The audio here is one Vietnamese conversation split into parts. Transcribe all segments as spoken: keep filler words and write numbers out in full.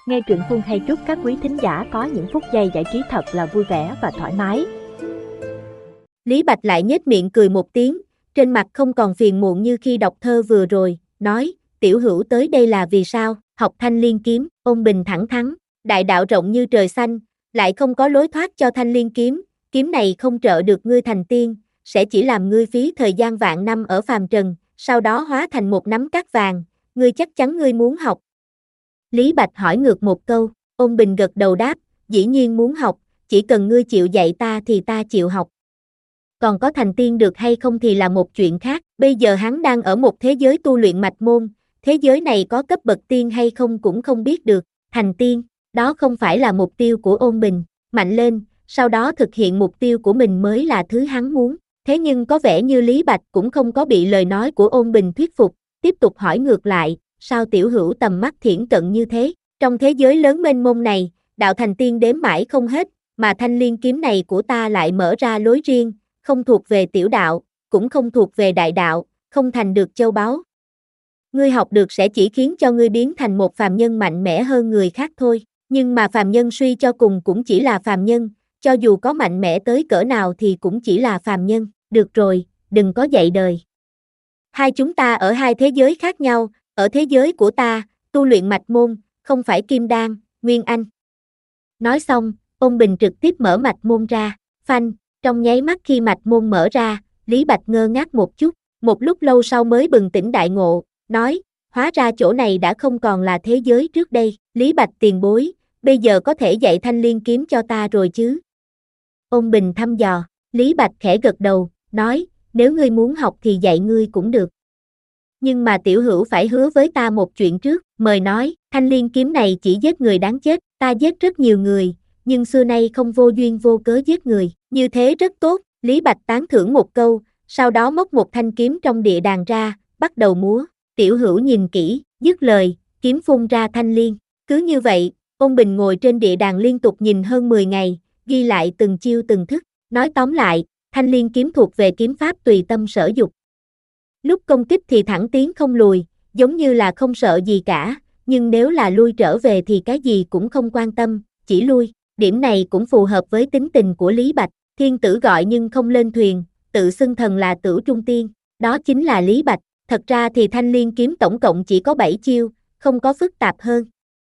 Nghe truyện Phương hay chúc các quý thính giả có những phút giây giải trí thật là vui vẻ và thoải mái. Lý Bạch lại nhếch miệng cười một tiếng, trên mặt không còn phiền muộn như khi đọc thơ vừa rồi, nói, tiểu hữu tới đây là vì sao, học Thanh Liên kiếm, ôn bình thẳng thắn, đại đạo rộng như trời xanh, lại không có lối thoát cho Thanh Liên kiếm, kiếm này không trợ được ngươi thành tiên, sẽ chỉ làm ngươi phí thời gian vạn năm ở phàm trần, sau đó hóa thành một nắm cát vàng, ngươi chắc chắn ngươi muốn học. Lý Bạch hỏi ngược một câu, ôn bình gật đầu đáp, dĩ nhiên muốn học, chỉ cần ngươi chịu dạy ta thì ta chịu học. Còn có thành tiên được hay không thì là một chuyện khác, bây giờ hắn đang ở một thế giới tu luyện mạch môn, thế giới này có cấp bậc tiên hay không cũng không biết được, thành tiên, đó không phải là mục tiêu của ôn bình, mạnh lên, sau đó thực hiện mục tiêu của mình mới là thứ hắn muốn, thế nhưng có vẻ như Lý Bạch cũng không có bị lời nói của ôn bình thuyết phục, tiếp tục hỏi ngược lại, sao tiểu hữu tầm mắt thiển cận như thế, trong thế giới lớn mênh mông này, đạo thành tiên đếm mãi không hết, mà Thanh Liên kiếm này của ta lại mở ra lối riêng, không thuộc về tiểu đạo, cũng không thuộc về đại đạo, không thành được châu báu. Ngươi học được sẽ chỉ khiến cho ngươi biến thành một phàm nhân mạnh mẽ hơn người khác thôi, nhưng mà phàm nhân suy cho cùng cũng chỉ là phàm nhân, cho dù có mạnh mẽ tới cỡ nào thì cũng chỉ là phàm nhân, được rồi, đừng có dạy đời. Hai chúng ta ở hai thế giới khác nhau, ở thế giới của ta, tu luyện mạch môn, không phải kim đan, nguyên anh. Nói xong, ôn bình trực tiếp mở mạch môn ra, phanh, trong nháy mắt khi mạch môn mở ra, Lý Bạch ngơ ngác một chút, một lúc lâu sau mới bừng tỉnh đại ngộ, nói, hóa ra chỗ này đã không còn là thế giới trước đây, Lý Bạch tiền bối, bây giờ có thể dạy Thanh Liên kiếm cho ta rồi chứ? Ôn bình thăm dò, Lý Bạch khẽ gật đầu, nói, nếu ngươi muốn học thì dạy ngươi cũng được. Nhưng mà tiểu hữu phải hứa với ta một chuyện trước, mời nói, Thanh Liên kiếm này chỉ giết người đáng chết, ta giết rất nhiều người, nhưng xưa nay không vô duyên vô cớ giết người, như thế rất tốt, Lý Bạch tán thưởng một câu, sau đó móc một thanh kiếm trong địa đàng ra, bắt đầu múa, tiểu hữu nhìn kỹ, dứt lời, kiếm phun ra thanh liên, cứ như vậy, ôn bình ngồi trên địa đàng liên tục nhìn hơn mười ngày, ghi lại từng chiêu từng thức, nói tóm lại, Thanh Liên kiếm thuộc về kiếm pháp tùy tâm sở dục. Lúc công kích thì thẳng tiến không lùi, giống như là không sợ gì cả, nhưng nếu là lui trở về thì cái gì cũng không quan tâm, chỉ lui, điểm này cũng phù hợp với tính tình của Lý Bạch, thiên tử gọi nhưng không lên thuyền, tự xưng thần là Tửu Trung Tiên, đó chính là Lý Bạch, thật ra thì Thanh Liên kiếm tổng cộng chỉ có bảy chiêu, không có phức tạp hơn.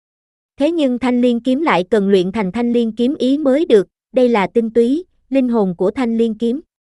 Thế nhưng Thanh Liên kiếm lại cần luyện thành Thanh Liên kiếm ý mới được, đây là tinh túy, linh hồn của Thanh Liên kiếm.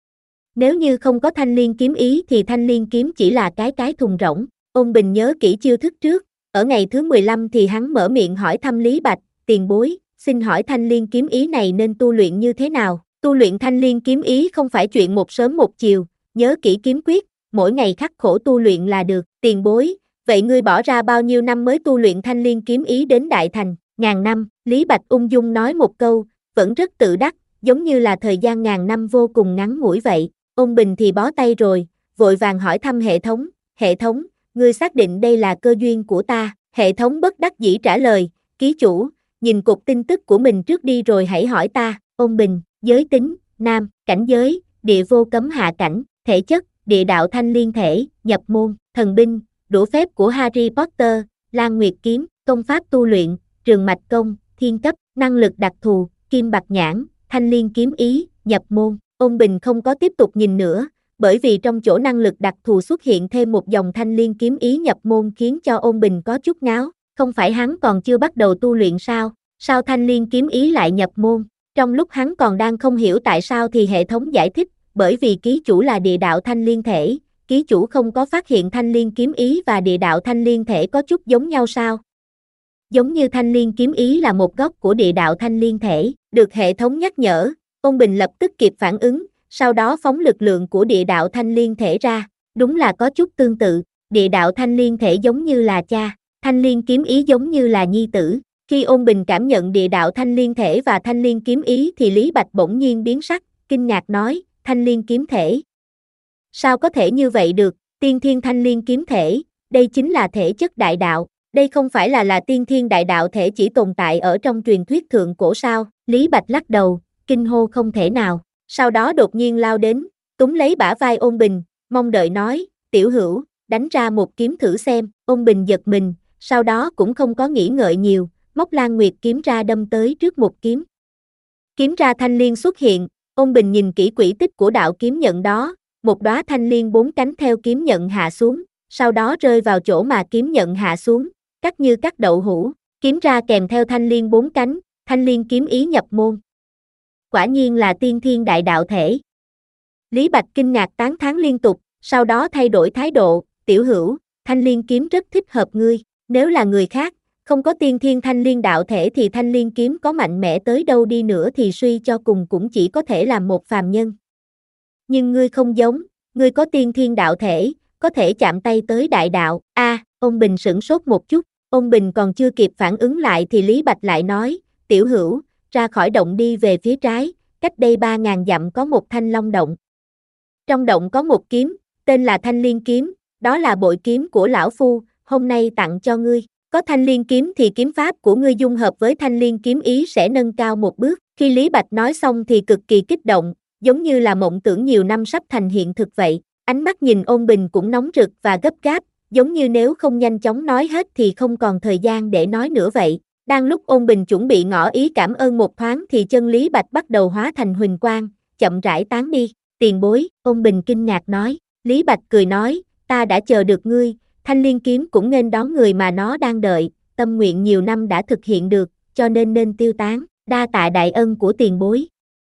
Nếu như không có Thanh Liên kiếm ý thì Thanh Liên kiếm chỉ là cái cái thùng rỗng, ôn bình nhớ kỹ chiêu thức trước, ở ngày thứ mười lăm thì hắn mở miệng hỏi thăm Lý Bạch, tiền bối, xin hỏi Thanh Liên kiếm ý này nên tu luyện như thế nào? Tu luyện Thanh Liên kiếm ý không phải chuyện một sớm một chiều, nhớ kỹ kiếm quyết, mỗi ngày khắc khổ tu luyện là được, tiền bối, vậy ngươi bỏ ra bao nhiêu năm mới tu luyện Thanh Liên kiếm ý đến đại thành? Ngàn năm, Lý Bạch ung dung nói một câu, vẫn rất tự đắc, giống như là thời gian ngàn năm vô cùng ngắn ngủi vậy, ôn bình thì bó tay rồi, vội vàng hỏi thăm hệ thống, hệ thống, ngươi xác định đây là cơ duyên của ta, hệ thống bất đắc dĩ trả lời, ký chủ, nhìn cục tin tức của mình trước đi rồi hãy hỏi ta, ôn bình, giới tính, nam, cảnh giới, địa vô cấm hạ cảnh, thể chất, địa đạo thanh liên thể, nhập môn, thần binh, đũa phép của Harry Potter, Lan Nguyệt kiếm, công pháp tu luyện, trường mạch công, thiên cấp, năng lực đặc thù, kim bạch nhãn, Thanh Liên kiếm ý, nhập môn, ôn bình không có tiếp tục nhìn nữa, bởi vì trong chỗ năng lực đặc thù xuất hiện thêm một dòng Thanh Liên kiếm ý nhập môn khiến cho ôn bình có chút ngáo, không phải hắn còn chưa bắt đầu tu luyện sao, sao Thanh Liên kiếm ý lại nhập môn? Trong lúc hắn còn đang không hiểu tại sao thì hệ thống giải thích, bởi vì ký chủ là địa đạo thanh liên thể, ký chủ không có phát hiện Thanh Liên kiếm ý và địa đạo thanh liên thể có chút giống nhau sao? Giống như Thanh Liên kiếm ý là một góc của địa đạo thanh liên thể, được hệ thống nhắc nhở, ôn bình lập tức kịp phản ứng, sau đó phóng lực lượng của địa đạo thanh liên thể ra, đúng là có chút tương tự, địa đạo thanh liên thể giống như là cha, Thanh Liên kiếm ý giống như là nhi tử. Khi ôn bình cảm nhận địa đạo thanh liên thể và Thanh Liên kiếm ý thì Lý Bạch bỗng nhiên biến sắc, kinh ngạc nói, Thanh Liên kiếm thể. Sao có thể như vậy được, tiên thiên Thanh Liên kiếm thể, đây chính là thể chất đại đạo, đây không phải là là tiên thiên đại đạo thể chỉ tồn tại ở trong truyền thuyết thượng cổ sao, Lý Bạch lắc đầu, kinh hô không thể nào, sau đó đột nhiên lao đến, túm lấy bả vai ôn bình, mong đợi nói, tiểu hữu, đánh ra một kiếm thử xem, ôn bình giật mình, sau đó cũng không có nghĩ ngợi nhiều, móc Lan Nguyệt kiếm ra đâm tới trước một kiếm. Kiếm ra thanh liên xuất hiện, Ôn Bình nhìn kỹ quỹ tích của đạo kiếm nhận đó, một đóa thanh liên bốn cánh theo kiếm nhận hạ xuống, sau đó rơi vào chỗ mà kiếm nhận hạ xuống, cắt như cắt đậu hũ, kiếm ra kèm theo thanh liên bốn cánh, thanh liên kiếm ý nhập môn. Quả nhiên là tiên thiên đại đạo thể. Lý Bạch kinh ngạc tán thán liên tục, sau đó thay đổi thái độ, tiểu hữu, thanh liên kiếm rất thích hợp ngươi, nếu là người khác, không có tiên thiên thanh liên đạo thể thì thanh liên kiếm có mạnh mẽ tới đâu đi nữa thì suy cho cùng cũng chỉ có thể làm một phàm nhân. Nhưng ngươi không giống, ngươi có tiên thiên đạo thể, có thể chạm tay tới đại đạo. A, à, ông Bình sửng sốt một chút, ông Bình còn chưa kịp phản ứng lại thì Lý Bạch lại nói, tiểu hữu, ra khỏi động đi về phía trái, cách đây ba ngàn dặm có một thanh long động. Trong động có một kiếm, tên là thanh liên kiếm, đó là bội kiếm của lão phu, hôm nay tặng cho ngươi. Có thanh liên kiếm thì kiếm pháp của ngươi dung hợp với thanh liên kiếm ý sẽ nâng cao một bước. Khi Lý Bạch nói xong thì cực kỳ kích động, giống như là mộng tưởng nhiều năm sắp thành hiện thực vậy. Ánh mắt nhìn Ôn Bình cũng nóng rực và gấp gáp, giống như nếu không nhanh chóng nói hết thì không còn thời gian để nói nữa vậy. Đang lúc Ôn Bình chuẩn bị ngỏ ý cảm ơn một thoáng thì chân Lý Bạch bắt đầu hóa thành huỳnh quang, chậm rãi tán đi. Tiền bối, Ôn Bình kinh ngạc nói. Lý Bạch cười nói, ta đã chờ được ngươi, thanh liên kiếm cũng nên đón người mà nó đang đợi, tâm nguyện nhiều năm đã thực hiện được, cho nên nên tiêu tán, đa tạ đại ân của tiền bối.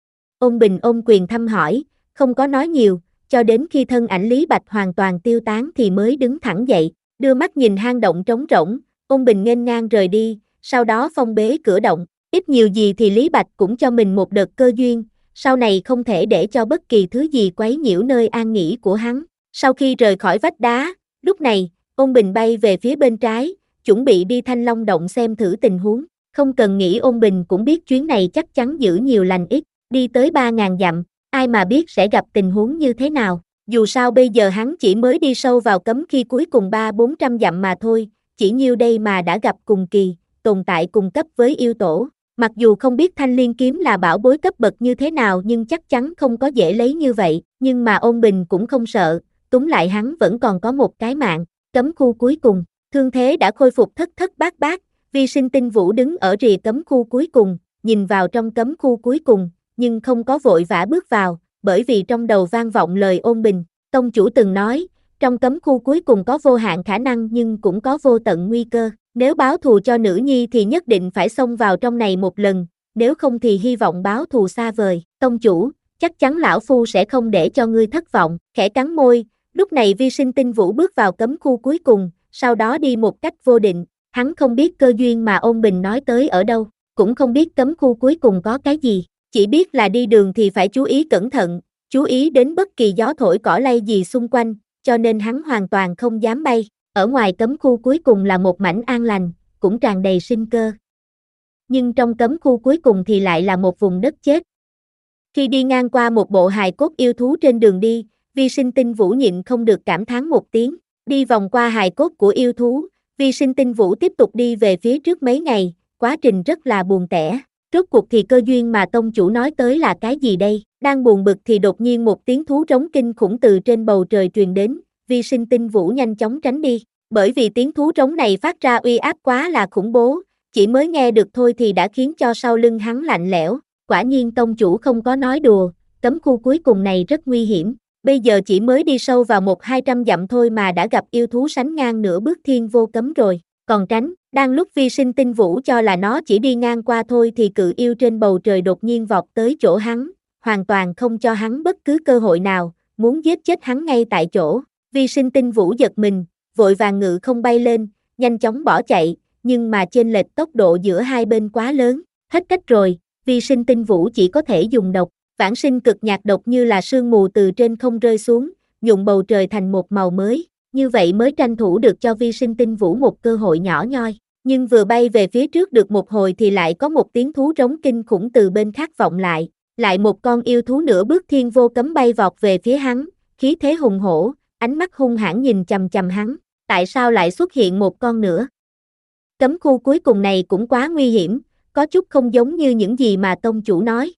Ôn Bình ôm quyền thăm hỏi, không có nói nhiều, cho đến khi thân ảnh Lý Bạch hoàn toàn tiêu tán thì mới đứng thẳng dậy, đưa mắt nhìn hang động trống rỗng, Ôn Bình nghênh ngang rời đi, sau đó phong bế cửa động, ít nhiều gì thì Lý Bạch cũng cho mình một đợt cơ duyên, sau này không thể để cho bất kỳ thứ gì quấy nhiễu nơi an nghỉ của hắn. Sau khi rời khỏi vách đá, lúc này, Ôn Bình bay về phía bên trái, chuẩn bị đi Thanh Long động xem thử tình huống, không cần nghĩ Ôn Bình cũng biết chuyến này chắc chắn giữ nhiều lành ít, đi tới ba ngàn dặm, ai mà biết sẽ gặp tình huống như thế nào, dù sao bây giờ hắn chỉ mới đi sâu vào cấm khi cuối cùng ba bốn trăm dặm mà thôi, chỉ nhiêu đây mà đã gặp cùng kỳ, tồn tại cùng cấp với yêu tổ. Mặc dù không biết thanh liên kiếm là bảo bối cấp bậc như thế nào nhưng chắc chắn không có dễ lấy như vậy, nhưng mà Ôn Bình cũng không sợ, túm lại hắn vẫn còn có một cái mạng. Cấm khu cuối cùng, thương thế đã khôi phục thất thất bát bát, Vi Sinh Tinh Vũ đứng ở rìa cấm khu cuối cùng, nhìn vào trong cấm khu cuối cùng, nhưng không có vội vã bước vào, bởi vì trong đầu vang vọng lời Ôn Bình, tông chủ từng nói, trong cấm khu cuối cùng có vô hạn khả năng nhưng cũng có vô tận nguy cơ, nếu báo thù cho nữ nhi thì nhất định phải xông vào trong này một lần, nếu không thì hy vọng báo thù xa vời, tông chủ, chắc chắn lão phu sẽ không để cho ngươi thất vọng, khẽ cắn môi. Lúc này Vi Sinh Tinh Vũ bước vào cấm khu cuối cùng, sau đó đi một cách vô định, hắn không biết cơ duyên mà Ôn Bình nói tới ở đâu, cũng không biết cấm khu cuối cùng có cái gì, chỉ biết là đi đường thì phải chú ý cẩn thận, chú ý đến bất kỳ gió thổi cỏ lay gì xung quanh, cho nên hắn hoàn toàn không dám bay, ở ngoài cấm khu cuối cùng là một mảnh an lành, cũng tràn đầy sinh cơ. Nhưng trong cấm khu cuối cùng thì lại là một vùng đất chết. Khi đi ngang qua một bộ hài cốt yêu thú trên đường đi, Vi Sinh Tinh Vũ nhịn không được cảm thán một tiếng, đi vòng qua hài cốt của yêu thú, Vi Sinh Tinh Vũ tiếp tục đi về phía trước mấy ngày, quá trình rất là buồn tẻ, rốt cuộc thì cơ duyên mà tông chủ nói tới là cái gì đây, đang buồn bực thì đột nhiên một tiếng thú trống kinh khủng từ trên bầu trời truyền đến, Vi Sinh Tinh Vũ nhanh chóng tránh đi, bởi vì tiếng thú trống này phát ra uy áp quá là khủng bố, chỉ mới nghe được thôi thì đã khiến cho sau lưng hắn lạnh lẽo, quả nhiên tông chủ không có nói đùa, cấm khu cuối cùng này rất nguy hiểm. Bây giờ chỉ mới đi sâu vào một hai trăm dặm thôi mà đã gặp yêu thú sánh ngang nửa bước thiên vô cấm rồi, còn tránh, đang lúc Vi Sinh Tinh Vũ cho là nó chỉ đi ngang qua thôi thì cự yêu trên bầu trời đột nhiên vọt tới chỗ hắn, hoàn toàn không cho hắn bất cứ cơ hội nào, muốn giết chết hắn ngay tại chỗ, Vi Sinh Tinh Vũ giật mình, vội vàng ngự không bay lên, nhanh chóng bỏ chạy, nhưng mà chênh lệch tốc độ giữa hai bên quá lớn, hết cách rồi, Vi Sinh Tinh Vũ chỉ có thể dùng độc. Vãng sinh cực nhạt độc như là sương mù từ trên không rơi xuống, nhuộm bầu trời thành một màu mới, như vậy mới tranh thủ được cho Vi Sinh Tinh Vũ một cơ hội nhỏ nhoi. Nhưng vừa bay về phía trước được một hồi thì lại có một tiếng thú rống kinh khủng từ bên khác vọng lại, lại một con yêu thú nửa bước thiên vô cấm bay vọt về phía hắn, khí thế hùng hổ, ánh mắt hung hãn nhìn chằm chằm hắn, tại sao lại xuất hiện một con nữa? Cấm khu cuối cùng này cũng quá nguy hiểm, có chút không giống như những gì mà tông chủ nói.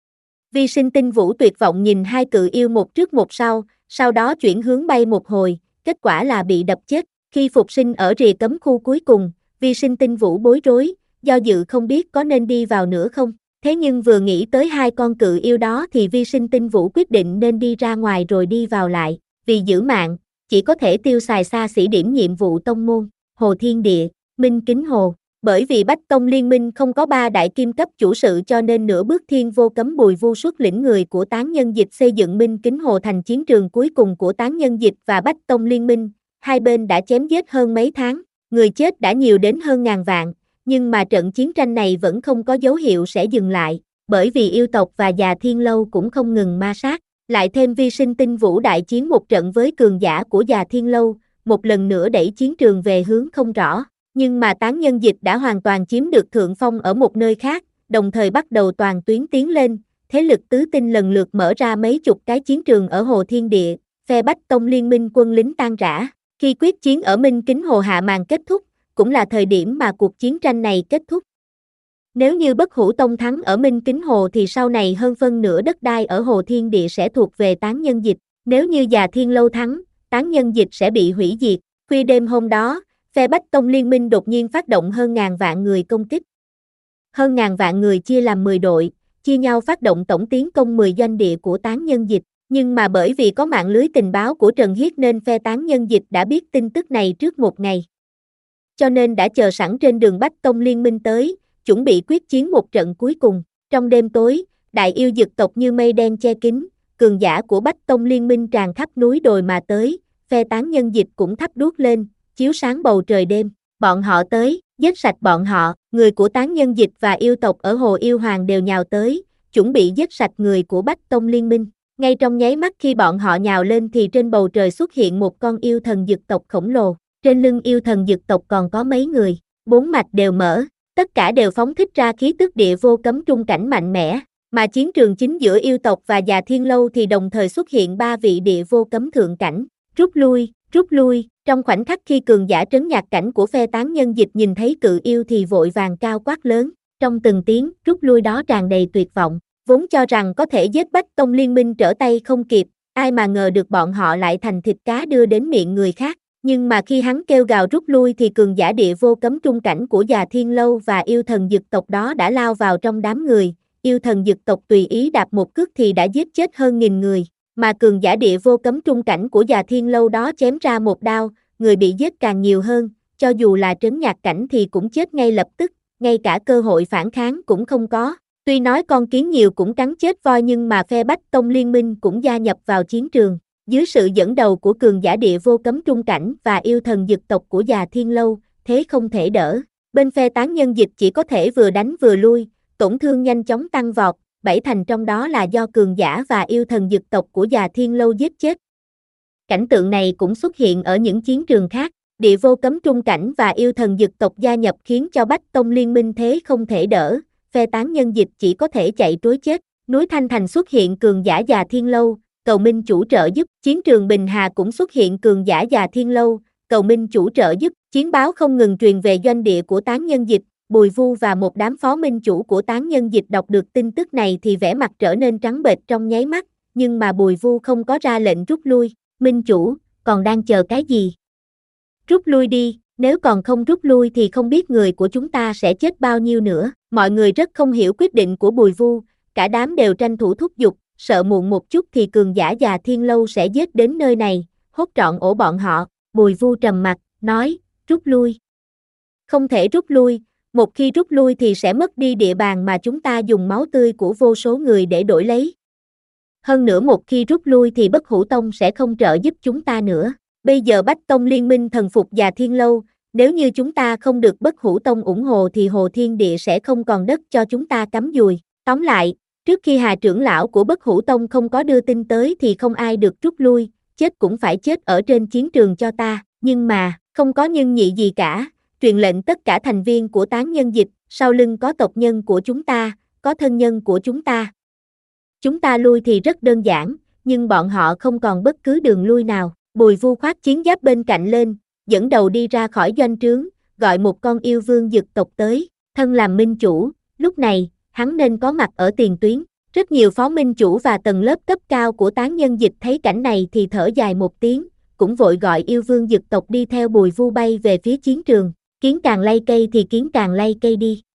Vi Sinh Tinh Vũ tuyệt vọng nhìn hai cự yêu một trước một sau, sau đó chuyển hướng bay một hồi, kết quả là bị đập chết. Khi phục sinh ở rìa cấm khu cuối cùng, Vi Sinh Tinh Vũ bối rối, do dự không biết có nên đi vào nữa không. Thế nhưng vừa nghĩ tới hai con cự yêu đó thì Vi Sinh Tinh Vũ quyết định nên đi ra ngoài rồi đi vào lại, vì giữ mạng, chỉ có thể tiêu xài xa xỉ điểm nhiệm vụ tông môn. Hồ Thiên Địa, Minh Kính Hồ. Bởi vì Bách Tông Liên Minh không có ba đại kim cấp chủ sự cho nên nửa bước thiên vô cấm Bùi Vu xuất lĩnh người của Tán Nhân Dịch xây dựng Minh Kính Hồ thành chiến trường cuối cùng của Tán Nhân Dịch và Bách Tông Liên Minh. Hai bên đã chém giết hơn mấy tháng, người chết đã nhiều đến hơn ngàn vạn, nhưng mà trận chiến tranh này vẫn không có dấu hiệu sẽ dừng lại, bởi vì yêu tộc và Già Thiên Lâu cũng không ngừng ma sát. Lại thêm Vi Sinh Tinh Vũ đại chiến một trận với cường giả của Già Thiên Lâu, một lần nữa đẩy chiến trường về hướng không rõ. Nhưng mà Tán Nhân Dịch đã hoàn toàn chiếm được thượng phong ở một nơi khác, đồng thời bắt đầu toàn tuyến tiến lên, thế lực tứ tinh lần lượt mở ra mấy chục cái chiến trường ở Hồ Thiên Địa, phe Bách Tông Liên Minh quân lính tan rã. Khi quyết chiến ở Minh Kính Hồ hạ màn kết thúc, cũng là thời điểm mà cuộc chiến tranh này kết thúc. Nếu như Bất Hủ Tông thắng ở Minh Kính Hồ thì sau này hơn phân nửa đất đai ở Hồ Thiên Địa sẽ thuộc về Tán Nhân Dịch, nếu như Già Thiên Lâu thắng, Tán Nhân Dịch sẽ bị hủy diệt. Khuya đêm hôm đó, phe Bách Tông Liên Minh đột nhiên phát động hơn ngàn vạn người công kích. Hơn ngàn vạn người chia làm mười đội, chia nhau phát động tổng tiến công mười doanh địa của Tán Nhân Dịch, nhưng mà bởi vì có mạng lưới tình báo của Trần Hiết nên phe Tán Nhân Dịch đã biết tin tức này trước một ngày. Cho nên đã chờ sẵn trên đường Bách Tông Liên Minh tới, chuẩn bị quyết chiến một trận cuối cùng. Trong đêm tối, đại yêu dực tộc như mây đen che kín, cường giả của Bách Tông Liên Minh tràn khắp núi đồi mà tới, phe Tán Nhân Dịch cũng thắp đuốc lên, chiếu sáng bầu trời đêm. Bọn họ tới, giết sạch bọn họ, người của Tán Nhân Dịch và yêu tộc ở Hồ Yêu Hoàng đều nhào tới, chuẩn bị giết sạch người của Bách Tông Liên Minh. Ngay trong nháy mắt khi bọn họ nhào lên thì trên bầu trời xuất hiện một con yêu thần dực tộc khổng lồ, trên lưng yêu thần dực tộc còn có mấy người, bốn mạch đều mở, tất cả đều phóng thích ra khí tức địa vô cấm trung cảnh mạnh mẽ, mà chiến trường chính giữa yêu tộc và Già Thiên Lâu thì đồng thời xuất hiện ba vị địa vô cấm thượng cảnh, rút lui, rút lui. Trong khoảnh khắc khi cường giả trấn nhạc cảnh của phe Tán Nhân Dịch nhìn thấy cự yêu thì vội vàng cao quát lớn, trong từng tiếng rút lui đó tràn đầy tuyệt vọng, vốn cho rằng có thể giết Bách Tông Liên Minh trở tay không kịp, ai mà ngờ được bọn họ lại thành thịt cá đưa đến miệng người khác. Nhưng mà khi hắn kêu gào rút lui thì cường giả địa vô cấm trung cảnh của Già Thiên Lâu và yêu thần dực tộc đó đã lao vào trong đám người, yêu thần dực tộc tùy ý đạp một cước thì đã giết chết hơn nghìn người. Mà cường giả địa vô cấm trung cảnh của Già Thiên Lâu đó chém ra một đao, người bị giết càng nhiều hơn, cho dù là trấn nhạc cảnh thì cũng chết ngay lập tức, ngay cả cơ hội phản kháng cũng không có. Tuy nói con kiến nhiều cũng cắn chết voi nhưng mà phe Bách Tông Liên Minh cũng gia nhập vào chiến trường. Dưới sự dẫn đầu của cường giả địa vô cấm trung cảnh và yêu thần dực tộc của Già Thiên Lâu, thế không thể đỡ. Bên phe Tán Nhân Dịch chỉ có thể vừa đánh vừa lui, tổn thương nhanh chóng tăng vọt. Bảy thành trong đó là do cường giả và yêu thần dực tộc của Già Thiên Lâu giết chết. Cảnh tượng này cũng xuất hiện ở những chiến trường khác, địa vô cấm trung cảnh và yêu thần dực tộc gia nhập khiến cho Bách Tông Liên Minh thế không thể đỡ, phe Tán Nhân Dịch chỉ có thể chạy trối chết. Núi Thanh Thành xuất hiện cường giả Già Thiên Lâu, cầu minh chủ trợ giúp, chiến trường Bình Hà cũng xuất hiện cường giả Già Thiên Lâu, cầu minh chủ trợ giúp, chiến báo không ngừng truyền về doanh địa của Tán Nhân Dịch. Bùi Vu và một đám phó minh chủ của Tán Nhân Dịch đọc được tin tức này thì vẻ mặt trở nên trắng bệch trong nháy mắt, nhưng mà Bùi Vu không có ra lệnh rút lui. Minh chủ, còn đang chờ cái gì? Rút lui đi, nếu còn không rút lui thì không biết người của chúng ta sẽ chết bao nhiêu nữa. Mọi người rất không hiểu quyết định của Bùi Vu, cả đám đều tranh thủ thúc giục, sợ muộn một chút thì cường giả Già Thiên Lâu sẽ giết đến nơi này, hốt trọn ổ bọn họ. Bùi Vu trầm mặt, nói, rút lui. Không thể rút lui. Một khi rút lui thì sẽ mất đi địa bàn mà chúng ta dùng máu tươi của vô số người để đổi lấy. Hơn nữa một khi rút lui thì Bất Hủ Tông sẽ không trợ giúp chúng ta nữa. Bây giờ Bách Tông Liên Minh thần phục Già Thiên Lâu, nếu như chúng ta không được Bất Hủ Tông ủng hộ thì Hồ Thiên Địa sẽ không còn đất cho chúng ta cắm dùi. Tóm lại, trước khi Hà trưởng lão của Bất Hủ Tông không có đưa tin tới thì không ai được rút lui, chết cũng phải chết ở trên chiến trường cho ta, nhưng mà, không có nhưng nhị gì cả. Truyền lệnh tất cả thành viên của Tán Nhân Dịch, sau lưng có tộc nhân của chúng ta, có thân nhân của chúng ta. Chúng ta lui thì rất đơn giản, nhưng bọn họ không còn bất cứ đường lui nào. Bùi Vu khoác chiến giáp bên cạnh lên, dẫn đầu đi ra khỏi doanh trướng, gọi một con yêu vương dực tộc tới. Thân làm minh chủ, lúc này, hắn nên có mặt ở tiền tuyến. Rất nhiều phó minh chủ và tầng lớp cấp cao của Tán Nhân Dịch thấy cảnh này thì thở dài một tiếng, cũng vội gọi yêu vương dực tộc đi theo Bùi Vu bay về phía chiến trường. Kiến càng lay cây thì kiến càng lay cây đi.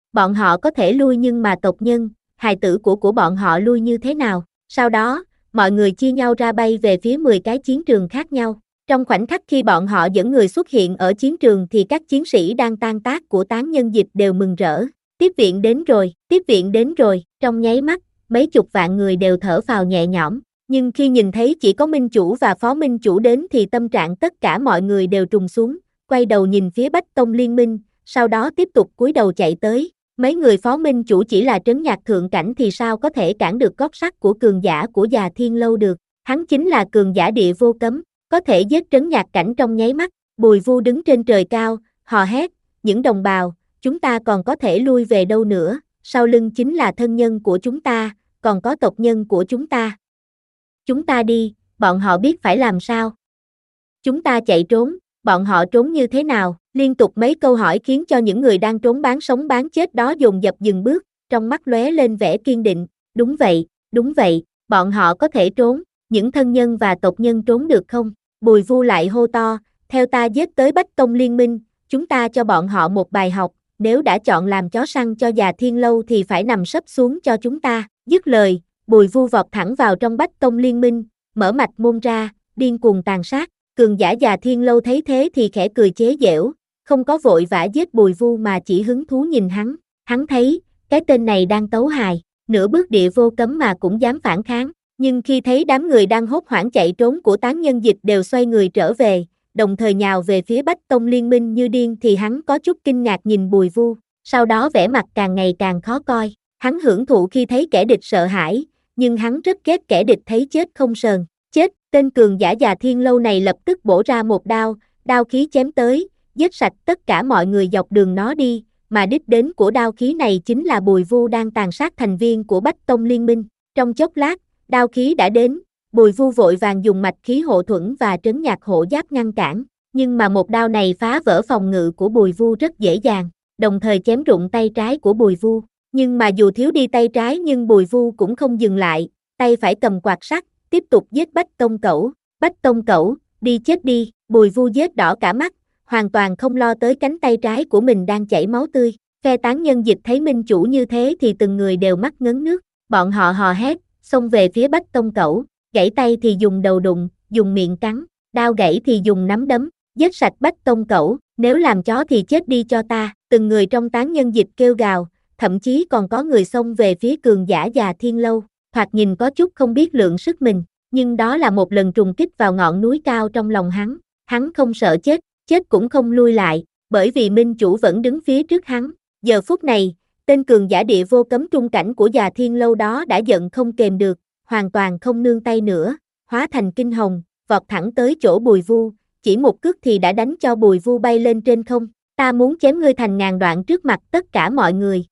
Bọn họ có thể lui nhưng mà tộc nhân, hài tử của của bọn họ lui như thế nào? Sau đó, mọi người chia nhau ra bay về phía mười cái chiến trường khác nhau. Trong khoảnh khắc khi bọn họ dẫn người xuất hiện ở chiến trường thì các chiến sĩ đang tan tác của tán nhân dịch đều mừng rỡ. Tiếp viện đến rồi, tiếp viện đến rồi, trong nháy mắt, mấy chục vạn người đều thở phào nhẹ nhõm. Nhưng khi nhìn thấy chỉ có minh chủ và phó minh chủ đến thì tâm trạng tất cả mọi người đều trùng xuống, quay đầu nhìn phía Bách Tông Liên Minh, sau đó tiếp tục cúi đầu chạy tới. Mấy người phó minh chủ chỉ là trấn nhạc thượng cảnh thì sao có thể cản được gót sắt của cường giả của già thiên lâu được. Hắn chính là cường giả địa vô cấm, có thể giết trấn nhạc cảnh trong nháy mắt. Bùi Vu đứng trên trời cao, hò hét, những đồng bào, chúng ta còn có thể lui về đâu nữa, sau lưng chính là thân nhân của chúng ta, còn có tộc nhân của chúng ta. Chúng ta đi, bọn họ biết phải làm sao. Chúng ta chạy trốn, bọn họ trốn như thế nào? Liên tục mấy câu hỏi khiến cho những người đang trốn bán sống bán chết đó dồn dập dừng bước, trong mắt lóe lên vẻ kiên định. Đúng vậy, đúng vậy, bọn họ có thể trốn, những thân nhân và tộc nhân trốn được không? Bùi Vu lại hô to, theo ta giết tới Bách Tông Liên Minh, chúng ta cho bọn họ một bài học, nếu đã chọn làm chó săn cho già thiên lâu thì phải nằm sấp xuống cho chúng ta. Dứt lời, Bùi Vu vọt thẳng vào trong Bách Tông Liên Minh, mở mạch môn ra, điên cuồng tàn sát. Cường giả già thiên lâu thấy thế thì khẽ cười chế giễu, không có vội vã giết Bùi Vu mà chỉ hứng thú nhìn hắn. Hắn thấy, cái tên này đang tấu hài, nửa bước địa vô cấm mà cũng dám phản kháng. Nhưng khi thấy đám người đang hốt hoảng chạy trốn của tán nhân dịch đều xoay người trở về, đồng thời nhào về phía Bách Tông Liên Minh như điên thì hắn có chút kinh ngạc nhìn Bùi Vu, sau đó vẻ mặt càng ngày càng khó coi. Hắn hưởng thụ khi thấy kẻ địch sợ hãi, nhưng hắn rất ghét kẻ địch thấy chết không sờn. Chết, tên cường giả già thiên lâu này lập tức bổ ra một đao, đao khí chém tới, giết sạch tất cả mọi người dọc đường nó đi, mà đích đến của đao khí này chính là Bùi Vu đang tàn sát thành viên của Bách Tông Liên Minh. Trong chốc lát, đao khí đã đến, Bùi Vu vội vàng dùng mạch khí hộ thuẫn và trấn nhạc hộ giáp ngăn cản, nhưng mà một đao này phá vỡ phòng ngự của Bùi Vu rất dễ dàng, đồng thời chém rụng tay trái của Bùi Vu. Nhưng mà dù thiếu đi tay trái nhưng Bùi Vu cũng không dừng lại, tay phải cầm quạt sắt, tiếp tục giết Bách Tông Cẩu. Bách Tông Cẩu, đi chết đi, Bùi Vu giết đỏ cả mắt, hoàn toàn không lo tới cánh tay trái của mình đang chảy máu tươi. Phe tán nhân dịch thấy minh chủ như thế thì từng người đều mắt ngấn nước, bọn họ hò hét, xông về phía Bách Tông Cẩu, gãy tay thì dùng đầu đụng, dùng miệng cắn, đao gãy thì dùng nắm đấm, giết sạch Bách Tông Cẩu, nếu làm chó thì chết đi cho ta. Từng người trong tán nhân dịch kêu gào, thậm chí còn có người xông về phía cường giả già thiên lâu, thoạt nhìn có chút không biết lượng sức mình, nhưng đó là một lần trùng kích vào ngọn núi cao trong lòng hắn, hắn không sợ chết, chết cũng không lui lại, bởi vì minh chủ vẫn đứng phía trước hắn. Giờ phút này, tên cường giả địa vô cấm trung cảnh của già thiên lâu đó đã giận không kềm được, hoàn toàn không nương tay nữa, hóa thành kinh hồng, vọt thẳng tới chỗ Bùi Vu, chỉ một cước thì đã đánh cho Bùi Vu bay lên trên không. Ta muốn chém ngươi thành ngàn đoạn trước mặt tất cả mọi người.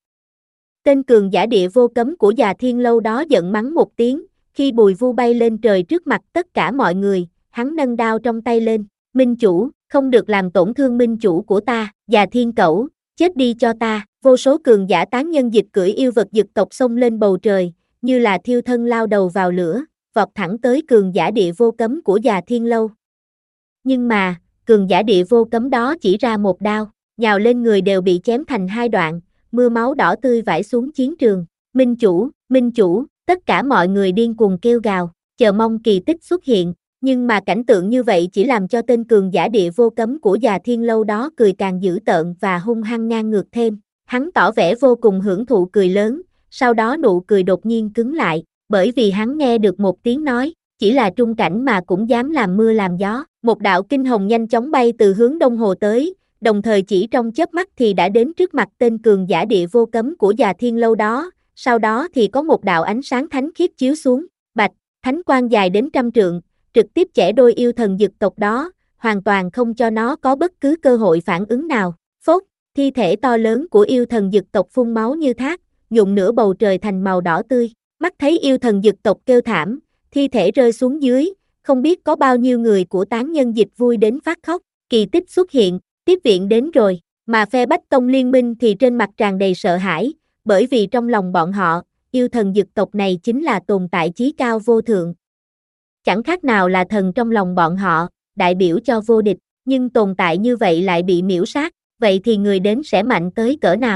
Tên cường giả địa vô cấm của già thiên lâu đó giận mắng một tiếng, khi Bùi Vu bay lên trời trước mặt tất cả mọi người, hắn nâng đao trong tay lên, minh chủ, không được làm tổn thương minh chủ của ta, già thiên cẩu, chết đi cho ta. Vô số cường giả tán nhân dịch cưỡi yêu vật dực tộc xông lên bầu trời, như là thiêu thân lao đầu vào lửa, vọt thẳng tới cường giả địa vô cấm của già thiên lâu. Nhưng mà, cường giả địa vô cấm đó chỉ ra một đao, nhào lên người đều bị chém thành hai đoạn, mưa máu đỏ tươi vãi xuống chiến trường. Minh chủ, minh chủ, tất cả mọi người điên cuồng kêu gào, chờ mong kỳ tích xuất hiện, nhưng mà cảnh tượng như vậy chỉ làm cho tên cường giả địa vô cấm của già thiên lâu đó cười càng dữ tợn và hung hăng ngang ngược thêm. Hắn tỏ vẻ vô cùng hưởng thụ cười lớn, sau đó nụ cười đột nhiên cứng lại, bởi vì hắn nghe được một tiếng nói, chỉ là trung cảnh mà cũng dám làm mưa làm gió. Một đạo kinh hồng nhanh chóng bay từ hướng đông hồ tới, đồng thời chỉ trong chớp mắt thì đã đến trước mặt tên cường giả địa vô cấm của già thiên lâu đó, sau đó thì có một đạo ánh sáng thánh khiết chiếu xuống, bạch, thánh quang dài đến trăm trượng, trực tiếp chẻ đôi yêu thần dực tộc đó, hoàn toàn không cho nó có bất cứ cơ hội phản ứng nào. Phốt, thi thể to lớn của yêu thần dực tộc phun máu như thác, nhuộm nửa bầu trời thành màu đỏ tươi. Mắt thấy yêu thần dực tộc kêu thảm, thi thể rơi xuống dưới, không biết có bao nhiêu người của tán nhân dịch vui đến phát khóc. Kỳ tích xuất hiện, tiếp viện đến rồi, mà phe Bách Tông Liên Minh thì trên mặt tràn đầy sợ hãi, bởi vì trong lòng bọn họ, yêu thần dực tộc này chính là tồn tại chí cao vô thượng. Chẳng khác nào là thần trong lòng bọn họ, đại biểu cho vô địch, nhưng tồn tại như vậy lại bị miễu sát, vậy thì người đến sẽ mạnh tới cỡ nào?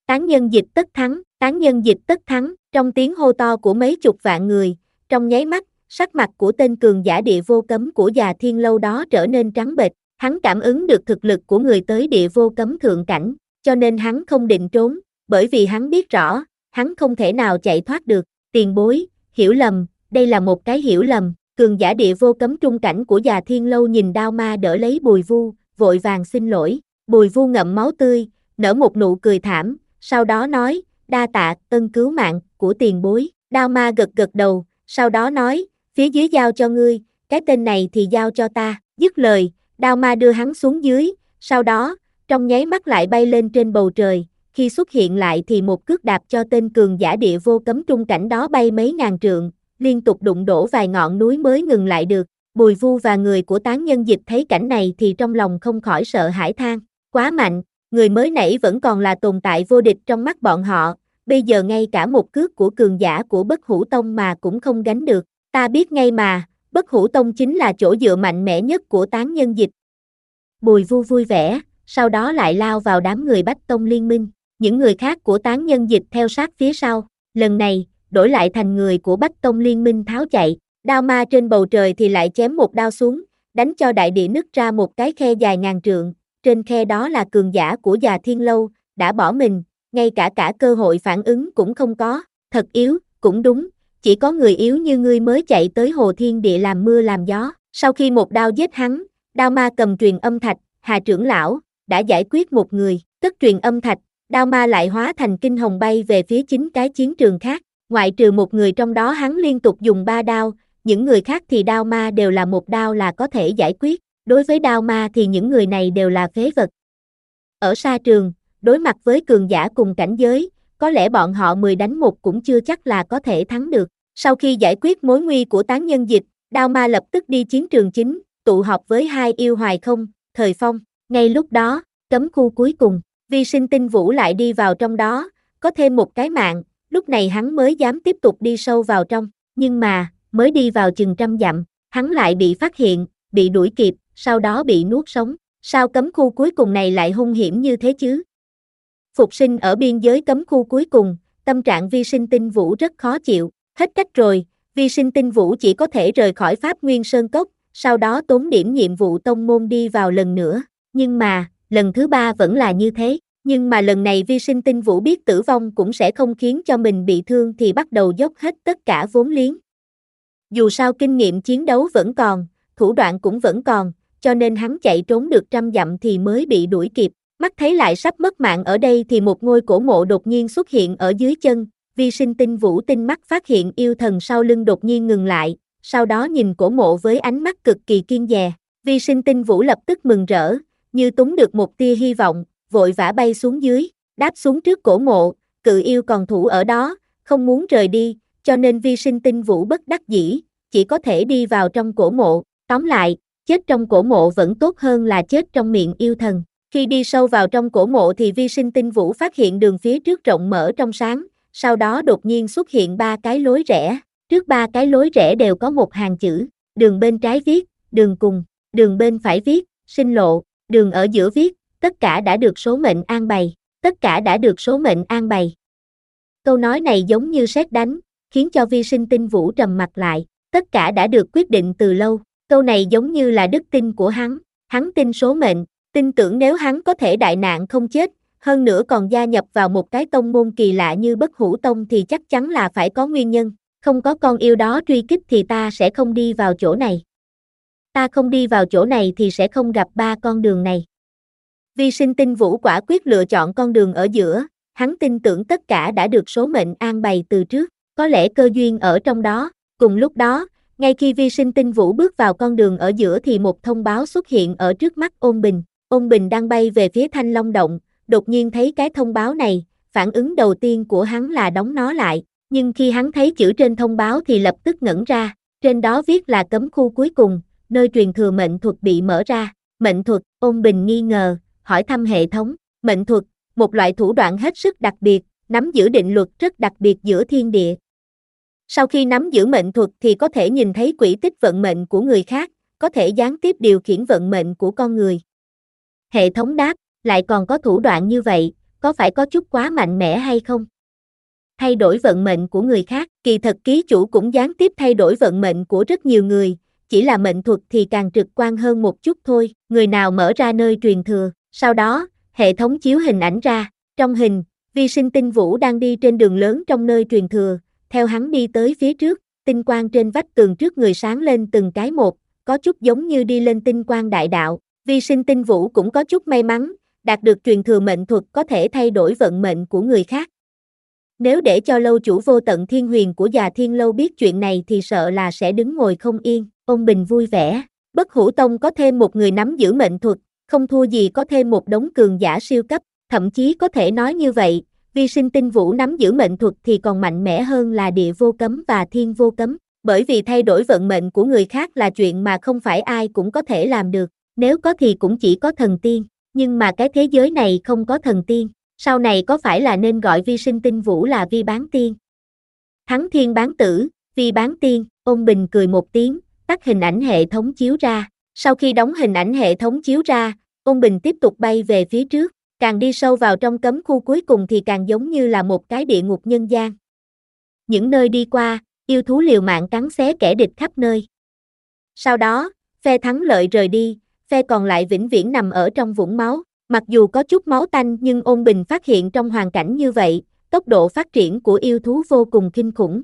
Tán nhân dịch tất thắng, tán nhân dịch tất thắng, trong tiếng hô to của mấy chục vạn người, trong nháy mắt, sắc mặt của tên cường giả địa vô cấm của già thiên lâu đó trở nên trắng bệch, hắn cảm ứng được thực lực của người tới địa vô cấm thượng cảnh, cho nên hắn không định trốn, bởi vì hắn biết rõ, hắn không thể nào chạy thoát được, tiền bối, hiểu lầm, đây là một cái hiểu lầm, cường giả địa vô cấm trung cảnh của già thiên lâu nhìn đao ma đỡ lấy Bùi Vu, vội vàng xin lỗi, Bùi Vu ngậm máu tươi, nở một nụ cười thảm, sau đó nói, đa tạ, ân cứu mạng, của tiền bối, đao ma gật gật đầu, sau đó nói, phía dưới giao cho ngươi, cái tên này thì giao cho ta, dứt lời, đao ma đưa hắn xuống dưới, sau đó, trong nháy mắt lại bay lên trên bầu trời, khi xuất hiện lại thì một cước đạp cho tên cường giả địa vô cấm trung cảnh đó bay mấy ngàn trượng, liên tục đụng đổ vài ngọn núi mới ngừng lại được, Bùi Vu và người của tán nhân dịch thấy cảnh này thì trong lòng không khỏi sợ hãi than, quá mạnh, người mới nãy vẫn còn là tồn tại vô địch trong mắt bọn họ, bây giờ ngay cả một cước của cường giả của Bất Hủ Tông mà cũng không gánh được, ta biết ngay mà, Bất Hủ Tông chính là chỗ dựa mạnh mẽ nhất của tán nhân dịch. Bùi Vu vui vẻ, sau đó lại lao vào đám người Bách Tông liên minh, những người khác của tán nhân dịch theo sát phía sau, lần này, đổi lại thành người của Bách Tông liên minh tháo chạy, đao ma trên bầu trời thì lại chém một đao xuống, đánh cho đại địa nứt ra một cái khe dài ngàn trượng, trên khe đó là cường giả của già thiên lâu, đã bỏ mình, ngay cả cả cơ hội phản ứng cũng không có, thật yếu, cũng đúng, chỉ có người yếu như ngươi mới chạy tới hồ thiên địa làm mưa làm gió, sau khi một đao giết hắn, đao ma cầm truyền âm thạch, Hà trưởng lão, đã giải quyết một người, cất truyền âm thạch, đao ma lại hóa thành kinh hồng bay về phía chính cái chiến trường khác, ngoại trừ một người trong đó hắn liên tục dùng ba đao, những người khác thì đao ma đều là một đao là có thể giải quyết, đối với đao ma thì những người này đều là phế vật. Ở sa trường, đối mặt với cường giả cùng cảnh giới, có lẽ bọn họ mười đánh một cũng chưa chắc là có thể thắng được. Sau khi giải quyết mối nguy của tán nhân dịch, đao ma lập tức đi chiến trường chính, tụ họp với hai yêu hoài không, Thời Phong. Ngay lúc đó, cấm khu cuối cùng, Vi Sinh Tinh Vũ lại đi vào trong đó, có thêm một cái mạng, lúc này hắn mới dám tiếp tục đi sâu vào trong, nhưng mà, mới đi vào chừng trăm dặm, hắn lại bị phát hiện, bị đuổi kịp, sau đó bị nuốt sống. Sao cấm khu cuối cùng này lại hung hiểm như thế chứ? Phục sinh ở biên giới cấm khu cuối cùng, tâm trạng Vi Sinh Tinh Vũ rất khó chịu, hết cách rồi, Vi Sinh Tinh Vũ chỉ có thể rời khỏi Pháp Nguyên Sơn Cốc, sau đó tốn điểm nhiệm vụ tông môn đi vào lần nữa, nhưng mà, lần thứ ba vẫn là như thế, nhưng mà lần này Vi Sinh Tinh Vũ biết tử vong cũng sẽ không khiến cho mình bị thương thì bắt đầu dốc hết tất cả vốn liếng. Dù sao kinh nghiệm chiến đấu vẫn còn, thủ đoạn cũng vẫn còn, cho nên hắn chạy trốn được trăm dặm thì mới bị đuổi kịp, mắt thấy lại sắp mất mạng ở đây thì một ngôi cổ mộ đột nhiên xuất hiện ở dưới chân, Vi Sinh Tinh Vũ tinh mắt phát hiện yêu thần sau lưng đột nhiên ngừng lại, sau đó nhìn cổ mộ với ánh mắt cực kỳ kiên dè, Vi Sinh Tinh Vũ lập tức mừng rỡ, như túng được một tia hy vọng, vội vã bay xuống dưới, đáp xuống trước cổ mộ, cự yêu còn thủ ở đó, không muốn rời đi, cho nên Vi Sinh Tinh Vũ bất đắc dĩ, chỉ có thể đi vào trong cổ mộ, tóm lại, chết trong cổ mộ vẫn tốt hơn là chết trong miệng yêu thần. Khi đi sâu vào trong cổ mộ thì Vi Sinh Tinh Vũ phát hiện đường phía trước rộng mở trong sáng, sau đó đột nhiên xuất hiện ba cái lối rẽ, trước ba cái lối rẽ đều có một hàng chữ, đường bên trái viết, đường cùng, đường bên phải viết, sinh lộ, đường ở giữa viết, tất cả đã được số mệnh an bày, tất cả đã được số mệnh an bày. Câu nói này giống như sét đánh, khiến cho Vi Sinh Tinh Vũ trầm mặt lại, tất cả đã được quyết định từ lâu, câu này giống như là đức tin của hắn, hắn tin số mệnh, tin tưởng nếu hắn có thể đại nạn không chết, hơn nữa còn gia nhập vào một cái tông môn kỳ lạ như Bất Hủ Tông thì chắc chắn là phải có nguyên nhân, không có con yêu đó truy kích thì ta sẽ không đi vào chỗ này. Ta không đi vào chỗ này thì sẽ không gặp ba con đường này. Vi Sinh Tinh Vũ quả quyết lựa chọn con đường ở giữa, hắn tin tưởng tất cả đã được số mệnh an bày từ trước, có lẽ cơ duyên ở trong đó. Cùng lúc đó, ngay khi Vi Sinh Tinh Vũ bước vào con đường ở giữa thì một thông báo xuất hiện ở trước mắt Ôn Bình. Ôn Bình đang bay về phía Thanh Long Động, đột nhiên thấy cái thông báo này, phản ứng đầu tiên của hắn là đóng nó lại, nhưng khi hắn thấy chữ trên thông báo thì lập tức ngẩn ra, trên đó viết là cấm khu cuối cùng, nơi truyền thừa mệnh thuật bị mở ra. Mệnh thuật, Ôn Bình nghi ngờ, hỏi thăm hệ thống, mệnh thuật, một loại thủ đoạn hết sức đặc biệt, nắm giữ định luật rất đặc biệt giữa thiên địa. Sau khi nắm giữ mệnh thuật thì có thể nhìn thấy quỹ tích vận mệnh của người khác, có thể gián tiếp điều khiển vận mệnh của con người. Hệ thống đáp, lại còn có thủ đoạn như vậy, có phải có chút quá mạnh mẽ hay không? Thay đổi vận mệnh của người khác, kỳ thật ký chủ cũng gián tiếp thay đổi vận mệnh của rất nhiều người, chỉ là mệnh thuật thì càng trực quan hơn một chút thôi. Người nào mở ra nơi truyền thừa, sau đó, hệ thống chiếu hình ảnh ra, trong hình, Vi Sinh Tinh Vũ đang đi trên đường lớn trong nơi truyền thừa, theo hắn đi tới phía trước, tinh quang trên vách tường trước người sáng lên từng cái một, có chút giống như đi lên tinh quang đại đạo. Vi Sinh Tinh Vũ cũng có chút may mắn, đạt được truyền thừa mệnh thuật có thể thay đổi vận mệnh của người khác. Nếu để cho lâu chủ Vô Tận Thiên Huyền của Già Thiên Lâu biết chuyện này thì sợ là sẽ đứng ngồi không yên. Ôn Bình vui vẻ, Bất Hủ Tông có thêm một người nắm giữ mệnh thuật, không thua gì có thêm một đống cường giả siêu cấp, thậm chí có thể nói như vậy, Vi Sinh Tinh Vũ nắm giữ mệnh thuật thì còn mạnh mẽ hơn là Địa Vô Cấm và Thiên Vô Cấm, bởi vì thay đổi vận mệnh của người khác là chuyện mà không phải ai cũng có thể làm được, nếu có thì cũng chỉ có thần tiên, nhưng mà cái thế giới này không có thần tiên, sau này có phải là nên gọi Vi Sinh Tinh Vũ là Vi Bán Tiên? Thắng Thiên Bán Tử, Vi Bán Tiên, Ôn Bình cười một tiếng, tắt hình ảnh hệ thống chiếu ra, sau khi đóng hình ảnh hệ thống chiếu ra, Ôn Bình tiếp tục bay về phía trước, càng đi sâu vào trong cấm khu cuối cùng thì càng giống như là một cái địa ngục nhân gian. Những nơi đi qua, yêu thú liều mạng cắn xé kẻ địch khắp nơi. Sau đó, phe thắng lợi rời đi, phe còn lại vĩnh viễn nằm ở trong vũng máu, mặc dù có chút máu tanh nhưng Ôn Bình phát hiện trong hoàn cảnh như vậy, tốc độ phát triển của yêu thú vô cùng kinh khủng.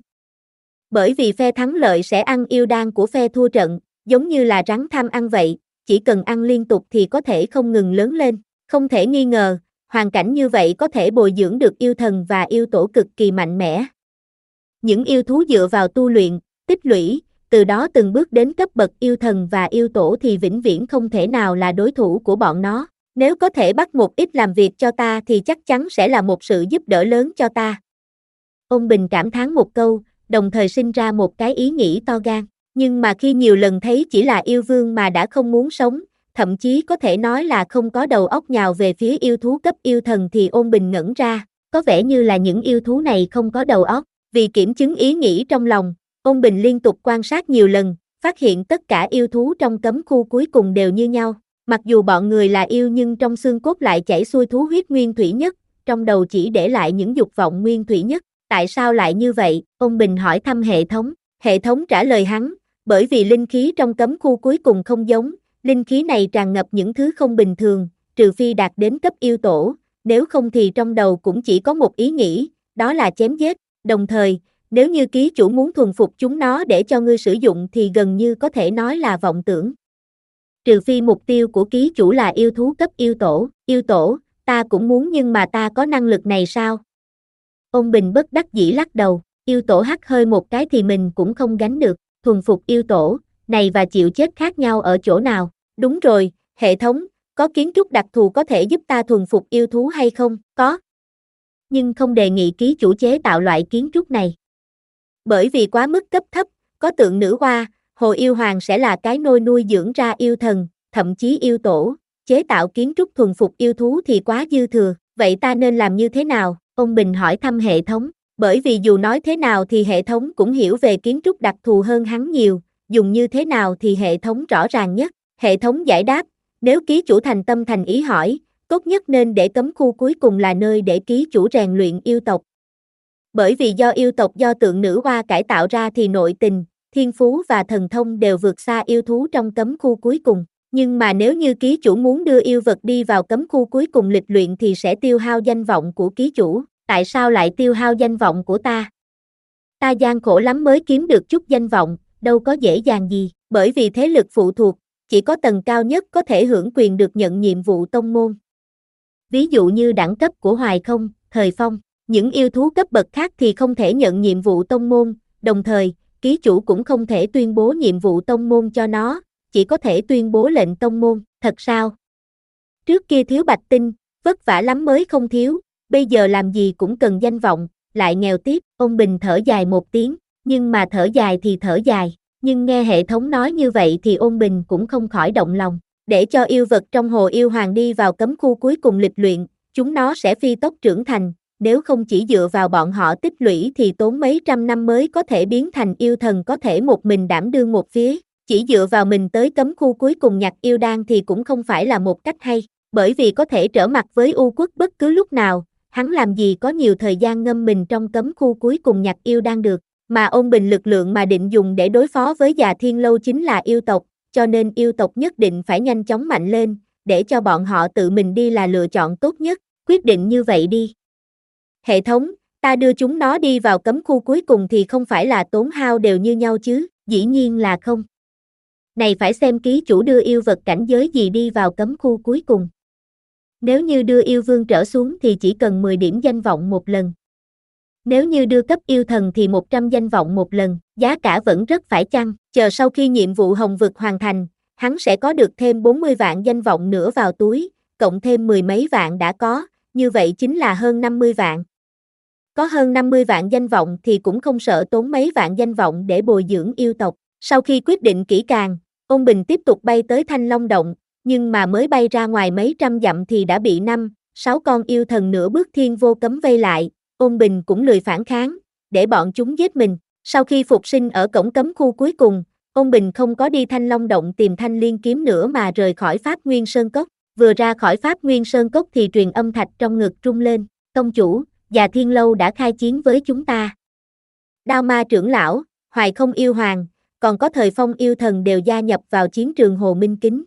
Bởi vì phe thắng lợi sẽ ăn yêu đan của phe thua trận, giống như là rắn tham ăn vậy, chỉ cần ăn liên tục thì có thể không ngừng lớn lên. Không thể nghi ngờ, hoàn cảnh như vậy có thể bồi dưỡng được yêu thần và yêu tổ cực kỳ mạnh mẽ. Những yêu thú dựa vào tu luyện, tích lũy, từ đó từng bước đến cấp bậc yêu thần và yêu tổ thì vĩnh viễn không thể nào là đối thủ của bọn nó. Nếu có thể bắt một ít làm việc cho ta thì chắc chắn sẽ là một sự giúp đỡ lớn cho ta. Ôn Bình cảm thán một câu, đồng thời sinh ra một cái ý nghĩ to gan. Nhưng mà khi nhiều lần thấy chỉ là yêu vương mà đã không muốn sống, thậm chí có thể nói là không có đầu óc nhào về phía yêu thú cấp yêu thần thì Ôn Bình ngẩn ra, có vẻ như là những yêu thú này không có đầu óc. Vì kiểm chứng ý nghĩ trong lòng, Ôn Bình liên tục quan sát nhiều lần, phát hiện tất cả yêu thú trong cấm khu cuối cùng đều như nhau. Mặc dù bọn người là yêu nhưng trong xương cốt lại chảy xuôi thú huyết nguyên thủy nhất, trong đầu chỉ để lại những dục vọng nguyên thủy nhất. Tại sao lại như vậy? Ôn Bình hỏi thăm hệ thống. Hệ thống trả lời hắn, bởi vì linh khí trong cấm khu cuối cùng không giống, linh khí này tràn ngập những thứ không bình thường, trừ phi đạt đến cấp yêu tổ, nếu không thì trong đầu cũng chỉ có một ý nghĩ, đó là chém giết. Đồng thời, nếu như ký chủ muốn thuần phục chúng nó để cho ngươi sử dụng thì gần như có thể nói là vọng tưởng. Trừ phi mục tiêu của ký chủ là yêu thú cấp yêu tổ, yêu tổ, ta cũng muốn nhưng mà ta có năng lực này sao? Ôn Bình bất đắc dĩ lắc đầu, yêu tổ hắt hơi một cái thì mình cũng không gánh được, thuần phục yêu tổ, này và chịu chết khác nhau ở chỗ nào? Đúng rồi, hệ thống, có kiến trúc đặc thù có thể giúp ta thuần phục yêu thú hay không? Có. Nhưng không đề nghị ký chủ chế tạo loại kiến trúc này. Bởi vì quá mức cấp thấp, có tượng nữ hoa, hồ yêu hoàng sẽ là cái nôi nuôi dưỡng ra yêu thần, thậm chí yêu tổ, chế tạo kiến trúc thuần phục yêu thú thì quá dư thừa, vậy ta nên làm như thế nào? Ôn Bình hỏi thăm hệ thống, bởi vì dù nói thế nào thì hệ thống cũng hiểu về kiến trúc đặc thù hơn hắn nhiều, dùng như thế nào thì hệ thống rõ ràng nhất. Hệ thống giải đáp, nếu ký chủ thành tâm thành ý hỏi, tốt nhất nên để cấm khu cuối cùng là nơi để ký chủ rèn luyện yêu tộc. Bởi vì do yêu tộc do tượng nữ hoa cải tạo ra thì nội tình, thiên phú và thần thông đều vượt xa yêu thú trong cấm khu cuối cùng. Nhưng mà nếu như ký chủ muốn đưa yêu vật đi vào cấm khu cuối cùng lịch luyện thì sẽ tiêu hao danh vọng của ký chủ. Tại sao lại tiêu hao danh vọng của ta? Ta gian khổ lắm mới kiếm được chút danh vọng, đâu có dễ dàng gì, bởi vì thế lực phụ thuộc, chỉ có tầng cao nhất có thể hưởng quyền được nhận nhiệm vụ tông môn. Ví dụ như đẳng cấp của Hoài Không, Thời Phong, những yêu thú cấp bậc khác thì không thể nhận nhiệm vụ tông môn, đồng thời, ký chủ cũng không thể tuyên bố nhiệm vụ tông môn cho nó, chỉ có thể tuyên bố lệnh tông môn, thật sao? Trước kia thiếu bạch tinh, vất vả lắm mới không thiếu, bây giờ làm gì cũng cần danh vọng, lại nghèo tiếp. Ôn Bình thở dài một tiếng, nhưng mà thở dài thì thở dài, nhưng nghe hệ thống nói như vậy thì Ôn Bình cũng không khỏi động lòng. Để cho yêu vật trong hồ yêu hoàng đi vào cấm khu cuối cùng lịch luyện, chúng nó sẽ phi tốc trưởng thành, nếu không chỉ dựa vào bọn họ tích lũy thì tốn mấy trăm năm mới có thể biến thành yêu thần có thể một mình đảm đương một phía, chỉ dựa vào mình tới cấm khu cuối cùng nhặt yêu đan thì cũng không phải là một cách hay. bởi vì có thể trở mặt với U Quốc bất cứ lúc nào, hắn làm gì có nhiều thời gian ngâm mình trong cấm khu cuối cùng nhặt yêu đan được, mà ôn bình lực lượng mà định dùng để đối phó với Già Thiên Lâu chính là yêu tộc, cho nên yêu tộc nhất định phải nhanh chóng mạnh lên, để cho bọn họ tự mình đi là lựa chọn tốt nhất, quyết định như vậy đi. Hệ thống, ta đưa chúng nó đi vào cấm khu cuối cùng thì không phải là tốn hao đều như nhau chứ, dĩ nhiên là không. Này phải xem ký chủ đưa yêu vật cảnh giới gì đi vào cấm khu cuối cùng. Nếu như đưa yêu vương trở xuống thì chỉ cần mười điểm danh vọng một lần. Nếu như đưa cấp yêu thần thì một trăm danh vọng một lần, giá cả vẫn rất phải chăng, chờ sau khi nhiệm vụ hồng vực hoàn thành, hắn sẽ có được thêm bốn mươi vạn danh vọng nữa vào túi, cộng thêm mười mấy vạn đã có, như vậy chính là hơn năm mươi vạn. Có hơn năm mươi vạn danh vọng thì cũng không sợ tốn mấy vạn danh vọng để bồi dưỡng yêu tộc. Sau khi quyết định kỹ càng, Ôn Bình tiếp tục bay tới Thanh Long Động, nhưng mà mới bay ra ngoài mấy trăm dặm thì đã bị năm, sáu con yêu thần nửa bước thiên vô cấm vây lại, Ôn Bình cũng lười phản kháng, để bọn chúng giết mình. Sau khi phục sinh ở cổng cấm khu cuối cùng, Ôn Bình không có đi Thanh Long Động tìm Thanh Liên kiếm nữa mà rời khỏi Pháp Nguyên Sơn Cốc. Vừa ra khỏi Pháp Nguyên Sơn Cốc thì truyền âm thạch trong ngực rung lên, tông chủ, Già Thiên Lâu đã khai chiến với chúng ta. Đao Ma trưởng lão, Hoài Không yêu hoàng, còn có Thời Phong yêu thần đều gia nhập vào chiến trường Hồ Minh Kính.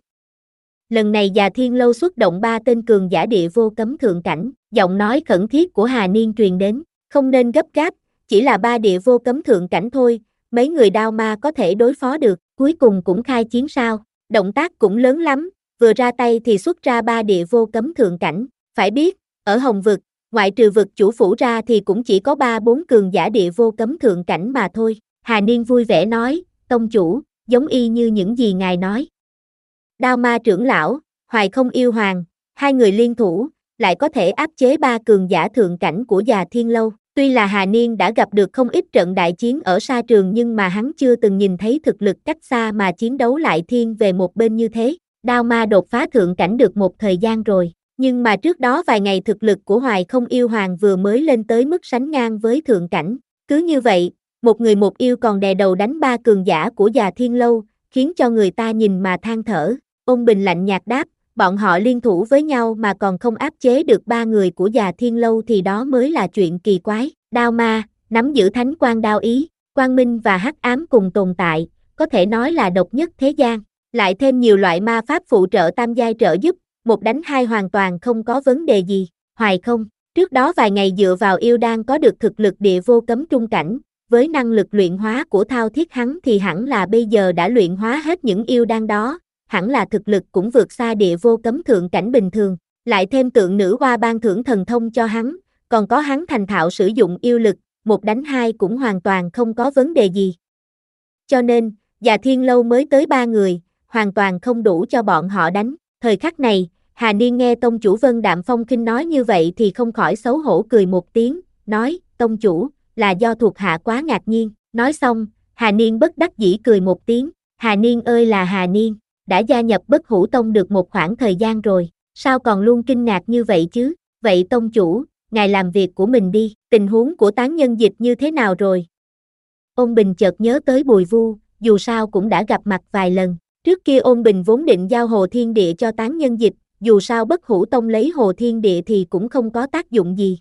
Lần này Già Thiên Lâu xuất động ba tên cường giả địa vô cấm thượng cảnh, giọng nói khẩn thiết của Hà Niên truyền đến, không nên gấp gáp, chỉ là ba địa vô cấm thượng cảnh thôi, mấy người Đao Ma có thể đối phó được, cuối cùng cũng khai chiến sao, động tác cũng lớn lắm, vừa ra tay thì xuất ra ba địa vô cấm thượng cảnh, phải biết, ở Hồng Vực, ngoại trừ vực chủ phủ ra thì cũng chỉ có ba bốn cường giả địa vô cấm thượng cảnh mà thôi, Hà Niên vui vẻ nói, tông chủ, giống y như những gì ngài nói. Đao Ma trưởng lão, Hoài Không yêu hoàng, hai người liên thủ, lại có thể áp chế ba cường giả thượng cảnh của Già Thiên Lâu. Tuy là Hà Niên đã gặp được không ít trận đại chiến ở sa trường nhưng mà hắn chưa từng nhìn thấy thực lực cách xa mà chiến đấu lại thiên về một bên như thế. Đao Ma đột phá thượng cảnh được một thời gian rồi, nhưng mà trước đó vài ngày thực lực của Hoài Không yêu hoàng vừa mới lên tới mức sánh ngang với thượng cảnh. Cứ như vậy, một người một yêu còn đè đầu đánh ba cường giả của Già Thiên Lâu, khiến cho người ta nhìn mà than thở. Ôn Bình lạnh nhạt đáp, bọn họ liên thủ với nhau mà còn không áp chế được ba người của Già Thiên Lâu thì đó mới là chuyện kỳ quái. Đao Ma, nắm giữ thánh quang đao ý, quang minh và hắc ám cùng tồn tại, có thể nói là độc nhất thế gian. Lại thêm nhiều loại ma pháp phụ trợ tam giai trợ giúp, một đánh hai hoàn toàn không có vấn đề gì. Hoài Không, trước đó vài ngày dựa vào yêu đan có được thực lực địa vô cấm trung cảnh, với năng lực luyện hóa của thao thiết hắn thì hẳn là bây giờ đã luyện hóa hết những yêu đan đó, hẳn là thực lực cũng vượt xa địa vô cấm thượng cảnh bình thường, lại thêm tượng nữ hoa ban thưởng thần thông cho hắn, còn có hắn thành thạo sử dụng yêu lực, một đánh hai cũng hoàn toàn không có vấn đề gì. Cho nên, Già Thiên Lâu mới tới ba người, hoàn toàn không đủ cho bọn họ đánh. Thời khắc này, Hà Niên nghe tông chủ Vân Đạm Phong khinh nói như vậy thì không khỏi xấu hổ cười một tiếng, nói, tông chủ, là do thuộc hạ quá ngạc nhiên. Nói xong, Hà Niên bất đắc dĩ cười một tiếng, Hà Niên ơi là Hà Niên, đã gia nhập Bất Hủ Tông được một khoảng thời gian rồi, sao còn luôn kinh ngạc như vậy chứ? Vậy tông chủ, ngài làm việc của mình đi, tình huống của tán nhân dịch như thế nào rồi? Ôn Bình chợt nhớ tới Bùi Vu, dù sao cũng đã gặp mặt vài lần, trước kia Ôn Bình vốn định giao Hồ Thiên Địa cho tán nhân dịch, dù sao Bất Hủ Tông lấy Hồ Thiên Địa thì cũng không có tác dụng gì.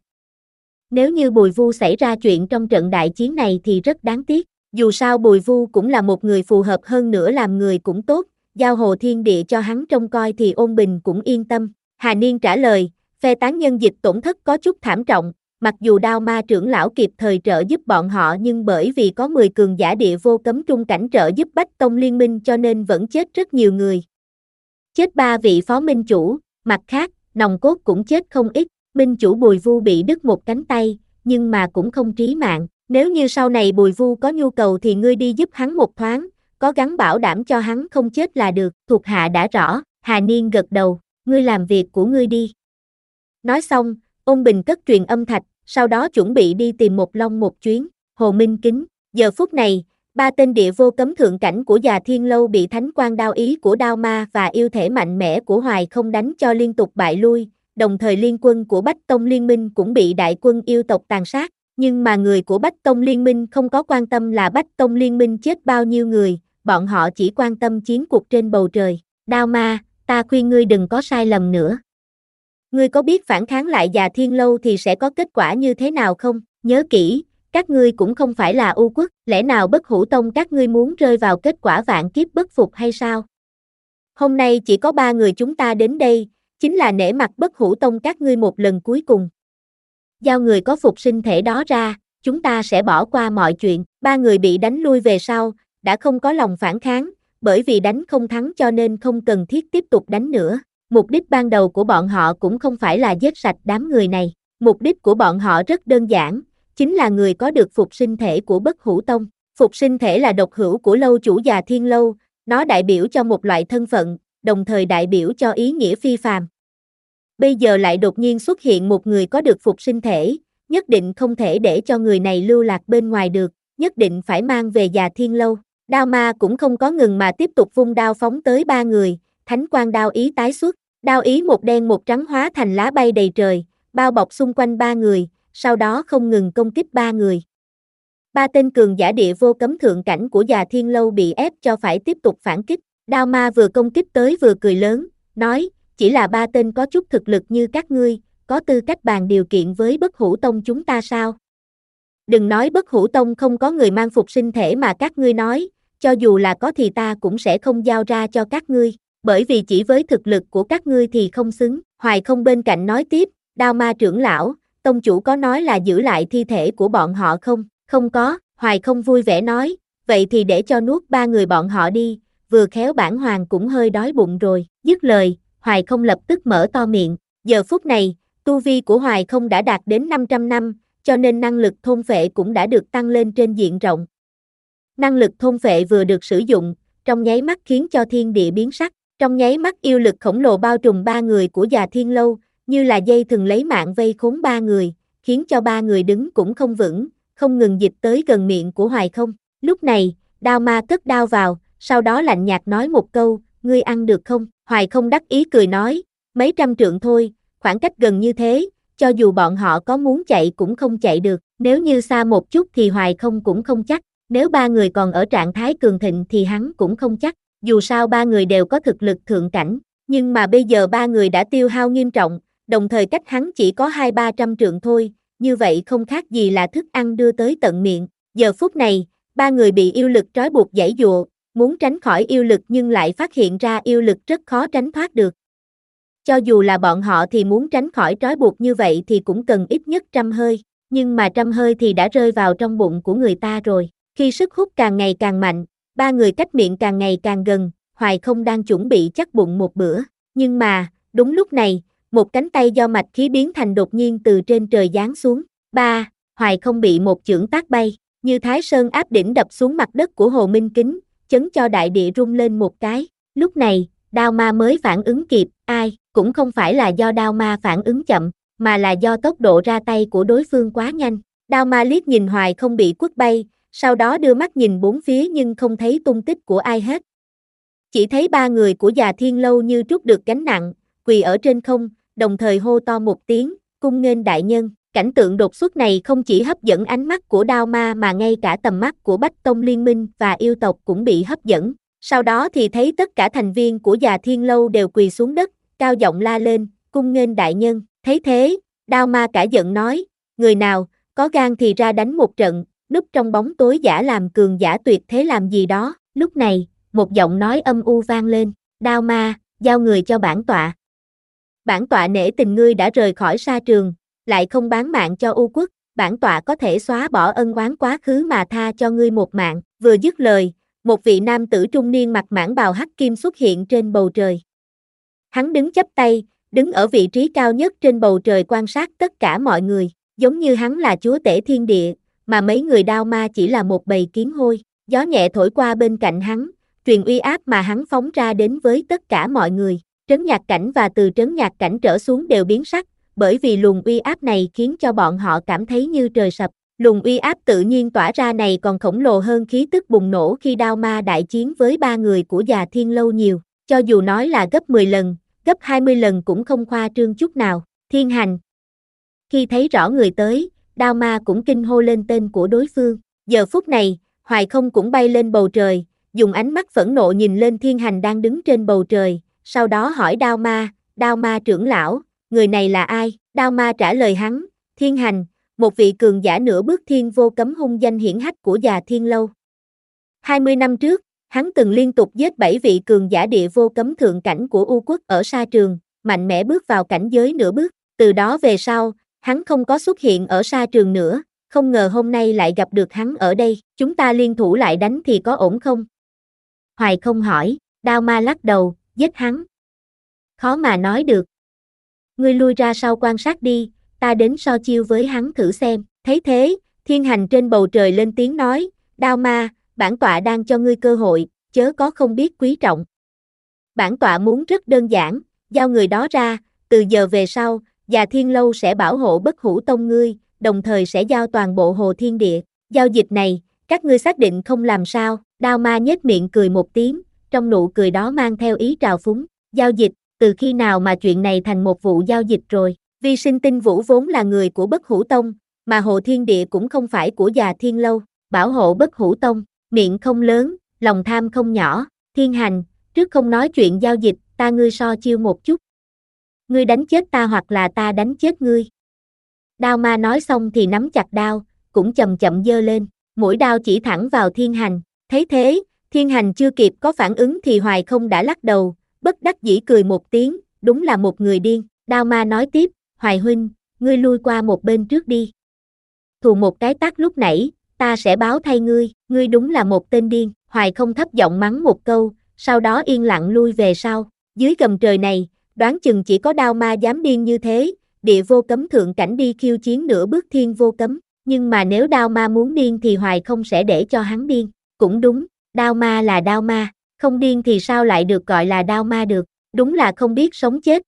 Nếu như Bùi Vu xảy ra chuyện trong trận đại chiến này thì rất đáng tiếc, dù sao Bùi Vu cũng là một người phù hợp hơn nữa làm người cũng tốt, giao Hồ Thiên Địa cho hắn trông coi thì Ôn Bình cũng yên tâm. Hà Niên trả lời, phe tán nhân dịch tổn thất có chút thảm trọng, mặc dù Đao Ma trưởng lão kịp thời trợ giúp bọn họ nhưng bởi vì có mười cường giả địa vô cấm trung cảnh trợ giúp Bách Tông liên minh cho nên vẫn chết rất nhiều người. Chết ba vị phó minh chủ, mặt khác, nòng cốt cũng chết không ít, minh chủ Bùi Vu bị đứt một cánh tay, nhưng mà cũng không trí mạng, nếu như sau này Bùi Vu có nhu cầu thì ngươi đi giúp hắn một thoáng, có gắng bảo đảm cho hắn không chết là được, thuộc hạ đã rõ. Hà Niên gật đầu, ngươi làm việc của ngươi đi. Nói xong, Ôn Bình cất truyền âm thạch, sau đó chuẩn bị đi tìm một long một chuyến. Hồ Minh Kính, giờ phút này, ba tên địa vô cấm thượng cảnh của Già Thiên Lâu bị thánh quang đao ý của Đao Ma và yêu thể mạnh mẽ của Hoài Không đánh cho liên tục bại lui, đồng thời liên quân của Bách Tông Liên minh cũng bị đại quân yêu tộc tàn sát, nhưng mà người của Bách Tông Liên minh không có quan tâm là Bách Tông Liên minh chết bao nhiêu người, bọn họ chỉ quan tâm chiến cuộc trên bầu trời. Đao Ma, ta khuyên ngươi đừng có sai lầm nữa. ngươi có biết phản kháng lại Già Thiên Lâu thì sẽ có kết quả như thế nào không? Nhớ kỹ, các ngươi cũng không phải là U Quốc, lẽ nào Bất Hủ Tông các ngươi muốn rơi vào kết quả vạn kiếp bất phục hay sao? Hôm nay chỉ có ba người chúng ta đến đây, chính là nể mặt Bất Hủ Tông các ngươi một lần cuối cùng. Giao người có phục sinh thể đó ra, chúng ta sẽ bỏ qua mọi chuyện. Ba người bị đánh lui về sau, đã không có lòng phản kháng, bởi vì đánh không thắng cho nên không cần thiết tiếp tục đánh nữa. Mục đích ban đầu của bọn họ cũng không phải là giết sạch đám người này. Mục đích của bọn họ rất đơn giản, chính là người có được phục sinh thể của Bất Hủ Tông. Phục sinh thể là độc hữu của lâu chủ Già Thiên Lâu, nó đại biểu cho một loại thân phận, đồng thời đại biểu cho ý nghĩa phi phàm. Bây giờ lại đột nhiên xuất hiện một người có được phục sinh thể, nhất định không thể để cho người này lưu lạc bên ngoài được, nhất định phải mang về Già Thiên Lâu. Đao ma cũng không có ngừng mà tiếp tục vung đao phóng tới ba người, thánh quang đao ý tái xuất, đao ý một đen một trắng hóa thành lá bay đầy trời, bao bọc xung quanh ba người, sau đó không ngừng công kích ba người. Ba tên cường giả địa vô cấm thượng cảnh của Già Thiên Lâu bị ép cho phải tiếp tục phản kích, đao ma vừa công kích tới vừa cười lớn, nói, chỉ là ba tên có chút thực lực như các ngươi, có tư cách bàn điều kiện với Bất Hủ Tông chúng ta sao? Đừng nói Bất Hủ Tông không có người mang phục sinh thể mà các ngươi nói, cho dù là có thì ta cũng sẽ không giao ra cho các ngươi, bởi vì chỉ với thực lực của các ngươi thì không xứng. Hoài Không bên cạnh nói tiếp, Đao ma trưởng lão, tông chủ có nói là giữ lại thi thể của bọn họ không? Không có, Hoài Không vui vẻ nói, vậy thì để cho nuốt ba người bọn họ đi, vừa khéo bản hoàng cũng hơi đói bụng rồi. Dứt lời, Hoài Không lập tức mở to miệng, giờ phút này, tu vi của Hoài Không đã đạt đến năm trăm năm, cho nên năng lực thôn phệ cũng đã được tăng lên trên diện rộng. Năng lực thôn phệ vừa được sử dụng, trong nháy mắt khiến cho thiên địa biến sắc, trong nháy mắt yêu lực khổng lồ bao trùm ba người của Già Thiên Lâu, như là dây thừng lấy mạng vây khốn ba người, khiến cho ba người đứng cũng không vững, không ngừng dịch tới gần miệng của Hoài Không. Lúc này, đao ma cất đao vào, sau đó lạnh nhạt nói một câu, ngươi ăn được không? Hoài Không đắc ý cười nói, mấy trăm trượng thôi, khoảng cách gần như thế, cho dù bọn họ có muốn chạy cũng không chạy được, nếu như xa một chút thì Hoài Không cũng không chắc, nếu ba người còn ở trạng thái cường thịnh thì hắn cũng không chắc, dù sao ba người đều có thực lực thượng cảnh, nhưng mà bây giờ ba người đã tiêu hao nghiêm trọng, đồng thời cách hắn chỉ có hai ba trăm trượng thôi, như vậy không khác gì là thức ăn đưa tới tận miệng. Giờ phút này, ba người bị yêu lực trói buộc giãy giụa, muốn tránh khỏi yêu lực nhưng lại phát hiện ra yêu lực rất khó tránh thoát được. Cho dù là bọn họ thì muốn tránh khỏi trói buộc như vậy thì cũng cần ít nhất trăm hơi, nhưng mà trăm hơi thì đã rơi vào trong bụng của người ta rồi. Khi sức hút càng ngày càng mạnh, ba người cách miệng càng ngày càng gần, Hoài Không đang chuẩn bị chắc bụng một bữa, nhưng mà, đúng lúc này, một cánh tay do mạch khí biến thành đột nhiên từ trên trời giáng xuống. Ba, Hoài Không bị một chưởng tác bay, như Thái Sơn áp đỉnh đập xuống mặt đất của Hồ Minh Kính, chấn cho đại địa rung lên một cái. Lúc này, đao ma mới phản ứng kịp, ai, cũng không phải là do đao ma phản ứng chậm, mà là do tốc độ ra tay của đối phương quá nhanh. Đao ma liếc nhìn Hoài Không bị quất bay, sau đó đưa mắt nhìn bốn phía nhưng không thấy tung tích của ai hết. Chỉ thấy ba người của Già Thiên Lâu như trút được gánh nặng, quỳ ở trên không, đồng thời hô to một tiếng, cung nghênh đại nhân. Cảnh tượng đột xuất này không chỉ hấp dẫn ánh mắt của đao ma mà ngay cả tầm mắt của Bách Tông Liên Minh và yêu tộc cũng bị hấp dẫn. Sau đó thì thấy tất cả thành viên của Già Thiên Lâu đều quỳ xuống đất, cao giọng la lên, cung nghênh đại nhân. Thấy thế, đao ma cả giận nói, người nào, có gan thì ra đánh một trận, núp trong bóng tối giả làm cường giả tuyệt thế làm gì đó. Lúc này, một giọng nói âm u vang lên, đao ma, giao người cho bản tọa. Bản tọa nể tình ngươi đã rời khỏi sa trường, lại không bán mạng cho U Quốc, bản tọa có thể xóa bỏ ân oán quá khứ mà tha cho ngươi một mạng. Vừa dứt lời, một vị nam tử trung niên mặc mãng bào hắc kim xuất hiện trên bầu trời. Hắn đứng chắp tay, đứng ở vị trí cao nhất trên bầu trời quan sát tất cả mọi người, giống như hắn là chúa tể thiên địa, mà mấy người đao ma chỉ là một bầy kiến hôi. Gió nhẹ thổi qua bên cạnh hắn, truyền uy áp mà hắn phóng ra đến với tất cả mọi người. Trấn Nhạc Cảnh và từ Trấn Nhạc Cảnh trở xuống đều biến sắc, bởi vì luồng uy áp này khiến cho bọn họ cảm thấy như trời sập. Luồng uy áp tự nhiên tỏa ra này còn khổng lồ hơn khí tức bùng nổ khi đao ma đại chiến với ba người của Già Thiên Lâu nhiều, cho dù nói là gấp mười lần, gấp hai mươi lần cũng không khoa trương chút nào. Thiên Hành. Khi thấy rõ người tới, đao ma cũng kinh hô lên tên của đối phương. Giờ phút này, Hoài Không cũng bay lên bầu trời, dùng ánh mắt phẫn nộ nhìn lên Thiên Hành đang đứng trên bầu trời, sau đó hỏi đao ma, đao ma trưởng lão, người này là ai? Đao ma trả lời hắn, Thiên Hành, một vị cường giả nửa bước thiên vô cấm hung danh hiển hách của già Thiên Lâu. hai mươi năm trước, hắn từng liên tục giết bảy vị cường giả địa vô cấm thượng cảnh của U quốc ở sa trường, mạnh mẽ bước vào cảnh giới nửa bước. Từ đó về sau, hắn không có xuất hiện ở sa trường nữa, không ngờ hôm nay lại gặp được hắn ở đây. Chúng ta liên thủ lại đánh thì có ổn không? Hoài không hỏi, Đao ma lắc đầu, giết hắn. Khó mà nói được. Ngươi lui ra sau quan sát đi, ta đến so chiêu với hắn thử xem. Thấy thế, Thiên Hành trên bầu trời lên tiếng nói, Đao ma, bản tọa đang cho ngươi cơ hội, chớ có không biết quý trọng. Bản tọa muốn rất đơn giản, giao người đó ra, từ giờ về sau, già Thiên Lâu sẽ bảo hộ Bất Hủ Tông ngươi, đồng thời sẽ giao toàn bộ Hồ Thiên Địa. Giao dịch này, các ngươi xác định không làm sao? Đao ma nhếch miệng cười một tiếng, trong nụ cười đó mang theo ý trào phúng. Giao dịch, từ khi nào mà chuyện này thành một vụ giao dịch rồi? Vi Sinh Tinh Vũ vốn là người của Bất Hủ Tông, mà Hồ Thiên Địa cũng không phải của già Thiên Lâu. Bảo hộ Bất Hủ Tông, miệng không lớn, lòng tham không nhỏ. Thiên Hành, trước không nói chuyện giao dịch, ta ngươi so chiêu một chút. Ngươi đánh chết ta hoặc là ta đánh chết ngươi. Đao ma nói xong thì nắm chặt đao, cũng chậm chậm giơ lên, mũi đao chỉ thẳng vào Thiên Hành. Thấy thế, Thiên Hành chưa kịp có phản ứng thì Hoài không đã lắc đầu, bất đắc dĩ cười một tiếng, đúng là một người điên. Đao ma nói tiếp, Hoài huynh, ngươi lui qua một bên trước đi. Thù một cái tát lúc nãy, ta sẽ báo thay ngươi, ngươi đúng là một tên điên. Hoài không thấp giọng mắng một câu, sau đó yên lặng lui về sau. Dưới gầm trời này, đoán chừng chỉ có Đao ma dám điên như thế, địa vô cấm thượng cảnh đi khiêu chiến nửa bước thiên vô cấm. Nhưng mà nếu Đao ma muốn điên thì Hoài không sẽ để cho hắn điên. Cũng đúng, Đao ma là Đao ma, không điên thì sao lại được gọi là Đao ma được, đúng là không biết sống chết.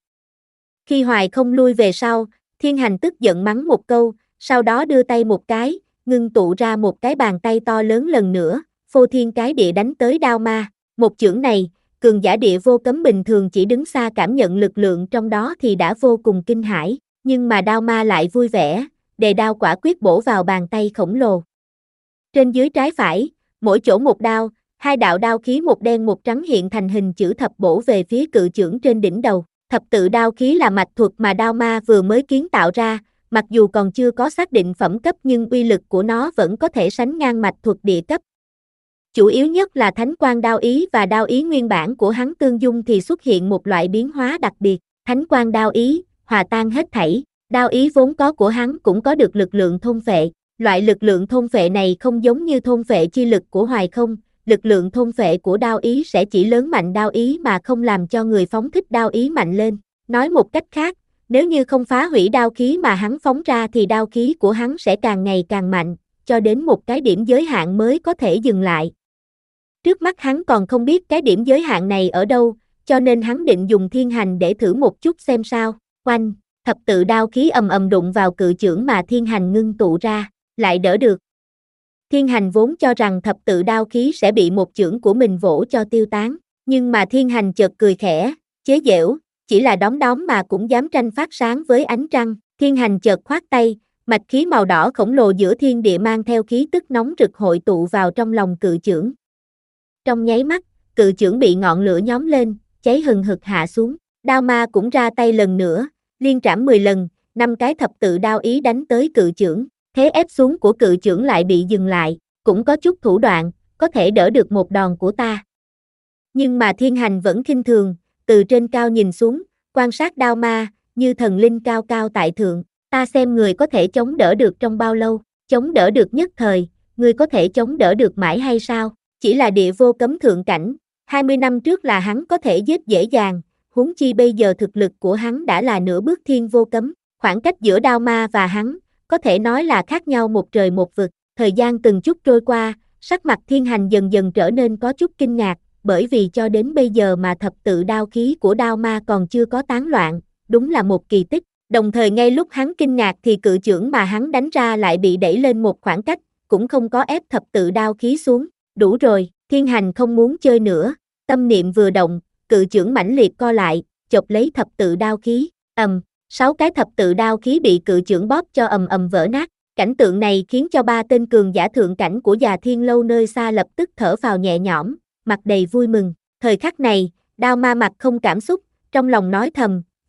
Khi Hoài không lui về sau, Thiên Hành tức giận mắng một câu, sau đó đưa tay một cái, ngưng tụ ra một cái bàn tay to lớn lần nữa, phô thiên cái địa đánh tới Đao ma. Một chưởng này, cường giả địa vô cấm bình thường chỉ đứng xa cảm nhận lực lượng trong đó thì đã vô cùng kinh hãi, nhưng mà Đao ma lại vui vẻ, đề đao quả quyết bổ vào bàn tay khổng lồ. Trên dưới trái phải, mỗi chỗ một đao, hai đạo đao khí một đen một trắng hiện thành hình chữ thập bổ về phía cự chưởng trên đỉnh đầu. Thập tự đao khí là mạch thuật mà Đao ma vừa mới kiến tạo ra, mặc dù còn chưa có xác định phẩm cấp nhưng uy lực của nó vẫn có thể sánh ngang mạch thuật địa cấp. Chủ yếu nhất là thánh quang đao ý và đao ý nguyên bản của hắn tương dung thì xuất hiện một loại biến hóa đặc biệt. Thánh quang đao ý, hòa tan hết thảy, đao ý vốn có của hắn cũng có được lực lượng thôn phệ. Loại lực lượng thôn phệ này không giống như thôn phệ chi lực của Hoài không, lực lượng thôn phệ của đao ý sẽ chỉ lớn mạnh đao ý mà không làm cho người phóng thích đao ý mạnh lên. Nói một cách khác, nếu như không phá hủy đao khí mà hắn phóng ra thì đao khí của hắn sẽ càng ngày càng mạnh, cho đến một cái điểm giới hạn mới có thể dừng lại. Trước mắt hắn còn không biết cái điểm giới hạn này ở đâu, cho nên hắn định dùng Thiên Hành để thử một chút xem sao. Oanh, thập tự đao khí ầm ầm đụng vào cự chưởng mà Thiên Hành ngưng tụ ra, lại đỡ được. Thiên Hành vốn cho rằng thập tự đao khí sẽ bị một chưởng của mình vỗ cho tiêu tán, nhưng mà Thiên Hành chợt cười khẽ, chế giễu, chỉ là đom đóm mà cũng dám tranh phát sáng với ánh trăng. Thiên Hành chợt khoát tay, mạch khí màu đỏ khổng lồ giữa thiên địa mang theo khí tức nóng rực hội tụ vào trong lòng cự chưởng. Trong nháy mắt, cự chưởng bị ngọn lửa nhóm lên, cháy hừng hực hạ xuống. Đao ma cũng ra tay lần nữa, liên trảm mười lần, năm cái thập tự đao ý đánh tới cự chưởng. Thế ép xuống của cự chưởng lại bị dừng lại, cũng có chút thủ đoạn, có thể đỡ được một đòn của ta. Nhưng mà Thiên Hành vẫn khinh thường, từ trên cao nhìn xuống, quan sát Đao ma, như thần linh cao cao tại thượng. Ta xem người có thể chống đỡ được trong bao lâu, chống đỡ được nhất thời, người có thể chống đỡ được mãi hay sao? Chỉ là địa vô cấm thượng cảnh, hai mươi năm trước là hắn có thể giết dễ dàng, huống chi bây giờ thực lực của hắn đã là nửa bước thiên vô cấm, khoảng cách giữa Đao ma và hắn, có thể nói là khác nhau một trời một vực. Thời gian từng chút trôi qua, sắc mặt Thiên Hành dần dần trở nên có chút kinh ngạc, bởi vì cho đến bây giờ mà thập tự đao khí của Đao ma còn chưa có tán loạn, đúng là một kỳ tích. Đồng thời ngay lúc hắn kinh ngạc thì cự chưởng mà hắn đánh ra lại bị đẩy lên một khoảng cách, cũng không có ép thập tự đao khí xuống. Đủ rồi, Thiên Hành không muốn chơi nữa, tâm niệm vừa động, cự chưởng mãnh liệt co lại, chộp lấy thập tự đao khí, ầm. Sáu cái thập tự đao khí bị cự chưởng bóp cho ầm ầm vỡ nát. Cảnh tượng này khiến cho ba tên cường giả thượng cảnh của già Thiên Lâu nơi xa lập tức thở phào nhẹ nhõm, mặt đầy vui mừng. Thời khắc này, Đao ma mặt không cảm xúc, trong lòng nói thầm,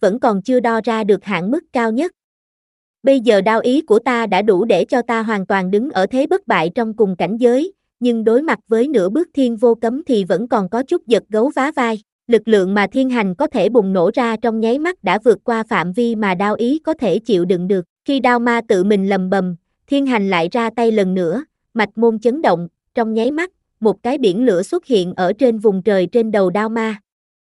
vẫn còn chưa đo ra được hạn mức cao nhất. Bây giờ đao ý của ta đã đủ để cho ta hoàn toàn đứng ở thế bất bại trong cùng cảnh giới, nhưng đối mặt với nửa bước thiên vô cấm thì vẫn còn có chút giật gấu vá vai. Lực lượng mà thiên hành có thể bùng nổ ra trong nháy mắt đã vượt qua phạm vi mà đao ý có thể chịu đựng được. Khi đao ma tự mình lầm bầm, thiên hành lại ra tay lần nữa, mạch môn chấn động, trong nháy mắt, một cái biển lửa xuất hiện ở trên vùng trời trên đầu đao ma.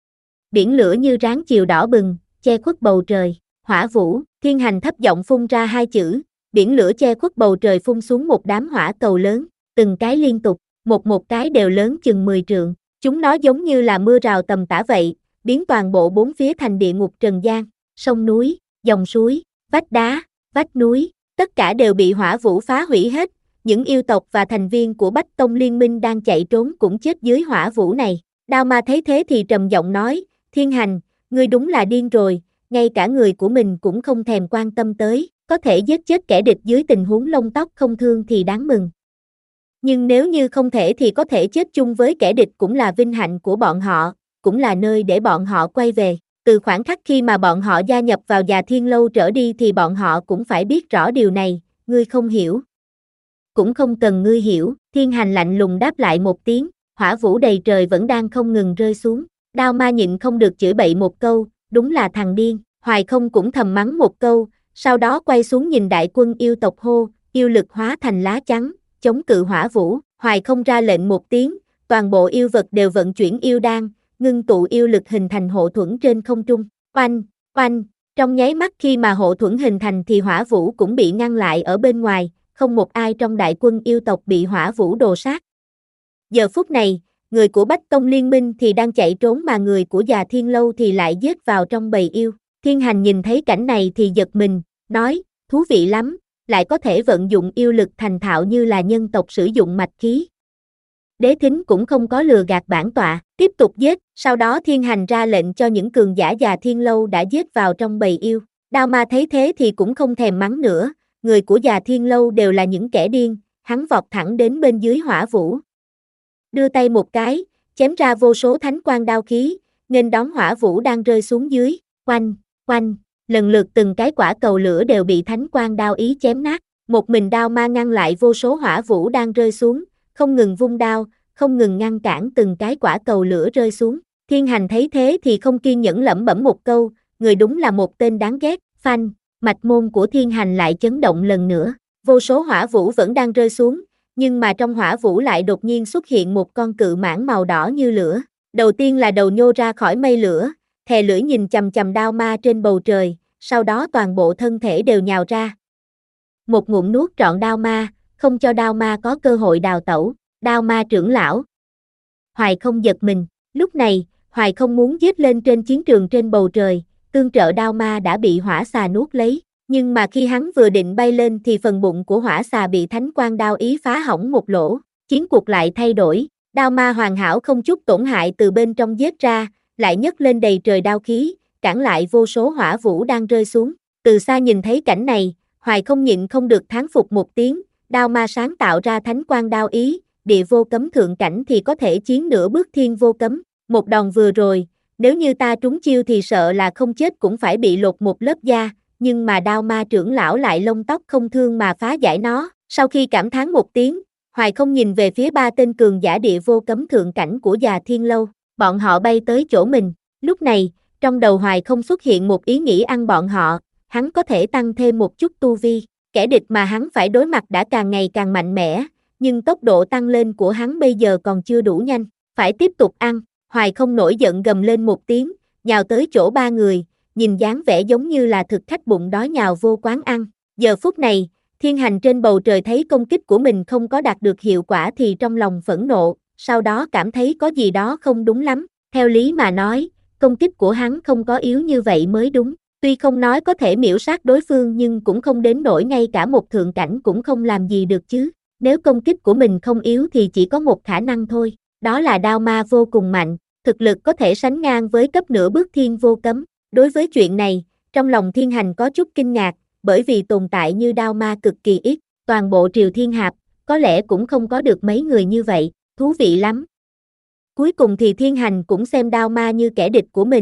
Biển lửa như ráng chiều đỏ bừng, che khuất bầu trời. Hỏa vũ, thiên hành thấp giọng phun ra hai chữ, biển lửa che khuất bầu trời phun xuống một đám hỏa cầu lớn, từng cái liên tục, một một cái đều lớn chừng mười trượng. Chúng nó giống như là mưa rào tầm tã vậy, biến toàn bộ bốn phía thành địa ngục trần gian, sông núi, dòng suối, vách đá, vách núi, tất cả đều bị hỏa vũ phá hủy hết. Những yêu tộc và thành viên của Bách Tông Liên minh đang chạy trốn cũng chết dưới hỏa vũ này. Đao ma thấy thế thì trầm giọng nói, thiên hành, ngươi đúng là điên rồi, ngay cả người của mình cũng không thèm quan tâm tới, có thể giết chết kẻ địch dưới tình huống lông tóc không thương thì đáng mừng. Nhưng nếu như không thể thì có thể chết chung với kẻ địch cũng là vinh hạnh của bọn họ, cũng là nơi để bọn họ quay về. Từ khoảnh khắc khi mà bọn họ gia nhập vào Già Thiên Lâu trở đi thì bọn họ cũng phải biết rõ điều này, ngươi không hiểu. Cũng không cần ngươi hiểu, thiên hành lạnh lùng đáp lại một tiếng, hỏa vũ đầy trời vẫn đang không ngừng rơi xuống. Đao ma nhịn không được chửi bậy một câu, đúng là thằng điên. Hoài Không cũng thầm mắng một câu, sau đó quay xuống nhìn đại quân yêu tộc hô, yêu lực hóa thành lá chắn, chống cự hỏa vũ. Hoài Không ra lệnh một tiếng, toàn bộ yêu vật đều vận chuyển yêu đan, ngưng tụ yêu lực hình thành hộ thuẫn trên không trung. Oanh, oanh, trong nháy mắt khi mà hộ thuẫn hình thành thì hỏa vũ cũng bị ngăn lại ở bên ngoài, không một ai trong đại quân yêu tộc bị hỏa vũ đồ sát. Giờ phút này, người của Bách Tông Liên minh thì đang chạy trốn mà người của Già Thiên Lâu thì lại giết vào trong bầy yêu. Thiên hành nhìn thấy cảnh này thì giật mình, nói, thú vị lắm, lại có thể vận dụng yêu lực thành thạo như là nhân tộc sử dụng mạch khí. Đế Thính cũng không có lừa gạt bản tọa, tiếp tục giết, sau đó thiên hành ra lệnh cho những cường giả Già Thiên Lâu đã giết vào trong bầy yêu. Đao ma thấy thế thì cũng không thèm mắng nữa, người của Già Thiên Lâu đều là những kẻ điên, hắn vọt thẳng đến bên dưới hỏa vũ. Đưa tay một cái, chém ra vô số thánh quang đao khí, nghênh đón hỏa vũ đang rơi xuống dưới, quanh, quanh, lần lượt từng cái quả cầu lửa đều bị thánh quang đao ý chém nát, một mình đao ma ngăn lại vô số hỏa vũ đang rơi xuống, không ngừng vung đao, không ngừng ngăn cản từng cái quả cầu lửa rơi xuống. Thiên hành thấy thế thì không kiên nhẫn lẩm bẩm một câu, người đúng là một tên đáng ghét. Phanh, mạch môn của thiên hành lại chấn động lần nữa, vô số hỏa vũ vẫn đang rơi xuống, nhưng mà trong hỏa vũ lại đột nhiên xuất hiện một con cự mãng màu đỏ như lửa. Đầu tiên là đầu nhô ra khỏi mây lửa, thè lưỡi nhìn chằm chằm đao ma trên bầu trời, sau đó toàn bộ thân thể đều nhào ra. Một ngụm nuốt trọn đao ma, không cho đao ma có cơ hội đào tẩu. Đao ma trưởng lão. Hoài Không giật mình, lúc này, Hoài Không muốn giết lên trên chiến trường trên bầu trời, tương trợ đao ma đã bị hỏa xà nuốt lấy, nhưng mà khi hắn vừa định bay lên thì phần bụng của hỏa xà bị thánh quang đao ý phá hỏng một lỗ, chiến cuộc lại thay đổi, đao ma hoàn hảo không chút tổn hại từ bên trong giết ra, lại nhấc lên đầy trời đao khí, cản lại vô số hỏa vũ đang rơi xuống. Từ xa nhìn thấy cảnh này, Hoài Không nhịn không được thán phục một tiếng, đao ma sáng tạo ra thánh quang đao ý, địa vô cấm thượng cảnh thì có thể chiến nửa bước thiên vô cấm. Một đòn vừa rồi, nếu như ta trúng chiêu thì sợ là không chết cũng phải bị lột một lớp da, nhưng mà đao ma trưởng lão lại lông tóc không thương mà phá giải nó. Sau khi cảm thán một tiếng, Hoài Không nhìn về phía ba tên cường giả địa vô cấm thượng cảnh của Già Thiên Lâu, bọn họ bay tới chỗ mình. Lúc này, trong đầu Hoài Không xuất hiện một ý nghĩ ăn bọn họ, hắn có thể tăng thêm một chút tu vi. Kẻ địch mà hắn phải đối mặt đã càng ngày càng mạnh mẽ, nhưng tốc độ tăng lên của hắn bây giờ còn chưa đủ nhanh, phải tiếp tục ăn. Hoài Không nổi giận gầm lên một tiếng, nhào tới chỗ ba người, nhìn dáng vẻ giống như là thực khách bụng đói nhào vô quán ăn. Giờ phút này, thiên hành trên bầu trời thấy công kích của mình không có đạt được hiệu quả thì trong lòng phẫn nộ, sau đó cảm thấy có gì đó không đúng lắm. Theo lý mà nói, công kích của hắn không có yếu như vậy mới đúng. Tuy không nói có thể miểu sát đối phương nhưng cũng không đến nỗi ngay cả một thượng cảnh cũng không làm gì được chứ. Nếu công kích của mình không yếu thì chỉ có một khả năng thôi, đó là đao ma vô cùng mạnh, thực lực có thể sánh ngang với cấp nửa bước thiên vô cấm. Đối với chuyện này, trong lòng thiên hành có chút kinh ngạc, bởi vì tồn tại như đao ma cực kỳ ít, toàn bộ Triều Thiên Hạp, có lẽ cũng không có được mấy người như vậy, thú vị lắm. Cuối cùng thì thiên hành cũng xem đao ma như kẻ địch của mình,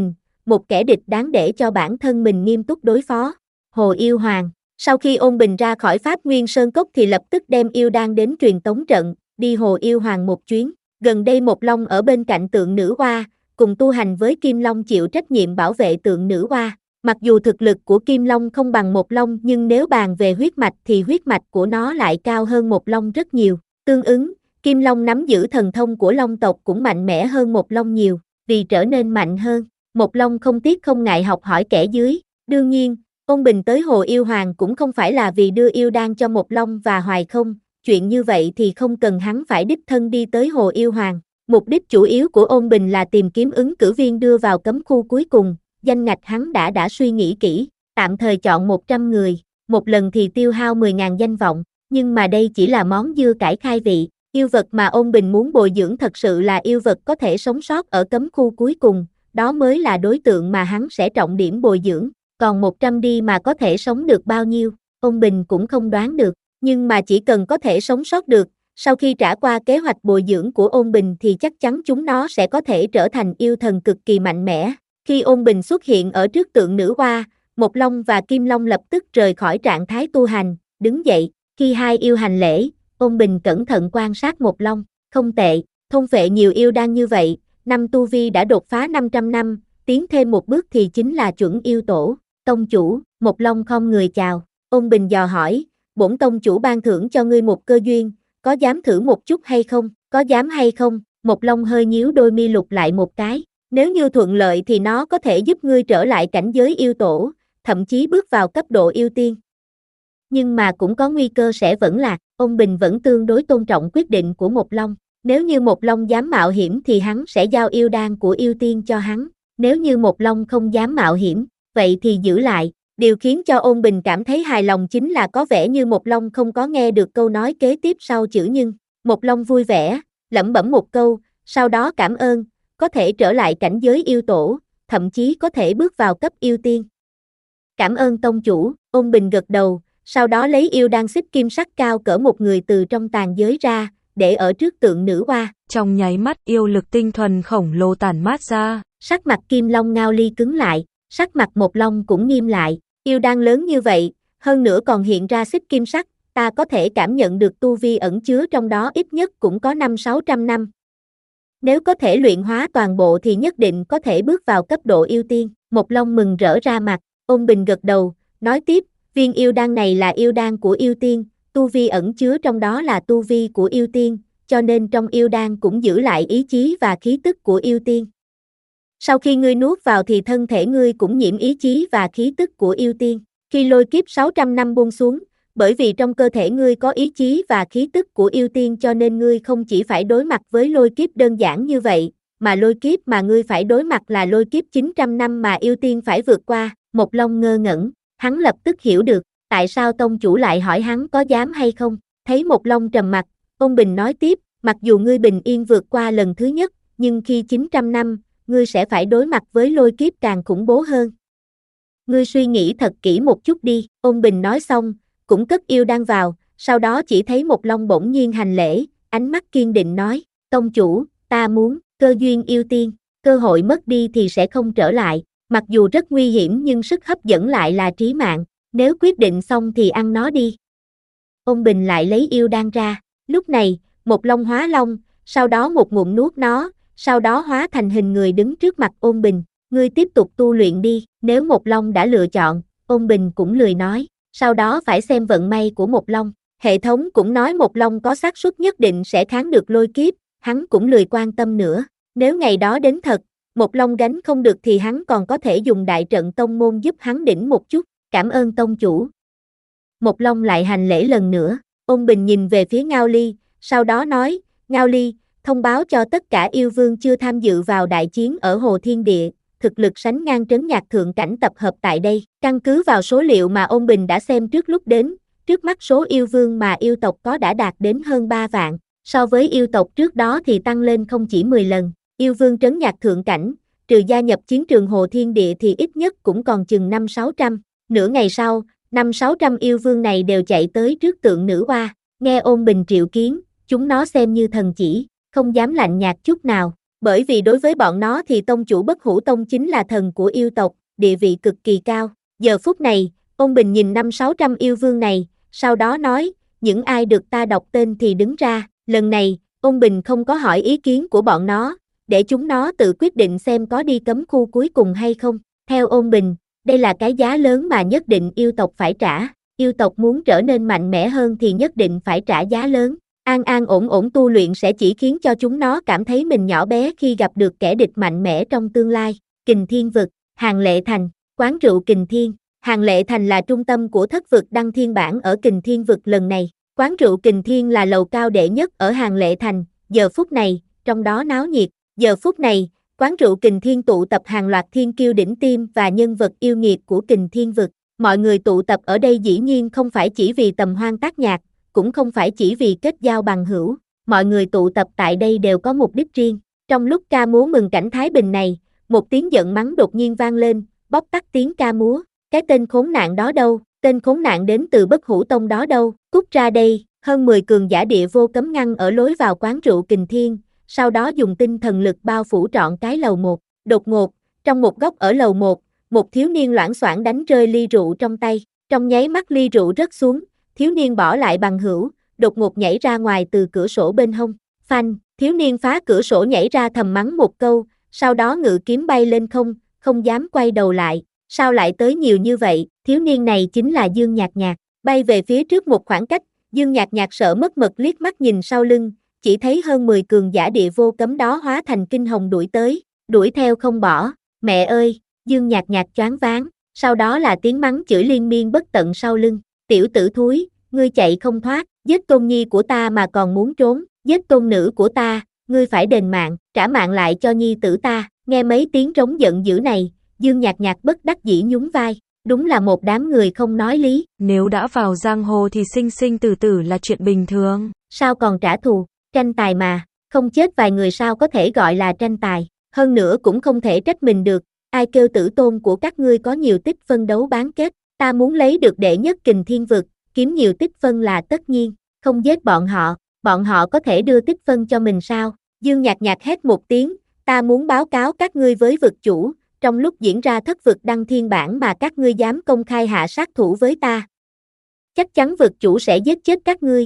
một kẻ địch đáng để cho bản thân mình nghiêm túc đối phó. Hồ Yêu Hoàng. Sau khi Ôn Bình ra khỏi Pháp Nguyên Sơn Cốc thì lập tức đem yêu đan đến truyền tống trận, đi Hồ Yêu Hoàng một chuyến. Gần đây Một Long ở bên cạnh tượng nữ hoa, cùng tu hành với Kim Long chịu trách nhiệm bảo vệ tượng nữ hoa. Mặc dù thực lực của Kim Long không bằng Một Long nhưng nếu bàn về huyết mạch thì huyết mạch của nó lại cao hơn Một Long rất nhiều. Tương ứng, Kim Long nắm giữ thần thông của Long tộc cũng mạnh mẽ hơn Một Long nhiều, vì trở nên mạnh hơn. Một Long không tiếc không ngại học hỏi kẻ dưới. Đương nhiên, Ôn Bình tới Hồ Yêu Hoàng cũng không phải là vì đưa yêu đan cho Một Long và Hoài Không, chuyện như vậy thì không cần hắn phải đích thân đi tới Hồ Yêu Hoàng. Mục đích chủ yếu của Ôn Bình là tìm kiếm ứng cử viên đưa vào cấm khu cuối cùng, danh ngạch hắn đã đã suy nghĩ kỹ, tạm thời chọn một trăm người, một lần thì tiêu hao mười nghìn danh vọng, nhưng mà đây chỉ là món dưa cải khai vị. Yêu vật mà Ôn Bình muốn bồi dưỡng thật sự là yêu vật có thể sống sót ở cấm khu cuối cùng, đó mới là đối tượng mà hắn sẽ trọng điểm bồi dưỡng, còn một trăm đi mà có thể sống được bao nhiêu, Ôn Bình cũng không đoán được, nhưng mà chỉ cần có thể sống sót được, sau khi trải qua kế hoạch bồi dưỡng của Ôn Bình thì chắc chắn chúng nó sẽ có thể trở thành yêu thần cực kỳ mạnh mẽ. Khi Ôn Bình xuất hiện ở trước tượng nữ hoa, Một Long và Kim Long lập tức rời khỏi trạng thái tu hành, đứng dậy, khi hai yêu hành lễ, Ôn Bình cẩn thận quan sát Một Long, không tệ, thôn phệ nhiều yêu đan như vậy, năm tu vi đã đột phá năm trăm năm, tiến thêm một bước thì chính là chuẩn yêu tổ. Tông chủ, Một Long khom người chào, Ôn Bình dò hỏi, bổn tông chủ ban thưởng cho ngươi một cơ duyên, có dám thử một chút hay không, có dám hay không? Một Long hơi nhíu đôi mi lục lại một cái, nếu như thuận lợi thì nó có thể giúp ngươi trở lại cảnh giới yêu tổ, thậm chí bước vào cấp độ yêu tiên. Nhưng mà cũng có nguy cơ sẽ vẫn lạc, Ôn Bình vẫn tương đối tôn trọng quyết định của Một Long. Nếu như Một Long dám mạo hiểm thì hắn sẽ giao yêu đan của yêu tiên cho hắn, nếu như Một Long không dám mạo hiểm, vậy thì giữ lại. Điều khiến cho Ôn Bình cảm thấy hài lòng chính là có vẻ như Một Long không có nghe được câu nói kế tiếp sau chữ nhưng. Một Long vui vẻ, lẩm bẩm một câu, sau đó cảm ơn, có thể trở lại cảnh giới yêu tổ, thậm chí có thể bước vào cấp yêu tiên. Cảm ơn tông chủ, Ôn Bình gật đầu, sau đó lấy yêu đan xích kim sắc cao cỡ một người từ trong tàn giới ra, để ở trước tượng nữ hoa. Trong nháy mắt yêu lực tinh thuần khổng lồ tản mát ra. Sắc mặt Kim Long Ngao Ly cứng lại, sắc mặt Một Long cũng nghiêm lại, yêu đan lớn như vậy, hơn nữa còn hiện ra xích kim sắc, ta có thể cảm nhận được tu vi ẩn chứa trong đó ít nhất cũng có năm sáu trăm năm. Nếu có thể luyện hóa toàn bộ thì nhất định có thể bước vào cấp độ yêu tiên. Một Long mừng rỡ ra mặt, Ôn Bình gật đầu, nói tiếp, viên yêu đan này là yêu đan của yêu tiên, tu vi ẩn chứa trong đó là tu vi của yêu tiên, cho nên trong yêu đan cũng giữ lại ý chí và khí tức của yêu tiên. Sau khi ngươi nuốt vào thì thân thể ngươi cũng nhiễm ý chí và khí tức của yêu tiên. Khi lôi kiếp sáu trăm năm buông xuống, bởi vì trong cơ thể ngươi có ý chí và khí tức của yêu tiên cho nên ngươi không chỉ phải đối mặt với lôi kiếp đơn giản như vậy, mà lôi kiếp mà ngươi phải đối mặt là lôi kiếp chín trăm năm mà yêu tiên phải vượt qua. Một Long ngơ ngẩn, hắn lập tức hiểu được, tại sao tông chủ lại hỏi hắn có dám hay không. Thấy Một Long trầm mặt, Ôn Bình nói tiếp, mặc dù ngươi bình yên vượt qua lần thứ nhất, nhưng khi chín trăm năm, ngươi sẽ phải đối mặt với lôi kiếp càng khủng bố hơn. Ngươi suy nghĩ thật kỹ một chút đi, Ôn Bình nói xong, cũng cất yêu đan vào, sau đó chỉ thấy Một Long bỗng nhiên hành lễ, ánh mắt kiên định nói, tông chủ, ta muốn, cơ duyên yêu tiên, cơ hội mất đi thì sẽ không trở lại, mặc dù rất nguy hiểm nhưng sức hấp dẫn lại là trí mạng, nếu quyết định xong thì ăn nó đi. Ôn Bình lại lấy yêu đan ra, lúc này, Một Long hóa long, sau đó một ngụm nuốt nó, sau đó hóa thành hình người đứng trước mặt Ôn Bình, ngươi tiếp tục tu luyện đi, nếu Một Long đã lựa chọn, Ôn Bình cũng lười nói, sau đó phải xem vận may của Một Long, hệ thống cũng nói Một Long có xác suất nhất định sẽ kháng được lôi kiếp, hắn cũng lười quan tâm nữa, nếu ngày đó đến thật, Một Long gánh không được thì hắn còn có thể dùng đại trận tông môn giúp hắn đỉnh một chút, cảm ơn tông chủ. Một Long lại hành lễ lần nữa, Ôn Bình nhìn về phía Ngao Ly, sau đó nói, Ngao Ly, thông báo cho tất cả yêu vương chưa tham dự vào đại chiến ở Hồ Thiên Địa, thực lực sánh ngang trấn nhạc thượng cảnh tập hợp tại đây. Căn cứ vào số liệu mà Ôn Bình đã xem trước lúc đến, trước mắt số yêu vương mà yêu tộc có đã đạt đến hơn ba vạn, so với yêu tộc trước đó thì tăng lên không chỉ mười lần. Yêu vương trấn nhạc thượng cảnh, trừ gia nhập chiến trường Hồ Thiên Địa thì ít nhất cũng còn chừng năm sáu trăm. Nửa ngày sau, năm sáu trăm yêu vương này đều chạy tới trước tượng nữ hoa, nghe Ôn Bình triệu kiến, chúng nó xem như thần chỉ, không dám lạnh nhạt chút nào. Bởi vì đối với bọn nó thì tông chủ Bất Hủ Tông chính là thần của yêu tộc, địa vị cực kỳ cao. Giờ phút này, Ôn Bình nhìn năm sáu trăm yêu vương này, sau đó nói, những ai được ta đọc tên thì đứng ra. Lần này, Ôn Bình không có hỏi ý kiến của bọn nó, để chúng nó tự quyết định xem có đi cấm khu cuối cùng hay không. Theo Ôn Bình, đây là cái giá lớn mà nhất định yêu tộc phải trả. Yêu tộc muốn trở nên mạnh mẽ hơn thì nhất định phải trả giá lớn. An an ổn ổn tu luyện sẽ chỉ khiến cho chúng nó cảm thấy mình nhỏ bé khi gặp được kẻ địch mạnh mẽ trong tương lai. Kình Thiên Vực, Hàng Lệ Thành, quán rượu Kình Thiên. Hàng Lệ Thành là trung tâm của thất vực đăng thiên bản ở Kình Thiên Vực lần này. Quán rượu Kình Thiên là lầu cao đệ nhất ở Hàng Lệ Thành, giờ phút này, trong đó náo nhiệt. Giờ phút này, quán rượu Kình Thiên tụ tập hàng loạt thiên kiêu đỉnh tiêm và nhân vật yêu nghiệt của Kình Thiên Vực. Mọi người tụ tập ở đây dĩ nhiên không phải chỉ vì tầm hoan tác nhạc, cũng không phải chỉ vì kết giao bằng hữu. Mọi người tụ tập tại đây đều có mục đích riêng. Trong lúc ca múa mừng cảnh Thái Bình này, một tiếng giận mắng đột nhiên vang lên, bóc tắt tiếng ca múa. Cái tên khốn nạn đó đâu? Tên khốn nạn đến từ Bất Hủ Tông đó đâu? Cút ra đây! Hơn mười cường giả địa vô cấm ngăn ở lối vào quán rượu Kình Thiên, sau đó dùng tinh thần lực bao phủ trọn cái lầu một. Đột ngột, trong một góc ở lầu một, một thiếu niên loảng xoảng đánh rơi ly rượu trong tay. Trong nháy mắt ly rượu rớt xuống, thiếu niên bỏ lại bằng hữu, đột ngột nhảy ra ngoài từ cửa sổ bên hông. Phanh, thiếu niên phá cửa sổ nhảy ra thầm mắng một câu, sau đó ngự kiếm bay lên không, không dám quay đầu lại. Sao lại tới nhiều như vậy? Thiếu niên này chính là Dương Nhạc Nhạc. Bay về phía trước một khoảng cách, Dương Nhạc Nhạc sợ mất mật liếc mắt nhìn sau lưng, chỉ thấy hơn mười cường giả địa vô cấm đó hóa thành kinh hồng đuổi tới, đuổi theo không bỏ. Mẹ ơi! Dương Nhạc Nhạc choáng váng, sau đó là tiếng mắng chửi liên miên bất tận sau lưng. Tiểu tử thúi, ngươi chạy không thoát, giết tôn nhi của ta mà còn muốn trốn, giết tôn nữ của ta, ngươi phải đền mạng, trả mạng lại cho nhi tử ta. Nghe mấy tiếng trống giận dữ này, Dương Nhạc Nhạc bất đắc dĩ nhún vai, đúng là một đám người không nói lý. Nếu đã vào giang hồ thì sinh sinh tử tử là chuyện bình thường. Sao còn trả thù, tranh tài mà, không chết vài người sao có thể gọi là tranh tài, hơn nữa cũng không thể trách mình được, ai kêu tử tôn của các ngươi có nhiều tích phân đấu bán kết, ta muốn lấy được đệ nhất Kình Thiên Vực, kiếm nhiều tích phân là tất nhiên, không giết bọn họ, bọn họ có thể đưa tích phân cho mình sao? Dương Nhạc Nhạc hét một tiếng, ta muốn báo cáo các ngươi với vực chủ, trong lúc diễn ra thất vực đăng thiên bản mà các ngươi dám công khai hạ sát thủ với ta. Chắc chắn vực chủ sẽ giết chết các ngươi.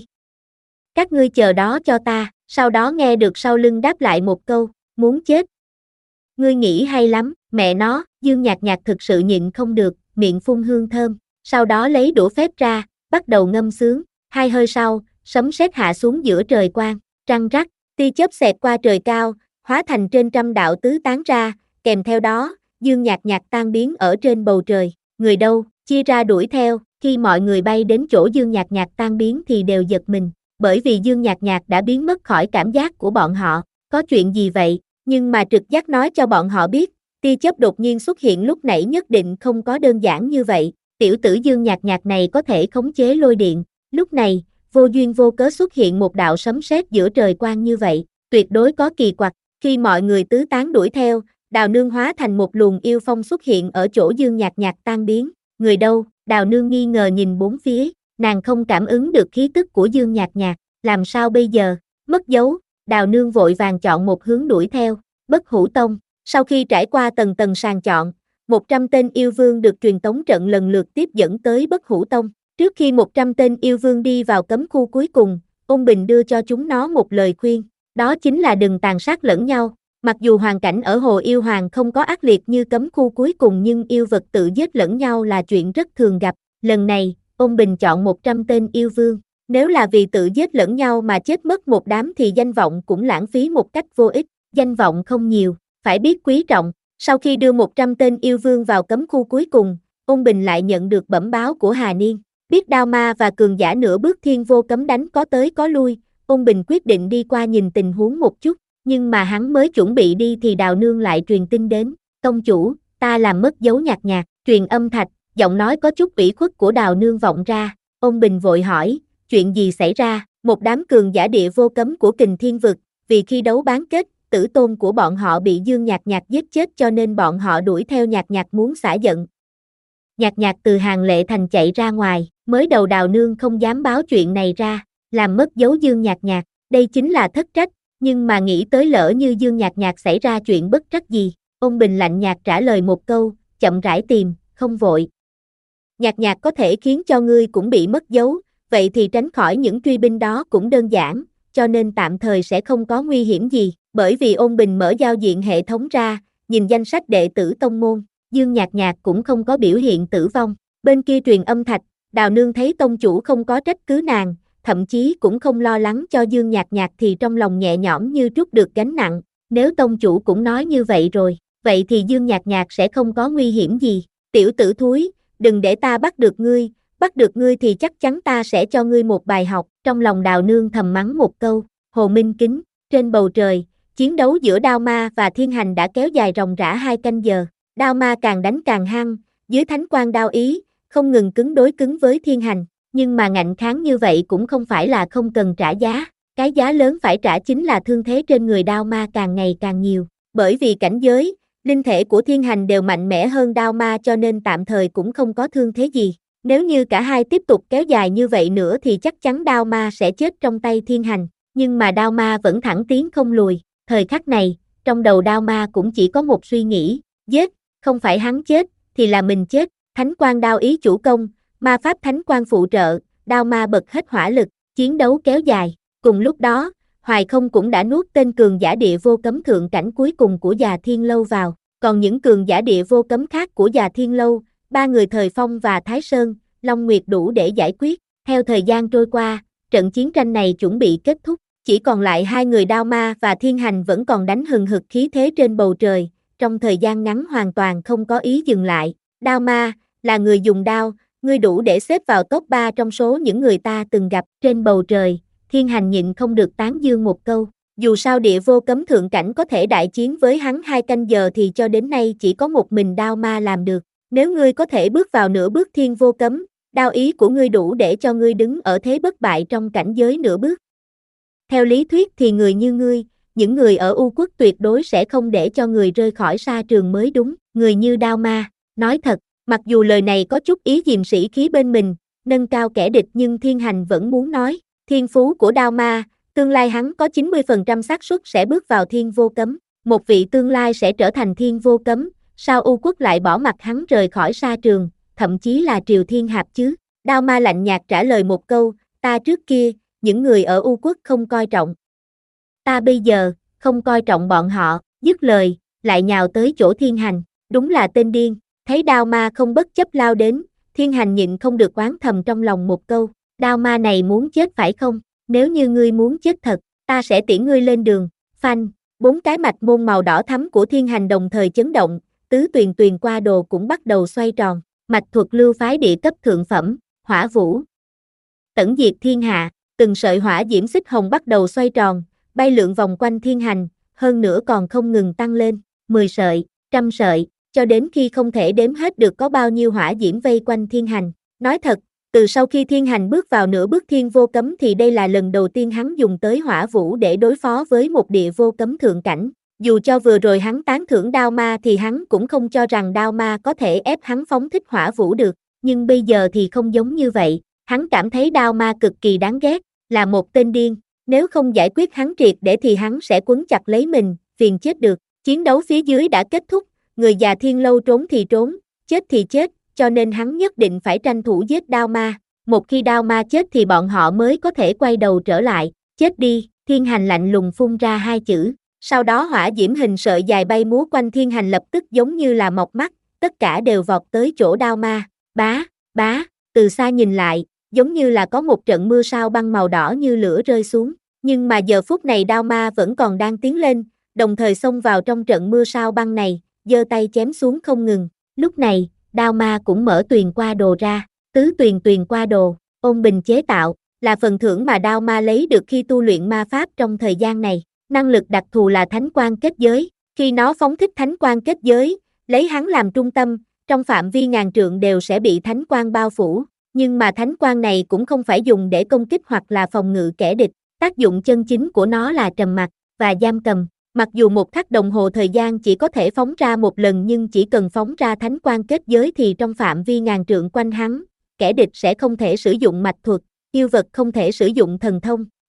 Các ngươi chờ đó cho ta, sau đó nghe được sau lưng đáp lại một câu, muốn chết. Ngươi nghĩ hay lắm, mẹ nó, Dương Nhạc Nhạc thực sự nhịn không được, miệng phun hương thơm, sau đó lấy đũa phép ra, bắt đầu ngâm sướng, hai hơi sau, sấm sét hạ xuống giữa trời quang, răng rắc, tia chớp xẹt qua trời cao, hóa thành trên trăm đạo tứ tán ra, kèm theo đó, Dương Nhạc Nhạc tan biến ở trên bầu trời, người đâu, chia ra đuổi theo, khi mọi người bay đến chỗ Dương Nhạc Nhạc tan biến thì đều giật mình, bởi vì Dương Nhạc Nhạc đã biến mất khỏi cảm giác của bọn họ, có chuyện gì vậy, nhưng mà trực giác nói cho bọn họ biết, tia chớp đột nhiên xuất hiện lúc nãy nhất định không có đơn giản như vậy, tiểu tử Dương Nhạc Nhạc này có thể khống chế lôi điện, lúc này, vô duyên vô cớ xuất hiện một đạo sấm sét giữa trời quang như vậy, tuyệt đối có kỳ quặc, khi mọi người tứ tán đuổi theo, Đào Nương hóa thành một luồng yêu phong xuất hiện ở chỗ Dương Nhạc Nhạc tan biến, người đâu, Đào Nương nghi ngờ nhìn bốn phía, nàng không cảm ứng được khí tức của Dương Nhạc Nhạc, làm sao bây giờ, mất dấu, Đào Nương vội vàng chọn một hướng đuổi theo, Bất Hủ Tông, sau khi trải qua tầng tầng sàng chọn, một trăm tên yêu vương được truyền tống trận lần lượt tiếp dẫn tới Bất Hủ Tông, trước khi một trăm tên yêu vương đi vào cấm khu cuối cùng, Ôn Bình đưa cho chúng nó một lời khuyên, đó chính là đừng tàn sát lẫn nhau. Mặc dù hoàn cảnh ở Hồ Yêu Hoàng không có ác liệt như cấm khu cuối cùng nhưng yêu vật tự giết lẫn nhau là chuyện rất thường gặp. Lần này, Ôn Bình chọn một trăm tên yêu vương. Nếu là vì tự giết lẫn nhau mà chết mất một đám thì danh vọng cũng lãng phí một cách vô ích. Danh vọng không nhiều, phải biết quý trọng. Sau khi đưa một trăm tên yêu vương vào cấm khu cuối cùng, Ôn Bình lại nhận được bẩm báo của Hà Niên. Biết Đao Ma và cường giả nửa bước thiên vô cấm đánh có tới có lui, Ôn Bình quyết định đi qua nhìn tình huống một chút. Nhưng mà hắn mới chuẩn bị đi thì Đào Nương lại truyền tin đến, tông chủ, ta làm mất dấu Nhạc Nhạc, truyền âm thạch, giọng nói có chút ủy khuất của Đào Nương vọng ra, Ôn Bình vội hỏi, chuyện gì xảy ra, một đám cường giả địa vô cấm của Kình Thiên Vực, vì khi đấu bán kết, tử tôn của bọn họ bị Dương Nhạc Nhạc giết chết cho nên bọn họ đuổi theo Nhạc Nhạc muốn xả giận. Nhạc Nhạc từ Hàng Lệ Thành chạy ra ngoài, mới đầu Đào Nương không dám báo chuyện này ra, làm mất dấu Dương Nhạc Nhạc, đây chính là thất trách. nhưng mà nghĩ tới lỡ như Dương Nhạc Nhạc xảy ra chuyện bất trắc gì, Ôn Bình lạnh nhạt trả lời một câu, chậm rãi tìm, không vội. Nhạc Nhạc có thể khiến cho ngươi cũng bị mất dấu, vậy thì tránh khỏi những truy binh đó cũng đơn giản, cho nên tạm thời sẽ không có nguy hiểm gì, bởi vì Ôn Bình mở giao diện hệ thống ra, nhìn danh sách đệ tử tông môn, Dương Nhạc Nhạc cũng không có biểu hiện tử vong. Bên kia truyền âm thạch, Đào Nương thấy tông chủ không có trách cứ nàng, thậm chí cũng không lo lắng cho Dương Nhạc Nhạc thì trong lòng nhẹ nhõm như trút được gánh nặng, nếu tông chủ cũng nói như vậy rồi, vậy thì Dương Nhạc Nhạc sẽ không có nguy hiểm gì. Tiểu tử thúi, đừng để ta bắt được ngươi, bắt được ngươi thì chắc chắn ta sẽ cho ngươi một bài học, trong lòng Đào Nương thầm mắng một câu. Hồ Minh Kính, trên bầu trời, chiến đấu giữa Đao Ma và Thiên Hành đã kéo dài ròng rã hai canh giờ, Đao Ma càng đánh càng hăng, dưới thánh quang đao ý, không ngừng cứng đối cứng với Thiên Hành, nhưng mà ngạnh kháng như vậy cũng không phải là không cần trả giá, cái giá lớn phải trả chính là thương thế trên người Đao Ma càng ngày càng nhiều, bởi vì cảnh giới, linh thể của Thiên Hành đều mạnh mẽ hơn Đao Ma cho nên tạm thời cũng không có thương thế gì, nếu như cả hai tiếp tục kéo dài như vậy nữa thì chắc chắn Đao Ma sẽ chết trong tay Thiên Hành, nhưng mà Đao Ma vẫn thẳng tiến không lùi, thời khắc này, trong đầu Đao Ma cũng chỉ có một suy nghĩ, giết, không phải hắn chết, thì là mình chết, thánh quang đao ý chủ công, ma pháp thánh quang phụ trợ, Đao Ma bật hết hỏa lực, chiến đấu kéo dài, cùng lúc đó, Hoài Không cũng đã nuốt tên cường giả địa vô cấm thượng cảnh cuối cùng của Già Thiên Lâu vào, còn những cường giả địa vô cấm khác của Già Thiên Lâu, ba người Thời Phong và Thái Sơn, Long Nguyệt đủ để giải quyết, theo thời gian trôi qua, trận chiến tranh này chuẩn bị kết thúc, chỉ còn lại hai người Đao Ma và Thiên Hành vẫn còn đánh hừng hực khí thế trên bầu trời, trong thời gian ngắn hoàn toàn không có ý dừng lại, Đao Ma, là người dùng đao, ngươi đủ để xếp vào top ba trong số những người ta từng gặp trên bầu trời, Thiên Hành nhịn không được tán dương một câu, dù sao địa vô cấm thượng cảnh có thể đại chiến với hắn hai canh giờ thì cho đến nay chỉ có một mình Đao Ma làm được, nếu ngươi có thể bước vào nửa bước thiên vô cấm, đao ý của ngươi đủ để cho ngươi đứng ở thế bất bại trong cảnh giới nửa bước. Theo lý thuyết thì người như ngươi, những người ở U Quốc tuyệt đối sẽ không để cho người rơi khỏi sa trường mới đúng, người như Đao Ma, nói thật, mặc dù lời này có chút ý diệm sĩ khí bên mình, nâng cao kẻ địch nhưng Thiên Hành vẫn muốn nói, thiên phú của Đao Ma, tương lai hắn có chín mươi phần trăm xác suất sẽ bước vào thiên vô cấm, một vị tương lai sẽ trở thành thiên vô cấm, sao U Quốc lại bỏ mặc hắn rời khỏi sa trường, thậm chí là Triều Thiên Hạp chứ, Đao Ma lạnh nhạt trả lời một câu, ta trước kia, những người ở U Quốc không coi trọng. Ta bây giờ, không coi trọng bọn họ, dứt lời, lại nhào tới chỗ Thiên Hành, đúng là tên điên, thấy Đao Ma không bất chấp lao đến, Thiên Hành nhịn không được oán thầm trong lòng một câu, Đao Ma này muốn chết phải không, nếu như ngươi muốn chết thật, ta sẽ tiễn ngươi lên đường, phanh, bốn cái mạch môn màu đỏ thắm của Thiên Hành đồng thời chấn động, tứ tuyền tuyền qua đồ cũng bắt đầu xoay tròn, mạch thuật lưu phái địa cấp thượng phẩm, hỏa vũ. Tẩn diệt thiên hạ, từng sợi hỏa diễm xích hồng bắt đầu xoay tròn, bay lượn vòng quanh Thiên Hành, hơn nữa còn không ngừng tăng lên, mười sợi, trăm sợi, cho đến khi không thể đếm hết được có bao nhiêu hỏa diễm vây quanh Thiên Hành. Nói thật, từ sau khi Thiên Hành bước vào nửa bước thiên vô cấm thì đây là lần đầu tiên hắn dùng tới hỏa vũ để đối phó với một địa vô cấm thượng cảnh. Dù cho vừa rồi hắn tán thưởng Đao Ma thì hắn cũng không cho rằng Đao Ma có thể ép hắn phóng thích hỏa vũ được, nhưng bây giờ thì không giống như vậy, hắn cảm thấy Đao Ma cực kỳ đáng ghét, là một tên điên, nếu không giải quyết hắn triệt để thì hắn sẽ quấn chặt lấy mình, phiền chết được. Chiến đấu phía dưới đã kết thúc, người Già Thiên Lâu trốn thì trốn, chết thì chết, cho nên hắn nhất định phải tranh thủ giết Đao Ma, một khi Đao Ma chết thì bọn họ mới có thể quay đầu trở lại, chết đi, Thiên Hành lạnh lùng phun ra hai chữ. Sau đó hỏa diễm hình sợi dài bay múa quanh Thiên Hành lập tức giống như là mọc mắt, tất cả đều vọt tới chỗ Đao Ma, bá, bá, từ xa nhìn lại, giống như là có một trận mưa sao băng màu đỏ như lửa rơi xuống, nhưng mà giờ phút này Đao Ma vẫn còn đang tiến lên, đồng thời xông vào trong trận mưa sao băng này, giơ tay chém xuống không ngừng, lúc này, Đao Ma cũng mở tuyền qua đồ ra, tứ tuyền tuyền qua đồ, Ôn Bình chế tạo, là phần thưởng mà Đao Ma lấy được khi tu luyện ma pháp trong thời gian này. Năng lực đặc thù là thánh quang kết giới, khi nó phóng thích thánh quang kết giới, lấy hắn làm trung tâm, trong phạm vi ngàn trượng đều sẽ bị thánh quang bao phủ, nhưng mà thánh quang này cũng không phải dùng để công kích hoặc là phòng ngự kẻ địch, tác dụng chân chính của nó là trầm mặc và giam cầm, mặc dù một khắc đồng hồ thời gian chỉ có thể phóng ra một lần nhưng chỉ cần phóng ra thánh quang kết giới thì trong phạm vi ngàn trượng quanh hắn, kẻ địch sẽ không thể sử dụng mạch thuật, yêu vật không thể sử dụng thần thông,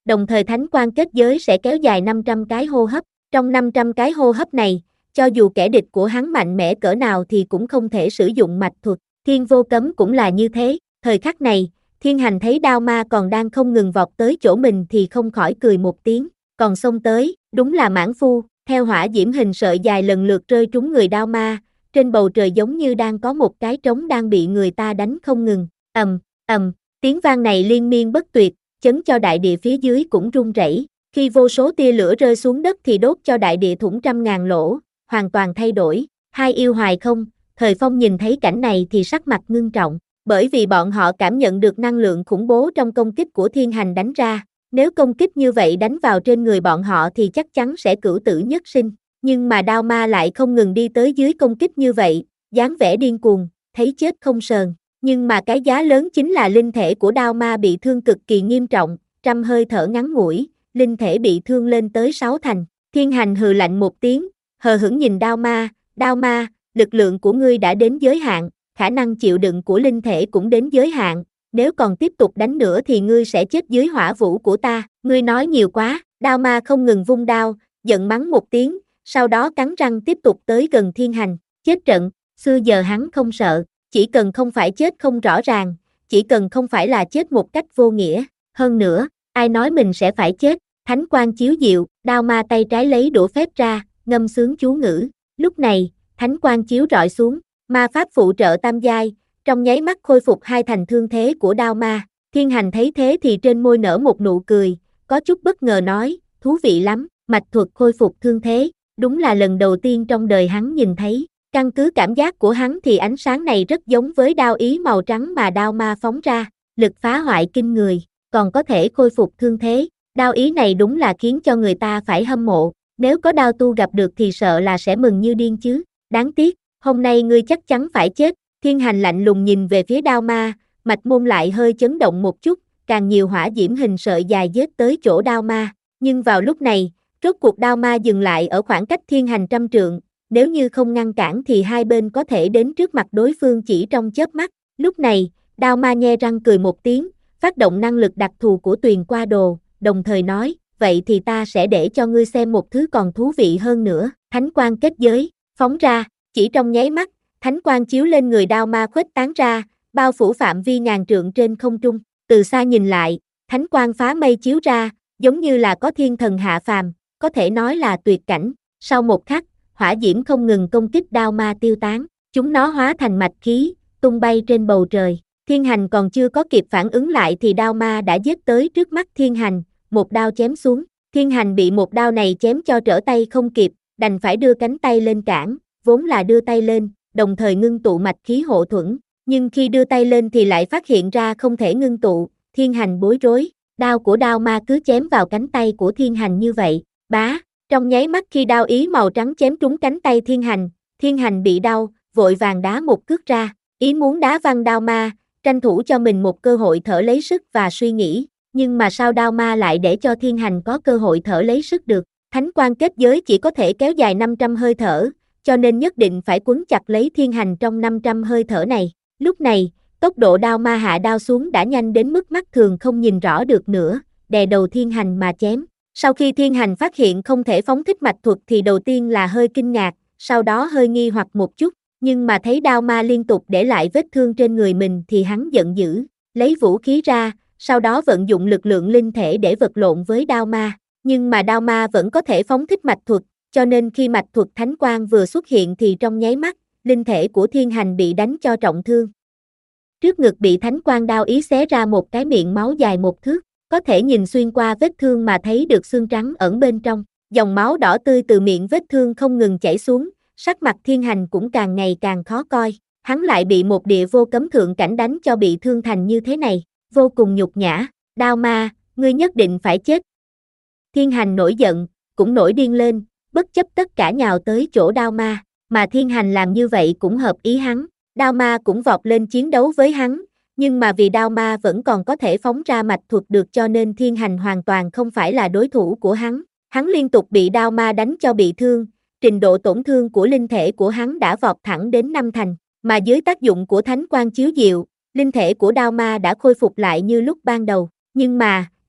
đồng thời thánh quang kết giới sẽ kéo dài năm trăm cái hô hấp. Trong năm trăm cái hô hấp này, cho dù kẻ địch của hắn mạnh mẽ cỡ nào thì cũng không thể sử dụng mạch thuật. Thiên vô cấm cũng là như thế. Thời khắc này, Thiên Hành thấy đao ma còn đang không ngừng vọt tới chỗ mình thì không khỏi cười một tiếng, còn xông tới, đúng là mãn phu. Theo hỏa diễm hình sợi dài lần lượt rơi trúng người đao ma, trên bầu trời giống như đang có một cái trống đang bị người ta đánh không ngừng. Ầm, ầm, tiếng vang này liên miên bất tuyệt, chấn cho đại địa phía dưới cũng rung rẩy. Khi vô số tia lửa rơi xuống đất thì đốt cho đại địa thủng trăm ngàn lỗ, hoàn toàn thay đổi. Hai yêu hoài không, Thời Phong nhìn thấy cảnh này thì sắc mặt ngưng trọng, bởi vì bọn họ cảm nhận được năng lượng khủng bố trong công kích của Thiên Hành đánh ra. Nếu công kích như vậy đánh vào trên người bọn họ thì chắc chắn sẽ cửu tử nhất sinh. Nhưng mà đao ma lại không ngừng đi tới dưới công kích như vậy, dáng vẻ điên cuồng, thấy chết không sờn. Nhưng mà cái giá lớn chính là linh thể của đao ma bị thương cực kỳ nghiêm trọng, trăm hơi thở ngắn ngủi, linh thể bị thương lên tới sáu thành. Thiên Hành hừ lạnh một tiếng, hờ hững nhìn đao ma, đao ma, lực lượng của ngươi đã đến giới hạn, khả năng chịu đựng của linh thể cũng đến giới hạn, nếu còn tiếp tục đánh nữa thì ngươi sẽ chết dưới hỏa vũ của ta, ngươi nói nhiều quá. Đao ma không ngừng vung đao, giận mắng một tiếng, sau đó cắn răng tiếp tục tới gần Thiên Hành. Chết trận, xưa giờ hắn không sợ, chỉ cần không phải chết không rõ ràng, chỉ cần không phải là chết một cách vô nghĩa. Hơn nữa, ai nói mình sẽ phải chết? Thánh quang chiếu diệu, đao ma tay trái lấy đũa phép ra, ngâm sướng chú ngữ. Lúc này, thánh quang chiếu rọi xuống, ma pháp phụ trợ tam giai, trong nháy mắt khôi phục hai thành thương thế của đao ma. Thiên Hành thấy thế thì trên môi nở một nụ cười, có chút bất ngờ nói, thú vị lắm, mạch thuật khôi phục thương thế, đúng là lần đầu tiên trong đời hắn nhìn thấy. Căn cứ cảm giác của hắn thì ánh sáng này rất giống với đao ý màu trắng mà đao ma phóng ra, lực phá hoại kinh người, còn có thể khôi phục thương thế. Đao ý này đúng là khiến cho người ta phải hâm mộ, nếu có đao tu gặp được thì sợ là sẽ mừng như điên chứ. Đáng tiếc, hôm nay ngươi chắc chắn phải chết. Thiên Hành lạnh lùng nhìn về phía đao ma, mạch môn lại hơi chấn động một chút, càng nhiều hỏa diễm hình sợi dài dết tới chỗ đao ma. Nhưng vào lúc này, rốt cuộc đao ma dừng lại ở khoảng cách Thiên Hành trăm trượng, nếu như không ngăn cản thì hai bên có thể đến trước mặt đối phương chỉ trong chớp mắt. Lúc này, đao ma nhe răng cười một tiếng, phát động năng lực đặc thù của Tuyền Qua Đồ, đồng thời nói, vậy thì ta sẽ để cho ngươi xem một thứ còn thú vị hơn nữa. Thánh quang kết giới, phóng ra, chỉ trong nháy mắt, thánh quang chiếu lên người đao ma khuếch tán ra, bao phủ phạm vi ngàn trượng trên không trung. Từ xa nhìn lại, thánh quang phá mây chiếu ra, giống như là có thiên thần hạ phàm, có thể nói là tuyệt cảnh. Sau một khắc, hỏa diễm không ngừng công kích đao ma tiêu tán, chúng nó hóa thành mạch khí, tung bay trên bầu trời. Thiên Hành còn chưa có kịp phản ứng lại thì đao ma đã giết tới trước mắt Thiên Hành, một đao chém xuống. Thiên Hành bị một đao này chém cho trở tay không kịp, đành phải đưa cánh tay lên cản, vốn là đưa tay lên, đồng thời ngưng tụ mạch khí hộ thuẫn, nhưng khi đưa tay lên thì lại phát hiện ra không thể ngưng tụ. Thiên Hành bối rối, đao của đao ma cứ chém vào cánh tay của Thiên Hành như vậy, bá, trong nháy mắt khi đao ý màu trắng chém trúng cánh tay Thiên Hành, Thiên Hành bị đau, vội vàng đá một cước ra, ý muốn đá văng đao ma, tranh thủ cho mình một cơ hội thở lấy sức và suy nghĩ, nhưng mà sao đao ma lại để cho Thiên Hành có cơ hội thở lấy sức được? Thánh quang kết giới chỉ có thể kéo dài năm trăm hơi thở, cho nên nhất định phải quấn chặt lấy Thiên Hành trong năm trăm hơi thở này. Lúc này, tốc độ đao ma hạ đao xuống đã nhanh đến mức mắt thường không nhìn rõ được nữa, đè đầu Thiên Hành mà chém. Sau khi Thiên Hành phát hiện không thể phóng thích mạch thuật thì đầu tiên là hơi kinh ngạc, sau đó hơi nghi hoặc một chút, nhưng mà thấy đao ma liên tục để lại vết thương trên người mình thì hắn giận dữ, lấy vũ khí ra, sau đó vận dụng lực lượng linh thể để vật lộn với đao ma. Nhưng mà đao ma vẫn có thể phóng thích mạch thuật, cho nên khi mạch thuật thánh quang vừa xuất hiện thì trong nháy mắt, linh thể của Thiên Hành bị đánh cho trọng thương. Trước ngực bị thánh quang đao ý xé ra một cái miệng máu dài một thước, có thể nhìn xuyên qua vết thương mà thấy được xương trắng ẩn bên trong, dòng máu đỏ tươi từ miệng vết thương không ngừng chảy xuống, sắc mặt Thiên Hành cũng càng ngày càng khó coi, hắn lại bị một địa vô cấm thượng cảnh đánh cho bị thương thành như thế này, vô cùng nhục nhã. Đao ma, ngươi nhất định phải chết. Thiên Hành nổi giận, cũng nổi điên lên, bất chấp tất cả nhào tới chỗ đao ma, mà Thiên Hành làm như vậy cũng hợp ý hắn, đao ma cũng vọt lên chiến đấu với hắn, nhưng mà vì đao ma vẫn còn có thể phóng ra mạch thuật được cho nên Thiên Hành hoàn toàn không phải là đối thủ của hắn, hắn liên tục bị đao ma đánh cho bị thương, trình độ tổn thương của linh thể của hắn đã vọt thẳng đến năm thành, mà dưới tác dụng của thánh quang chiếu diệu, linh thể của đao ma đã khôi phục lại như lúc ban đầu, nhưng mà,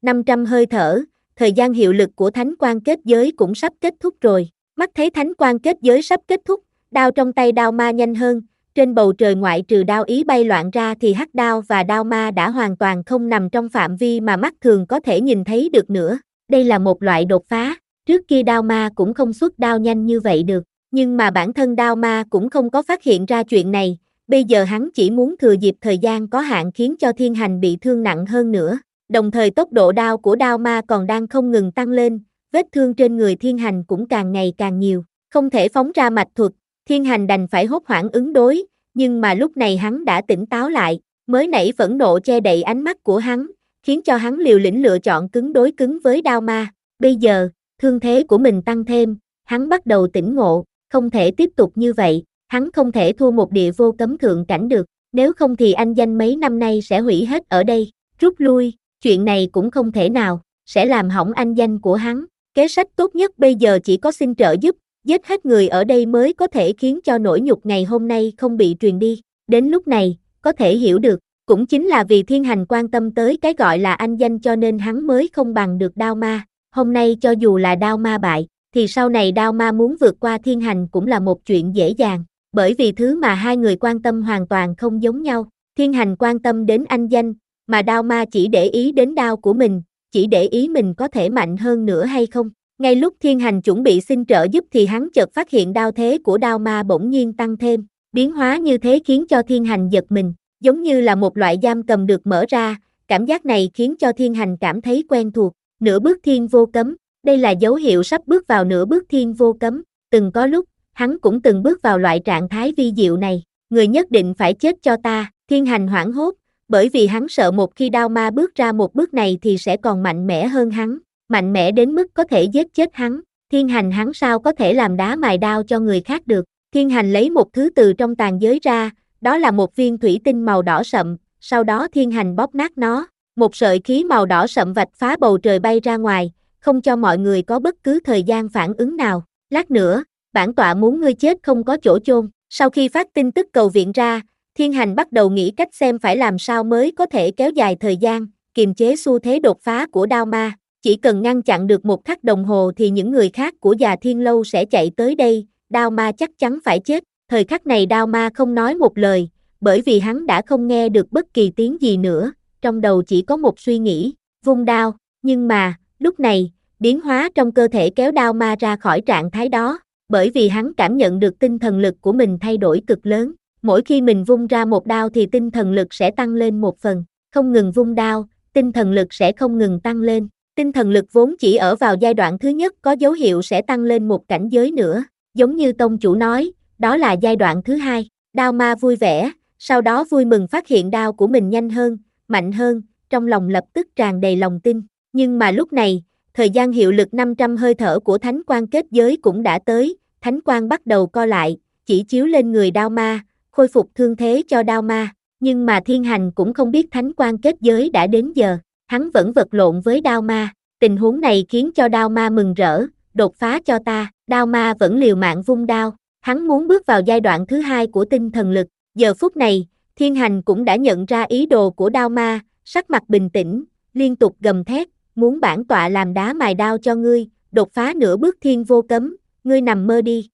năm trăm hơi thở, thời gian hiệu lực của thánh quan kết giới cũng sắp kết thúc rồi. Mắt thấy thánh quan kết giới sắp kết thúc, đao trong tay đao ma nhanh hơn, trên bầu trời ngoại trừ đao ý bay loạn ra thì hắc đao và đao ma đã hoàn toàn không nằm trong phạm vi mà mắt thường có thể nhìn thấy được nữa. Đây là một loại đột phá, trước kia đao ma cũng không xuất đao nhanh như vậy được, nhưng mà bản thân đao ma cũng không có phát hiện ra chuyện này, bây giờ hắn chỉ muốn thừa dịp thời gian có hạn khiến cho thiên hành bị thương nặng hơn nữa. Đồng thời tốc độ đao của đao ma còn đang không ngừng tăng lên, vết thương trên người thiên hành cũng càng ngày càng nhiều, không thể phóng ra mạch thuật, thiên hành đành phải hốt hoảng ứng đối, nhưng mà lúc này hắn đã tỉnh táo lại, mới nãy phẫn nộ che đậy ánh mắt của hắn, khiến cho hắn liều lĩnh lựa chọn cứng đối cứng với đao ma. Bây giờ, thương thế của mình tăng thêm, hắn bắt đầu tỉnh ngộ, không thể tiếp tục như vậy, hắn không thể thua một địa vô cấm thượng cảnh được, nếu không thì anh danh mấy năm nay sẽ hủy hết ở đây, rút lui, chuyện này cũng không thể nào, sẽ làm hỏng anh danh của hắn, kế sách tốt nhất bây giờ chỉ có xin trợ giúp, giết hết người ở đây mới có thể khiến cho nỗi nhục ngày hôm nay không bị truyền đi, đến lúc này, có thể hiểu được, cũng chính là vì thiên hành quan tâm tới cái gọi là anh danh cho nên hắn mới không bằng được đao ma, hôm nay cho dù là đao ma bại, thì sau này đao ma muốn vượt qua thiên hành cũng là một chuyện dễ dàng, bởi vì thứ mà hai người quan tâm hoàn toàn không giống nhau, thiên hành quan tâm đến anh danh, mà đao ma chỉ để ý đến đao của mình, chỉ để ý mình có thể mạnh hơn nữa hay không. Ngay lúc thiên hành chuẩn bị xin trợ giúp thì hắn chợt phát hiện đao thế của đao ma bỗng nhiên tăng thêm, biến hóa như thế khiến cho thiên hành giật mình, giống như là một loại giam cầm được mở ra, cảm giác này khiến cho thiên hành cảm thấy quen thuộc, nửa bước thiên vô cấm, đây là dấu hiệu sắp bước vào nửa bước thiên vô cấm, từng có lúc, hắn cũng từng bước vào loại trạng thái vi diệu này, người nhất định phải chết cho ta, thiên hành hoảng hốt, bởi vì hắn sợ một khi đao ma bước ra một bước này thì sẽ còn mạnh mẽ hơn hắn, mạnh mẽ đến mức có thể giết chết hắn, thiên hành hắn sao có thể làm đá mài đao cho người khác được, thiên hành lấy một thứ từ trong tàn giới ra, đó là một viên thủy tinh màu đỏ sậm, sau đó thiên hành bóp nát nó, một sợi khí màu đỏ sậm vạch phá bầu trời bay ra ngoài, không cho mọi người có bất cứ thời gian phản ứng nào, lát nữa, bản tọa muốn ngươi chết không có chỗ chôn, sau khi phát tin tức cầu viện ra, thiên hành bắt đầu nghĩ cách xem phải làm sao mới có thể kéo dài thời gian, kiềm chế xu thế đột phá của đao ma, chỉ cần ngăn chặn được một khắc đồng hồ thì những người khác của già thiên lâu sẽ chạy tới đây, đao ma chắc chắn phải chết, thời khắc này đao ma không nói một lời, bởi vì hắn đã không nghe được bất kỳ tiếng gì nữa, trong đầu chỉ có một suy nghĩ, vung đao, nhưng mà, lúc này, biến hóa trong cơ thể kéo đao ma ra khỏi trạng thái đó, bởi vì hắn cảm nhận được tinh thần lực của mình thay đổi cực lớn, mỗi khi mình vung ra một đao thì tinh thần lực sẽ tăng lên một phần, không ngừng vung đao, tinh thần lực sẽ không ngừng tăng lên, tinh thần lực vốn chỉ ở vào giai đoạn thứ nhất có dấu hiệu sẽ tăng lên một cảnh giới nữa, giống như tông chủ nói, đó là giai đoạn thứ hai, đao ma vui vẻ, sau đó vui mừng phát hiện đao của mình nhanh hơn, mạnh hơn, trong lòng lập tức tràn đầy lòng tin, nhưng mà lúc này, thời gian hiệu lực năm trăm hơi thở của thánh quan kết giới cũng đã tới, thánh quan bắt đầu co lại, chỉ chiếu lên người đao ma, khôi phục thương thế cho đao ma, nhưng mà thiên hành cũng không biết thánh quan kết giới đã đến giờ, hắn vẫn vật lộn với đao ma, tình huống này khiến cho đao ma mừng rỡ, đột phá cho ta, đao ma vẫn liều mạng vung đao, hắn muốn bước vào giai đoạn thứ hai của tinh thần lực, giờ phút này, thiên hành cũng đã nhận ra ý đồ của đao ma, sắc mặt bình tĩnh, liên tục gầm thét, muốn bản tọa làm đá mài đao cho ngươi, đột phá nửa bước thiên vô cấm, ngươi nằm mơ đi.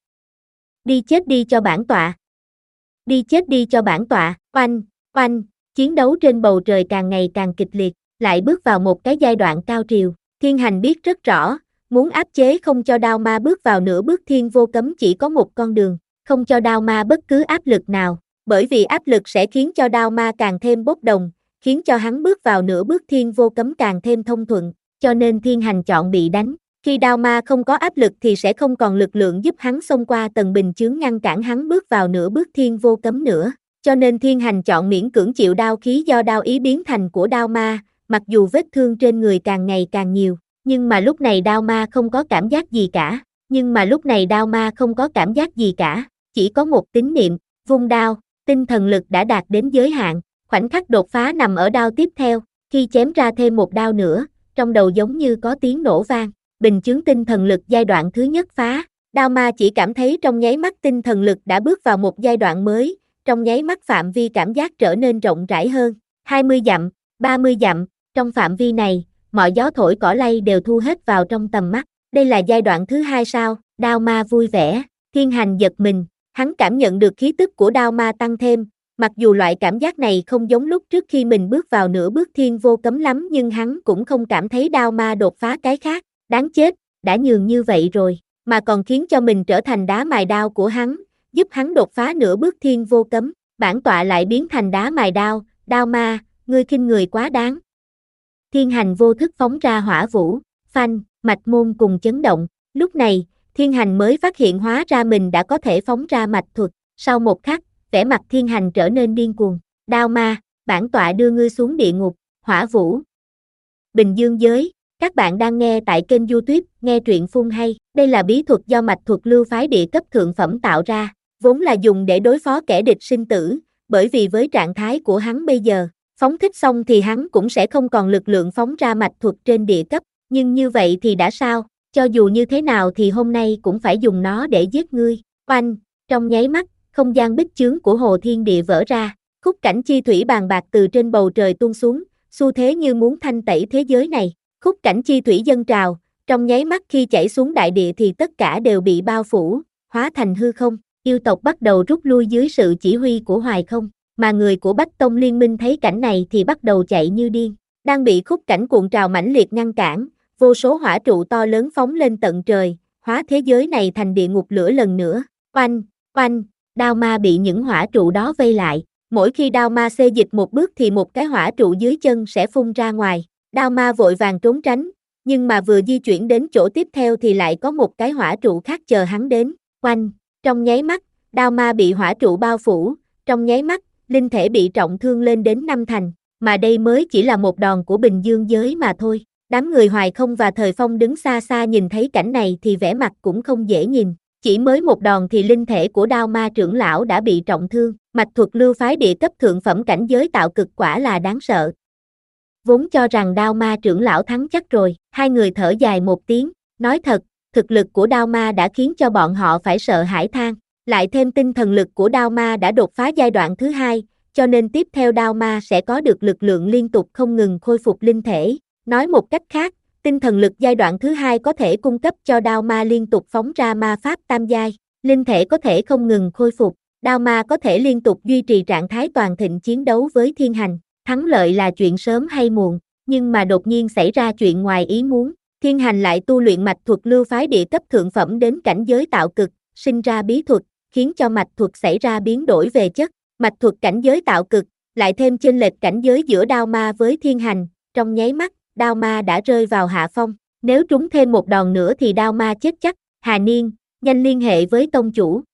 Đi chết đi cho bản tọa. Đi chết đi cho bản tọa, oanh, oanh, chiến đấu trên bầu trời càng ngày càng kịch liệt, lại bước vào một cái giai đoạn cao triều, thiên hành biết rất rõ, muốn áp chế không cho đao ma bước vào nửa bước thiên vô cấm chỉ có một con đường, không cho đao ma bất cứ áp lực nào, bởi vì áp lực sẽ khiến cho đao ma càng thêm bốc đồng, khiến cho hắn bước vào nửa bước thiên vô cấm càng thêm thông thuận, cho nên thiên hành chọn bị đánh. Khi đao ma không có áp lực thì sẽ không còn lực lượng giúp hắn xông qua tầng bình chướng ngăn cản hắn bước vào nửa bước thiên vô cấm nữa, cho nên thiên hành chọn miễn cưỡng chịu đao khí do đao ý biến thành của đao ma, mặc dù vết thương trên người càng ngày càng nhiều, nhưng mà lúc này đao ma không có cảm giác gì cả, nhưng mà lúc này đao ma không có cảm giác gì cả, chỉ có một tín niệm, vung đao, tinh thần lực đã đạt đến giới hạn, khoảnh khắc đột phá nằm ở đao tiếp theo, khi chém ra thêm một đao nữa, trong đầu giống như có tiếng nổ vang, bình chướng tinh thần lực giai đoạn thứ nhất phá, đao ma chỉ cảm thấy trong nháy mắt tinh thần lực đã bước vào một giai đoạn mới, trong nháy mắt phạm vi cảm giác trở nên rộng rãi hơn, hai mươi dặm, ba mươi dặm, trong phạm vi này, mọi gió thổi cỏ lay đều thu hết vào trong tầm mắt. Đây là giai đoạn thứ hai sao? Đao ma vui vẻ. Thiên Hành giật mình, hắn cảm nhận được khí tức của đao ma tăng thêm, mặc dù loại cảm giác này không giống lúc trước khi mình bước vào nửa bước thiên vô cấm lắm nhưng hắn cũng không cảm thấy đao ma đột phá cái khác. Đáng chết, đã nhường như vậy rồi, mà còn khiến cho mình trở thành đá mài đao của hắn, giúp hắn đột phá nửa bước thiên vô cấm, bản tọa lại biến thành đá mài đao. Đao ma, ngươi khinh người quá đáng. Thiên Hành vô thức phóng ra hỏa vũ, phanh, mạch môn cùng chấn động. Lúc này, Thiên Hành mới phát hiện hóa ra mình đã có thể phóng ra mạch thuật. Sau một khắc, vẻ mặt Thiên Hành trở nên điên cuồng. Đao ma, bản tọa đưa ngươi xuống địa ngục. Hỏa vũ. Bình Dương giới, các bạn đang nghe tại kênh YouTube Nghe Truyện Phun Hay. Đây là bí thuật do mạch thuật lưu phái địa cấp thượng phẩm tạo ra, vốn là dùng để đối phó kẻ địch sinh tử, bởi vì với trạng thái của hắn bây giờ, phóng thích xong thì hắn cũng sẽ không còn lực lượng phóng ra mạch thuật trên địa cấp, nhưng như vậy thì đã sao, cho dù như thế nào thì hôm nay cũng phải dùng nó để giết ngươi. Oanh, trong nháy mắt, không gian bích chướng của hồ thiên địa vỡ ra, khúc cảnh chi thủy bàn bạc từ trên bầu trời tuôn xuống, xu thế như muốn thanh tẩy thế giới này. Khúc cảnh chi thủy dâng trào, trong nháy mắt khi chảy xuống đại địa thì tất cả đều bị bao phủ, hóa thành hư không. Yêu tộc bắt đầu rút lui dưới sự chỉ huy của Hoài Không, mà người của Bách Tông Liên minh thấy cảnh này thì bắt đầu chạy như điên. Đang bị khúc cảnh cuộn trào mãnh liệt ngăn cản, vô số hỏa trụ to lớn phóng lên tận trời, hóa thế giới này thành địa ngục lửa lần nữa. Oanh, oanh, đao ma bị những hỏa trụ đó vây lại. Mỗi khi đao ma xê dịch một bước thì một cái hỏa trụ dưới chân sẽ phun ra ngoài. Đao ma vội vàng trốn tránh, nhưng mà vừa di chuyển đến chỗ tiếp theo thì lại có một cái hỏa trụ khác chờ hắn đến. Oanh, trong nháy mắt, đao ma bị hỏa trụ bao phủ, trong nháy mắt, linh thể bị trọng thương lên đến năm thành, mà đây mới chỉ là một đòn của Bình Dương giới mà thôi. Đám người Hoài Không và Thời Phong đứng xa xa nhìn thấy cảnh này thì vẻ mặt cũng không dễ nhìn. Chỉ mới một đòn thì linh thể của đao ma trưởng lão đã bị trọng thương, mạch thuật lưu phái địa cấp thượng phẩm cảnh giới tạo cực quả là đáng sợ. Vốn cho rằng đao ma trưởng lão thắng chắc rồi, hai người thở dài một tiếng, nói thật, thực lực của đao ma đã khiến cho bọn họ phải sợ hãi than, lại thêm tinh thần lực của đao ma đã đột phá giai đoạn thứ hai, cho nên tiếp theo đao ma sẽ có được lực lượng liên tục không ngừng khôi phục linh thể. Nói một cách khác, tinh thần lực giai đoạn thứ hai có thể cung cấp cho đao ma liên tục phóng ra ma pháp tam giai, linh thể có thể không ngừng khôi phục, đao ma có thể liên tục duy trì trạng thái toàn thịnh chiến đấu với Thiên Hành. Thắng lợi là chuyện sớm hay muộn, nhưng mà đột nhiên xảy ra chuyện ngoài ý muốn. Thiên Hành lại tu luyện mạch thuật lưu phái địa cấp thượng phẩm đến cảnh giới tạo cực, sinh ra bí thuật, khiến cho mạch thuật xảy ra biến đổi về chất. Mạch thuật cảnh giới tạo cực, lại thêm chênh lệch cảnh giới giữa đao ma với Thiên Hành, trong nháy mắt, đao ma đã rơi vào hạ phong. Nếu trúng thêm một đòn nữa thì đao ma chết chắc. Hà Niên, nhanh liên hệ với tông chủ.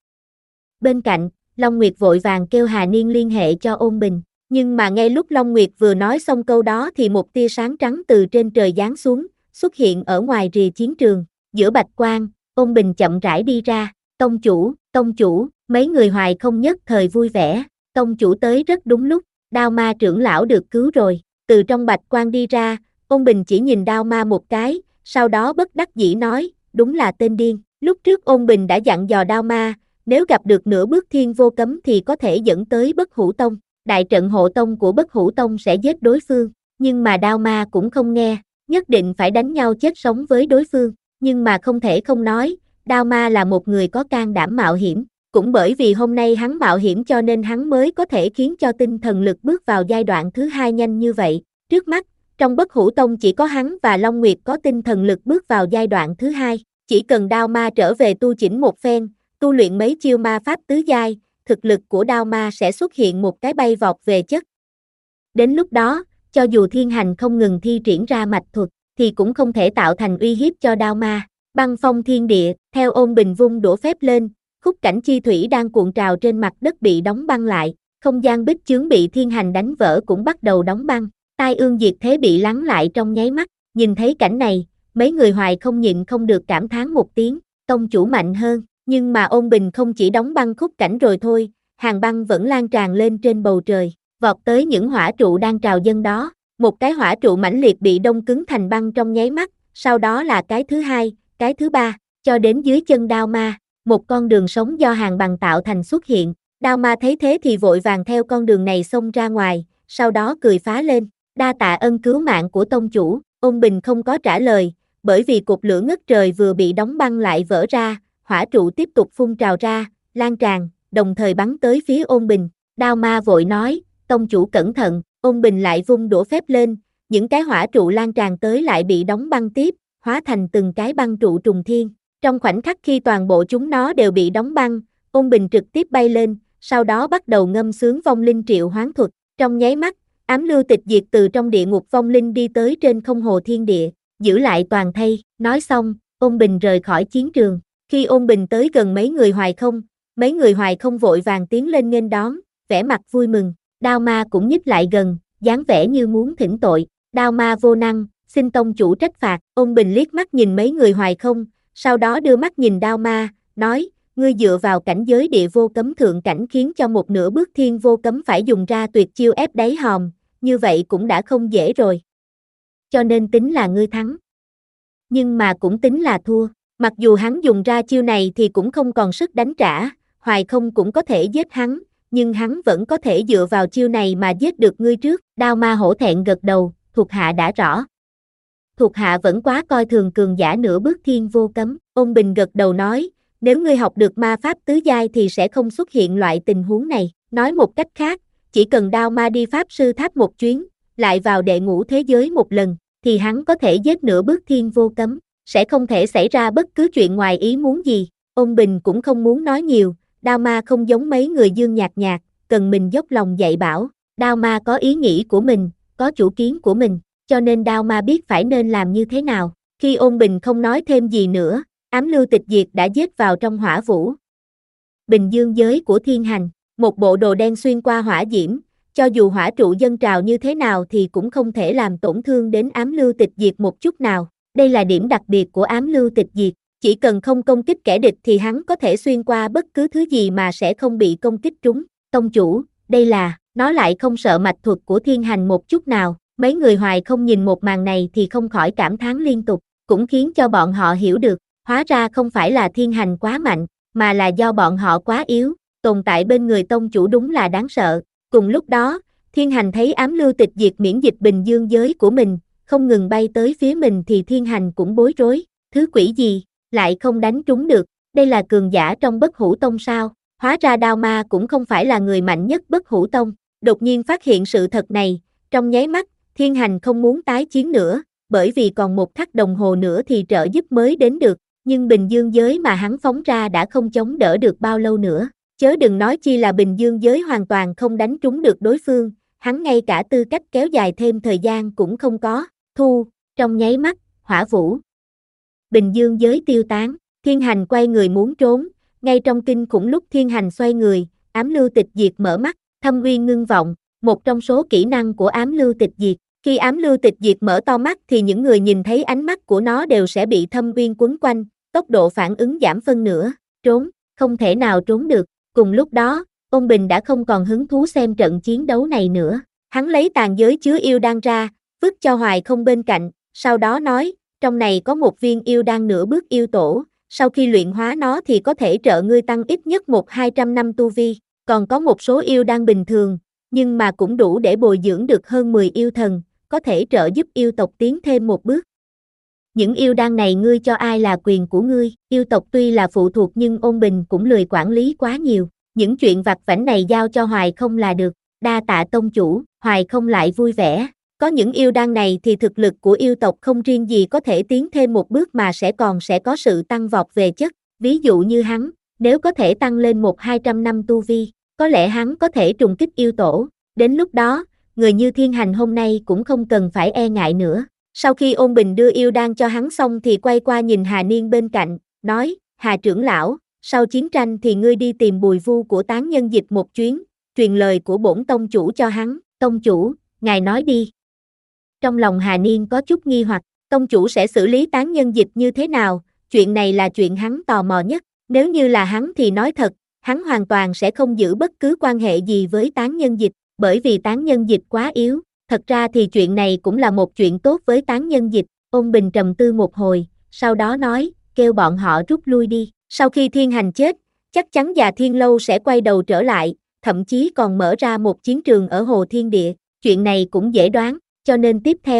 Bên cạnh, Long Nguyệt vội vàng kêu Hà Niên liên hệ cho Ôn Bình. Nhưng mà ngay lúc Long Nguyệt vừa nói xong câu đó thì một tia sáng trắng từ trên trời giáng xuống, xuất hiện ở ngoài rìa chiến trường, giữa bạch quang. Ôn Bình chậm rãi đi ra. Tông chủ, tông chủ, mấy người Hoài Không nhất thời vui vẻ. Tông chủ tới rất đúng lúc, đao ma trưởng lão được cứu rồi. Từ trong bạch quang đi ra, Ôn Bình chỉ nhìn đao ma một cái, sau đó bất đắc dĩ nói, đúng là tên điên. Lúc trước Ôn Bình đã dặn dò đao ma, nếu gặp được nửa bước thiên vô cấm thì có thể dẫn tới Bất Hủ Tông. Đại trận hộ tông của Bất Hủ Tông sẽ giết đối phương, nhưng mà đao ma cũng không nghe, nhất định phải đánh nhau chết sống với đối phương. Nhưng mà không thể không nói, đao ma là một người có can đảm mạo hiểm, cũng bởi vì hôm nay hắn mạo hiểm cho nên hắn mới có thể khiến cho tinh thần lực bước vào giai đoạn thứ hai nhanh như vậy. Trước mắt, trong Bất Hủ Tông chỉ có hắn và Long Nguyệt có tinh thần lực bước vào giai đoạn thứ hai, chỉ cần đao ma trở về tu chỉnh một phen, tu luyện mấy chiêu ma pháp tứ giai, thực lực của đao ma sẽ xuất hiện một cái bay vọt về chất. Đến lúc đó, cho dù Thiên Hành không ngừng thi triển ra mạch thuật, thì cũng không thể tạo thành uy hiếp cho đao ma. Băng phong thiên địa, theo Ôn Bình vung đũa phép lên, khúc cảnh chi thủy đang cuộn trào trên mặt đất bị đóng băng lại, không gian bích chướng bị Thiên Hành đánh vỡ cũng bắt đầu đóng băng, tai ương diệt thế bị lắng lại trong nháy mắt. Nhìn thấy cảnh này, mấy người Hoài không nhịn không được cảm thán một tiếng, tông chủ mạnh hơn. Nhưng mà Ôn Bình không chỉ đóng băng khúc cảnh rồi thôi, hàng băng vẫn lan tràn lên trên bầu trời, vọt tới những hỏa trụ đang trào dâng đó. Một cái hỏa trụ mãnh liệt bị đông cứng thành băng trong nháy mắt, sau đó là cái thứ hai, cái thứ ba, cho đến dưới chân đao ma, một con đường sống do hàng băng tạo thành xuất hiện. Đao ma thấy thế thì vội vàng theo con đường này xông ra ngoài, sau đó cười phá lên, đa tạ ân cứu mạng của tông chủ. Ôn Bình không có trả lời, bởi vì cột lửa ngất trời vừa bị đóng băng lại vỡ ra, hỏa trụ tiếp tục phun trào ra, lan tràn, đồng thời bắn tới phía Ôn Bình. Đao ma vội nói, tông chủ cẩn thận, Ôn Bình lại vung đũa phép lên, những cái hỏa trụ lan tràn tới lại bị đóng băng tiếp, hóa thành từng cái băng trụ trùng thiên. Trong khoảnh khắc khi toàn bộ chúng nó đều bị đóng băng, Ôn Bình trực tiếp bay lên, sau đó bắt đầu ngâm sướng vong linh triệu hoán thuật. Trong nháy mắt, ám lưu tịch diệt từ trong địa ngục vong linh đi tới trên không hồ thiên địa, giữ lại toàn thây. Nói xong, Ôn Bình rời khỏi chiến trường. Khi Ôn Bình tới gần mấy người Hoài Không, mấy người Hoài Không vội vàng tiến lên nghênh đón, vẻ mặt vui mừng. Đao ma cũng nhích lại gần, dáng vẻ như muốn thỉnh tội. Đao ma vô năng, xin tông chủ trách phạt. Ôn Bình liếc mắt nhìn mấy người Hoài Không, sau đó đưa mắt nhìn đao ma, nói, ngươi dựa vào cảnh giới địa vô cấm thượng cảnh khiến cho một nửa bước thiên vô cấm phải dùng ra tuyệt chiêu ép đáy hòm, như vậy cũng đã không dễ rồi. Cho nên tính là ngươi thắng. Nhưng mà cũng tính là thua, mặc dù hắn dùng ra chiêu này thì cũng không còn sức đánh trả, Hoài Không cũng có thể giết hắn, nhưng hắn vẫn có thể dựa vào chiêu này mà giết được ngươi trước. Đao ma hổ thẹn gật đầu, thuộc hạ đã rõ. Thuộc hạ vẫn quá coi thường cường giả nửa bước thiên vô cấm. Ôn Bình gật đầu nói, nếu ngươi học được ma pháp tứ giai thì sẽ không xuất hiện loại tình huống này. Nói một cách khác, chỉ cần đao ma đi pháp sư tháp một chuyến, lại vào đệ ngũ thế giới một lần, thì hắn có thể giết nửa bước thiên vô cấm, sẽ không thể xảy ra bất cứ chuyện ngoài ý muốn gì. Ôn Bình cũng không muốn nói nhiều, đao ma không giống mấy người dương nhạt nhạt, cần mình dốc lòng dạy bảo. Đao ma có ý nghĩ của mình, có chủ kiến của mình, cho nên đao ma biết phải nên làm như thế nào. Khi Ôn Bình không nói thêm gì nữa, ám lưu tịch diệt đã giết vào trong hỏa vũ. Bình dương giới của thiên hành, một bộ đồ đen xuyên qua hỏa diễm, cho dù hỏa trụ dâng trào như thế nào thì cũng không thể làm tổn thương đến ám lưu tịch diệt một chút nào. Đây là điểm đặc biệt của ám lưu tịch diệt, chỉ cần không công kích kẻ địch thì hắn có thể xuyên qua bất cứ thứ gì mà sẽ không bị công kích trúng. Tông chủ, đây là, nó lại không sợ mạch thuật của thiên hành một chút nào. Mấy người Hoài Không nhìn một màn này thì không khỏi cảm thán liên tục, cũng khiến cho bọn họ hiểu được, hóa ra không phải là thiên hành quá mạnh, mà là do bọn họ quá yếu, tồn tại bên người tông chủ đúng là đáng sợ. Cùng lúc đó, thiên hành thấy ám lưu tịch diệt miễn dịch bình dương giới của mình, không ngừng bay tới phía mình thì thiên hành cũng bối rối, thứ quỷ gì, lại không đánh trúng được, đây là cường giả trong bất hủ tông sao? Hóa ra đao ma cũng không phải là người mạnh nhất bất hủ tông. Đột nhiên phát hiện sự thật này, trong nháy mắt, thiên hành không muốn tái chiến nữa, bởi vì còn một khắc đồng hồ nữa thì trợ giúp mới đến được, nhưng bình dương giới mà hắn phóng ra đã không chống đỡ được bao lâu nữa, chớ đừng nói chi là bình dương giới hoàn toàn không đánh trúng được đối phương, hắn ngay cả tư cách kéo dài thêm thời gian cũng không có. Thu, trong nháy mắt, hỏa vũ. Bình dương giới tiêu tán, thiên hành quay người muốn trốn, ngay trong kinh khủng lúc thiên hành xoay người, ám lưu tịch diệt mở mắt, thâm uy ngưng vọng, một trong số kỹ năng của ám lưu tịch diệt. Khi ám lưu tịch diệt mở to mắt thì những người nhìn thấy ánh mắt của nó đều sẽ bị thâm uyên quấn quanh, tốc độ phản ứng giảm phân nửa, trốn, không thể nào trốn được. Cùng lúc đó, Ôn Bình đã không còn hứng thú xem trận chiến đấu này nữa. Hắn lấy tàn giới chứa yêu đan ra, vứt cho Hoài Không bên cạnh, sau đó nói, trong này có một viên yêu đan nửa bước yêu tổ, sau khi luyện hóa nó thì có thể trợ ngươi tăng ít nhất một hai trăm năm tu vi, còn có một số yêu đan bình thường, nhưng mà cũng đủ để bồi dưỡng được hơn mười yêu thần, có thể trợ giúp yêu tộc tiến thêm một bước. Những yêu đan này ngươi cho ai là quyền của ngươi, yêu tộc tuy là phụ thuộc nhưng Ôn Bình cũng lười quản lý quá nhiều, những chuyện vặt vãnh này giao cho Hoài Không là được, đa tạ tông chủ. Hoài Không lại vui vẻ, có những yêu đan này thì thực lực của yêu tộc không riêng gì có thể tiến thêm một bước mà sẽ còn sẽ có sự tăng vọt về chất, ví dụ như hắn, nếu có thể tăng lên một hai trăm năm tu vi, có lẽ hắn có thể trùng kích yêu tổ, đến lúc đó, người như thiên hành hôm nay cũng không cần phải e ngại nữa. Sau khi Ôn Bình đưa yêu đan cho hắn xong thì quay qua nhìn Hà Niên bên cạnh, nói, Hà trưởng lão, sau chiến tranh thì ngươi đi tìm Bùi Vu của tán nhân dịch một chuyến, truyền lời của bổn tông chủ cho hắn. Tông chủ, ngài nói đi. Trong lòng Hà Niên có chút nghi hoặc, tông chủ sẽ xử lý tán nhân dịch như thế nào, chuyện này là chuyện hắn tò mò nhất, nếu như là hắn thì nói thật, hắn hoàn toàn sẽ không giữ bất cứ quan hệ gì với tán nhân dịch, bởi vì tán nhân dịch quá yếu, thật ra thì chuyện này cũng là một chuyện tốt với tán nhân dịch. Ôn Bình trầm tư một hồi, sau đó nói, kêu bọn họ rút lui đi, sau khi thiên hành chết, chắc chắn Già Thiên Lâu sẽ quay đầu trở lại, thậm chí còn mở ra một chiến trường ở Hồ Thiên Địa, chuyện này cũng dễ đoán, cho nên tiếp theo,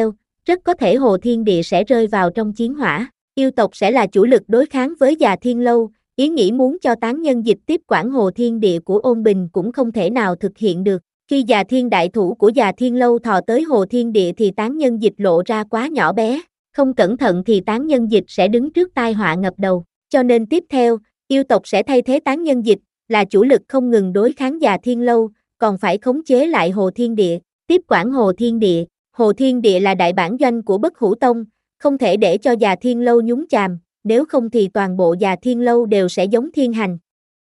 rất có thể Hồ Thiên Địa sẽ rơi vào trong chiến hỏa. Yêu tộc sẽ là chủ lực đối kháng với Già Thiên Lâu, ý nghĩ muốn cho tán nhân dịch tiếp quản Hồ Thiên Địa của Ôn Bình cũng không thể nào thực hiện được. Khi Già Thiên đại thủ của Già Thiên Lâu thò tới Hồ Thiên Địa thì tán nhân dịch lộ ra quá nhỏ bé, không cẩn thận thì tán nhân dịch sẽ đứng trước tai họa ngập đầu. Cho nên tiếp theo, yêu tộc sẽ thay thế tán nhân dịch, là chủ lực không ngừng đối kháng Già Thiên Lâu, còn phải khống chế lại Hồ Thiên Địa, tiếp quản Hồ Thiên Địa. Hồ Thiên Địa là đại bản doanh của Bất Hủ Tông, không thể để cho Già Thiên Lâu nhúng chàm, nếu không thì toàn bộ Già Thiên Lâu đều sẽ giống Thiên Hành.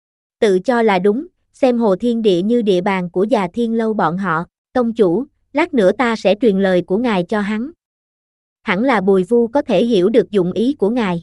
Tự cho là đúng, xem Hồ Thiên Địa như địa bàn của Già Thiên Lâu bọn họ. Tông chủ, lát nữa ta sẽ truyền lời của ngài cho hắn. Hẳn là Bùi Vu có thể hiểu được dụng ý của ngài.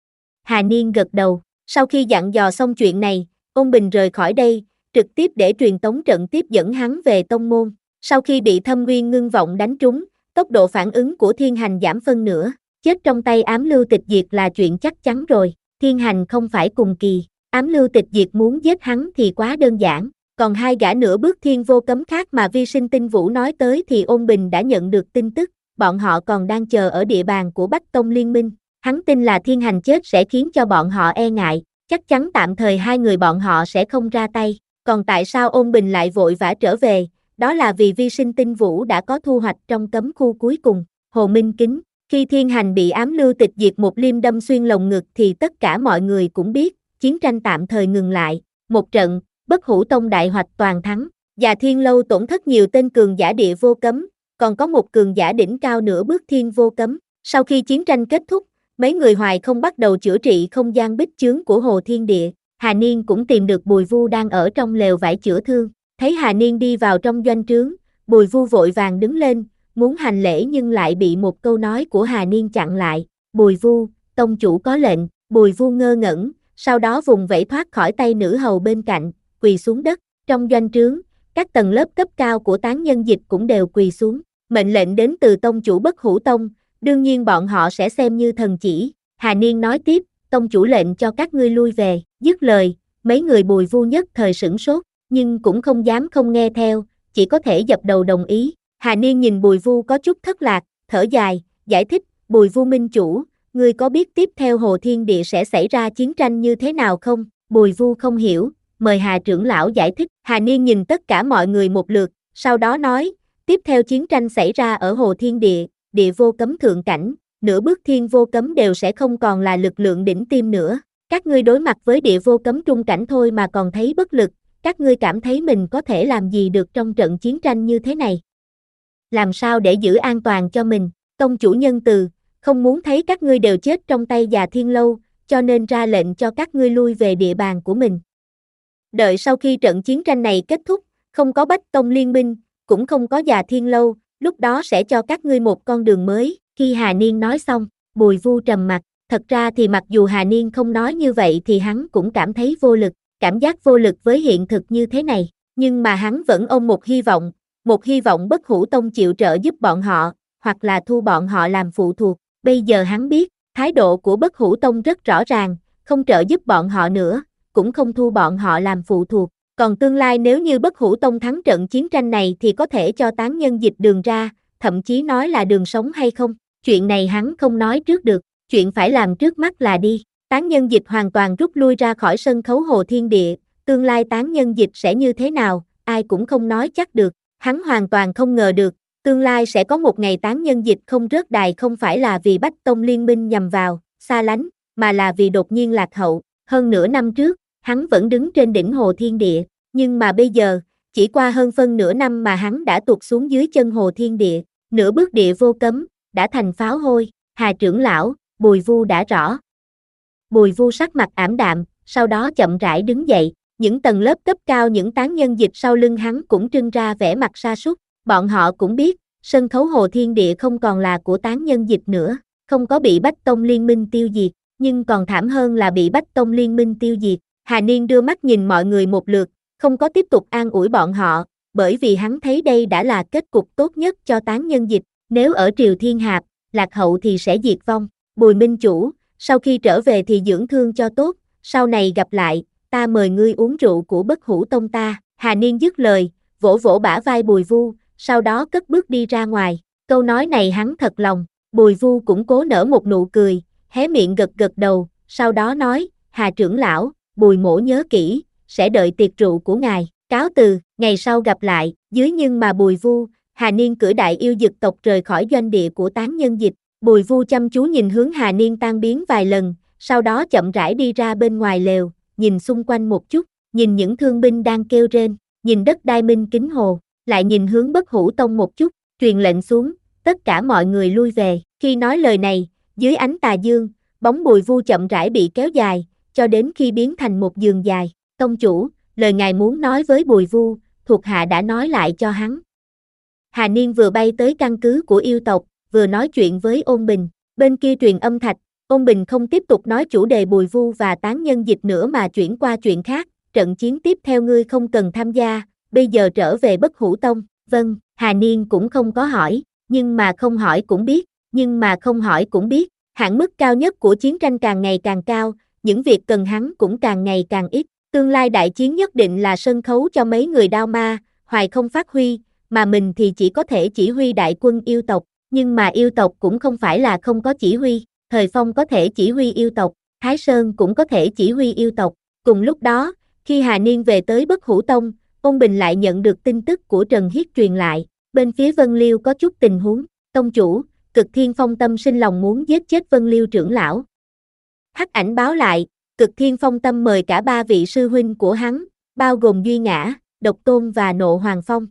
Hà Niên gật đầu, sau khi dặn dò xong chuyện này, Ôn Bình rời khỏi đây, trực tiếp để truyền tống trận tiếp dẫn hắn về tông môn. Sau khi bị Thâm Nguyên ngưng vọng đánh trúng, tốc độ phản ứng của Thiên Hành giảm phân nửa, chết trong tay Ám Lưu Tịch Diệt là chuyện chắc chắn rồi. Thiên Hành không phải cùng kỳ, Ám Lưu Tịch Diệt muốn giết hắn thì quá đơn giản, còn hai gã nửa bước thiên vô cấm khác mà Vi Sinh Tinh Vũ nói tới thì Ôn Bình đã nhận được tin tức, bọn họ còn đang chờ ở địa bàn của Bách Tông Liên Minh. Hắn tin là Thiên Hành chết sẽ khiến cho bọn họ e ngại, chắc chắn tạm thời hai người bọn họ sẽ không ra tay. Còn tại sao Ôn Bình lại vội vã trở về? Đó là vì Vi Sinh Tinh Vũ đã có thu hoạch trong cấm khu cuối cùng. Hồ Minh Kính, khi Thiên Hành bị Ám Lưu Tịch Diệt một liêm đâm xuyên lồng ngực thì tất cả mọi người cũng biết, chiến tranh tạm thời ngừng lại. Một trận, Bất Hủ Tông đại hoạch toàn thắng, Già Thiên Lâu tổn thất nhiều tên cường giả địa vô cấm, còn có một cường giả đỉnh cao nửa bước thiên vô cấm. Sau khi chiến tranh kết thúc, mấy người hoài không bắt đầu chữa trị không gian bích chướng của Hồ Thiên Địa. Hà Niên cũng tìm được Bùi Vu đang ở trong lều vải chữa thương. Thấy Hà Niên đi vào trong doanh trướng, Bùi Vu vội vàng đứng lên, muốn hành lễ nhưng lại bị một câu nói của Hà Niên chặn lại. Bùi Vu, tông chủ có lệnh. Bùi Vu ngơ ngẩn, sau đó vùng vẫy thoát khỏi tay nữ hầu bên cạnh, quỳ xuống đất. Trong doanh trướng, các tầng lớp cấp cao của tán nhân dịch cũng đều quỳ xuống. Mệnh lệnh đến từ tông chủ Bất Hủ Tông, đương nhiên bọn họ sẽ xem như thần chỉ. Hà Niên nói tiếp, tông chủ lệnh cho các ngươi lui về. Dứt lời, mấy người Bùi Vu nhất thời sửng sốt, nhưng cũng không dám không nghe theo, chỉ có thể dập đầu đồng ý. Hà Niên nhìn Bùi Vu có chút thất lạc, thở dài, giải thích, Bùi Vu minh chủ, ngươi có biết tiếp theo Hồ Thiên Địa sẽ xảy ra chiến tranh như thế nào không? Bùi Vu không hiểu, mời Hà trưởng lão giải thích. Hà Niên nhìn tất cả mọi người một lượt, sau đó nói, tiếp theo chiến tranh xảy ra ở Hồ Thiên Địa, địa vô cấm thượng cảnh, nửa bước thiên vô cấm đều sẽ không còn là lực lượng đỉnh tiêm nữa. Các ngươi đối mặt với địa vô cấm trung cảnh thôi mà còn thấy bất lực, các ngươi cảm thấy mình có thể làm gì được trong trận chiến tranh như thế này? Làm sao để giữ an toàn cho mình? Tông chủ nhân từ, không muốn thấy các ngươi đều chết trong tay Già Thiên Lâu, cho nên ra lệnh cho các ngươi lui về địa bàn của mình. Đợi sau khi trận chiến tranh này kết thúc, không có Bách Tông Liên Minh, cũng không có Già Thiên Lâu, lúc đó sẽ cho các ngươi một con đường mới. Khi Hà Niên nói xong, Bùi Vu trầm mặt, thật ra thì mặc dù Hà Niên không nói như vậy thì hắn cũng cảm thấy vô lực, cảm giác vô lực với hiện thực như thế này, nhưng mà hắn vẫn ôm một hy vọng, một hy vọng Bất Hủ Tông chịu trợ giúp bọn họ, hoặc là thu bọn họ làm phụ thuộc. Bây giờ hắn biết, thái độ của Bất Hủ Tông rất rõ ràng, không trợ giúp bọn họ nữa, cũng không thu bọn họ làm phụ thuộc. Còn tương lai nếu như Bất Hủ Tông thắng trận chiến tranh này thì có thể cho tán nhân dịch đường ra, thậm chí nói là đường sống hay không. Chuyện này hắn không nói trước được, chuyện phải làm trước mắt là đi. Tán nhân dịch hoàn toàn rút lui ra khỏi sân khấu Hồ Thiên Địa, tương lai tán nhân dịch sẽ như thế nào, ai cũng không nói chắc được. Hắn hoàn toàn không ngờ được, tương lai sẽ có một ngày tán nhân dịch không rớt đài không phải là vì Bách Tông Liên Minh nhằm vào, xa lánh, mà là vì đột nhiên lạc hậu. Hơn nửa năm trước, hắn vẫn đứng trên đỉnh Hồ Thiên Địa, nhưng mà bây giờ, chỉ qua hơn phân nửa năm mà hắn đã tụt xuống dưới chân Hồ Thiên Địa, nửa bước địa vô cấm, đã thành pháo hôi. Hà trưởng lão, Bùi Vu đã rõ. Bùi Vu sắc mặt ảm đạm, sau đó chậm rãi đứng dậy, những tầng lớp cấp cao những tán nhân dịch sau lưng hắn cũng trưng ra vẻ mặt sa sút. Bọn họ cũng biết, sân khấu Hồ Thiên Địa không còn là của tán nhân dịch nữa, không có bị Bách Tông Liên Minh tiêu diệt, nhưng còn thảm hơn là bị Bách Tông Liên Minh tiêu diệt. Hà Niên đưa mắt nhìn mọi người một lượt, không có tiếp tục an ủi bọn họ, bởi vì hắn thấy đây đã là kết cục tốt nhất cho tán nhân dịch, nếu ở Triều Thiên Hạp, lạc hậu thì sẽ diệt vong. Bùi minh chủ, sau khi trở về thì dưỡng thương cho tốt, sau này gặp lại, ta mời ngươi uống rượu của Bất Hủ Tông ta. Hà Niên dứt lời, vỗ vỗ bả vai Bùi Vu, sau đó cất bước đi ra ngoài. câu nói này hắn thật lòng. Bùi Vu cũng cố nở một nụ cười, hé miệng gật gật đầu, sau đó nói, Hà trưởng lão, Bùi mỗ nhớ kỹ, sẽ đợi tiệc rượu của ngài, cáo từ, ngày sau gặp lại, dưới nhưng mà Bùi Vu, Hà Niên cưỡi đại yêu dực tộc rời khỏi doanh địa của tán nhân dịch, Bùi Vu chăm chú nhìn hướng Hà Niên tan biến vài lần, sau đó chậm rãi đi ra bên ngoài lều, nhìn xung quanh một chút, nhìn những thương binh đang kêu rên, nhìn đất đai minh kính hồ, lại nhìn hướng Bất Hủ Tông một chút, truyền lệnh xuống, tất cả mọi người lui về, khi nói lời này, dưới ánh tà dương, bóng Bùi Vu chậm rãi bị kéo dài, cho đến khi biến thành một giường dài, tông chủ, lời ngài muốn nói với Bùi Vu, thuộc hạ đã nói lại cho hắn. Hà Niên vừa bay tới căn cứ của yêu tộc, vừa nói chuyện với Ôn Bình, bên kia truyền âm thạch, Ôn Bình không tiếp tục nói chủ đề Bùi Vu và tán nhân dịch nữa mà chuyển qua chuyện khác, trận chiến tiếp theo ngươi không cần tham gia, bây giờ trở về Bất Hủ Tông, vâng, Hà Niên cũng không có hỏi, nhưng mà không hỏi cũng biết, nhưng mà không hỏi cũng biết, hạn mức cao nhất của chiến tranh càng ngày càng cao, những việc cần hắn cũng càng ngày càng ít, tương lai đại chiến nhất định là sân khấu cho mấy người đao ma, hoài không phát huy, mà mình thì chỉ có thể chỉ huy đại quân yêu tộc, nhưng mà yêu tộc cũng không phải là không có chỉ huy, Thời Phong có thể chỉ huy yêu tộc, Thái Sơn cũng có thể chỉ huy yêu tộc, cùng lúc đó, khi Hà Niên về tới Bất Hủ Tông, Ôn Bình lại nhận được tin tức của Trần Hiết truyền lại, bên phía Vân Liêu có chút tình huống, tông chủ, Cực Thiên Phong Tâm sinh lòng muốn giết chết Vân Liêu trưởng lão. Hắc Ảnh báo lại, Cực Thiên Phong Tâm mời cả ba vị sư huynh của hắn, bao gồm Duy Ngã, Độc Tôn và Nộ Hoàng Phong.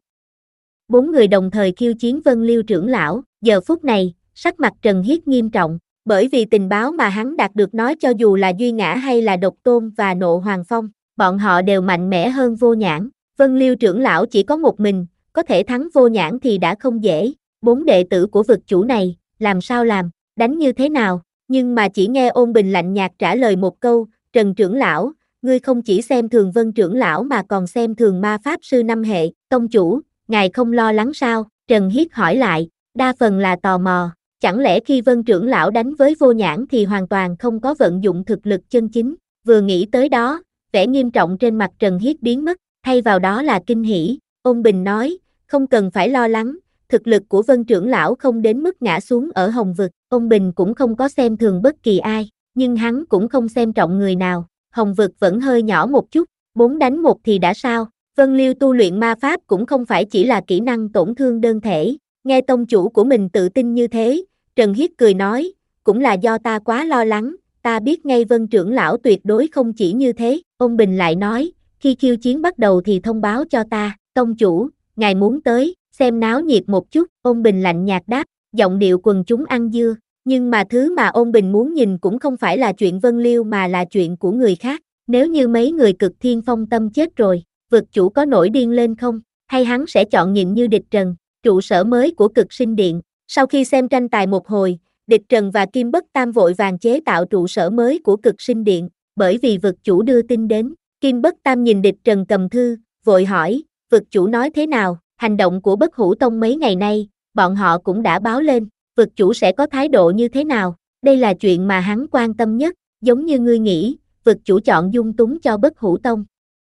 Bốn người đồng thời khiêu chiến Vân Liêu trưởng lão, giờ phút này, sắc mặt Trần Hiết nghiêm trọng, bởi vì tình báo mà hắn đạt được nói cho dù là Duy Ngã hay là Độc Tôn và Nộ Hoàng Phong, bọn họ đều mạnh mẽ hơn Vô Nhãn, Vân Liêu trưởng lão chỉ có một mình, có thể thắng Vô Nhãn thì đã không dễ, bốn đệ tử của vực chủ này, làm sao làm, đánh như thế nào, nhưng mà chỉ nghe Ôn Bình lạnh nhạt trả lời một câu, Trần trưởng lão, ngươi không chỉ xem thường Vân trưởng lão mà còn xem thường ma pháp sư năm hệ, tông chủ, ngài không lo lắng sao, Trần Hiết hỏi lại, đa phần là tò mò, chẳng lẽ khi Vân trưởng lão đánh với Vô Nhãn thì hoàn toàn không có vận dụng thực lực chân chính, vừa nghĩ tới đó, vẻ nghiêm trọng trên mặt Trần Hiết biến mất, thay vào đó là kinh hỉ, Ôn Bình nói, không cần phải lo lắng, thực lực của Vân trưởng lão không đến mức ngã xuống ở Hồng Vực, Ôn Bình cũng không có xem thường bất kỳ ai, nhưng hắn cũng không xem trọng người nào, Hồng Vực vẫn hơi nhỏ một chút, bốn đánh một thì đã sao, Vân Liêu tu luyện ma pháp cũng không phải chỉ là kỹ năng tổn thương đơn thể, nghe tông chủ của mình tự tin như thế, Trần Hiết cười nói, cũng là do ta quá lo lắng, ta biết ngay Vân trưởng lão tuyệt đối không chỉ như thế, Ôn Bình lại nói, khi khiêu chiến bắt đầu thì thông báo cho ta, tông chủ, ngài muốn tới, xem náo nhiệt một chút, Ôn Bình lạnh nhạt đáp, giọng điệu quần chúng ăn dưa, nhưng mà thứ mà Ôn Bình muốn nhìn cũng không phải là chuyện Vân Liêu mà là chuyện của người khác, nếu như mấy người Cực Thiên Phong Tâm chết rồi, vực chủ có nổi điên lên không, hay hắn sẽ chọn nhịn như Địch Trần, trụ sở mới của Cực Sinh Điện, sau khi xem tranh tài một hồi, Địch Trần và Kim Bất Tam vội vàng chế tạo trụ sở mới của Cực Sinh Điện, bởi vì vực chủ đưa tin đến, Kim Bất Tam nhìn Địch Trần cầm thư, vội hỏi, vực chủ nói thế nào, hành động của Bất Hủ Tông mấy ngày nay, bọn họ cũng đã báo lên, vực chủ sẽ có thái độ như thế nào, đây là chuyện mà hắn quan tâm nhất, giống như ngươi nghĩ, vực chủ chọn dung túng cho Bất Hủ Tông.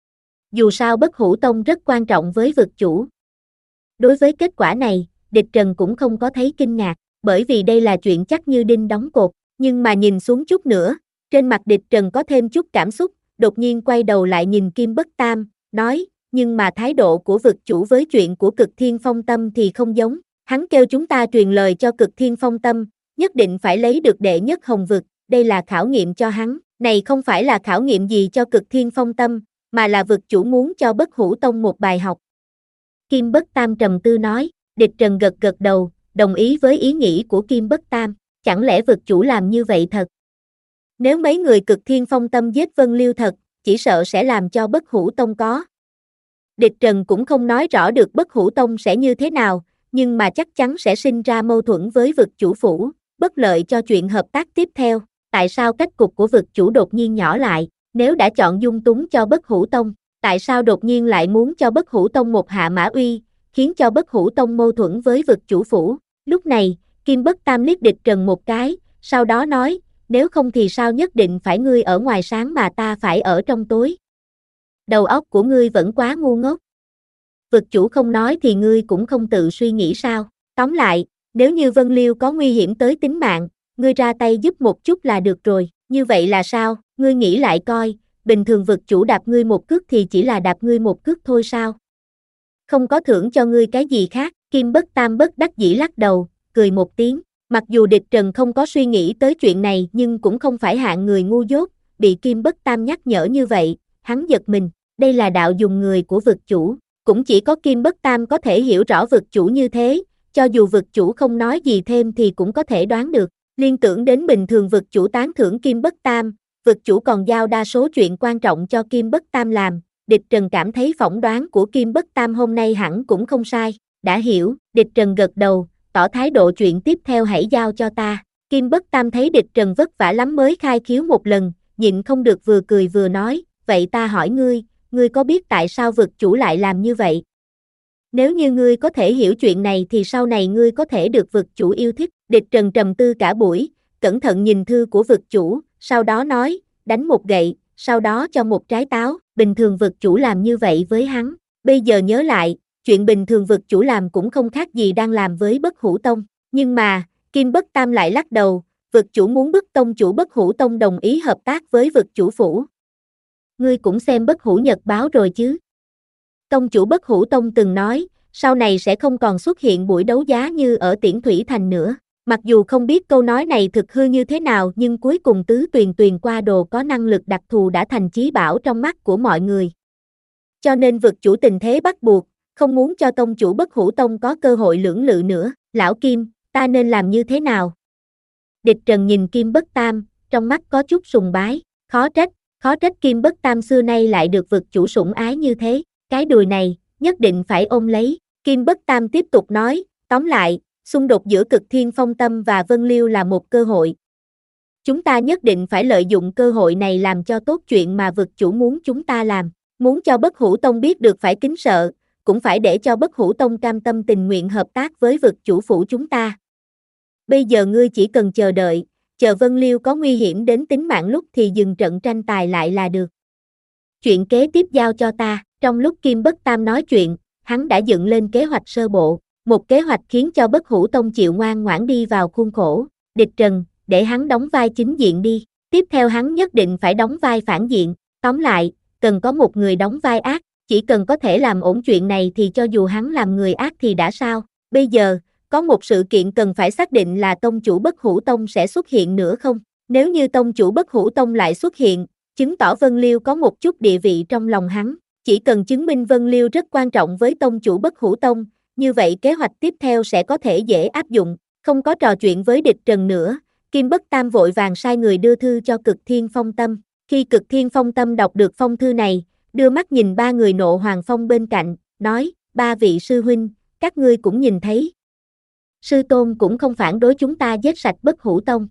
Dù sao Bất Hủ Tông rất quan trọng với vực chủ. Đối với kết quả này, Địch Trần cũng không có thấy kinh ngạc, bởi vì đây là chuyện chắc như đinh đóng cột, nhưng mà nhìn xuống chút nữa, trên mặt Địch Trần có thêm chút cảm xúc, đột nhiên quay đầu lại nhìn Kim Bất Tam, nói, nhưng mà thái độ của vực chủ với chuyện của Cực Thiên Phong Tâm thì không giống, hắn kêu chúng ta truyền lời cho Cực Thiên Phong Tâm, nhất định phải lấy được đệ nhất Hồng Vực, đây là khảo nghiệm cho hắn, này không phải là khảo nghiệm gì cho Cực Thiên Phong Tâm, mà là vực chủ muốn cho Bất Hủ Tông một bài học. Kim Bất Tam trầm tư nói, Địch Trần gật gật đầu, đồng ý với ý nghĩ của Kim Bất Tam, chẳng lẽ vực chủ làm như vậy thật? Nếu mấy người Cực Thiên Phong Tâm giết Vân Liêu thật, chỉ sợ sẽ làm cho Bất Hủ Tông có. Địch Trần cũng không nói rõ được Bất Hủ Tông sẽ như thế nào, nhưng mà chắc chắn sẽ sinh ra mâu thuẫn với vực chủ phủ, bất lợi cho chuyện hợp tác tiếp theo. Tại sao cách cục của vực chủ đột nhiên nhỏ lại, nếu đã chọn dung túng cho Bất Hủ Tông, tại sao đột nhiên lại muốn cho Bất Hủ Tông một hạ mã uy, khiến cho Bất Hủ Tông mâu thuẫn với vực chủ phủ. Lúc này, Kim Bất Tam liếc Địch Trần một cái, sau đó nói, nếu không thì sao nhất định phải ngươi ở ngoài sáng mà ta phải ở trong tối. Đầu óc của ngươi vẫn quá ngu ngốc. Vực chủ không nói thì ngươi cũng không tự suy nghĩ sao. Tóm lại, Nếu như Vân Liêu có nguy hiểm tới tính mạng, ngươi ra tay giúp một chút là được rồi, như vậy là sao, ngươi nghĩ lại coi, bình thường vực chủ đạp ngươi một cước thì chỉ là đạp ngươi một cước thôi sao? Không có thưởng cho ngươi cái gì khác, Kim Bất Tam bất đắc dĩ lắc đầu, cười một tiếng, mặc dù địch trần không có suy nghĩ tới chuyện này nhưng cũng không phải hạng người ngu dốt, bị Kim Bất Tam nhắc nhở như vậy, hắn giật mình, đây là đạo dùng người của vực chủ, cũng chỉ có Kim Bất Tam có thể hiểu rõ vực chủ như thế, cho dù vực chủ không nói gì thêm thì cũng có thể đoán được, liên tưởng đến bình thường vực chủ tán thưởng Kim Bất Tam, vực chủ còn giao đa số chuyện quan trọng cho Kim Bất Tam làm, địch trần cảm thấy phỏng đoán của Kim Bất Tam hôm nay hẳn cũng không sai, đã hiểu, địch trần gật đầu, tỏ thái độ chuyện tiếp theo hãy giao cho ta, Kim Bất Tam thấy địch trần vất vả lắm mới khai khiếu một lần, nhịn không được vừa cười vừa nói, vậy ta hỏi ngươi, ngươi có biết tại sao vực chủ lại làm như vậy? Nếu như ngươi có thể hiểu chuyện này thì sau này ngươi có thể được vực chủ yêu thích, địch trần trầm tư cả buổi, cẩn thận nhìn thư của vực chủ, sau đó nói, đánh một gậy, sau đó cho một trái táo, bình thường vực chủ làm như vậy với hắn, bây giờ nhớ lại, chuyện bình thường vực chủ làm cũng không khác gì đang làm với Bất Hủ Tông, nhưng mà, Kim Bất Tam lại lắc đầu, vực chủ muốn bức tông chủ Bất Hủ Tông đồng ý hợp tác với vực chủ phủ. Ngươi cũng xem Bất Hủ Nhật báo rồi chứ? Tông chủ Bất Hủ Tông từng nói, sau này sẽ không còn xuất hiện buổi đấu giá như ở Tiễn Thủy Thành nữa. Mặc dù không biết câu nói này thực hư như thế nào nhưng cuối cùng Tứ Tuyền Tuyền qua đồ có năng lực đặc thù đã thành chí bảo trong mắt của mọi người. Cho nên vực chủ tình thế bắt buộc, không muốn cho tông chủ Bất Hủ Tông có cơ hội lưỡng lự nữa. Lão Kim, ta nên làm như thế nào? Địch Trần nhìn Kim Bất Tam, trong mắt có chút sùng bái, khó trách, khó trách Kim Bất Tam xưa nay lại được vực chủ sủng ái như thế, cái đùi này, nhất định phải ôm lấy. Kim Bất Tam tiếp tục nói, tóm lại, xung đột giữa Cực Thiên Phong Tâm và Vân Liêu là một cơ hội. Chúng ta nhất định phải lợi dụng cơ hội này làm cho tốt chuyện mà vực chủ muốn chúng ta làm. Muốn cho Bất Hủ Tông biết được phải kính sợ, cũng phải để cho Bất Hủ Tông cam tâm tình nguyện hợp tác với vực chủ phủ chúng ta. Bây giờ ngươi chỉ cần chờ đợi, chờ Vân Liêu có nguy hiểm đến tính mạng lúc thì dừng trận tranh tài lại là được. Chuyện kế tiếp giao cho ta, trong lúc Kim Bất Tam nói chuyện, hắn đã dựng lên kế hoạch sơ bộ, một kế hoạch khiến cho Bất Hủ Tông chịu ngoan ngoãn đi vào khuôn khổ, địch trần, để hắn đóng vai chính diện đi, tiếp theo hắn nhất định phải đóng vai phản diện, tóm lại, cần có một người đóng vai ác, chỉ cần có thể làm ổn chuyện này thì cho dù hắn làm người ác thì đã sao, bây giờ, có một sự kiện cần phải xác định là tông chủ Bất Hủ Tông sẽ xuất hiện nữa không, nếu như tông chủ Bất Hủ Tông lại xuất hiện, chứng tỏ Vân Liêu có một chút địa vị trong lòng hắn, chỉ cần chứng minh Vân Liêu rất quan trọng với tông chủ Bất Hủ Tông, như vậy kế hoạch tiếp theo sẽ có thể dễ áp dụng, không có trò chuyện với địch trần nữa, Kim Bất Tam vội vàng sai người đưa thư cho Cực Thiên Phong Tâm, khi Cực Thiên Phong Tâm đọc được phong thư này, đưa mắt nhìn ba người Nộ Hoàng Phong bên cạnh, nói, ba vị sư huynh, các ngươi cũng nhìn thấy. Sư tôn cũng không phản đối chúng ta giết sạch Bất Hủ Tông.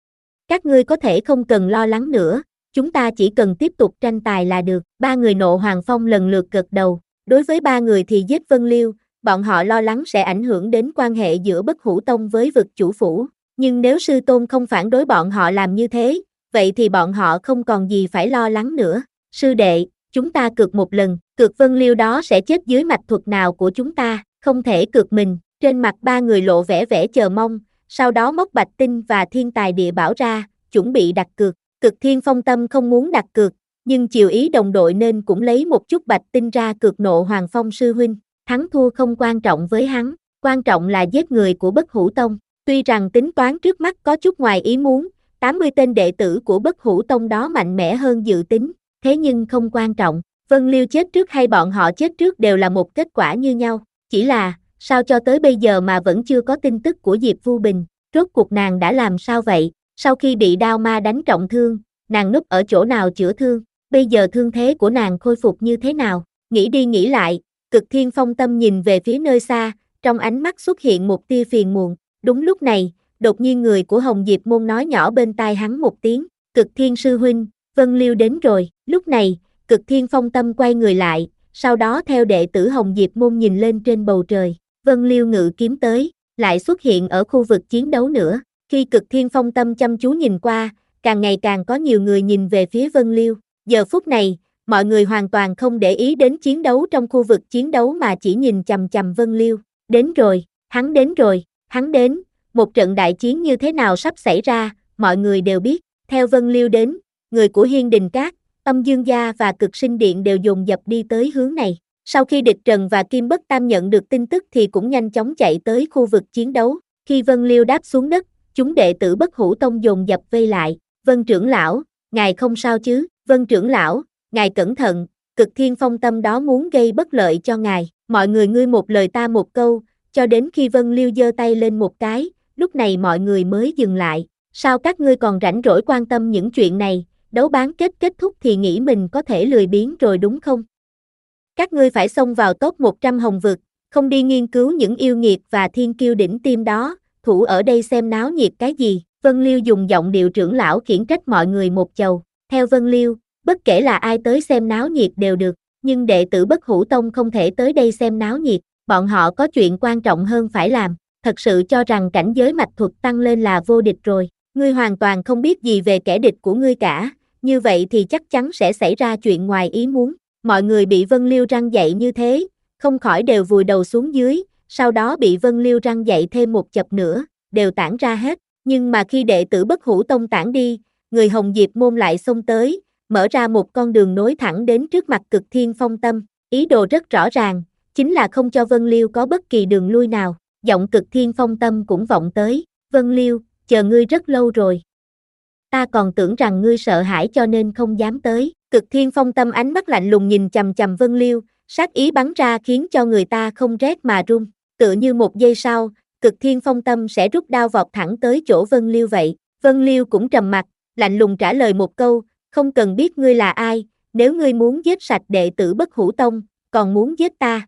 Các ngươi có thể không cần lo lắng nữa, chúng ta chỉ cần tiếp tục tranh tài là được. Ba người Nộ Hoàng Phong lần lượt gật đầu, đối với ba người thì giết Vân Liêu, bọn họ lo lắng sẽ ảnh hưởng đến quan hệ giữa Bất Hủ Tông với vực chủ phủ, nhưng nếu sư tôn không phản đối bọn họ làm như thế, vậy thì bọn họ không còn gì phải lo lắng nữa. Sư đệ, chúng ta cược một lần, cược Vân Liêu đó sẽ chết dưới mạch thuật nào của chúng ta, không thể cược mình. Trên mặt ba người lộ vẻ vẻ chờ mong, sau đó móc bạch tinh và thiên tài địa bảo ra, chuẩn bị đặt cược. Cực Thiên Phong Tâm không muốn đặt cược, nhưng chiều ý đồng đội nên cũng lấy một chút bạch tinh ra cược Nộ Hoàng Phong sư huynh. Thắng thua không quan trọng với hắn, quan trọng là giết người của Bất Hủ Tông. Tuy rằng tính toán trước mắt có chút ngoài ý muốn, tám mươi tên đệ tử của Bất Hủ Tông đó mạnh mẽ hơn dự tính, thế nhưng không quan trọng, Vân Liêu chết trước hay bọn họ chết trước đều là một kết quả như nhau, chỉ là, sao cho tới bây giờ mà vẫn chưa có tin tức của Diệp Vu Bình, rốt cuộc nàng đã làm sao vậy, sau khi bị đao ma đánh trọng thương, nàng núp ở chỗ nào chữa thương, bây giờ thương thế của nàng khôi phục như thế nào, nghĩ đi nghĩ lại, Cực Thiên Phong Tâm nhìn về phía nơi xa, trong ánh mắt xuất hiện một tia phiền muộn, đúng lúc này, đột nhiên người của Hồng Diệp Môn nói nhỏ bên tai hắn một tiếng, Cực Thiên sư huynh, Vân Liêu đến rồi, lúc này, Cực Thiên Phong Tâm quay người lại, sau đó theo đệ tử Hồng Diệp Môn nhìn lên trên bầu trời, Vân Liêu ngự kiếm tới, lại xuất hiện ở khu vực chiến đấu nữa, khi Cực Thiên Phong Tâm chăm chú nhìn qua, càng ngày càng có nhiều người nhìn về phía Vân Liêu, giờ phút này, mọi người hoàn toàn không để ý đến chiến đấu trong khu vực chiến đấu mà chỉ nhìn chằm chằm Vân Liêu, đến rồi, hắn đến rồi, hắn đến, một trận đại chiến như thế nào sắp xảy ra, mọi người đều biết. Theo Vân Liêu đến, người của Hiên Đình Các, Âm Dương Gia và Cực Sinh Điện đều dồn dập đi tới hướng này. Sau khi Địch Trần và Kim Bất Tam nhận được tin tức thì cũng nhanh chóng chạy tới khu vực chiến đấu. Khi Vân Liêu đáp xuống đất, chúng đệ tử Bất Hủ Tông dồn dập vây lại. Vân trưởng lão, ngài không sao chứ? Vân trưởng lão, ngài cẩn thận, Cực Thiên Phong Tâm đó muốn gây bất lợi cho ngài. Mọi người ngươi một lời ta một câu, cho đến khi Vân Liêu giơ tay lên một cái, lúc này mọi người mới dừng lại. Sao các ngươi còn rảnh rỗi quan tâm những chuyện này, đấu bán kết kết thúc thì nghĩ mình có thể lười biếng rồi đúng không? Các ngươi phải xông vào top một trăm hồng vực, không đi nghiên cứu những yêu nghiệt và thiên kiêu đỉnh tiêm đó, thủ ở đây xem náo nhiệt cái gì? Vân Liêu dùng giọng điệu trưởng lão khiển trách mọi người một chầu. Theo Vân Liêu, bất kể là ai tới xem náo nhiệt đều được, nhưng đệ tử Bất Hủ Tông không thể tới đây xem náo nhiệt, bọn họ có chuyện quan trọng hơn phải làm. Thật sự cho rằng cảnh giới mạch thuật tăng lên là vô địch rồi. Ngươi hoàn toàn không biết gì về kẻ địch của ngươi cả, như vậy thì chắc chắn sẽ xảy ra chuyện ngoài ý muốn. Mọi người bị Vân Liêu răng dạy như thế, không khỏi đều vùi đầu xuống dưới, sau đó bị Vân Liêu răng dạy thêm một chập nữa, đều tản ra hết. Nhưng mà khi đệ tử Bất Hủ Tông tản đi, người Hồng Diệp môn lại xông tới, mở ra một con đường nối thẳng đến trước mặt Cực Thiên Phong Tâm, ý đồ rất rõ ràng, chính là không cho Vân Liêu có bất kỳ đường lui nào. Giọng Cực Thiên Phong Tâm cũng vọng tới, Vân Liêu, chờ ngươi rất lâu rồi. Ta còn tưởng rằng ngươi sợ hãi cho nên không dám tới. Cực Thiên Phong Tâm ánh mắt lạnh lùng nhìn chằm chằm Vân Liêu, sát ý bắn ra khiến cho người ta không rét mà run. Tựa như một giây sau, Cực Thiên Phong Tâm sẽ rút đao vọt thẳng tới chỗ Vân Liêu vậy. Vân Liêu cũng trầm mặt, lạnh lùng trả lời một câu, không cần biết ngươi là ai, nếu ngươi muốn giết sạch đệ tử Bất Hủ Tông, còn muốn giết ta.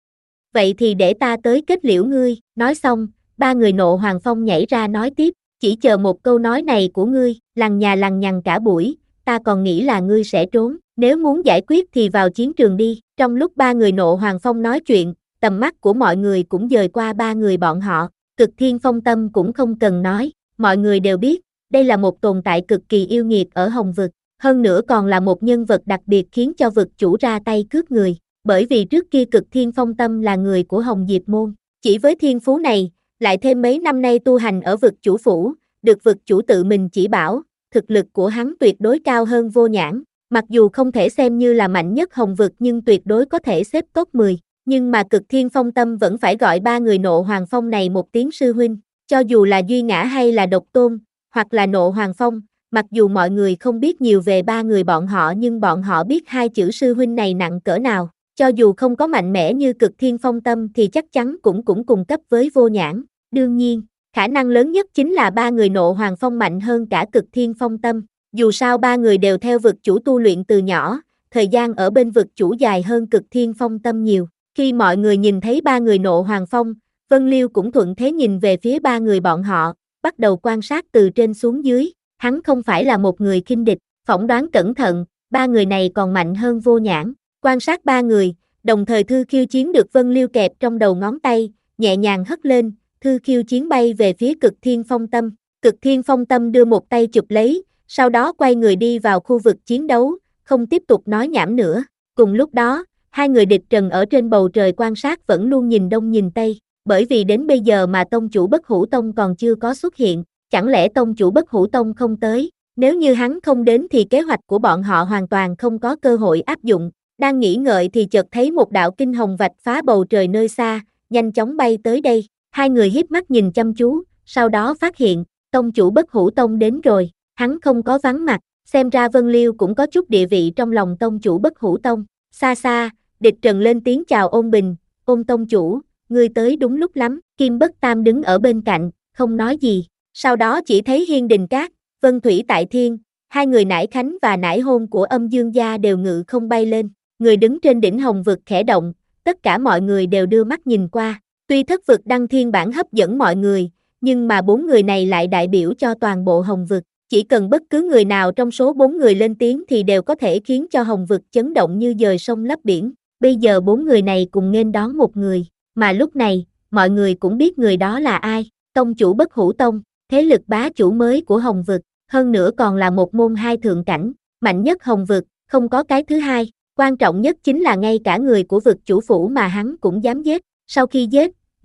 Vậy thì để ta tới kết liễu ngươi. Nói xong, ba người Nộ Hoàng Phong nhảy ra nói tiếp, chỉ chờ một câu nói này của ngươi, lằng nhà lằng nhằng cả buổi, ta còn nghĩ là ngươi sẽ trốn, nếu muốn giải quyết thì vào chiến trường đi. Trong lúc ba người Nộ Hoàng Phong nói chuyện, tầm mắt của mọi người cũng dời qua ba người bọn họ. Cực Thiên Phong Tâm cũng không cần nói, mọi người đều biết, đây là một tồn tại cực kỳ yêu nghiệt ở Hồng Vực, hơn nữa còn là một nhân vật đặc biệt khiến cho vực chủ ra tay cướp người. Bởi vì trước kia Cực Thiên Phong Tâm là người của Hồng Diệp môn, chỉ với thiên phú này, lại thêm mấy năm nay tu hành ở vực chủ phủ, được vực chủ tự mình chỉ bảo, thực lực của hắn tuyệt đối cao hơn Vô Nhãn, mặc dù không thể xem như là mạnh nhất Hồng Vực nhưng tuyệt đối có thể xếp top mười, nhưng mà Cực Thiên Phong Tâm vẫn phải gọi ba người Nộ Hoàng Phong này một tiếng sư huynh, cho dù là Duy Ngã hay là Độc Tôn, hoặc là Nộ Hoàng Phong, mặc dù mọi người không biết nhiều về ba người bọn họ nhưng bọn họ biết hai chữ sư huynh này nặng cỡ nào. Cho dù không có mạnh mẽ như Cực Thiên Phong Tâm thì chắc chắn cũng cũng cùng cấp với Vô Nhãn. Đương nhiên, khả năng lớn nhất chính là ba người Nộ Hoàng Phong mạnh hơn cả Cực Thiên Phong Tâm. Dù sao ba người đều theo vực chủ tu luyện từ nhỏ, thời gian ở bên vực chủ dài hơn Cực Thiên Phong Tâm nhiều. Khi mọi người nhìn thấy ba người Nộ Hoàng Phong, Vân Liêu cũng thuận thế nhìn về phía ba người bọn họ, bắt đầu quan sát từ trên xuống dưới. Hắn không phải là một người khinh địch, phỏng đoán cẩn thận, ba người này còn mạnh hơn Vô Nhãn. Quan sát ba người, đồng thời thư khiêu chiến được Vân Liêu kẹp trong đầu ngón tay, nhẹ nhàng hất lên, thư khiêu chiến bay về phía Cực Thiên Phong Tâm. Cực Thiên Phong Tâm đưa một tay chụp lấy, sau đó quay người đi vào khu vực chiến đấu, không tiếp tục nói nhảm nữa. Cùng lúc đó, hai người Địch Trần ở trên bầu trời quan sát vẫn luôn nhìn đông nhìn tây, bởi vì đến bây giờ mà tông chủ Bất Hủ Tông còn chưa có xuất hiện, chẳng lẽ tông chủ Bất Hủ Tông không tới? Nếu như hắn không đến thì kế hoạch của bọn họ hoàn toàn không có cơ hội áp dụng. Đang nghĩ ngợi thì chợt thấy một đạo kinh hồng vạch phá bầu trời nơi xa, nhanh chóng bay tới đây. Hai người híp mắt nhìn chăm chú, sau đó phát hiện, tông chủ Bất Hủ Tông đến rồi. Hắn không có vắng mặt, xem ra Vân Liêu cũng có chút địa vị trong lòng tông chủ Bất Hủ Tông. Xa xa, Địch Trần lên tiếng chào Ôn Bình, Ôn tông chủ, ngươi tới đúng lúc lắm. Kim Bất Tam đứng ở bên cạnh, không nói gì. Sau đó chỉ thấy Hiên Đình Các, Vân Thủy Tại Thiên, hai người Nải Khánh và Nải Hôn của Âm Dương Gia đều ngự không bay lên. Người đứng trên đỉnh Hồng Vực khẽ động, tất cả mọi người đều đưa mắt nhìn qua. Tuy Thất Vực Đăng Thiên Bản hấp dẫn mọi người, nhưng mà bốn người này lại đại biểu cho toàn bộ Hồng Vực. Chỉ cần bất cứ người nào trong số bốn người lên tiếng thì đều có thể khiến cho Hồng Vực chấn động như dời sông lấp biển. Bây giờ bốn người này cùng nghênh đón một người, mà lúc này, mọi người cũng biết người đó là ai. Tông chủ Bất Hủ Tông, thế lực bá chủ mới của Hồng Vực, hơn nữa còn là một môn hai thượng cảnh, mạnh nhất Hồng Vực, không có cái thứ hai. Quan trọng nhất chính là ngay cả người của vực chủ phủ mà hắn cũng dám giết. Sau khi giết,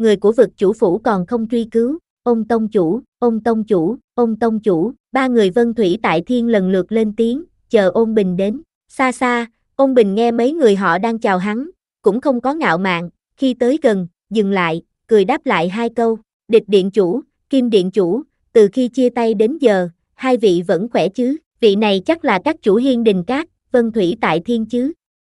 người của vực chủ phủ còn không truy cứu, ông tông chủ, ông tông chủ, ông tông chủ, ba người Vân Thủy Tại Thiên lần lượt lên tiếng, chờ Ôn Bình đến. Xa xa, Ôn Bình nghe mấy người họ đang chào hắn, cũng không có ngạo mạn, khi tới gần, dừng lại, cười đáp lại hai câu, Địch điện chủ, Kim điện chủ, từ khi chia tay đến giờ, hai vị vẫn khỏe chứ, vị này chắc là các chủ Hiên Đình Các, Vân Thủy Tại Thiên chứ.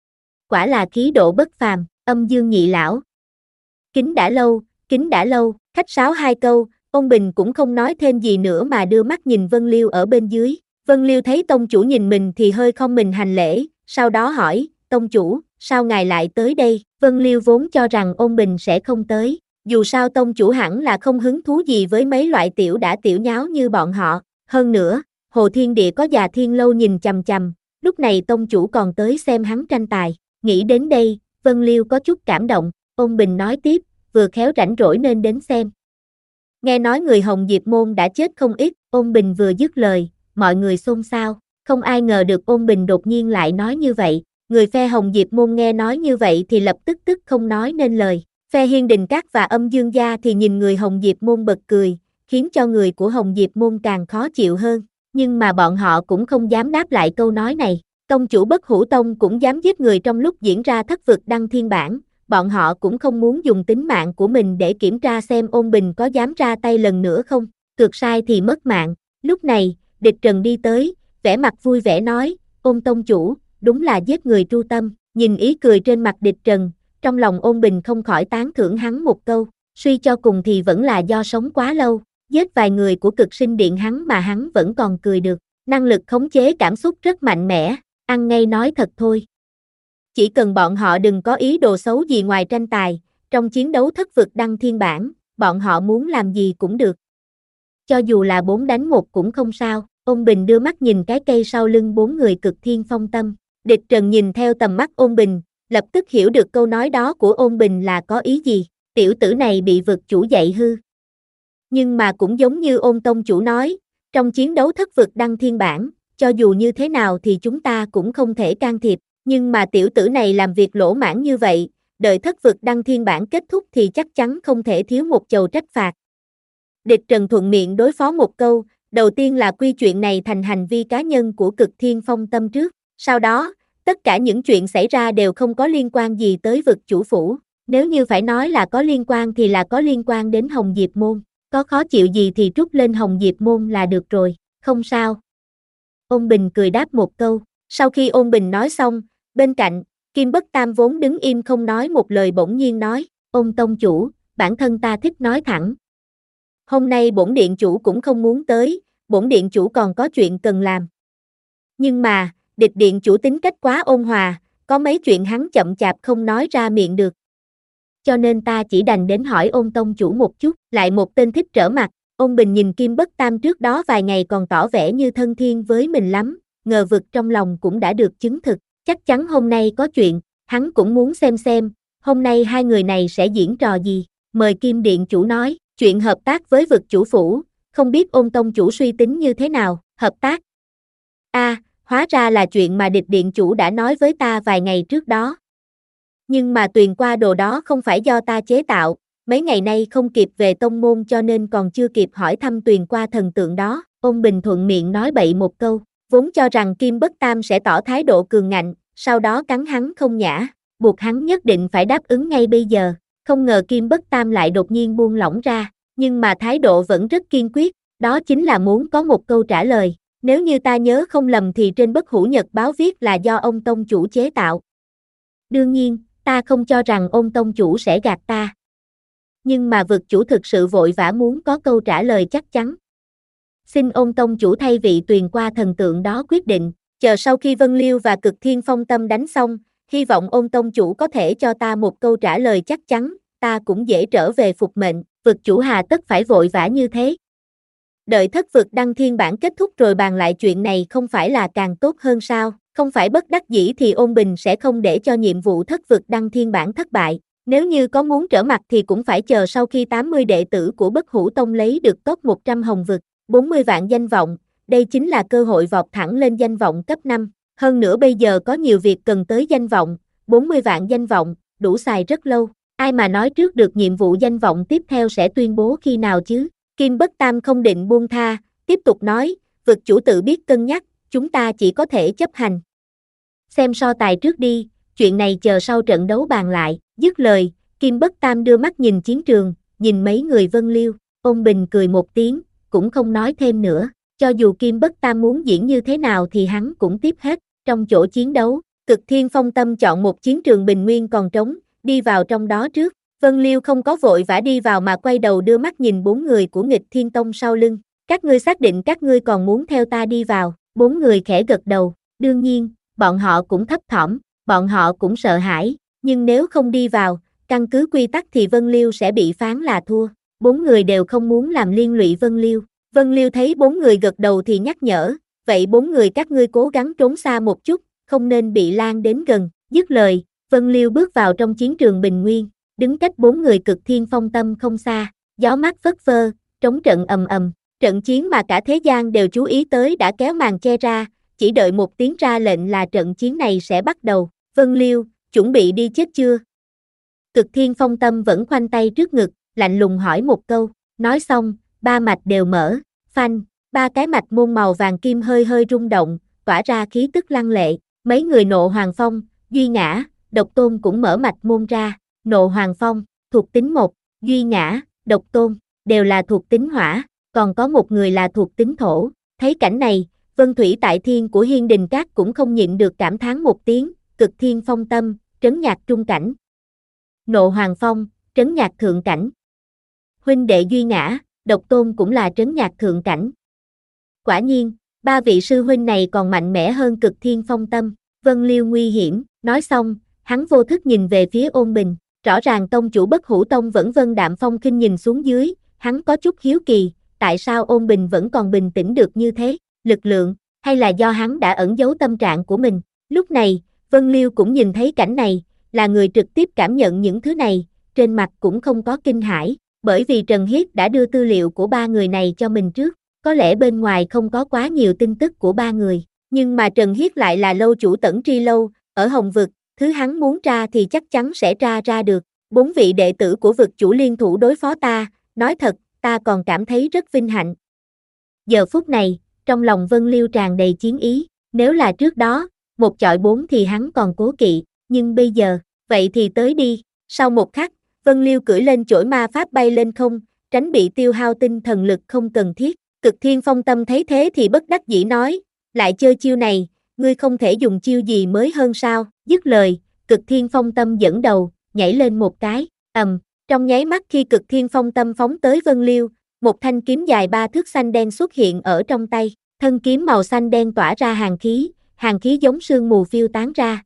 Quả là khí độ bất phàm, Âm Dương nhị lão. Kính đã lâu, kính đã lâu, khách sáo hai câu, Ôn Bình cũng không nói thêm gì nữa mà đưa mắt nhìn Vân Liêu ở bên dưới. Vân Liêu thấy tông chủ nhìn mình thì hơi không mình hành lễ, sau đó hỏi, tông chủ, sao ngài lại tới đây? Vân Liêu vốn cho rằng Ôn Bình sẽ không tới, dù sao tông chủ hẳn là không hứng thú gì với mấy loại tiểu đã tiểu nháo như bọn họ. Hơn nữa, Hồ Thiên Địa có già Thiên Lâu nhìn chằm chằm, lúc này tông chủ còn tới xem hắn tranh tài. Nghĩ đến đây, Vân Liêu có chút cảm động, Ôn Bình nói tiếp, vừa khéo rảnh rỗi nên đến xem. Nghe nói người Hồng Diệp Môn đã chết không ít, Ôn Bình vừa dứt lời, mọi người xôn xao, không ai ngờ được Ôn Bình đột nhiên lại nói như vậy. Người phe Hồng Diệp Môn nghe nói như vậy thì lập tức tức không nói nên lời. Phe Hiên Đình Các và Âm Dương gia thì nhìn người Hồng Diệp Môn bật cười, khiến cho người của Hồng Diệp Môn càng khó chịu hơn. Nhưng mà bọn họ cũng không dám đáp lại câu nói này. Tông chủ Bất Hủ Tông cũng dám giết người trong lúc diễn ra thất vực đăng thiên bản, bọn họ cũng không muốn dùng tính mạng của mình để kiểm tra xem Ôn Bình có dám ra tay lần nữa không, cược sai thì mất mạng. Lúc này, Địch Trần đi tới, vẻ mặt vui vẻ nói, Ôn tông chủ, đúng là giết người tru tâm. Nhìn ý cười trên mặt Địch Trần, trong lòng Ôn Bình không khỏi tán thưởng hắn một câu, suy cho cùng thì vẫn là do sống quá lâu, giết vài người của Cực Sinh Điện hắn mà hắn vẫn còn cười được, năng lực khống chế cảm xúc rất mạnh mẽ, ăn ngay nói thật thôi. Chỉ cần bọn họ đừng có ý đồ xấu gì ngoài tranh tài, trong chiến đấu thất vực đăng thiên bản, bọn họ muốn làm gì cũng được. Cho dù là bốn đánh một cũng không sao. Ôn Bình đưa mắt nhìn cái cây sau lưng bốn người Cực Thiên Phong Tâm. Địch Trần nhìn theo tầm mắt Ôn Bình, lập tức hiểu được câu nói đó của Ôn Bình là có ý gì. Tiểu tử này bị vực chủ dạy hư. Nhưng mà cũng giống như Ôn tông chủ nói, trong chiến đấu thất vực đăng thiên bản, cho dù như thế nào thì chúng ta cũng không thể can thiệp. Nhưng mà tiểu tử này làm việc lỗ mãn như vậy, đợi thất vực đăng thiên bản kết thúc thì chắc chắn không thể thiếu một chầu trách phạt. Địch Trần thuận miệng đối phó một câu, đầu tiên là quy chuyện này thành hành vi cá nhân của Cực Thiên Phong Tâm trước, sau đó, tất cả những chuyện xảy ra đều không có liên quan gì tới vực chủ phủ, nếu như phải nói là có liên quan thì là có liên quan đến Hồng Diệp Môn, có khó chịu gì thì trút lên Hồng Diệp Môn là được rồi, không sao. Ôn Bình cười đáp một câu, sau khi Ôn Bình nói xong, bên cạnh, Kim Bất Tam vốn đứng im không nói một lời bỗng nhiên nói, Ôn tông chủ, bản thân ta thích nói thẳng. Hôm nay bổn điện chủ cũng không muốn tới, bổn điện chủ còn có chuyện cần làm. Nhưng mà, Địch điện chủ tính cách quá ôn hòa, có mấy chuyện hắn chậm chạp không nói ra miệng được. Cho nên ta chỉ đành đến hỏi Ôn tông chủ một chút, lại một tên thích trở mặt. Ôn Bình nhìn Kim Bất Tam trước đó vài ngày còn tỏ vẻ như thân thiên với mình lắm, ngờ vực trong lòng cũng đã được chứng thực, chắc chắn hôm nay có chuyện, hắn cũng muốn xem xem, hôm nay hai người này sẽ diễn trò gì. Mời Kim điện chủ nói, chuyện hợp tác với vực chủ phủ, không biết Ôn tông chủ suy tính như thế nào, hợp tác. A, à, hóa ra là chuyện mà Địch điện chủ đã nói với ta vài ngày trước đó. Nhưng mà tuyền qua đồ đó không phải do ta chế tạo, mấy ngày nay không kịp về tông môn cho nên còn chưa kịp hỏi thăm tuyền qua thần tượng đó. Ôn Bình thuận miệng nói bậy một câu, vốn cho rằng Kim Bất Tam sẽ tỏ thái độ cường ngạnh, sau đó cắn hắn không nhã, buộc hắn nhất định phải đáp ứng ngay bây giờ. Không ngờ Kim Bất Tam lại đột nhiên buông lỏng ra, nhưng mà thái độ vẫn rất kiên quyết, đó chính là muốn có một câu trả lời. Nếu như ta nhớ không lầm thì trên Bất Hủ Nhật báo viết là do ông tông chủ chế tạo. Đương nhiên, ta không cho rằng ông tông chủ sẽ gạt ta. Nhưng mà vực chủ thực sự vội vã muốn có câu trả lời chắc chắn. Xin ông tông chủ thay vị tuyền qua thần tượng đó quyết định, chờ sau khi Vân Liêu và Cực Thiên Phong Tâm đánh xong, hy vọng ông tông chủ có thể cho ta một câu trả lời chắc chắn, ta cũng dễ trở về phục mệnh, vực chủ hà tất phải vội vã như thế. Đợi thất vực đăng thiên bản kết thúc rồi bàn lại chuyện này không phải là càng tốt hơn sao, không phải bất đắc dĩ thì Ôn Bình sẽ không để cho nhiệm vụ thất vực đăng thiên bản thất bại, nếu như có muốn trở mặt thì cũng phải chờ sau khi tám mươi đệ tử của Bất Hủ Tông lấy được top một trăm hồng vực, bốn mươi vạn danh vọng, đây chính là cơ hội vọt thẳng lên danh vọng cấp năm, hơn nữa bây giờ có nhiều việc cần tới danh vọng, bốn mươi vạn danh vọng, đủ xài rất lâu. Ai mà nói trước được nhiệm vụ danh vọng tiếp theo sẽ tuyên bố khi nào chứ? Kim Bất Tam không định buông tha, tiếp tục nói, vực chủ tự biết cân nhắc, chúng ta chỉ có thể chấp hành. Xem so tài trước đi, chuyện này chờ sau trận đấu bàn lại. Dứt lời, Kim Bất Tam đưa mắt nhìn chiến trường, nhìn mấy người Vân Liêu, Ôn Bình cười một tiếng, cũng không nói thêm nữa. Cho dù Kim Bất Tam muốn diễn như thế nào thì hắn cũng tiếp hết. Trong chỗ chiến đấu, Cực Thiên Phong Tâm chọn một chiến trường bình nguyên còn trống, đi vào trong đó trước. Vân Liêu không có vội vã đi vào mà quay đầu đưa mắt nhìn bốn người của Nghịch Thiên Tông sau lưng. Các ngươi xác định các ngươi còn muốn theo ta đi vào? Bốn người khẽ gật đầu, đương nhiên, bọn họ cũng thấp thỏm, bọn họ cũng sợ hãi, nhưng nếu không đi vào, căn cứ quy tắc thì Vân Liêu sẽ bị phán là thua. Bốn người đều không muốn làm liên lụy Vân Liêu. Vân Liêu thấy bốn người gật đầu thì nhắc nhở, vậy bốn người các ngươi cố gắng trốn xa một chút, không nên bị lan đến gần. Dứt lời, Vân Liêu bước vào trong chiến trường bình nguyên, đứng cách bốn người Cực Thiên Phong Tâm không xa, gió mát phất phơ, trống trận ầm ầm. Trận chiến mà cả thế gian đều chú ý tới đã kéo màn che ra, chỉ đợi một tiếng ra lệnh là trận chiến này sẽ bắt đầu. Vân Liêu, chuẩn bị đi chết chưa? Cực Thiên Phong Tâm vẫn khoanh tay trước ngực, lạnh lùng hỏi một câu, nói xong, ba mạch đều mở, phanh, ba cái mạch môn màu vàng kim hơi hơi rung động, tỏa ra khí tức lăng lệ. Mấy người Nộ Hoàng Phong, Duy Ngã, Độc Tôn cũng mở mạch môn ra. Nộ Hoàng Phong, thuộc tính một, Duy Ngã, Độc Tôn, đều là thuộc tính hỏa, còn có một người là thuộc tính thổ. Thấy cảnh này, Vân Thủy Tại Thiên của Hiên Đình Các cũng không nhịn được cảm thán một tiếng, Cực Thiên Phong Tâm, trấn nhạc trung cảnh. Nộ Hoàng Phong, trấn nhạc thượng cảnh. Huynh đệ Duy Ngã, Độc Tôn cũng là trấn nhạc thượng cảnh. Quả nhiên, ba vị sư huynh này còn mạnh mẽ hơn Cực Thiên Phong Tâm. Vân Liêu nguy hiểm, nói xong, hắn vô thức nhìn về phía Ôn Bình. Rõ ràng tông chủ Bất Hủ Tông vẫn Vân Đạm Phong khinh nhìn xuống dưới, hắn có chút hiếu kỳ, tại sao Ôn Bình vẫn còn bình tĩnh được như thế? Lực lượng, hay là do hắn đã ẩn giấu tâm trạng của mình? Lúc này, Vân Liêu cũng nhìn thấy cảnh này, là người trực tiếp cảm nhận những thứ này, trên mặt cũng không có kinh hãi, bởi vì Trần Hiết đã đưa tư liệu của ba người này cho mình trước, có lẽ bên ngoài không có quá nhiều tin tức của ba người, nhưng mà Trần Hiết lại là lâu chủ Tẩn Tri Lâu, ở Hồng Vực, thứ hắn muốn tra thì chắc chắn sẽ tra ra được. Bốn vị đệ tử của vực chủ liên thủ đối phó ta, nói thật, ta còn cảm thấy rất vinh hạnh. Giờ phút này, trong lòng Vân Liêu tràn đầy chiến ý, nếu là trước đó, một chọi bốn thì hắn còn cố kỵ, nhưng bây giờ, vậy thì tới đi. Sau một khắc, Vân Liêu cưỡi lên chổi ma pháp bay lên không, tránh bị tiêu hao tinh thần lực không cần thiết. Cực Thiên Phong Tâm thấy thế thì bất đắc dĩ nói, lại chơi chiêu này, ngươi không thể dùng chiêu gì mới hơn sao? Dứt lời, Cực Thiên Phong Tâm dẫn đầu, nhảy lên một cái, ầm, trong nháy mắt khi Cực Thiên Phong Tâm phóng tới Vân Liêu, một thanh kiếm dài ba thước xanh đen xuất hiện ở trong tay, thân kiếm màu xanh đen tỏa ra hàn khí, hàn khí giống sương mù phiêu tán ra.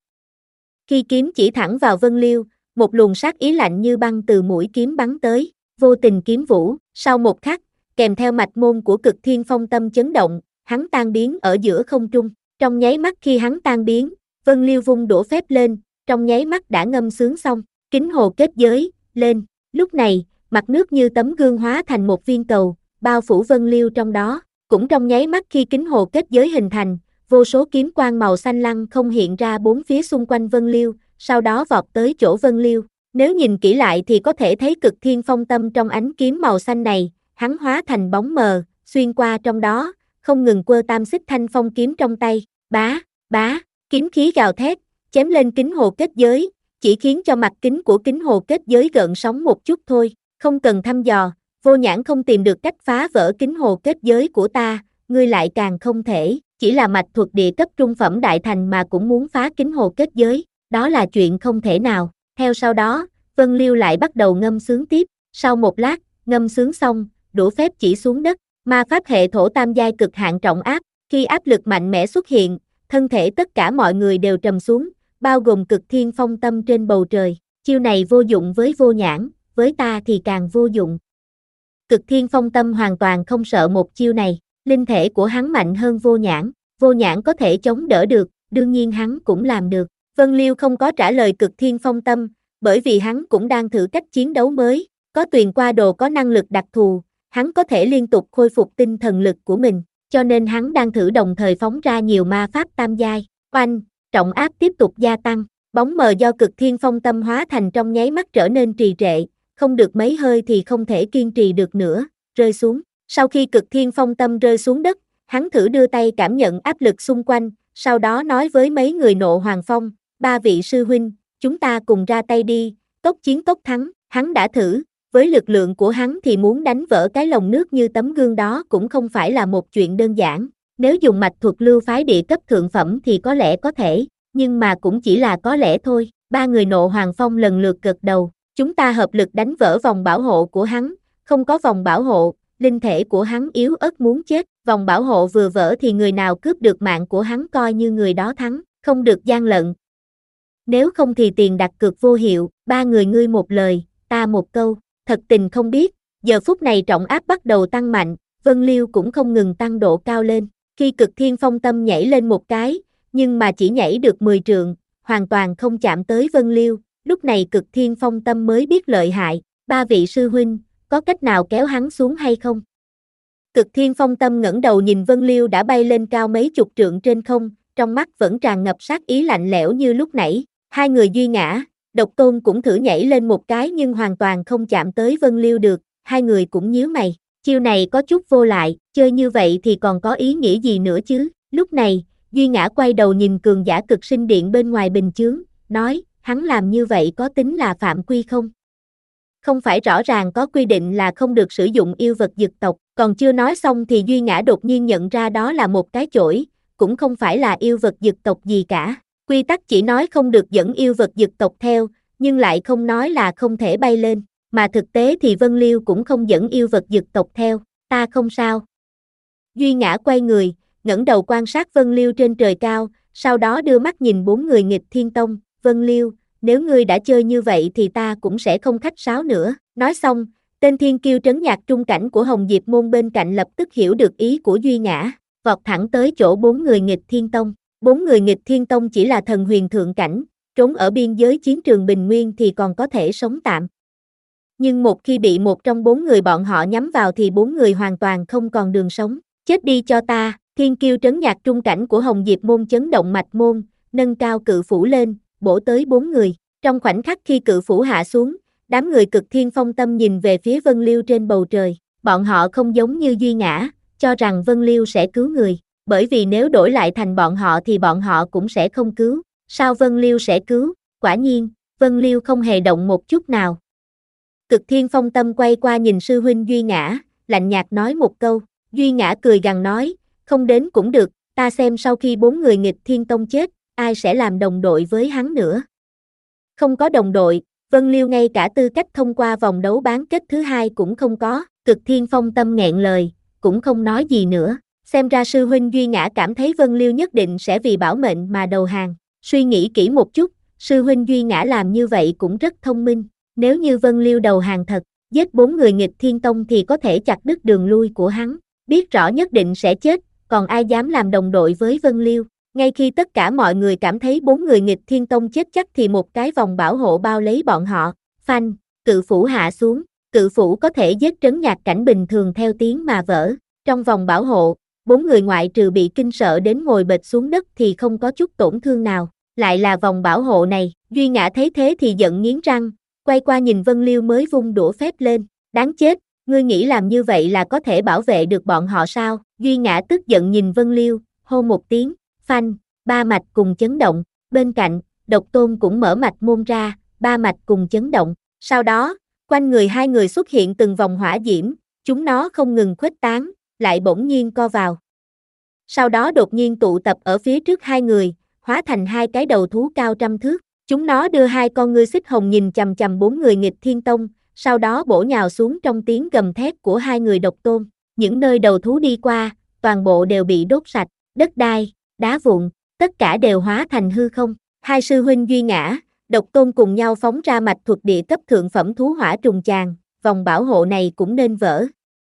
Khi kiếm chỉ thẳng vào Vân Liêu, một luồng sát ý lạnh như băng từ mũi kiếm bắn tới, vô tình kiếm vũ, sau một khắc, kèm theo mạch môn của Cực Thiên Phong Tâm chấn động, hắn tan biến ở giữa không trung. Trong nháy mắt khi hắn tan biến, Vân Liêu vung đũa phép lên, trong nháy mắt đã ngâm sướng xong, kính hồ kết giới, lên. Lúc này, mặt nước như tấm gương hóa thành một viên cầu, bao phủ Vân Liêu trong đó. Cũng trong nháy mắt khi kính hồ kết giới hình thành, vô số kiếm quang màu xanh lăng không hiện ra bốn phía xung quanh Vân Liêu, sau đó vọt tới chỗ Vân Liêu. Nếu nhìn kỹ lại thì có thể thấy Cực Thiên Phong Tâm trong ánh kiếm màu xanh này, hắn hóa thành bóng mờ, xuyên qua trong đó, không ngừng quơ tam xích thanh phong kiếm trong tay, bá, bá, kiếm khí gào thét, chém lên kính hồ kết giới, chỉ khiến cho mặt kính của kính hồ kết giới gợn sóng một chút thôi, không cần thăm dò, Vô Nhãn không tìm được cách phá vỡ kính hồ kết giới của ta, ngươi lại càng không thể, chỉ là mạch thuật địa cấp trung phẩm đại thành mà cũng muốn phá kính hồ kết giới, đó là chuyện không thể nào. Theo sau đó, Vân Liêu lại bắt đầu ngâm sướng tiếp, sau một lát, ngâm sướng xong, đũa phép chỉ xuống đất, ma pháp hệ thổ tam giai cực hạn trọng áp, khi áp lực mạnh mẽ xuất hiện, thân thể tất cả mọi người đều trầm xuống, bao gồm Cực Thiên Phong Tâm trên bầu trời, chiêu này vô dụng với Vô Nhãn, với ta thì càng vô dụng. Cực Thiên Phong Tâm hoàn toàn không sợ một chiêu này, linh thể của hắn mạnh hơn Vô Nhãn, Vô Nhãn có thể chống đỡ được, đương nhiên hắn cũng làm được. Vân Liêu không có trả lời Cực Thiên Phong Tâm, bởi vì hắn cũng đang thử cách chiến đấu mới, có Tuyền Qua Đồ có năng lực đặc thù, hắn có thể liên tục khôi phục tinh thần lực của mình, cho nên hắn đang thử đồng thời phóng ra nhiều ma pháp tam giai. Oanh, trọng áp tiếp tục gia tăng, Bóng mờ do cực thiên phong tâm hóa thành trong nháy mắt trở nên trì trệ, không được mấy hơi thì không thể kiên trì được nữa, rơi xuống. Sau khi cực thiên phong tâm rơi xuống đất, hắn thử đưa tay cảm nhận áp lực xung quanh, sau đó nói với mấy người Nộ Hoàng Phong, ba vị sư huynh, chúng ta cùng ra tay đi, tốc chiến tốc thắng. Hắn đã thử, với lực lượng của hắn thì muốn đánh vỡ cái lồng nước như tấm gương đó cũng không phải là một chuyện đơn giản. Nếu dùng mạch thuật lưu phái địa cấp thượng phẩm thì có lẽ có thể, nhưng mà cũng chỉ là có lẽ thôi. Ba người Nộ Hoàng Phong lần lượt gật đầu, chúng ta hợp lực đánh vỡ vòng bảo hộ của hắn, không có vòng bảo hộ, linh thể của hắn yếu ớt muốn chết, vòng bảo hộ vừa vỡ thì người nào cướp được mạng của hắn coi như người đó thắng, không được gian lận. Nếu không thì tiền đặt cược vô hiệu, ba người ngươi một lời, ta một câu, thật tình không biết, giờ phút này trọng áp bắt đầu tăng mạnh, Vân Liêu cũng không ngừng tăng độ cao lên, khi cực thiên phong tâm nhảy lên một cái, nhưng mà chỉ nhảy được mười trượng, hoàn toàn không chạm tới Vân Liêu, lúc này cực thiên phong tâm mới biết lợi hại, ba vị sư huynh, có cách nào kéo hắn xuống hay không? Cực thiên phong tâm ngẩng đầu nhìn Vân Liêu đã bay lên cao mấy chục trượng trên không, trong mắt vẫn tràn ngập sát ý lạnh lẽo như lúc nãy, hai người Duy Ngã, Độc Tôn cũng thử nhảy lên một cái nhưng hoàn toàn không chạm tới Vân Liêu được, hai người cũng nhíu mày, chiêu này có chút vô lại, chơi như vậy thì còn có ý nghĩa gì nữa chứ? Lúc này, Duy Ngã quay đầu nhìn cường giả cực sinh điện bên ngoài bình chướng, nói, hắn làm như vậy có tính là phạm quy không? Không phải rõ ràng có quy định là không được sử dụng yêu vật dực tộc, còn chưa nói xong thì Duy Ngã đột nhiên nhận ra đó là một cái chổi, cũng không phải là yêu vật dực tộc gì cả. Quy tắc chỉ nói không được dẫn yêu vật dực tộc theo, nhưng lại không nói là không thể bay lên, mà thực tế thì Vân Liêu cũng không dẫn yêu vật dực tộc theo, ta không sao. Duy Ngã quay người, ngẩng đầu quan sát Vân Liêu trên trời cao, sau đó đưa mắt nhìn bốn người nghịch thiên tông, Vân Liêu, nếu ngươi đã chơi như vậy thì ta cũng sẽ không khách sáo nữa. Nói xong, tên thiên kiêu trấn nhạc trung cảnh của Hồng Diệp môn bên cạnh lập tức hiểu được ý của Duy Ngã, vọt thẳng tới chỗ bốn người nghịch thiên tông. Bốn người nghịch thiên tông chỉ là thần huyền thượng cảnh, trốn ở biên giới chiến trường Bình Nguyên thì còn có thể sống tạm. Nhưng một khi bị một trong bốn người bọn họ nhắm vào thì bốn người hoàn toàn không còn đường sống. Chết đi cho ta, thiên kiêu trấn nhạc trung cảnh của Hồng Diệp môn chấn động mạch môn, nâng cao cự phủ lên, bổ tới bốn người. Trong khoảnh khắc khi cự phủ hạ xuống, đám người cực thiên phong tâm nhìn về phía Vân Liêu trên bầu trời. Bọn họ không giống như Duy Ngã, cho rằng Vân Liêu sẽ cứu người. Bởi vì nếu đổi lại thành bọn họ thì bọn họ cũng sẽ không cứu. Sao Vân Liêu sẽ cứu? Quả nhiên, Vân Liêu không hề động một chút nào. Cực thiên phong tâm quay qua nhìn sư huynh Duy Ngã, lạnh nhạt nói một câu. Duy Ngã cười gằn nói, không đến cũng được, ta xem sau khi bốn người nghịch thiên tông chết, ai sẽ làm đồng đội với hắn nữa. Không có đồng đội, Vân Liêu ngay cả tư cách thông qua vòng đấu bán kết thứ hai cũng không có, cực thiên phong tâm nghẹn lời, cũng không nói gì nữa. Xem ra sư huynh Duy Ngã cảm thấy Vân Liêu nhất định sẽ vì bảo mệnh mà đầu hàng. Suy nghĩ kỹ một chút, sư huynh Duy Ngã làm như vậy cũng rất thông minh. Nếu như Vân Liêu đầu hàng thật, giết bốn người nghịch thiên tông thì có thể chặt đứt đường lui của hắn. Biết rõ nhất định sẽ chết, còn ai dám làm đồng đội với Vân Liêu. Ngay khi tất cả mọi người cảm thấy bốn người nghịch thiên tông chết chắc thì một cái vòng bảo hộ bao lấy bọn họ. Phanh, cự phủ hạ xuống, cự phủ có thể giết trấn nhạc cảnh bình thường theo tiếng mà vỡ. Trong vòng bảo hộ, bốn người ngoại trừ bị kinh sợ đến ngồi bệt xuống đất thì không có chút tổn thương nào. Lại là vòng bảo hộ này, Duy Ngã thấy thế thì giận nghiến răng, quay qua nhìn Vân Liêu mới vung đũa phép lên. Đáng chết, ngươi nghĩ làm như vậy là có thể bảo vệ được bọn họ sao? Duy Ngã tức giận nhìn Vân Liêu, hô một tiếng, phanh, ba mạch cùng chấn động. Bên cạnh, Độc Tôn cũng mở mạch môn ra, ba mạch cùng chấn động. Sau đó, quanh người hai người xuất hiện từng vòng hỏa diễm, chúng nó không ngừng khuếch tán, lại bỗng nhiên co vào. Sau đó đột nhiên tụ tập ở phía trước hai người, hóa thành hai cái đầu thú cao trăm thước. Chúng nó đưa hai con ngươi xích hồng nhìn chằm chằm bốn người nghịch thiên tông, sau đó bổ nhào xuống trong tiếng gầm thét của hai người Độc Tôn. Những nơi đầu thú đi qua, toàn bộ đều bị đốt sạch, đất đai, đá vụn, tất cả đều hóa thành hư không. Hai sư huynh Duy Ngã, Độc Tôn cùng nhau phóng ra mạch thuật địa cấp thượng phẩm thú hỏa trùng tràn, vòng bảo hộ này cũng nên vỡ.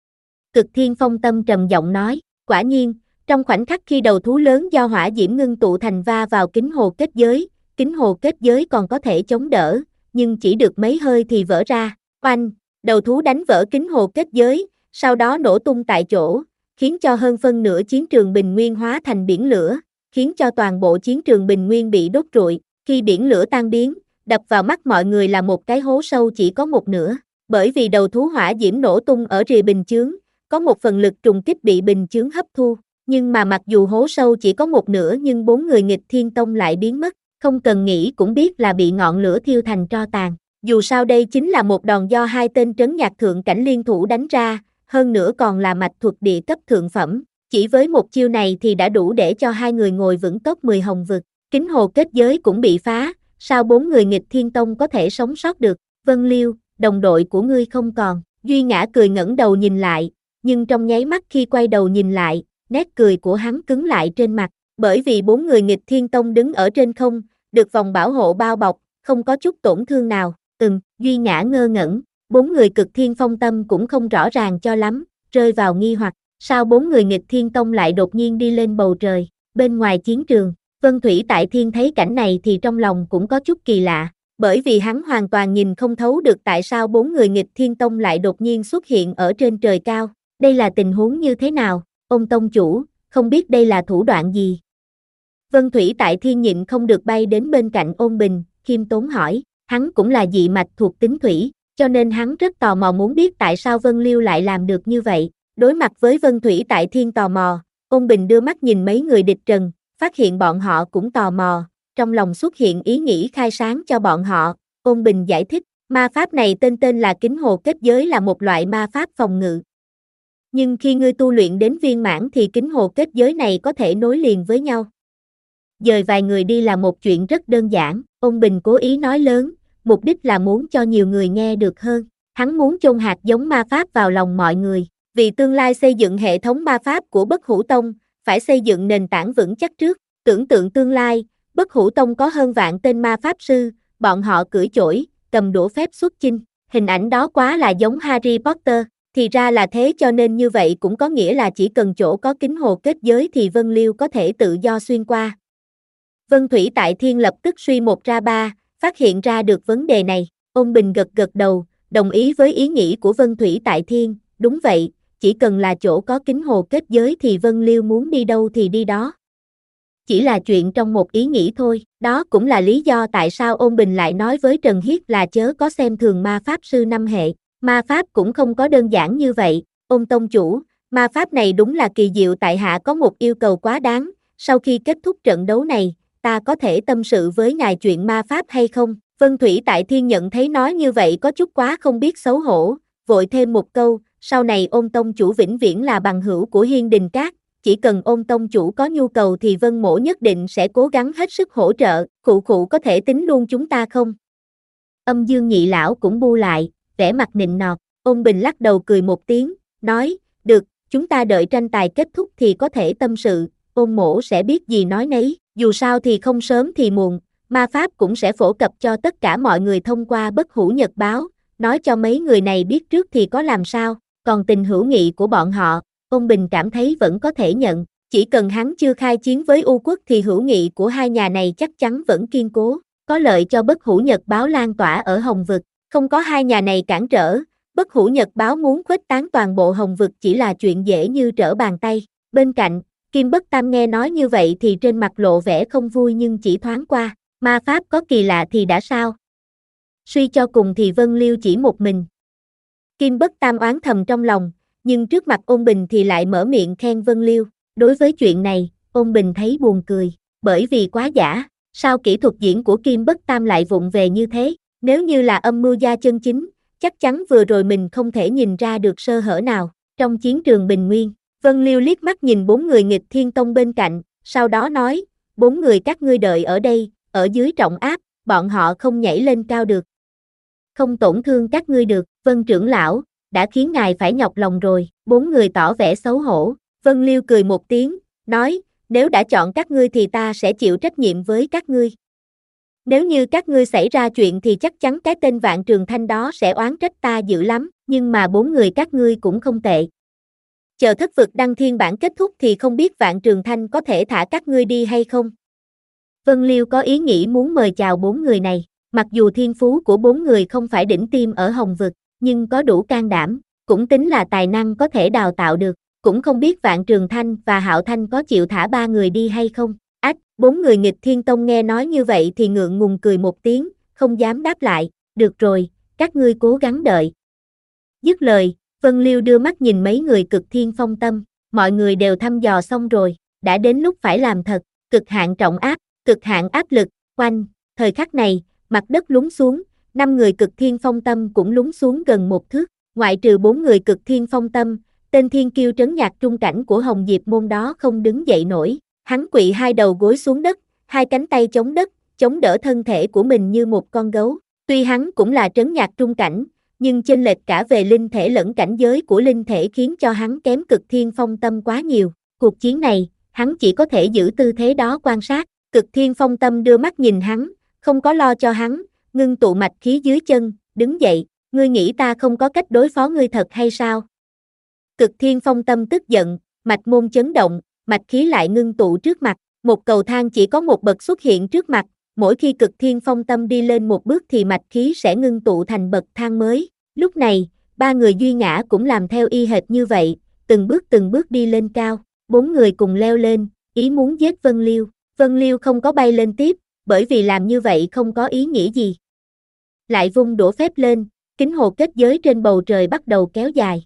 Cực thiên phong tâm trầm giọng nói, quả nhiên, trong khoảnh khắc khi đầu thú lớn do hỏa diễm ngưng tụ thành va vào kính hồ kết giới, kính hồ kết giới còn có thể chống đỡ, nhưng chỉ được mấy hơi thì vỡ ra. Oanh, đầu thú đánh vỡ kính hồ kết giới, sau đó nổ tung tại chỗ, khiến cho hơn phân nửa chiến trường Bình Nguyên hóa thành biển lửa, khiến cho toàn bộ chiến trường Bình Nguyên bị đốt rụi, Khi biển lửa tan biến, đập vào mắt mọi người là một cái hố sâu chỉ có một nửa, bởi vì đầu thú hỏa diễm nổ tung ở rìa bình chướng, có một phần lực trùng kích bị bình chướng hấp thu, nhưng mà mặc dù hố sâu chỉ có một nửa nhưng bốn người nghịch thiên tông lại biến mất, không cần nghĩ cũng biết là bị ngọn lửa thiêu thành tro tàn. Dù sao đây chính là một đòn do hai tên trấn nhạc thượng cảnh liên thủ đánh ra, hơn nữa còn là mạch thuật địa cấp thượng phẩm, chỉ với một chiêu này thì đã đủ để cho hai người ngồi vững top mười hồng vực. Kính hồ kết giới cũng bị phá, sao bốn người nghịch thiên tông có thể sống sót được? Vân Liêu, đồng đội của ngươi không còn. Duy Ngã cười ngẩng đầu nhìn lại, nhưng trong nháy mắt khi quay đầu nhìn lại, nét cười của hắn cứng lại trên mặt, bởi vì bốn người nghịch thiên tông đứng ở trên không, được vòng bảo hộ bao bọc, không có chút tổn thương nào. Ừm, Duy Ngã ngơ ngẩn, bốn người cực thiên phong tâm cũng không rõ ràng cho lắm, rơi vào nghi hoặc, sao bốn người nghịch thiên tông lại đột nhiên đi lên bầu trời, bên ngoài chiến trường. Vân Thủy Tại Thiên thấy cảnh này thì trong lòng cũng có chút kỳ lạ, bởi vì hắn hoàn toàn nhìn không thấu được tại sao bốn người nghịch thiên tông lại đột nhiên xuất hiện ở trên trời cao, đây là tình huống như thế nào, ông tông chủ, không biết đây là thủ đoạn gì. Vân Thủy Tại Thiên nhịn không được bay đến bên cạnh Ôn Bình, khiêm tốn hỏi, hắn cũng là dị mạch thuộc tính thủy, cho nên hắn rất tò mò muốn biết tại sao Vân Liêu lại làm được như vậy. Đối mặt với Vân Thủy Tại Thiên tò mò, Ôn Bình đưa mắt nhìn mấy người địch trần, phát hiện bọn họ cũng tò mò, trong lòng xuất hiện ý nghĩ khai sáng cho bọn họ. Ôn Bình giải thích, ma pháp này tên tên là kính hồ kết giới, là một loại ma pháp phòng ngự. Nhưng khi ngươi tu luyện đến viên mãn thì kính hồ kết giới này có thể nối liền với nhau. Dời vài người đi là một chuyện rất đơn giản, Ôn Bình cố ý nói lớn, mục đích là muốn cho nhiều người nghe được hơn. Hắn muốn chôn hạt giống ma pháp vào lòng mọi người, vì tương lai xây dựng hệ thống ma pháp của Bất Hủ Tông, phải xây dựng nền tảng vững chắc trước. Tưởng tượng tương lai, Bất Hủ Tông có hơn vạn tên ma pháp sư, bọn họ cưỡi chổi, cầm đũa phép xuất chinh, hình ảnh đó quá là giống Harry Potter, thì ra là thế, cho nên như vậy cũng có nghĩa là chỉ cần chỗ có kính hồ kết giới thì Vân Liêu có thể tự do xuyên qua. Vân Thủy Tại Thiên lập tức suy một ra ba, phát hiện ra được vấn đề này. Ôn Bình gật gật đầu, đồng ý với ý nghĩ của Vân Thủy Tại Thiên, đúng vậy, chỉ cần là chỗ có kính hồ kết giới thì Vân Liêu muốn đi đâu thì đi đó. Chỉ là chuyện trong một ý nghĩ thôi, đó cũng là lý do tại sao Ôn Bình lại nói với Trần Hiết là chớ có xem thường ma pháp sư năm hệ, ma pháp cũng không có đơn giản như vậy. Ôn tông chủ, ma pháp này đúng là kỳ diệu, tại hạ có một yêu cầu quá đáng, sau khi kết thúc trận đấu này, ta có thể tâm sự với ngài chuyện ma pháp hay không? Vân Thủy Tại Thiên nhận thấy nói như vậy có chút quá không biết xấu hổ, vội thêm một câu, sau này Ôn tông chủ vĩnh viễn là bằng hữu của Hiên Đình Các, chỉ cần Ôn tông chủ có nhu cầu thì Vân Mỗ nhất định sẽ cố gắng hết sức hỗ trợ, khụ khụ có thể tính luôn chúng ta không? Âm Dương Nhị lão cũng bu lại, vẻ mặt nịnh nọt. Ôn Bình lắc đầu cười một tiếng, nói, được, chúng ta đợi tranh tài kết thúc thì có thể tâm sự, Ôn Mỗ sẽ biết gì nói nấy, dù sao thì không sớm thì muộn, ma pháp cũng sẽ phổ cập cho tất cả mọi người thông qua Bất Hủ Nhật báo, nói cho mấy người này biết trước thì có làm sao, còn tình hữu nghị của bọn họ, Ôn Bình cảm thấy vẫn có thể nhận, chỉ cần hắn chưa khai chiến với U Quốc thì hữu nghị của hai nhà này chắc chắn vẫn kiên cố, có lợi cho Bất Hủ Nhật báo lan tỏa ở Hồng Vực, không có hai nhà này cản trở, Bất Hủ Nhật báo muốn khuếch tán toàn bộ Hồng Vực chỉ là chuyện dễ như trở bàn tay. Bên cạnh, Kim Bất Tam nghe nói như vậy thì trên mặt lộ vẻ không vui nhưng chỉ thoáng qua, ma pháp có kỳ lạ thì đã sao? Suy cho cùng thì Vân Liêu chỉ một mình. Kim Bất Tam oán thầm trong lòng, nhưng trước mặt Ôn Bình thì lại mở miệng khen Vân Liêu. Đối với chuyện này, Ôn Bình thấy buồn cười, bởi vì quá giả, sao kỹ thuật diễn của Kim Bất Tam lại vụng về như thế? Nếu như là âm mưu gia chân chính, chắc chắn vừa rồi mình không thể nhìn ra được sơ hở nào. Trong chiến trường Bình Nguyên, Vân Liêu liếc mắt nhìn bốn người nghịch thiên tông bên cạnh, sau đó nói, bốn người các ngươi đợi ở đây, ở dưới trọng áp, bọn họ không nhảy lên cao được. Không tổn thương các ngươi được, Vân trưởng lão, đã khiến ngài phải nhọc lòng rồi. Bốn người tỏ vẻ xấu hổ. Vân Liêu cười một tiếng, nói, nếu đã chọn các ngươi thì ta sẽ chịu trách nhiệm với các ngươi. Nếu như các ngươi xảy ra chuyện thì chắc chắn cái tên Vạn Trường Thanh đó sẽ oán trách ta dữ lắm, nhưng mà bốn người các ngươi cũng không tệ. Chờ thất vực đăng thiên bản kết thúc thì không biết Vạn Trường Thanh có thể thả các ngươi đi hay không. Vân Liêu có ý nghĩ muốn mời chào bốn người này, mặc dù thiên phú của bốn người không phải đỉnh tiêm ở Hồng Vực, nhưng có đủ can đảm, cũng tính là tài năng có thể đào tạo được, cũng không biết Vạn Trường Thanh và Hạo Thanh có chịu thả ba người đi hay không. Ách, Bốn người nghịch thiên tông nghe nói như vậy thì ngượng ngùng cười một tiếng, không dám đáp lại, được rồi, các ngươi cố gắng đợi. Dứt lời, Vân Liêu đưa mắt nhìn mấy người cực thiên phong tâm, mọi người đều thăm dò xong rồi, đã đến lúc phải làm thật, cực hạn trọng áp, cực hạn áp lực, oanh, thời khắc này, mặt đất lún xuống, năm người cực thiên phong tâm cũng lún xuống gần một thước, ngoại trừ bốn người cực thiên phong tâm, tên thiên kiêu trấn nhạc trung cảnh của Hồng Diệp môn đó không đứng dậy nổi, hắn quỵ hai đầu gối xuống đất, hai cánh tay chống đất, chống đỡ thân thể của mình như một con gấu, tuy hắn cũng là trấn nhạc trung cảnh, nhưng chênh lệch cả về linh thể lẫn cảnh giới của linh thể khiến cho hắn kém cực thiên phong tâm quá nhiều, cuộc chiến này, hắn chỉ có thể giữ tư thế đó quan sát, cực thiên phong tâm đưa mắt nhìn hắn, không có lo cho hắn, ngưng tụ mạch khí dưới chân, đứng dậy, ngươi nghĩ ta không có cách đối phó ngươi thật hay sao? Cực thiên phong tâm tức giận, mạch môn chấn động, mạch khí lại ngưng tụ trước mặt, một cầu thang chỉ có một bậc xuất hiện trước mặt, mỗi khi cực thiên phong tâm đi lên một bước thì mạch khí sẽ ngưng tụ thành bậc thang mới, lúc này, ba người Duy Ngã cũng làm theo y hệt như vậy, từng bước từng bước đi lên cao, bốn người cùng leo lên, ý muốn giết Vân Liêu, Vân Liêu không có bay lên tiếp, bởi vì làm như vậy không có ý nghĩa gì. Lại vung đũa phép lên, kính hồ kết giới trên bầu trời bắt đầu kéo dài.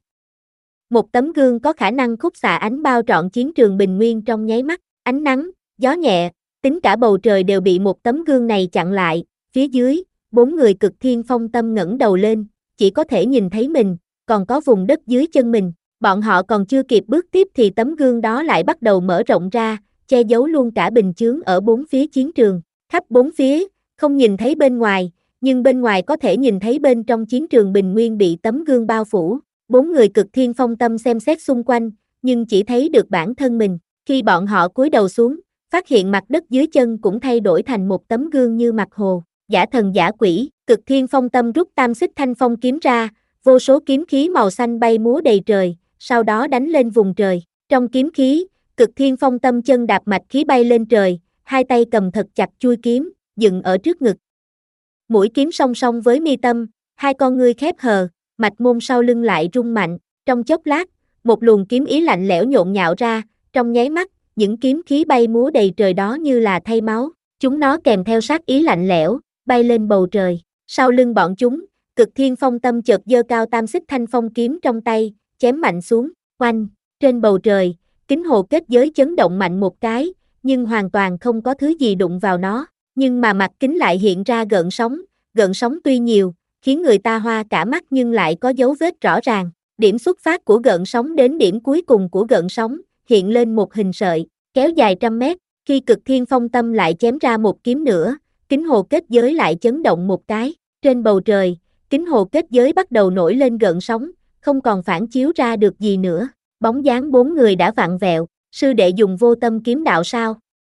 Một tấm gương có khả năng khúc xạ ánh bao trọn chiến trường bình nguyên trong nháy mắt, ánh nắng, gió nhẹ, tính cả bầu trời đều bị một tấm gương này chặn lại, phía dưới, bốn người cực thiên phong tâm ngẩng đầu lên, chỉ có thể nhìn thấy mình, còn có vùng đất dưới chân mình, bọn họ còn chưa kịp bước tiếp thì tấm gương đó lại bắt đầu mở rộng ra, che giấu luôn cả bình chướng ở bốn phía chiến trường, khắp bốn phía, không nhìn thấy bên ngoài, nhưng bên ngoài có thể nhìn thấy bên trong chiến trường bình nguyên bị tấm gương bao phủ, bốn người cực thiên phong tâm xem xét xung quanh, nhưng chỉ thấy được bản thân mình, khi bọn họ cúi đầu xuống, phát hiện mặt đất dưới chân cũng thay đổi thành một tấm gương như mặt hồ, giả thần giả quỷ, cực thiên phong tâm rút tam xích thanh phong kiếm ra, vô số kiếm khí màu xanh bay múa đầy trời, sau đó đánh lên vùng trời, trong kiếm khí, cực thiên phong tâm chân đạp mạch khí bay lên trời, hai tay cầm thật chặt chuôi kiếm, dựng ở trước ngực. Mũi kiếm song song với mi tâm, hai con ngươi khép hờ, mạch môn sau lưng lại rung mạnh, trong chốc lát, một luồng kiếm ý lạnh lẽo nhộn nhạo ra, trong nháy mắt, những kiếm khí bay múa đầy trời đó như là thay máu, chúng nó kèm theo sát ý lạnh lẽo, bay lên bầu trời, sau lưng bọn chúng, cực thiên phong tâm chợt giơ cao tam xích thanh phong kiếm trong tay, chém mạnh xuống, oanh, trên bầu trời, kính hồ kết giới chấn động mạnh một cái, nhưng hoàn toàn không có thứ gì đụng vào nó, nhưng mà mặt kính lại hiện ra gợn sóng, gợn sóng tuy nhiều, khiến người ta hoa cả mắt nhưng lại có dấu vết rõ ràng, điểm xuất phát của gợn sóng đến điểm cuối cùng của gợn sóng, hiện lên một hình sợi, kéo dài trăm mét, khi cực thiên phong tâm lại chém ra một kiếm nữa, kính hồ kết giới lại chấn động một cái, trên bầu trời, kính hồ kết giới bắt đầu nổi lên gợn sóng, không còn phản chiếu ra được gì nữa, bóng dáng bốn người đã vặn vẹo, sư đệ dùng vô tâm kiếm đạo sao?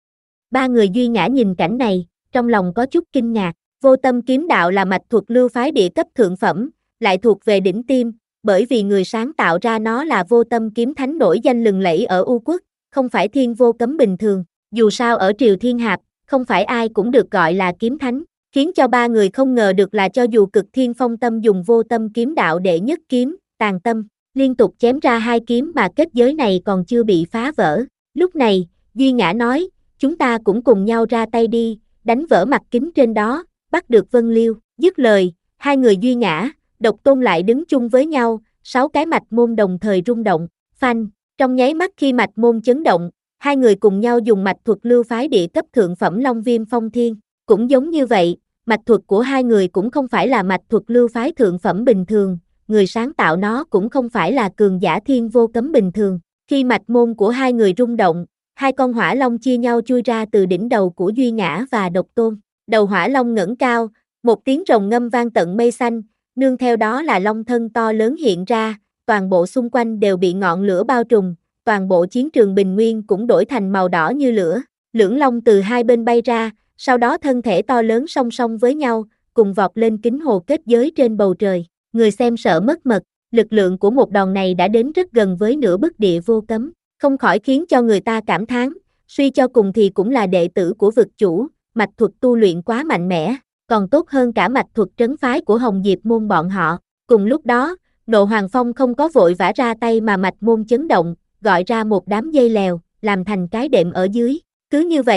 Ba người Duy Ngã nhìn cảnh này, trong lòng có chút kinh ngạc, vô tâm kiếm đạo là mạch thuật lưu phái địa cấp thượng phẩm, lại thuộc về đỉnh tiêm, bởi vì người sáng tạo ra nó là vô tâm kiếm thánh nổi danh lừng lẫy ở U Quốc, không phải thiên vô cấm bình thường, dù sao ở triều thiên hạp, không phải ai cũng được gọi là kiếm thánh, khiến cho ba người không ngờ được là cho dù cực thiên phong tâm dùng vô tâm kiếm đạo đệ nhất kiếm, tàn tâm, liên tục chém ra hai kiếm mà kết giới này còn chưa bị phá vỡ, lúc này, Duy Ngã nói, chúng ta cũng cùng nhau ra tay đi, đánh vỡ mặt kính trên đó, bắt được Vân Liêu, dứt lời, hai người Duy Ngã, Độc Tôn lại đứng chung với nhau, sáu cái mạch môn đồng thời rung động, phanh, trong nháy mắt khi mạch môn chấn động, hai người cùng nhau dùng mạch thuật lưu phái địa cấp thượng phẩm Long Viêm Phong Thiên, cũng giống như vậy, mạch thuật của hai người cũng không phải là mạch thuật lưu phái thượng phẩm bình thường, người sáng tạo nó cũng không phải là cường giả thiên vô cấm bình thường, khi mạch môn của hai người rung động, hai con hỏa long chia nhau chui ra từ đỉnh đầu của Duy Ngã và Độc Tôn, đầu hỏa long ngẩng cao, một tiếng rồng ngâm vang tận mây xanh, nương theo đó là long thân to lớn hiện ra, toàn bộ xung quanh đều bị ngọn lửa bao trùm, toàn bộ chiến trường bình nguyên cũng đổi thành màu đỏ như lửa, lưỡng long từ hai bên bay ra, sau đó thân thể to lớn song song với nhau, cùng vọt lên kính hồ kết giới trên bầu trời, người xem sợ mất mật, lực lượng của một đòn này đã đến rất gần với nửa bức địa vô cấm, không khỏi khiến cho người ta cảm thán, suy cho cùng thì cũng là đệ tử của vực chủ, mạch thuật tu luyện quá mạnh mẽ, còn tốt hơn cả mạch thuật trấn phái của Hồng Diệp môn bọn họ. Cùng lúc đó, Nộ Hoàng Phong không có vội vã ra tay mà mạch môn chấn động, gọi ra một đám dây lèo, làm thành cái đệm ở dưới. Cứ như vậy,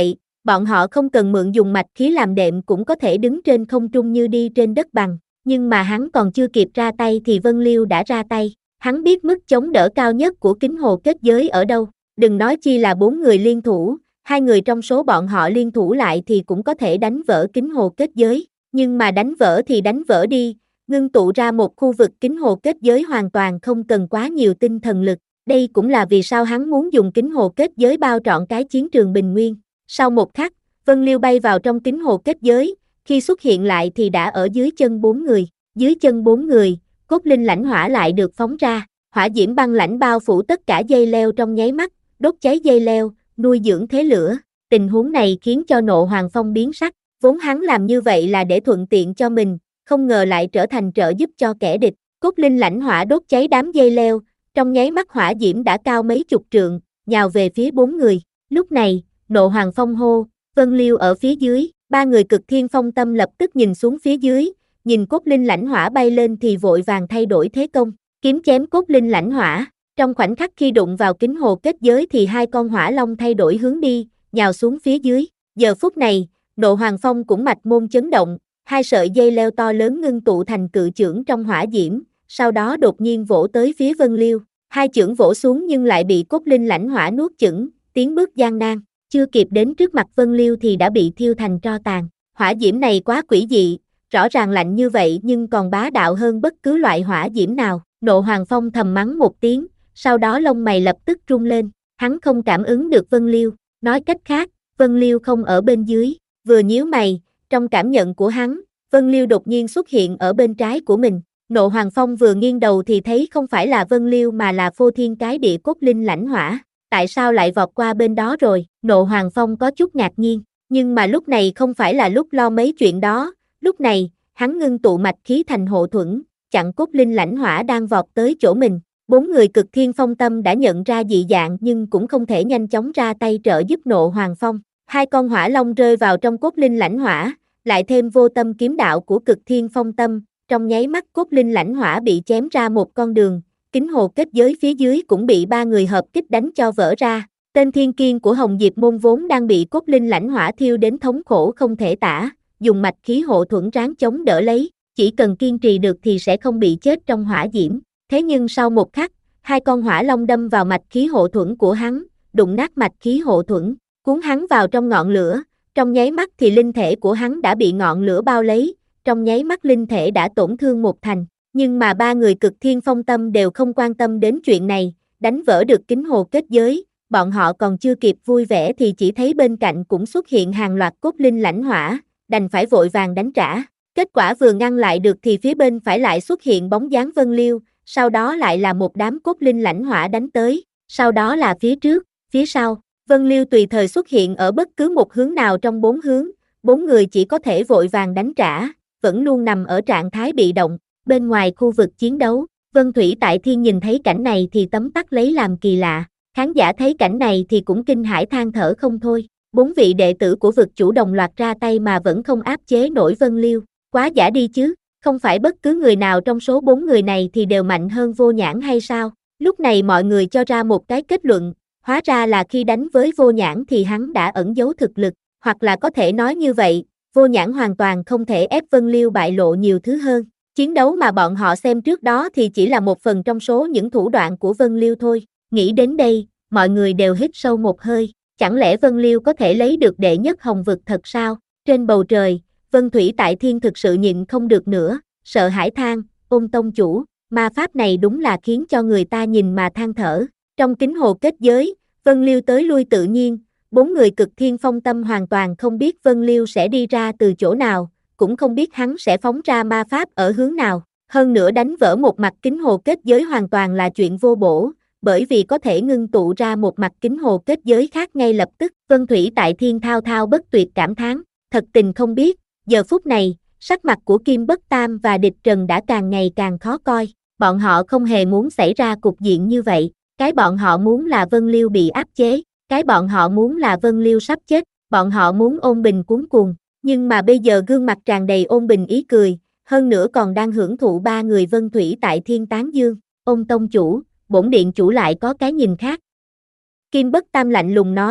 Bọn họ không cần mượn dùng mạch khí làm đệm cũng có thể đứng trên không trung như đi trên đất bằng, nhưng mà hắn còn chưa kịp ra tay thì Vân Liêu đã ra tay. Hắn biết mức chống đỡ cao nhất của kính hồ kết giới ở đâu, đừng nói chi là bốn người liên thủ, hai người trong số bọn họ liên thủ lại thì cũng có thể đánh vỡ kính hồ kết giới, nhưng mà đánh vỡ thì đánh vỡ đi, ngưng tụ ra một khu vực kính hồ kết giới hoàn toàn không cần quá nhiều tinh thần lực, đây cũng là vì sao hắn muốn dùng kính hồ kết giới bao trọn cái chiến trường Bình Nguyên. Sau một khắc, Vân Liêu bay vào trong kính hồ kết giới, khi xuất hiện lại thì đã ở dưới chân bốn người, dưới chân bốn người, cốt linh lãnh hỏa lại được phóng ra, hỏa diễm băng lãnh bao phủ tất cả dây leo trong nháy mắt, đốt cháy dây leo, nuôi dưỡng thế lửa. Tình huống này khiến cho Nộ Hoàng Phong biến sắc, vốn hắn làm như vậy là để thuận tiện cho mình, không ngờ lại trở thành trợ giúp cho kẻ địch. Cốt linh lãnh hỏa đốt cháy đám dây leo, trong nháy mắt hỏa diễm đã cao mấy chục trượng, nhào về phía bốn người. Lúc này, Nộ Hoàng Phong hô, Vân Liêu ở phía dưới, ba người Cực Thiên Phong Tâm lập tức nhìn xuống phía dưới, nhìn cốt linh lãnh hỏa bay lên thì vội vàng thay đổi thế công, kiếm chém cốt linh lãnh hỏa. Trong khoảnh khắc khi đụng vào kính hồ kết giới thì hai con hỏa long thay đổi hướng đi, nhào xuống phía dưới. Giờ phút này, Nộ Hoàng Phong cũng mạch môn chấn động, hai sợi dây leo to lớn ngưng tụ thành cự chưởng trong hỏa diễm, sau đó đột nhiên vỗ tới phía Vân Liêu. Hai chưởng vỗ xuống nhưng lại bị cốt linh lãnh hỏa nuốt chửng, tiến bước gian nan, chưa kịp đến trước mặt Vân Liêu thì đã bị thiêu thành tro tàn. Hỏa diễm này quá quỷ dị, rõ ràng lạnh như vậy nhưng còn bá đạo hơn bất cứ loại hỏa diễm nào. Nộ Hoàng Phong thầm mắng một tiếng, sau đó lông mày lập tức rung lên, hắn không cảm ứng được Vân Liêu, nói cách khác, Vân Liêu không ở bên dưới, vừa nhíu mày, trong cảm nhận của hắn, Vân Liêu đột nhiên xuất hiện ở bên trái của mình. Nộ Hoàng Phong vừa nghiêng đầu thì thấy không phải là Vân Liêu mà là phô thiên cái địa cốt linh lãnh hỏa, tại sao lại vọt qua bên đó rồi? Nộ Hoàng Phong có chút ngạc nhiên, nhưng mà lúc này không phải là lúc lo mấy chuyện đó, lúc này, hắn ngưng tụ mạch khí thành hộ thuẫn, chặn cốt linh lãnh hỏa đang vọt tới chỗ mình. Bốn người Cực Thiên Phong Tâm đã nhận ra dị dạng nhưng cũng không thể nhanh chóng ra tay trợ giúp Nộ Hoàng Phong. Hai con hỏa long rơi vào trong cốt linh lãnh hỏa, lại thêm vô tâm kiếm đạo của Cực Thiên Phong Tâm, trong nháy mắt cốt linh lãnh hỏa bị chém ra một con đường, kính hồ kết giới phía dưới cũng bị ba người hợp kích đánh cho vỡ ra. Tên thiên kiên của Hồng Diệp Môn vốn đang bị cốt linh lãnh hỏa thiêu đến thống khổ không thể tả, dùng mạch khí hộ thuẫn ráng chống đỡ lấy, chỉ cần kiên trì được thì sẽ không bị chết trong hỏa diễm. Thế nhưng sau một khắc, hai con hỏa long đâm vào mạch khí hộ thuẫn của hắn, đụng nát mạch khí hộ thuẫn, cuốn hắn vào trong ngọn lửa, trong nháy mắt thì linh thể của hắn đã bị ngọn lửa bao lấy, trong nháy mắt linh thể đã tổn thương một thành, nhưng mà ba người Cực Thiên Phong Tâm đều không quan tâm đến chuyện này, đánh vỡ được kính hồ kết giới, bọn họ còn chưa kịp vui vẻ thì chỉ thấy bên cạnh cũng xuất hiện hàng loạt cốt linh lãnh hỏa, đành phải vội vàng đánh trả, kết quả vừa ngăn lại được thì phía bên phải lại xuất hiện bóng dáng Vân Liêu, sau đó lại là một đám cốt linh lãnh hỏa đánh tới, sau đó là phía trước, phía sau, Vân Liêu tùy thời xuất hiện ở bất cứ một hướng nào trong bốn hướng, bốn người chỉ có thể vội vàng đánh trả, vẫn luôn nằm ở trạng thái bị động. Bên ngoài khu vực chiến đấu, Vân Thủy Tại Thiên nhìn thấy cảnh này thì tấm tắc lấy làm kỳ lạ, khán giả thấy cảnh này thì cũng kinh hãi than thở không thôi, bốn vị đệ tử của vực chủ đồng loạt ra tay mà vẫn không áp chế nổi Vân Liêu, quá giả đi chứ, không phải bất cứ người nào trong số bốn người này thì đều mạnh hơn Vô Nhãn hay sao? Lúc này mọi người cho ra một cái kết luận, hóa ra là khi đánh với Vô Nhãn thì hắn đã ẩn giấu thực lực, hoặc là có thể nói như vậy, Vô Nhãn hoàn toàn không thể ép Vân Liêu bại lộ nhiều thứ hơn. Chiến đấu mà bọn họ xem trước đó thì chỉ là một phần trong số những thủ đoạn của Vân Liêu thôi. Nghĩ đến đây, mọi người đều hít sâu một hơi, chẳng lẽ Vân Liêu có thể lấy được đệ nhất hồng vực thật sao? Trên bầu trời, Vân Thủy Tại Thiên thực sự nhịn không được nữa, sợ hãi than, Ôn tông chủ, ma pháp này đúng là khiến cho người ta nhìn mà than thở. Trong kính hồ kết giới, Vân Liêu tới lui tự nhiên, bốn người Cực Thiên Phong Tâm hoàn toàn không biết Vân Liêu sẽ đi ra từ chỗ nào, cũng không biết hắn sẽ phóng ra ma pháp ở hướng nào. Hơn nữa đánh vỡ một mặt kính hồ kết giới hoàn toàn là chuyện vô bổ, bởi vì có thể ngưng tụ ra một mặt kính hồ kết giới khác ngay lập tức. Vân Thủy Tại Thiên thao thao bất tuyệt cảm thán, thật tình không biết, giờ phút này, sắc mặt của Kim Bất Tam và Địch Trần đã càng ngày càng khó coi, bọn họ không hề muốn xảy ra cục diện như vậy, cái bọn họ muốn là Vân Liêu bị áp chế, cái bọn họ muốn là Vân Liêu sắp chết, bọn họ muốn Ôn Bình cuống cuồng, nhưng mà bây giờ gương mặt tràn đầy Ôn Bình ý cười, hơn nữa còn đang hưởng thụ ba người Vân Thủy Tại Thiên tán dương. Ôn tông chủ, bổn điện chủ lại có cái nhìn khác. Kim Bất Tam lạnh lùng nói,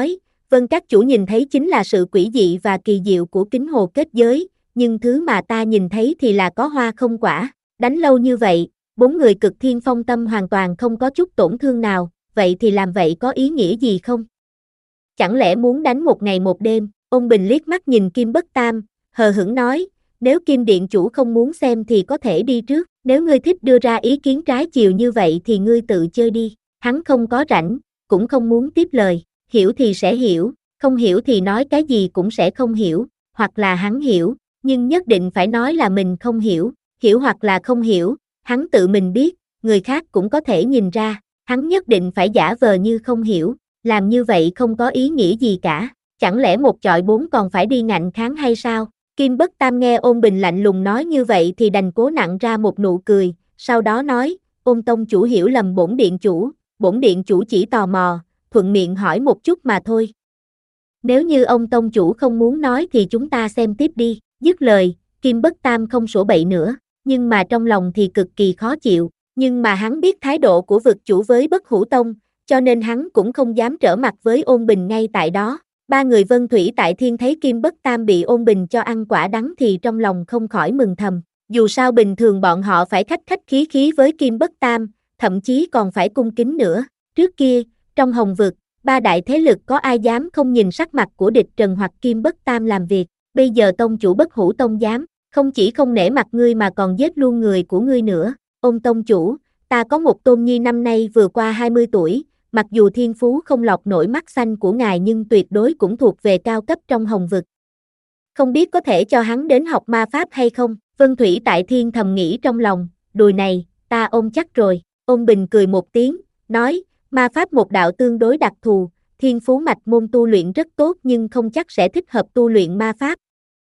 Vân các chủ nhìn thấy chính là sự quỷ dị và kỳ diệu của kính hồ kết giới, nhưng thứ mà ta nhìn thấy thì là có hoa không quả. Đánh lâu như vậy, bốn người cực thiên phong tâm hoàn toàn không có chút tổn thương nào, vậy thì làm vậy có ý nghĩa gì không? Chẳng lẽ muốn đánh một ngày một đêm? Ôn Bình liếc mắt nhìn Kim Bất Tam, hờ hững nói, nếu Kim Điện chủ không muốn xem thì có thể đi trước, nếu ngươi thích đưa ra ý kiến trái chiều như vậy thì ngươi tự chơi đi. Hắn không có rảnh, cũng không muốn tiếp lời, hiểu thì sẽ hiểu, không hiểu thì nói cái gì cũng sẽ không hiểu, hoặc là hắn hiểu, nhưng nhất định phải nói là mình không hiểu, hiểu hoặc là không hiểu, hắn tự mình biết, người khác cũng có thể nhìn ra, hắn nhất định phải giả vờ như không hiểu, làm như vậy không có ý nghĩa gì cả, chẳng lẽ một chọi bốn còn phải đi ngạnh kháng hay sao? Kim Bất Tam nghe Ôn Bình lạnh lùng nói như vậy thì đành cố nặn ra một nụ cười, sau đó nói, Ôn tông chủ hiểu lầm bổn điện chủ, bổn điện chủ chỉ tò mò, thuận miệng hỏi một chút mà thôi. Nếu như ông tông chủ không muốn nói thì chúng ta xem tiếp đi, dứt lời, Kim Bất Tam không sổ bậy nữa, nhưng mà trong lòng thì cực kỳ khó chịu, nhưng mà hắn biết thái độ của vực chủ với Bất Hủ Tông, cho nên hắn cũng không dám trở mặt với Ôn Bình ngay tại đó. Ba người Vân Thủy tại Thiên thấy Kim Bất Tam bị Ôn Bình cho ăn quả đắng thì trong lòng không khỏi mừng thầm, dù sao bình thường bọn họ phải khách khách khí khí với Kim Bất Tam, thậm chí còn phải cung kính nữa. Trước kia, trong Hồng Vực, ba đại thế lực có ai dám không nhìn sắc mặt của địch Trần hoặc Kim Bất Tam làm việc, bây giờ tông chủ Bất Hủ Tông dám, không chỉ không nể mặt ngươi mà còn giết luôn người của ngươi nữa. Ôn tông chủ, ta có một tôn nhi năm nay vừa qua hai mươi tuổi, mặc dù thiên phú không lọt nổi mắt xanh của ngài nhưng tuyệt đối cũng thuộc về cao cấp trong Hồng Vực. Không biết có thể cho hắn đến học ma pháp hay không? Vân Thủy tại Thiên thầm nghĩ trong lòng, đùi này, ta ôm chắc rồi. Ôn Bình cười một tiếng, nói, ma pháp một đạo tương đối đặc thù, thiên phú mạch môn tu luyện rất tốt nhưng không chắc sẽ thích hợp tu luyện ma pháp.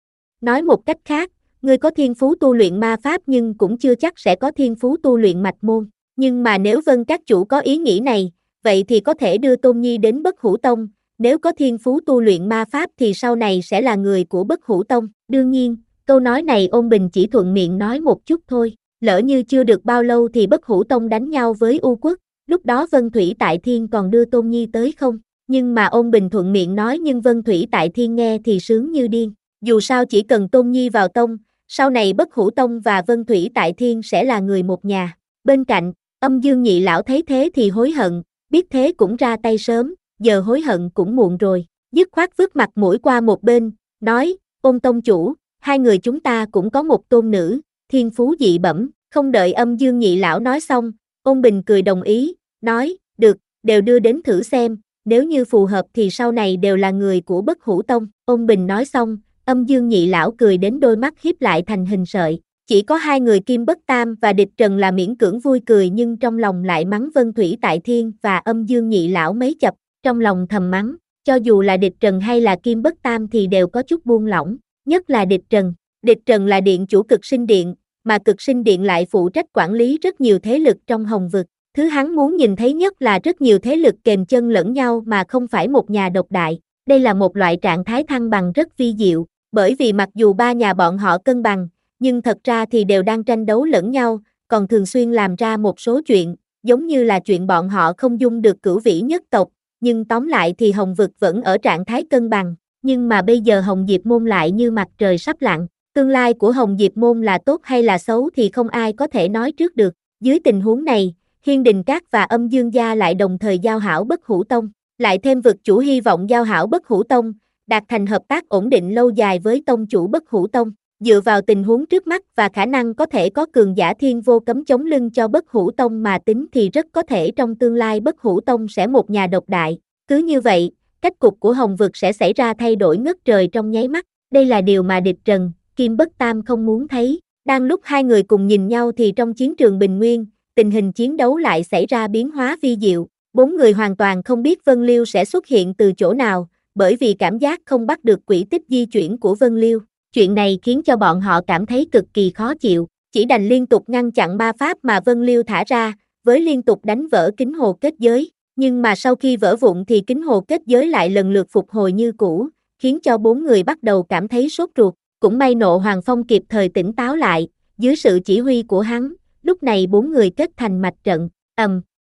Nói một cách khác, ngươi có thiên phú tu luyện ma pháp nhưng cũng chưa chắc sẽ có thiên phú tu luyện mạch môn. Nhưng mà nếu Vân các chủ có ý nghĩ này, vậy thì có thể đưa Tôn Nhi đến Bất Hủ Tông, nếu có thiên phú tu luyện ma pháp thì sau này sẽ là người của Bất Hủ Tông. Đương nhiên, câu nói này Ôn Bình chỉ thuận miệng nói một chút thôi, lỡ như chưa được bao lâu thì Bất Hủ Tông đánh nhau với U Quốc, lúc đó Vân Thủy tại Thiên còn đưa Tôn Nhi tới không? Nhưng mà Ôn Bình thuận miệng nói nhưng Vân Thủy tại Thiên nghe thì sướng như điên, dù sao chỉ cần Tôn Nhi vào tông, sau này Bất Hủ Tông và Vân Thủy tại Thiên sẽ là người một nhà. Bên cạnh, Âm Dương nhị lão thấy thế thì hối hận, biết thế cũng ra tay sớm, giờ hối hận cũng muộn rồi, dứt khoát vứt mặt mũi qua một bên, nói, Ôn tông chủ, hai người chúng ta cũng có một tôn nữ, thiên phú dị bẩm. Không đợi Âm Dương nhị lão nói xong, Ôn Bình cười đồng ý, nói, được, đều đưa đến thử xem, nếu như phù hợp thì sau này đều là người của Bất Hủ Tông. Ôn Bình nói xong, Âm Dương nhị lão cười đến đôi mắt híp lại thành hình sợi, chỉ có hai người Kim Bất Tam và địch Trần là miễn cưỡng vui cười nhưng trong lòng lại mắng Vân Thủy tại Thiên và Âm Dương nhị lão mấy chập, trong lòng thầm mắng, cho dù là địch Trần hay là Kim Bất Tam thì đều có chút buông lỏng, nhất là địch Trần. Địch Trần là điện chủ Cực Sinh Điện, mà Cực Sinh Điện lại phụ trách quản lý rất nhiều thế lực trong Hồng Vực. Thứ hắn muốn nhìn thấy nhất là rất nhiều thế lực kềm chân lẫn nhau mà không phải một nhà độc đại. Đây là một loại trạng thái thăng bằng rất vi diệu, bởi vì mặc dù ba nhà bọn họ cân bằng, nhưng thật ra thì đều đang tranh đấu lẫn nhau, còn thường xuyên làm ra một số chuyện, giống như là chuyện bọn họ không dung được cửu vĩ nhất tộc, nhưng tóm lại thì Hồng Vực vẫn ở trạng thái cân bằng, nhưng mà bây giờ Hồng Diệp Môn lại như mặt trời sắp lặn, tương lai của Hồng Diệp Môn là tốt hay là xấu thì không ai có thể nói trước được. Dưới tình huống này, Hiên Đình Các và Âm Dương Gia lại đồng thời giao hảo Bất Hủ Tông, lại thêm vực chủ hy vọng giao hảo Bất Hủ Tông, đạt thành hợp tác ổn định lâu dài với tông chủ Bất Hủ Tông. Dựa vào tình huống trước mắt và khả năng có thể có cường giả thiên vô cấm chống lưng cho Bất Hủ Tông mà tính thì rất có thể trong tương lai Bất Hủ Tông sẽ một nhà độc đại. Cứ như vậy, cách cục của Hồng Vực sẽ xảy ra thay đổi ngất trời trong nháy mắt. Đây là điều mà địch Trần, Kim Bất Tam không muốn thấy. Đang lúc hai người cùng nhìn nhau thì trong chiến trường Bình Nguyên, tình hình chiến đấu lại xảy ra biến hóa vi diệu. Bốn người hoàn toàn không biết Vân Liêu sẽ xuất hiện từ chỗ nào, bởi vì cảm giác không bắt được quỹ tích di chuyển của Vân Liêu. Chuyện này khiến cho bọn họ cảm thấy cực kỳ khó chịu, chỉ đành liên tục ngăn chặn ma pháp mà Vân Liêu thả ra, với liên tục đánh vỡ kính hồ kết giới. Nhưng mà sau khi vỡ vụn thì kính hồ kết giới lại lần lượt phục hồi như cũ, khiến cho bốn người bắt đầu cảm thấy sốt ruột. Cũng may Nộ Hoàng Phong kịp thời tỉnh táo lại, dưới sự chỉ huy của hắn, lúc này bốn người kết thành mạch trận, ầm,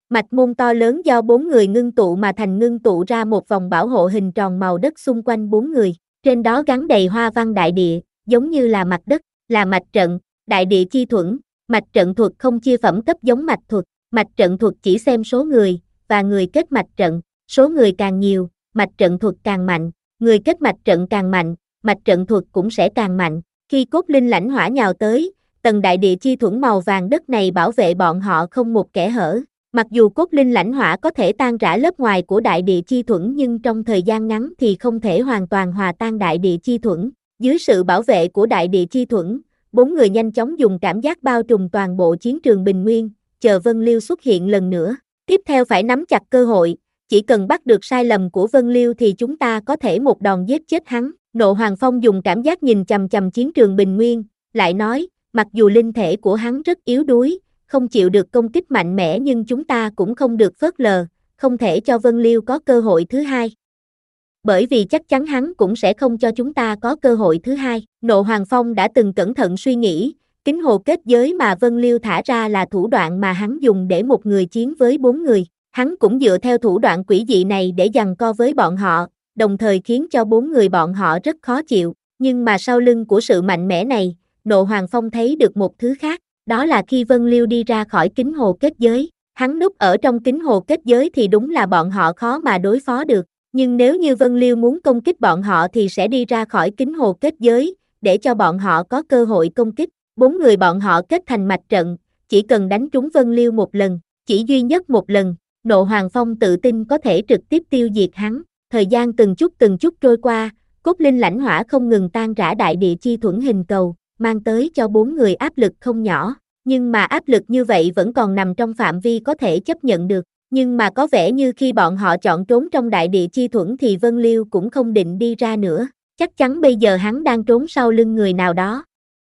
Mạch môn to lớn do bốn người ngưng tụ mà thành ngưng tụ ra một vòng bảo hộ hình tròn màu đất xung quanh bốn người, trên đó gắn đầy hoa văn đại địa, giống như là mặt đất, là mạch trận, đại địa chi thuẫn. Mạch trận thuật không chia phẩm cấp giống mạch thuật, mạch trận thuật chỉ xem số người, và người kết mạch trận, số người càng nhiều, mạch trận thuật càng mạnh, người kết mạch trận càng mạnh, mạch trận thuật cũng sẽ càng mạnh. Khi cốt linh lãnh hỏa nhào tới, tầng đại địa chi thuẫn màu vàng đất này bảo vệ bọn họ không một kẽ hở. Mặc dù cốt linh lãnh hỏa có thể tan rã lớp ngoài của đại địa chi thuẫn nhưng trong thời gian ngắn thì không thể hoàn toàn hòa tan đại địa chi thuẫn. Dưới sự bảo vệ của đại địa chi thuẫn, bốn người nhanh chóng dùng cảm giác bao trùm toàn bộ chiến trường bình nguyên, chờ Vân Liêu xuất hiện lần nữa. Tiếp theo phải nắm chặt cơ hội, chỉ cần bắt được sai lầm của Vân Liêu thì chúng ta có thể một đòn giết chết hắn. Nộ Hoàng Phong dùng cảm giác nhìn chằm chằm chiến trường bình nguyên, lại nói, mặc dù linh thể của hắn rất yếu đuối, không chịu được công kích mạnh mẽ nhưng chúng ta cũng không được phớt lờ, không thể cho Vân Liêu có cơ hội thứ hai. Bởi vì chắc chắn hắn cũng sẽ không cho chúng ta có cơ hội thứ hai. Nộ Hoàng Phong đã từng cẩn thận suy nghĩ, kính hồ kết giới mà Vân Liêu thả ra là thủ đoạn mà hắn dùng để một người chiến với bốn người. Hắn cũng dựa theo thủ đoạn quỷ dị này để giằng co với bọn họ, đồng thời khiến cho bốn người bọn họ rất khó chịu. Nhưng mà sau lưng của sự mạnh mẽ này, Nộ Hoàng Phong thấy được một thứ khác, đó là khi Vân Liêu đi ra khỏi kính hồ kết giới, hắn núp ở trong kính hồ kết giới thì đúng là bọn họ khó mà đối phó được. Nhưng nếu như Vân Liêu muốn công kích bọn họ thì sẽ đi ra khỏi kính hồ kết giới, để cho bọn họ có cơ hội công kích. Bốn người bọn họ kết thành mạch trận, chỉ cần đánh trúng Vân Liêu một lần, chỉ duy nhất một lần, Nộ Hoàng Phong tự tin có thể trực tiếp tiêu diệt hắn. Thời gian từng chút từng chút trôi qua, cốt linh lãnh hỏa không ngừng tan rã đại địa chi thuẫn hình cầu, mang tới cho bốn người áp lực không nhỏ. Nhưng mà áp lực như vậy vẫn còn nằm trong phạm vi có thể chấp nhận được. Nhưng mà có vẻ như khi bọn họ chọn trốn trong đại địa chi thuẫn thì Vân Liêu cũng không định đi ra nữa. Chắc chắn bây giờ hắn đang trốn sau lưng người nào đó.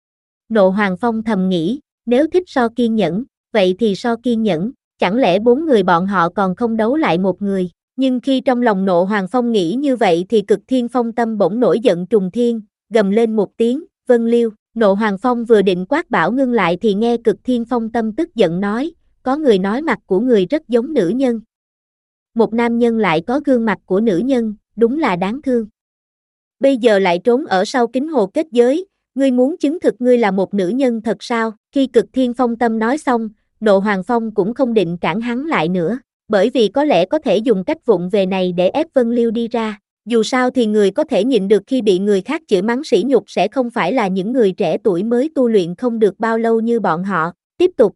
Nộ Hoàng Phong thầm nghĩ, nếu thích so kiên nhẫn, vậy thì so kiên nhẫn, chẳng lẽ bốn người bọn họ còn không đấu lại một người. Nhưng khi trong lòng Nộ Hoàng Phong nghĩ như vậy thì Cực Thiên Phong Tâm bỗng nổi giận trùng thiên, gầm lên một tiếng, Vân Liêu. Nộ Hoàng Phong vừa định quát bảo ngưng lại thì nghe Cực Thiên Phong Tâm tức giận nói, có người nói mặt của người rất giống nữ nhân. Một nam nhân lại có gương mặt của nữ nhân, đúng là đáng thương. Bây giờ lại trốn ở sau kính hồ kết giới, ngươi muốn chứng thực ngươi là một nữ nhân thật sao? Khi Cực Thiên Phong Tâm nói xong, Nộ Hoàng Phong cũng không định cản hắn lại nữa, bởi vì có lẽ có thể dùng cách vụng về này để ép Vân Liêu đi ra. Dù sao thì người có thể nhịn được khi bị người khác chửi mắng sỉ nhục sẽ không phải là những người trẻ tuổi mới tu luyện không được bao lâu như bọn họ. Tiếp tục.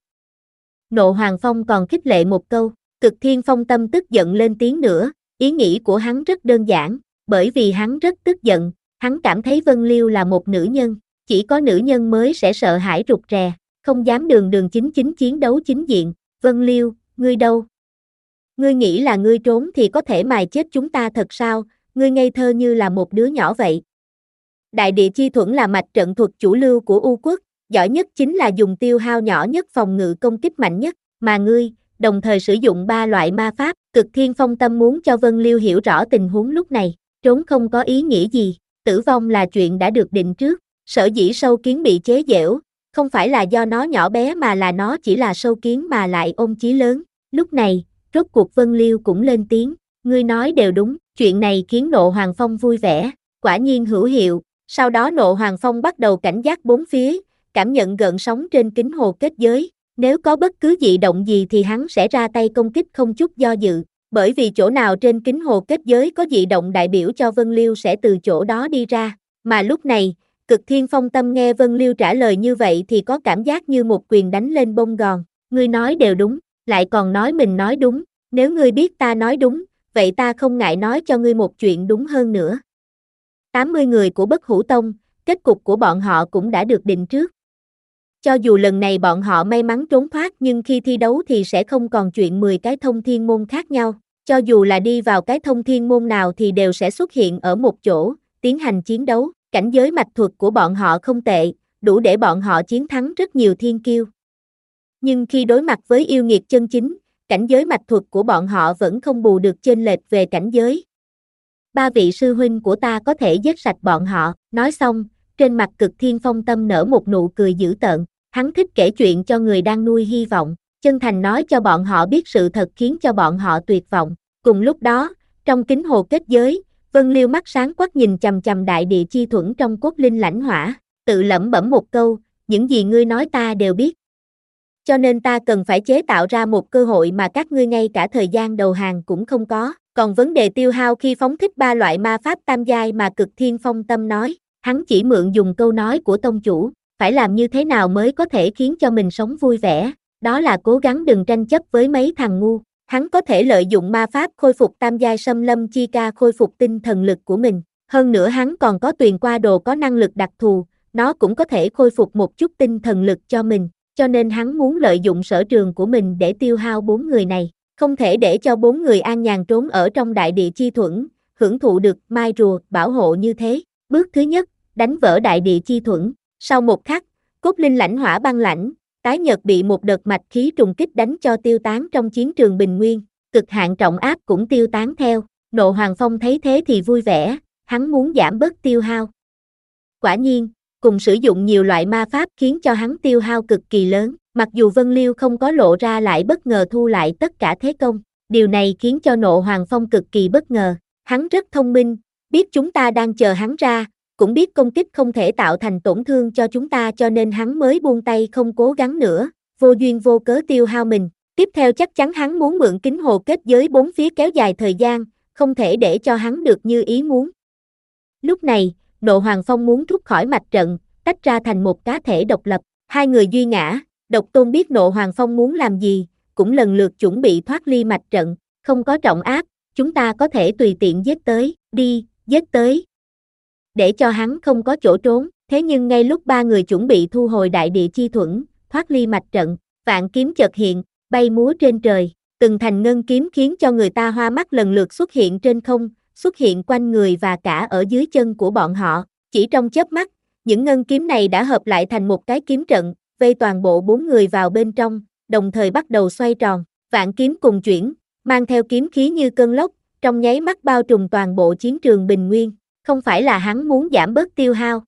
Nộ Hoàng Phong còn khích lệ một câu, Cực Thiên Phong Tâm tức giận lên tiếng nữa, ý nghĩ của hắn rất đơn giản, bởi vì hắn rất tức giận, hắn cảm thấy Vân Liêu là một nữ nhân, chỉ có nữ nhân mới sẽ sợ hãi rụt rè, không dám đường đường chính chính chiến đấu chính diện. Vân Liêu, ngươi đâu? Ngươi nghĩ là ngươi trốn thì có thể mài chết chúng ta thật sao? Ngươi ngây thơ như là một đứa nhỏ vậy. Đại địa chi thuẫn là mạch trận thuật chủ lưu của U Quốc, giỏi nhất chính là dùng tiêu hao nhỏ nhất phòng ngự công kích mạnh nhất, mà ngươi, đồng thời sử dụng ba loại ma pháp. Cực Thiên Phong Tâm muốn cho Vân Liêu hiểu rõ tình huống lúc này, trốn không có ý nghĩa gì, tử vong là chuyện đã được định trước, sở dĩ sâu kiến bị chế giễu, không phải là do nó nhỏ bé mà là nó chỉ là sâu kiến mà lại ôm chí lớn. Lúc này, rốt cuộc Vân Liêu cũng lên tiếng, ngươi nói đều đúng, chuyện này khiến Nộ Hoàng Phong vui vẻ, quả nhiên hữu hiệu. Sau đó Nộ Hoàng Phong bắt đầu cảnh giác bốn phía, cảm nhận gợn sóng trên kính hồ kết giới, nếu có bất cứ dị động gì thì hắn sẽ ra tay công kích không chút do dự, bởi vì chỗ nào trên kính hồ kết giới có dị động đại biểu cho Vân Liêu sẽ từ chỗ đó đi ra. Mà lúc này, Cực Thiên Phong Tâm nghe Vân Liêu trả lời như vậy thì có cảm giác như một quyền đánh lên bông gòn, ngươi nói đều đúng, lại còn nói mình nói đúng, nếu ngươi biết ta nói đúng, vậy ta không ngại nói cho ngươi một chuyện đúng hơn nữa. tám mươi người của Bất Hủ Tông, kết cục của bọn họ cũng đã được định trước. Cho dù lần này bọn họ may mắn trốn thoát nhưng khi thi đấu thì sẽ không còn chuyện mười cái thông thiên môn khác nhau. Cho dù là đi vào cái thông thiên môn nào thì đều sẽ xuất hiện ở một chỗ, tiến hành chiến đấu. Cảnh giới mạch thuật của bọn họ không tệ, đủ để bọn họ chiến thắng rất nhiều thiên kiêu. Nhưng khi đối mặt với yêu nghiệt chân chính, cảnh giới mạch thuật của bọn họ vẫn không bù được chênh lệch về cảnh giới. Ba vị sư huynh của ta có thể giết sạch bọn họ. Nói xong, trên mặt Cực Thiên Phong Tâm nở một nụ cười dữ tợn, hắn thích kể chuyện cho người đang nuôi hy vọng, chân thành nói cho bọn họ biết sự thật khiến cho bọn họ tuyệt vọng. Cùng lúc đó, trong kính hồ kết giới, Vân Liêu mắt sáng quắc nhìn chằm chằm đại địa chi thuẫn trong cốt linh lãnh hỏa, tự lẩm bẩm một câu, những gì ngươi nói ta đều biết. Cho nên ta cần phải chế tạo ra một cơ hội mà các ngươi ngay cả thời gian đầu hàng cũng không có. Còn vấn đề tiêu hao khi phóng thích ba loại ma pháp tam giai mà Cực Thiên Phong Tâm nói, hắn chỉ mượn dùng câu nói của tông chủ, phải làm như thế nào mới có thể khiến cho mình sống vui vẻ, đó là cố gắng đừng tranh chấp với mấy thằng ngu. Hắn có thể lợi dụng ma pháp khôi phục tam giai xâm lâm chi ca khôi phục tinh thần lực của mình, hơn nữa hắn còn có tuyền qua đồ có năng lực đặc thù, nó cũng có thể khôi phục một chút tinh thần lực cho mình, cho nên hắn muốn lợi dụng sở trường của mình để tiêu hao bốn người này. Không thể để cho bốn người an nhàn trốn ở trong đại địa chi thuẫn, hưởng thụ được mai rùa bảo hộ như thế. Bước thứ nhất, đánh vỡ đại địa chi thuẫn. Sau một khắc, cốt linh lãnh hỏa băng lãnh, tái nhợt bị một đợt mạch khí trùng kích đánh cho tiêu tán trong chiến trường bình nguyên, cực hạn trọng áp cũng tiêu tán theo. Nộ Hoàng Phong thấy thế thì vui vẻ, hắn muốn giảm bớt tiêu hao. Quả nhiên, cùng sử dụng nhiều loại ma pháp khiến cho hắn tiêu hao cực kỳ lớn. Mặc dù Vân Liêu không có lộ ra lại bất ngờ thu lại tất cả thế công, điều này khiến cho Nộ Hoàng Phong cực kỳ bất ngờ. Hắn rất thông minh, biết chúng ta đang chờ hắn ra, cũng biết công kích không thể tạo thành tổn thương cho chúng ta cho nên hắn mới buông tay không cố gắng nữa, vô duyên vô cớ tiêu hao mình. Tiếp theo chắc chắn hắn muốn mượn kính hồ kết giới bốn phía kéo dài thời gian, không thể để cho hắn được như ý muốn. Lúc này, Nộ Hoàng Phong muốn rút khỏi mạch trận, tách ra thành một cá thể độc lập. Hai người Duy Ngã, Độc Tôn biết Nộ Hoàng Phong muốn làm gì, cũng lần lượt chuẩn bị thoát ly mạch trận, không có trọng áp, chúng ta có thể tùy tiện giết tới, đi, giết tới. Để cho hắn không có chỗ trốn, thế nhưng ngay lúc ba người chuẩn bị thu hồi đại địa chi thuẫn, thoát ly mạch trận, vạn kiếm chợt hiện, bay múa trên trời, từng thành ngân kiếm khiến cho người ta hoa mắt lần lượt xuất hiện trên không, xuất hiện quanh người và cả ở dưới chân của bọn họ, chỉ trong chớp mắt, những ngân kiếm này đã hợp lại thành một cái kiếm trận, vây toàn bộ bốn người vào bên trong, đồng thời bắt đầu xoay tròn, vạn kiếm cùng chuyển, mang theo kiếm khí như cơn lốc, trong nháy mắt bao trùm toàn bộ chiến trường bình nguyên, không phải là hắn muốn giảm bớt tiêu hao.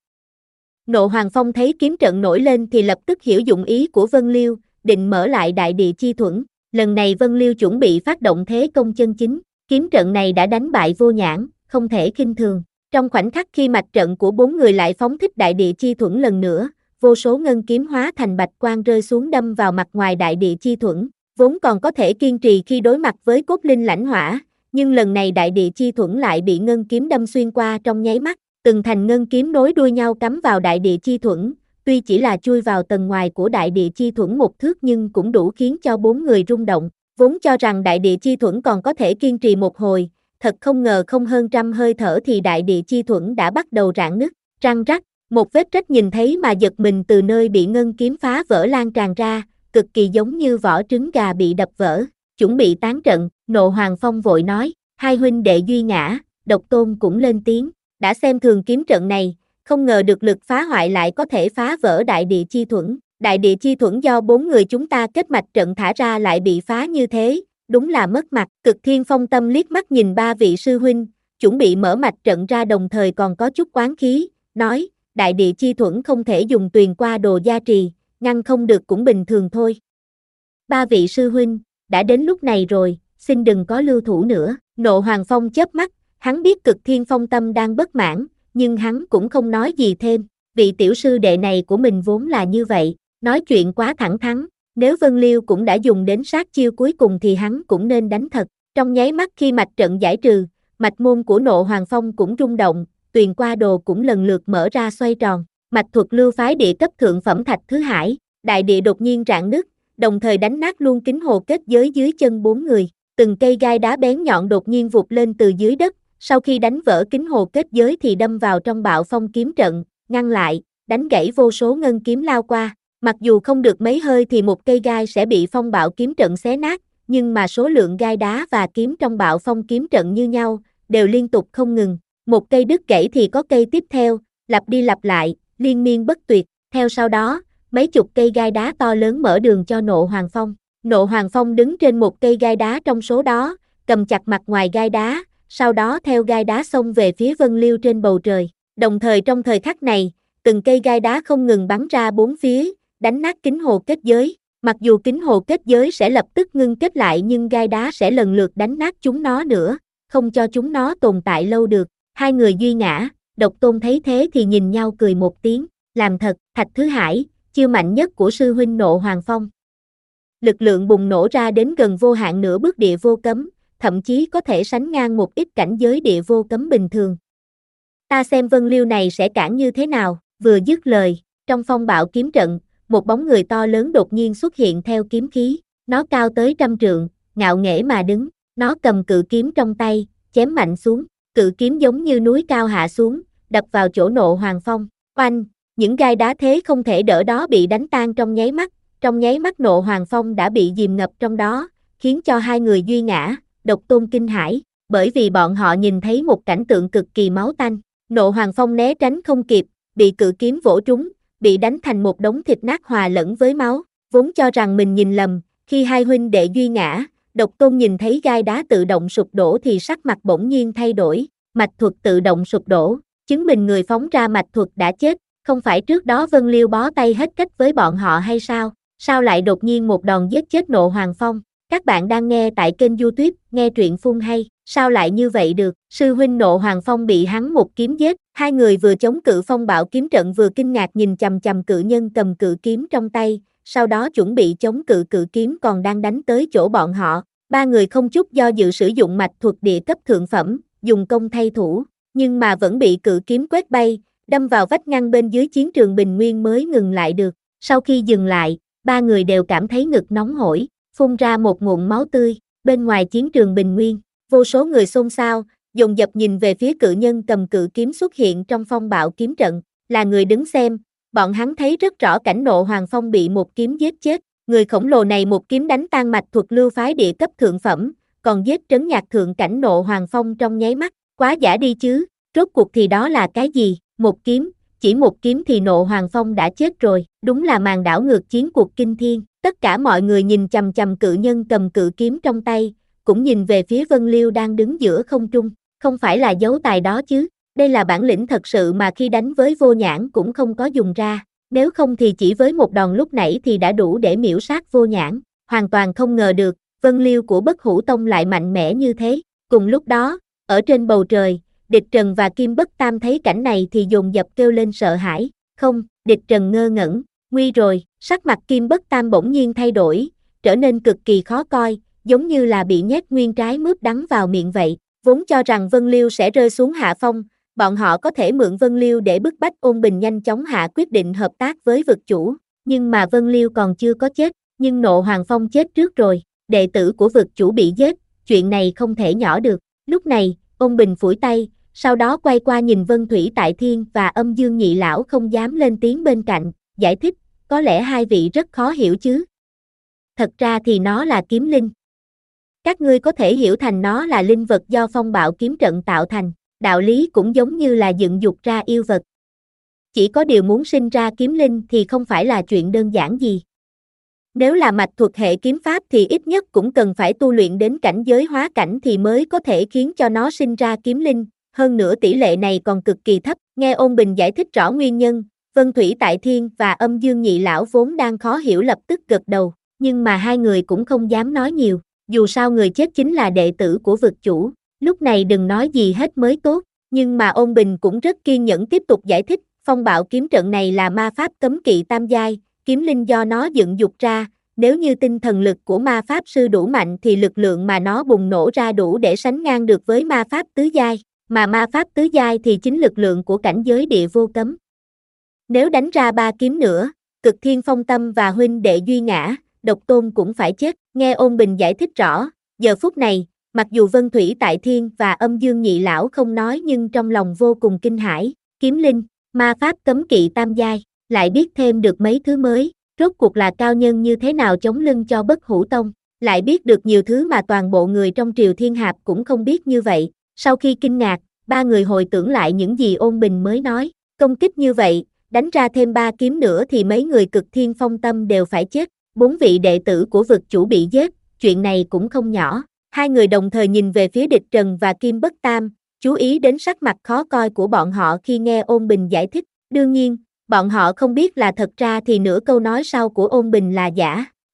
Nộ Hoàng Phong thấy kiếm trận nổi lên thì lập tức hiểu dụng ý của Vân Liêu, định mở lại đại địa chi thuẫn, lần này Vân Liêu chuẩn bị phát động thế công chân chính, kiếm trận này đã đánh bại Vô Nhãn, không thể khinh thường. Trong khoảnh khắc khi mạch trận của bốn người lại phóng thích đại địa chi thuẫn lần nữa, vô số ngân kiếm hóa thành bạch quang rơi xuống đâm vào mặt ngoài đại địa chi thuẫn, vốn còn có thể kiên trì khi đối mặt với cốt linh lãnh hỏa, nhưng lần này đại địa chi thuẫn lại bị ngân kiếm đâm xuyên qua trong nháy mắt, từng thành ngân kiếm nối đuôi nhau cắm vào đại địa chi thuẫn, tuy chỉ là chui vào tầng ngoài của đại địa chi thuẫn một thước nhưng cũng đủ khiến cho bốn người rung động, vốn cho rằng đại địa chi thuẫn còn có thể kiên trì một hồi, thật không ngờ không hơn trăm hơi thở thì đại địa chi thuẫn đã bắt đầu rạn nứt, răng rắc. Một vết rách nhìn thấy mà giật mình từ nơi bị ngân kiếm phá vỡ lan tràn ra, cực kỳ giống như vỏ trứng gà bị đập vỡ, chuẩn bị tán trận. Nộ Hoàng Phong vội nói, hai huynh đệ Duy Ngã, Độc Tôn cũng lên tiếng, đã xem thường kiếm trận này, không ngờ được lực phá hoại lại có thể phá vỡ đại địa chi thuẫn. Đại địa chi thuẫn do bốn người chúng ta kết mạch trận thả ra lại bị phá như thế, đúng là mất mặt. Cực Thiên Phong Tâm liếc mắt nhìn ba vị sư huynh, chuẩn bị mở mạch trận ra đồng thời còn có chút oán khí, nói, đại địa chi thuẫn không thể dùng tuyền qua đồ gia trì, ngăn không được cũng bình thường thôi. Ba vị sư huynh, đã đến lúc này rồi, xin đừng có lưu thủ nữa. Nộ Hoàng Phong chớp mắt, hắn biết Cực Thiên Phong Tâm đang bất mãn, nhưng hắn cũng không nói gì thêm, vị tiểu sư đệ này của mình vốn là như vậy, nói chuyện quá thẳng thắn, nếu Vân Liêu cũng đã dùng đến sát chiêu cuối cùng thì hắn cũng nên đánh thật. Trong nháy mắt khi mạch trận giải trừ, mạch môn của Nộ Hoàng Phong cũng rung động, tuyền qua đồ cũng lần lượt mở ra xoay tròn, mạch thuật lưu phái địa cấp thượng phẩm thạch thứ hải, đại địa đột nhiên rạn nứt, đồng thời đánh nát luôn kính hồ kết giới dưới chân bốn người, từng cây gai đá bén nhọn đột nhiên vụt lên từ dưới đất, sau khi đánh vỡ kính hồ kết giới thì đâm vào trong bạo phong kiếm trận, ngăn lại, đánh gãy vô số ngân kiếm lao qua, mặc dù không được mấy hơi thì một cây gai sẽ bị phong bạo kiếm trận xé nát, nhưng mà số lượng gai đá và kiếm trong bạo phong kiếm trận như nhau, đều liên tục không ngừng. Một cây đứt gãy thì có cây tiếp theo, lặp đi lặp lại, liên miên bất tuyệt, theo sau đó, mấy chục cây gai đá to lớn mở đường cho Nộ Hoàng Phong. Nộ Hoàng Phong đứng trên một cây gai đá trong số đó, cầm chặt mặt ngoài gai đá, sau đó theo gai đá xông về phía Vân Liêu trên bầu trời. Đồng thời trong thời khắc này, từng cây gai đá không ngừng bắn ra bốn phía, đánh nát kính hồ kết giới. Mặc dù kính hồ kết giới sẽ lập tức ngưng kết lại nhưng gai đá sẽ lần lượt đánh nát chúng nó nữa, không cho chúng nó tồn tại lâu được. Hai người duy ngã, Độc Tôn thấy thế thì nhìn nhau cười một tiếng, làm thật, Thạch Thứ Hải, chiêu mạnh nhất của sư huynh Nộ Hoàng Phong. Lực lượng bùng nổ ra đến gần vô hạn nửa bước địa vô cấm, thậm chí có thể sánh ngang một ít cảnh giới địa vô cấm bình thường. Ta xem Vân Liêu này sẽ cản như thế nào, vừa dứt lời, trong phong bạo kiếm trận, một bóng người to lớn đột nhiên xuất hiện theo kiếm khí, nó cao tới trăm trượng, ngạo nghễ mà đứng, nó cầm cự kiếm trong tay, chém mạnh xuống, cự kiếm giống như núi cao hạ xuống, đập vào chỗ Nộ Hoàng Phong, oanh, những gai đá thế không thể đỡ đó bị đánh tan trong nháy mắt, trong nháy mắt Nộ Hoàng Phong đã bị dìm ngập trong đó, khiến cho hai người duy ngã, Độc Tôn kinh hãi, bởi vì bọn họ nhìn thấy một cảnh tượng cực kỳ máu tanh, Nộ Hoàng Phong né tránh không kịp, bị cự kiếm vỗ trúng, bị đánh thành một đống thịt nát hòa lẫn với máu, vốn cho rằng mình nhìn lầm, khi hai huynh đệ duy ngã, Độc Tôn nhìn thấy gai đá tự động sụp đổ thì sắc mặt bỗng nhiên thay đổi, mạch thuật tự động sụp đổ, chứng minh người phóng ra mạch thuật đã chết, không phải trước đó Vân Liêu bó tay hết cách với bọn họ hay sao, sao lại đột nhiên một đòn giết chết Nộ Hoàng Phong. Các bạn đang nghe tại kênh YouTube, nghe truyện phun hay, sao lại như vậy được, sư huynh Nộ Hoàng Phong bị hắn một kiếm giết, hai người vừa chống cự phong bạo kiếm trận vừa kinh ngạc nhìn chằm chằm cự nhân cầm cự kiếm trong tay, sau đó chuẩn bị chống cự cự kiếm còn đang đánh tới chỗ bọn họ, ba người không chút do dự sử dụng mạch thuật địa cấp thượng phẩm, dùng công thay thủ, nhưng mà vẫn bị cự kiếm quét bay, đâm vào vách ngăn bên dưới chiến trường bình nguyên mới ngừng lại được, sau khi dừng lại, ba người đều cảm thấy ngực nóng hổi, phun ra một ngụm máu tươi, bên ngoài chiến trường bình nguyên, vô số người xôn xao, dồn dập nhìn về phía cự nhân cầm cự kiếm xuất hiện trong phong bạo kiếm trận, là người đứng xem, bọn hắn thấy rất rõ cảnh Nộ Hoàng Phong bị một kiếm giết chết, người khổng lồ này một kiếm đánh tan mạch thuật lưu phái địa cấp thượng phẩm, còn giết trấn nhạc thượng cảnh Nộ Hoàng Phong trong nháy mắt, quá giả đi chứ, rốt cuộc thì đó là cái gì, một kiếm, chỉ một kiếm thì Nộ Hoàng Phong đã chết rồi, đúng là màn đảo ngược chiến cuộc kinh thiên, tất cả mọi người nhìn chằm chằm cự nhân cầm cự kiếm trong tay, cũng nhìn về phía Vân Liêu đang đứng giữa không trung, không phải là dấu tài đó chứ, đây là bản lĩnh thật sự mà khi đánh với Vô Nhãn cũng không có dùng ra, nếu không thì chỉ với một đòn lúc nãy thì đã đủ để miễu sát Vô Nhãn, hoàn toàn không ngờ được, Vân Liêu của Bất Hủ Tông lại mạnh mẽ như thế, cùng lúc đó, ở trên bầu trời, Địch Trần và Kim Bất Tam thấy cảnh này thì dồn dập kêu lên sợ hãi, không, Địch Trần ngơ ngẩn, nguy rồi, sắc mặt Kim Bất Tam bỗng nhiên thay đổi, trở nên cực kỳ khó coi, giống như là bị nhét nguyên trái mướp đắng vào miệng vậy, vốn cho rằng Vân Liêu sẽ rơi xuống hạ phong, bọn họ có thể mượn Vân Liêu để bức bách Ôn Bình nhanh chóng hạ quyết định hợp tác với vực chủ, nhưng mà Vân Liêu còn chưa có chết, nhưng Nộ Hoàng Phong chết trước rồi, đệ tử của vực chủ bị giết, chuyện này không thể nhỏ được, lúc này, Ôn Bình phủi tay, sau đó quay qua nhìn Vân Thủy Tại Thiên và Âm Dương Nhị Lão không dám lên tiếng bên cạnh, giải thích, có lẽ hai vị rất khó hiểu chứ. Thật ra thì nó là kiếm linh. Các ngươi có thể hiểu thành nó là linh vật do phong bạo kiếm trận tạo thành, đạo lý cũng giống như là dựng dục ra yêu vật. Chỉ có điều muốn sinh ra kiếm linh thì không phải là chuyện đơn giản gì. Nếu là mạch thuật hệ kiếm pháp thì ít nhất cũng cần phải tu luyện đến cảnh giới hóa cảnh thì mới có thể khiến cho nó sinh ra kiếm linh, hơn nữa tỷ lệ này còn cực kỳ thấp. Nghe Ôn Bình giải thích rõ nguyên nhân, Vân Thủy Tại Thiên và Âm Dương Nhị Lão vốn đang khó hiểu lập tức gật đầu, nhưng mà hai người cũng không dám nói nhiều, dù sao người chết chính là đệ tử của vực chủ, lúc này đừng nói gì hết mới tốt, nhưng mà Ôn Bình cũng rất kiên nhẫn tiếp tục giải thích, phong bạo kiếm trận này là ma pháp cấm kỵ tam giai, kiếm linh do nó dựng dục ra, nếu như tinh thần lực của ma pháp sư đủ mạnh thì lực lượng mà nó bùng nổ ra đủ để sánh ngang được với ma pháp tứ giai, mà ma pháp tứ giai thì chính lực lượng của cảnh giới địa vô cấm. Nếu đánh ra ba kiếm nữa, Cực Thiên Phong Tâm và huynh đệ Duy Ngã, Độc Tôn cũng phải chết, nghe Ôn Bình giải thích rõ, giờ phút này, mặc dù Vân Thủy Tại Thiên và Âm Dương Nhị Lão không nói nhưng trong lòng vô cùng kinh hãi, kiếm linh, ma pháp cấm kỵ tam giai, lại biết thêm được mấy thứ mới, rốt cuộc là cao nhân như thế nào chống lưng cho Bất Hủ Tông, lại biết được nhiều thứ mà toàn bộ người trong Triều Thiên Hạp cũng không biết như vậy, sau khi kinh ngạc, ba người hồi tưởng lại những gì Ôn Bình mới nói, công kích như vậy, đánh ra thêm ba kiếm nữa thì mấy người Cực Thiên Phong Tâm đều phải chết, bốn vị đệ tử của vực chủ bị giết, chuyện này cũng không nhỏ. Hai người đồng thời nhìn về phía Địch Trần và Kim Bất Tam, chú ý đến sắc mặt khó coi của bọn họ khi nghe Ôn Bình giải thích. Đương nhiên, bọn họ không biết là thật ra thì nửa câu nói sau của Ôn Bình là giả,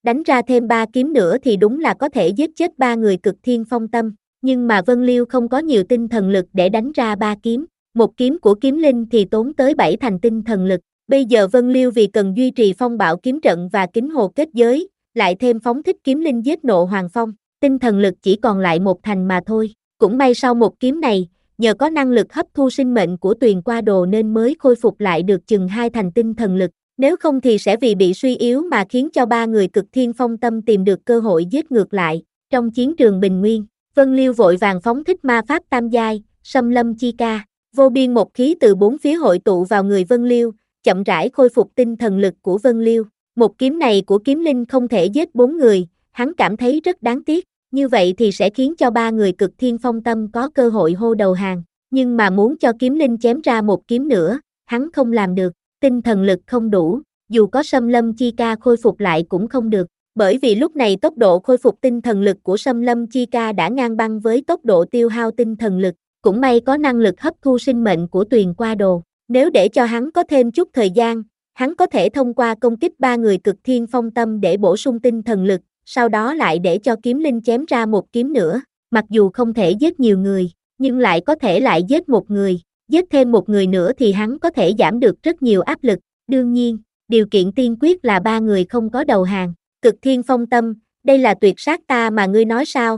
đánh ra thêm ba kiếm nữa thì đúng là có thể giết chết ba người Cực Thiên Phong Tâm, nhưng mà Vân Liêu không có nhiều tinh thần lực để đánh ra ba kiếm, một kiếm của kiếm linh thì tốn tới bảy thành tinh thần lực. Bây giờ Vân Liêu vì cần duy trì phong bạo kiếm trận và kính hồ kết giới, lại thêm phóng thích kiếm linh giết nộ hoàng phong, tinh thần lực chỉ còn lại một thành mà thôi. Cũng may sau một kiếm này, nhờ có năng lực hấp thu sinh mệnh của Tuyền Qua Đồ nên mới khôi phục lại được chừng hai thành tinh thần lực, nếu không thì sẽ vì bị suy yếu mà khiến cho ba người Cực Thiên Phong Tâm tìm được cơ hội giết ngược lại. Trong chiến trường Bình Nguyên, Vân Liêu vội vàng phóng thích ma pháp tam giai, Xâm Lâm Chi Ca, vô biên một khí từ bốn phía hội tụ vào người Vân Liêu, chậm rãi khôi phục tinh thần lực của Vân Liêu. Một kiếm này của kiếm linh không thể giết bốn người, hắn cảm thấy rất đáng tiếc, như vậy thì sẽ khiến cho ba người Cực Thiên Phong Tâm có cơ hội hô đầu hàng, nhưng mà muốn cho kiếm linh chém ra một kiếm nữa, hắn không làm được, tinh thần lực không đủ, dù có Xâm Lâm Chi Ca khôi phục lại cũng không được, bởi vì lúc này tốc độ khôi phục tinh thần lực của Xâm Lâm Chi Ca đã ngang bằng với tốc độ tiêu hao tinh thần lực, cũng may có năng lực hấp thu sinh mệnh của Tuyền Qua Đồ, nếu để cho hắn có thêm chút thời gian, hắn có thể thông qua công kích ba người Cực Thiên Phong Tâm để bổ sung tinh thần lực, sau đó lại để cho kiếm linh chém ra một kiếm nữa, mặc dù không thể giết nhiều người, nhưng lại có thể lại giết một người, giết thêm một người nữa thì hắn có thể giảm được rất nhiều áp lực, đương nhiên, điều kiện tiên quyết là ba người không có đầu hàng. Cực Thiên Phong Tâm, đây là tuyệt sát ta mà ngươi nói sao?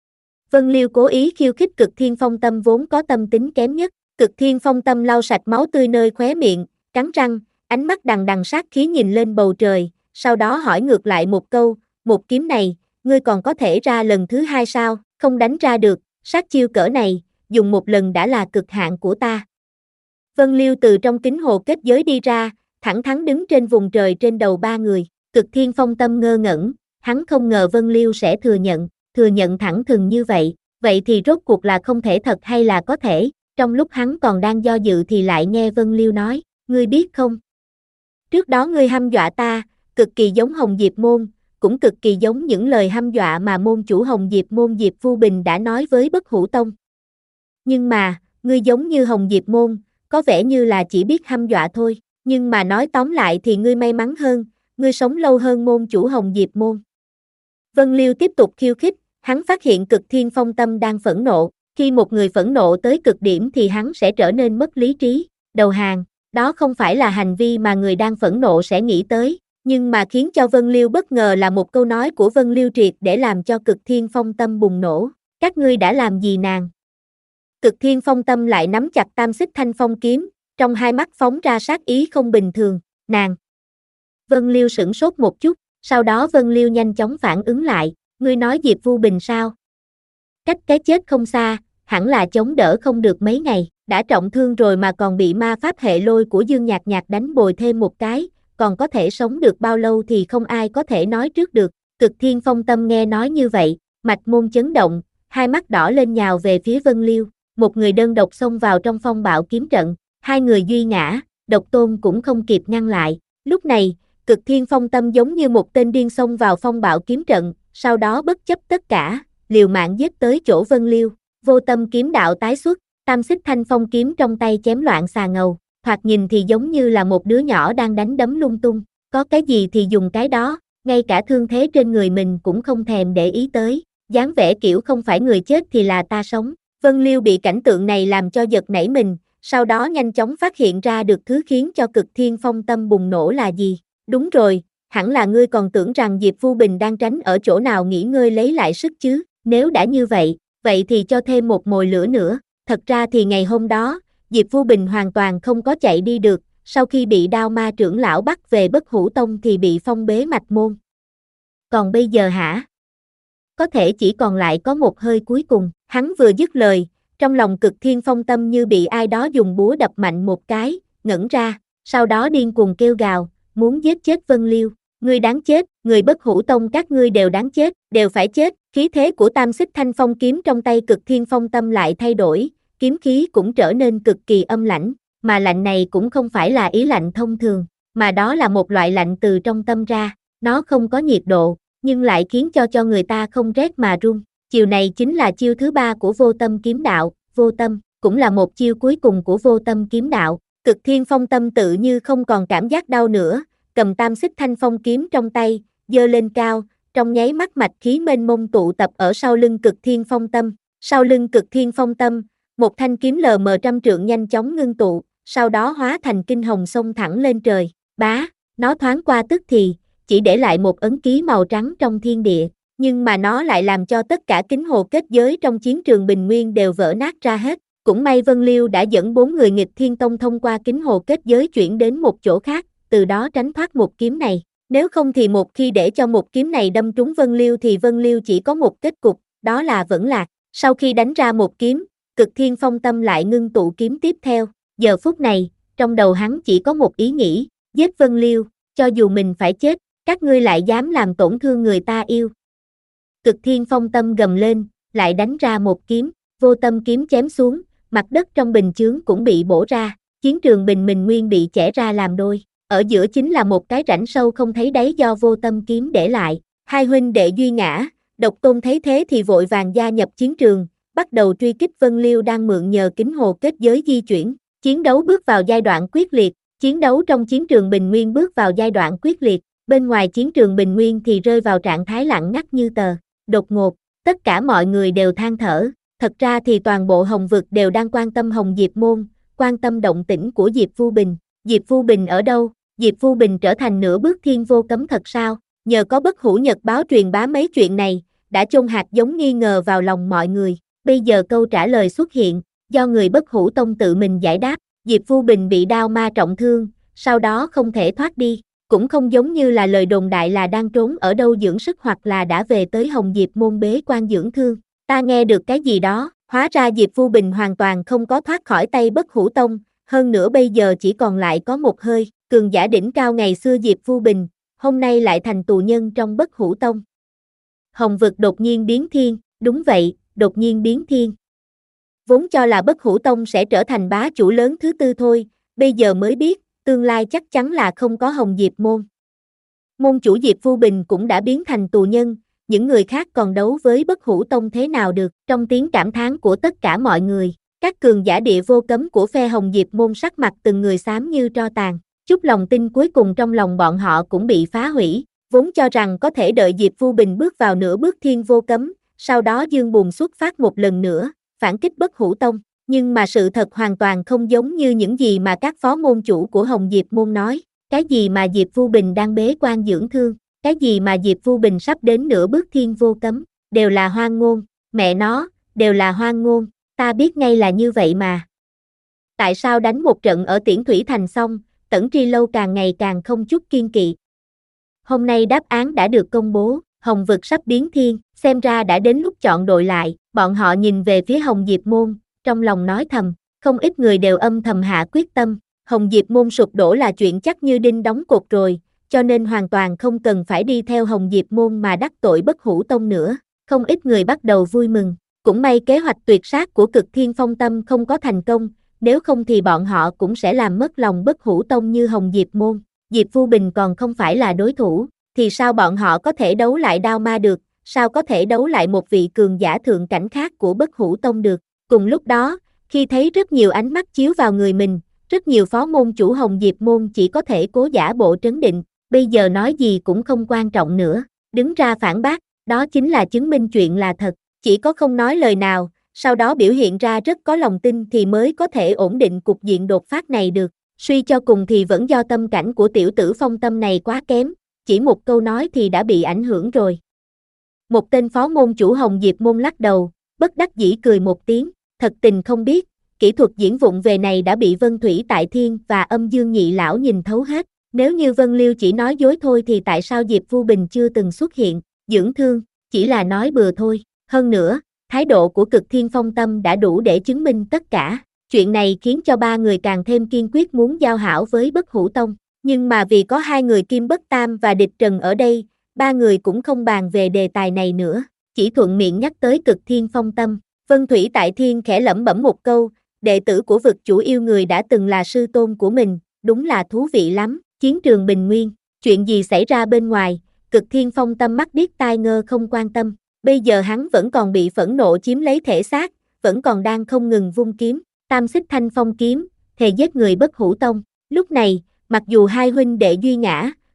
Vân Liêu cố ý khiêu khích Cực Thiên Phong Tâm vốn có tâm tính kém nhất, Cực Thiên Phong Tâm lau sạch máu tươi nơi khóe miệng, cắn răng, ánh mắt đằng đằng sát khí nhìn lên bầu trời, sau đó hỏi ngược lại một câu, một kiếm này, ngươi còn có thể ra lần thứ hai sao? Không đánh ra được, sát chiêu cỡ này, dùng một lần đã là cực hạn của ta. Vân Liêu từ trong kính hồ kết giới đi ra, thẳng thắn đứng trên vùng trời trên đầu ba người, Cực Thiên Phong Tâm ngơ ngẩn, hắn không ngờ Vân Liêu sẽ thừa nhận, thừa nhận thẳng thừng như vậy, vậy thì rốt cuộc là không thể thật hay là có thể, trong lúc hắn còn đang do dự thì lại nghe Vân Liêu nói, ngươi biết không? Trước đó ngươi hăm dọa ta, cực kỳ giống Hồng Diệp Môn, cũng cực kỳ giống những lời hăm dọa mà môn chủ Hồng Diệp Môn Diệp Vu Bình đã nói với Bất Hủ Tông. Nhưng mà, ngươi giống như Hồng Diệp Môn, có vẻ như là chỉ biết hăm dọa thôi, nhưng mà nói tóm lại thì ngươi may mắn hơn, ngươi sống lâu hơn môn chủ Hồng Diệp Môn. Vân Liêu tiếp tục khiêu khích, hắn phát hiện Cực Thiên Phong Tâm đang phẫn nộ, khi một người phẫn nộ tới cực điểm thì hắn sẽ trở nên mất lý trí, đầu hàng, đó không phải là hành vi mà người đang phẫn nộ sẽ nghĩ tới, nhưng mà khiến cho Vân Liêu bất ngờ là một câu nói của Vân Liêu triệt để làm cho Cực Thiên Phong Tâm bùng nổ, các ngươi đã làm gì nàng? Cực Thiên Phong Tâm lại nắm chặt tam xích thanh phong kiếm, trong hai mắt phóng ra sát ý không bình thường, nàng. Vân Liêu sửng sốt một chút, sau đó Vân Liêu nhanh chóng phản ứng lại, ngươi nói Diệp Vu Bình sao? Cách cái chết không xa, hẳn là chống đỡ không được mấy ngày, đã trọng thương rồi mà còn bị ma pháp hệ lôi của Dương Nhạc Nhạc đánh bồi thêm một cái, còn có thể sống được bao lâu thì không ai có thể nói trước được. Cực Thiên Phong Tâm nghe nói như vậy, mạch môn chấn động, hai mắt đỏ lên nhào về phía Vân Liêu, một người đơn độc xông vào trong phong bạo kiếm trận, hai người duy ngã, Độc Tôn cũng không kịp ngăn lại. Lúc này, Cực Thiên Phong Tâm giống như một tên điên xông vào phong bạo kiếm trận, sau đó bất chấp tất cả, liều mạng giết tới chỗ Vân Liêu. Vô Tâm kiếm đạo tái xuất, tam xích thanh phong kiếm trong tay chém loạn xà ngầu, thoạt nhìn thì giống như là một đứa nhỏ đang đánh đấm lung tung, có cái gì thì dùng cái đó, ngay cả thương thế trên người mình cũng không thèm để ý tới, dáng vẻ kiểu không phải người chết thì là ta sống. Vân Liêu bị cảnh tượng này làm cho giật nảy mình, sau đó nhanh chóng phát hiện ra được thứ khiến cho Cực Thiên Phong Tâm bùng nổ là gì. Đúng rồi, hẳn là ngươi còn tưởng rằng Diệp Vu Bình đang tránh ở chỗ nào nghỉ ngơi lấy lại sức chứ, nếu đã như vậy, vậy thì cho thêm một mồi lửa nữa. Thật ra thì ngày hôm đó, Diệp Vu Bình hoàn toàn không có chạy đi được, sau khi bị Đao Ma trưởng lão bắt về Bất Hủ Tông thì bị phong bế mạch môn. Còn bây giờ hả? Có thể chỉ còn lại có một hơi cuối cùng, hắn vừa dứt lời, trong lòng Cực Thiên Phong Tâm như bị ai đó dùng búa đập mạnh một cái, ngẩn ra, sau đó điên cuồng kêu gào, muốn giết chết Vân Liêu. Ngươi đáng chết, người Bất Hủ Tông các ngươi đều đáng chết, đều phải chết. Khí thế của tam xích thanh phong kiếm trong tay Cực Thiên Phong Tâm lại thay đổi, kiếm khí cũng trở nên cực kỳ âm lãnh, mà lạnh này cũng không phải là ý lạnh thông thường, mà đó là một loại lạnh từ trong tâm ra, nó không có nhiệt độ, nhưng lại khiến cho cho người ta không rét mà run. Chiều này chính là chiêu thứ ba của Vô Tâm kiếm đạo, Vô Tâm, cũng là một chiêu cuối cùng của Vô Tâm kiếm đạo. Cực Thiên Phong Tâm tự như không còn cảm giác đau nữa, cầm tam xích thanh phong kiếm trong tay, giơ lên cao, trong nháy mắt mạch khí mênh mông tụ tập ở sau lưng Cực Thiên Phong Tâm. Sau lưng Cực Thiên Phong Tâm, một thanh kiếm lờ mờ trăm trượng nhanh chóng ngưng tụ, sau đó hóa thành kinh hồng xông thẳng lên trời. Bá, nó thoáng qua tức thì, chỉ để lại một ấn ký màu trắng trong thiên địa, nhưng mà nó lại làm cho tất cả kính hồ kết giới trong chiến trường Bình Nguyên đều vỡ nát ra hết. Cũng may Vân Liêu đã dẫn bốn người Nghịch Thiên Tông thông qua kính hồ kết giới chuyển đến một chỗ khác, từ đó tránh thoát một kiếm này. Nếu không thì một khi để cho một kiếm này đâm trúng Vân Liêu thì Vân Liêu chỉ có một kết cục, đó là vẫn lạc. Sau khi đánh ra một kiếm, Cực Thiên Phong Tâm lại ngưng tụ kiếm tiếp theo. Giờ phút này, trong đầu hắn chỉ có một ý nghĩ, giết Vân Liêu, cho dù mình phải chết, các ngươi lại dám làm tổn thương người ta yêu. Cực Thiên Phong Tâm gầm lên, lại đánh ra một kiếm, vô tâm kiếm chém xuống, mặt đất trong bình chướng cũng bị bổ ra, chiến trường Bình Minh Nguyên bị chẻ ra làm đôi. Ở giữa chính là một cái rãnh sâu không thấy đáy do vô tâm kiếm để lại. Hai huynh đệ Duy Ngã, Độc Tôn thấy thế thì vội vàng gia nhập chiến trường, bắt đầu truy kích Vân Liêu đang mượn nhờ kính hồ kết giới di chuyển. Chiến đấu bước vào giai đoạn quyết liệt, chiến đấu trong chiến trường Bình Nguyên bước vào giai đoạn quyết liệt, bên ngoài chiến trường Bình Nguyên thì rơi vào trạng thái lặng ngắt như tờ. Đột ngột, tất cả mọi người đều than thở, thật ra thì toàn bộ Hồng Vực đều đang quan tâm Hồng Diệp Môn, quan tâm động tĩnh của Diệp Vu Bình. Diệp Vu Bình ở đâu? Diệp Vu Bình trở thành nửa bước thiên vô cấm thật sao? Nhờ có Bất Hủ Nhật báo truyền bá mấy chuyện này, đã chôn hạt giống nghi ngờ vào lòng mọi người. Bây giờ câu trả lời xuất hiện, do người Bất Hủ Tông tự mình giải đáp. Diệp Vu Bình bị đao ma trọng thương, sau đó không thể thoát đi, cũng không giống như là lời đồn đại là đang trốn ở đâu dưỡng sức hoặc là đã về tới Hồng Diệp Môn bế quan dưỡng thương. Ta nghe được cái gì đó, hóa ra Diệp Vu Bình hoàn toàn không có thoát khỏi tay Bất Hủ Tông, hơn nữa bây giờ chỉ còn lại có một hơi. Cường giả đỉnh cao ngày xưa Diệp Vu Bình, hôm nay lại thành tù nhân trong Bất Hủ Tông. Hồng Vực đột nhiên biến thiên, đúng vậy, đột nhiên biến thiên. Vốn cho là Bất Hủ Tông sẽ trở thành bá chủ lớn thứ tư thôi, bây giờ mới biết, tương lai chắc chắn là không có Hồng Diệp Môn. Môn chủ Diệp Vu Bình cũng đã biến thành tù nhân, những người khác còn đấu với Bất Hủ Tông thế nào được. Trong tiếng cảm thán của tất cả mọi người, các cường giả địa vô cấm của phe Hồng Diệp Môn sắc mặt từng người xám như tro tàn. Chút lòng tin cuối cùng trong lòng bọn họ cũng bị phá hủy, vốn cho rằng có thể đợi Diệp Vu Bình bước vào nửa bước thiên vô cấm, sau đó dương bùn xuất phát một lần nữa, phản kích Bất Hủ Tông, nhưng mà sự thật hoàn toàn không giống như những gì mà các phó môn chủ của Hồng Diệp Môn nói. Cái gì mà Diệp Vu Bình đang bế quan dưỡng thương, cái gì mà Diệp Vu Bình sắp đến nửa bước thiên vô cấm, đều là hoang ngôn, mẹ nó, đều là hoang ngôn, ta biết ngay là như vậy mà. Tại sao đánh một trận ở Tiễn Thủy Thành xong, Tẩn Tri Lâu càng ngày càng không chút kiên kỵ? Hôm nay đáp án đã được công bố, Hồng Vực sắp biến thiên, xem ra đã đến lúc chọn đội lại. Bọn họ nhìn về phía Hồng Diệp Môn, trong lòng nói thầm, không ít người đều âm thầm hạ quyết tâm. Hồng Diệp Môn sụp đổ là chuyện chắc như đinh đóng cột rồi, cho nên hoàn toàn không cần phải đi theo Hồng Diệp Môn mà đắc tội Bất Hủ Tông nữa. Không ít người bắt đầu vui mừng, cũng may kế hoạch tuyệt sát của Cực Thiên Phong Tâm không có thành công, nếu không thì bọn họ cũng sẽ làm mất lòng Bất Hủ Tông như Hồng Diệp Môn. Diệp Vu Bình còn không phải là đối thủ, thì sao bọn họ có thể đấu lại Đao Ma được, sao có thể đấu lại một vị cường giả thượng cảnh khác của Bất Hủ Tông được. Cùng lúc đó, khi thấy rất nhiều ánh mắt chiếu vào người mình, rất nhiều phó môn chủ Hồng Diệp Môn chỉ có thể cố giả bộ trấn định, bây giờ nói gì cũng không quan trọng nữa, đứng ra phản bác, đó chính là chứng minh chuyện là thật, chỉ có không nói lời nào, sau đó biểu hiện ra rất có lòng tin thì mới có thể ổn định cục diện đột phát này được. Suy cho cùng thì vẫn do tâm cảnh của tiểu tử Phong Tâm này quá kém, chỉ một câu nói thì đã bị ảnh hưởng rồi. Một tên phó môn chủ Hồng Diệp Môn lắc đầu, bất đắc dĩ cười một tiếng, thật tình không biết, kỹ thuật diễn vụng về này đã bị Vân Thủy Tại Thiên và Âm Dương Nhị Lão nhìn thấu hết. Nếu như Vân Liêu chỉ nói dối thôi thì tại sao Diệp Vu Bình chưa từng xuất hiện, dưỡng thương, chỉ là nói bừa thôi. Hơn nữa, thái độ của Cực Thiên Phong Tâm đã đủ để chứng minh tất cả. Chuyện này khiến cho ba người càng thêm kiên quyết muốn giao hảo với Bất Hủ Tông. Nhưng mà vì có hai người Kim Bất Tam và Địch Trần ở đây, ba người cũng không bàn về đề tài này nữa, chỉ thuận miệng nhắc tới Cực Thiên Phong Tâm. Vân Thủy Tại Thiên khẽ lẩm bẩm một câu, đệ tử của vực chủ yêu người đã từng là sư tôn của mình, đúng là thú vị lắm. Chiến trường Bình Nguyên, chuyện gì xảy ra bên ngoài, Cực Thiên Phong Tâm mắt điếc tai ngơ không quan tâm, bây giờ hắn vẫn còn bị phẫn nộ chiếm lấy thể xác, vẫn còn đang không ngừng vung kiếm, Tam Xích Thanh Phong kiếm, thề giết người Bất Hủ Tông. Lúc này, mặc dù hai huynh đệ Duy Ngã,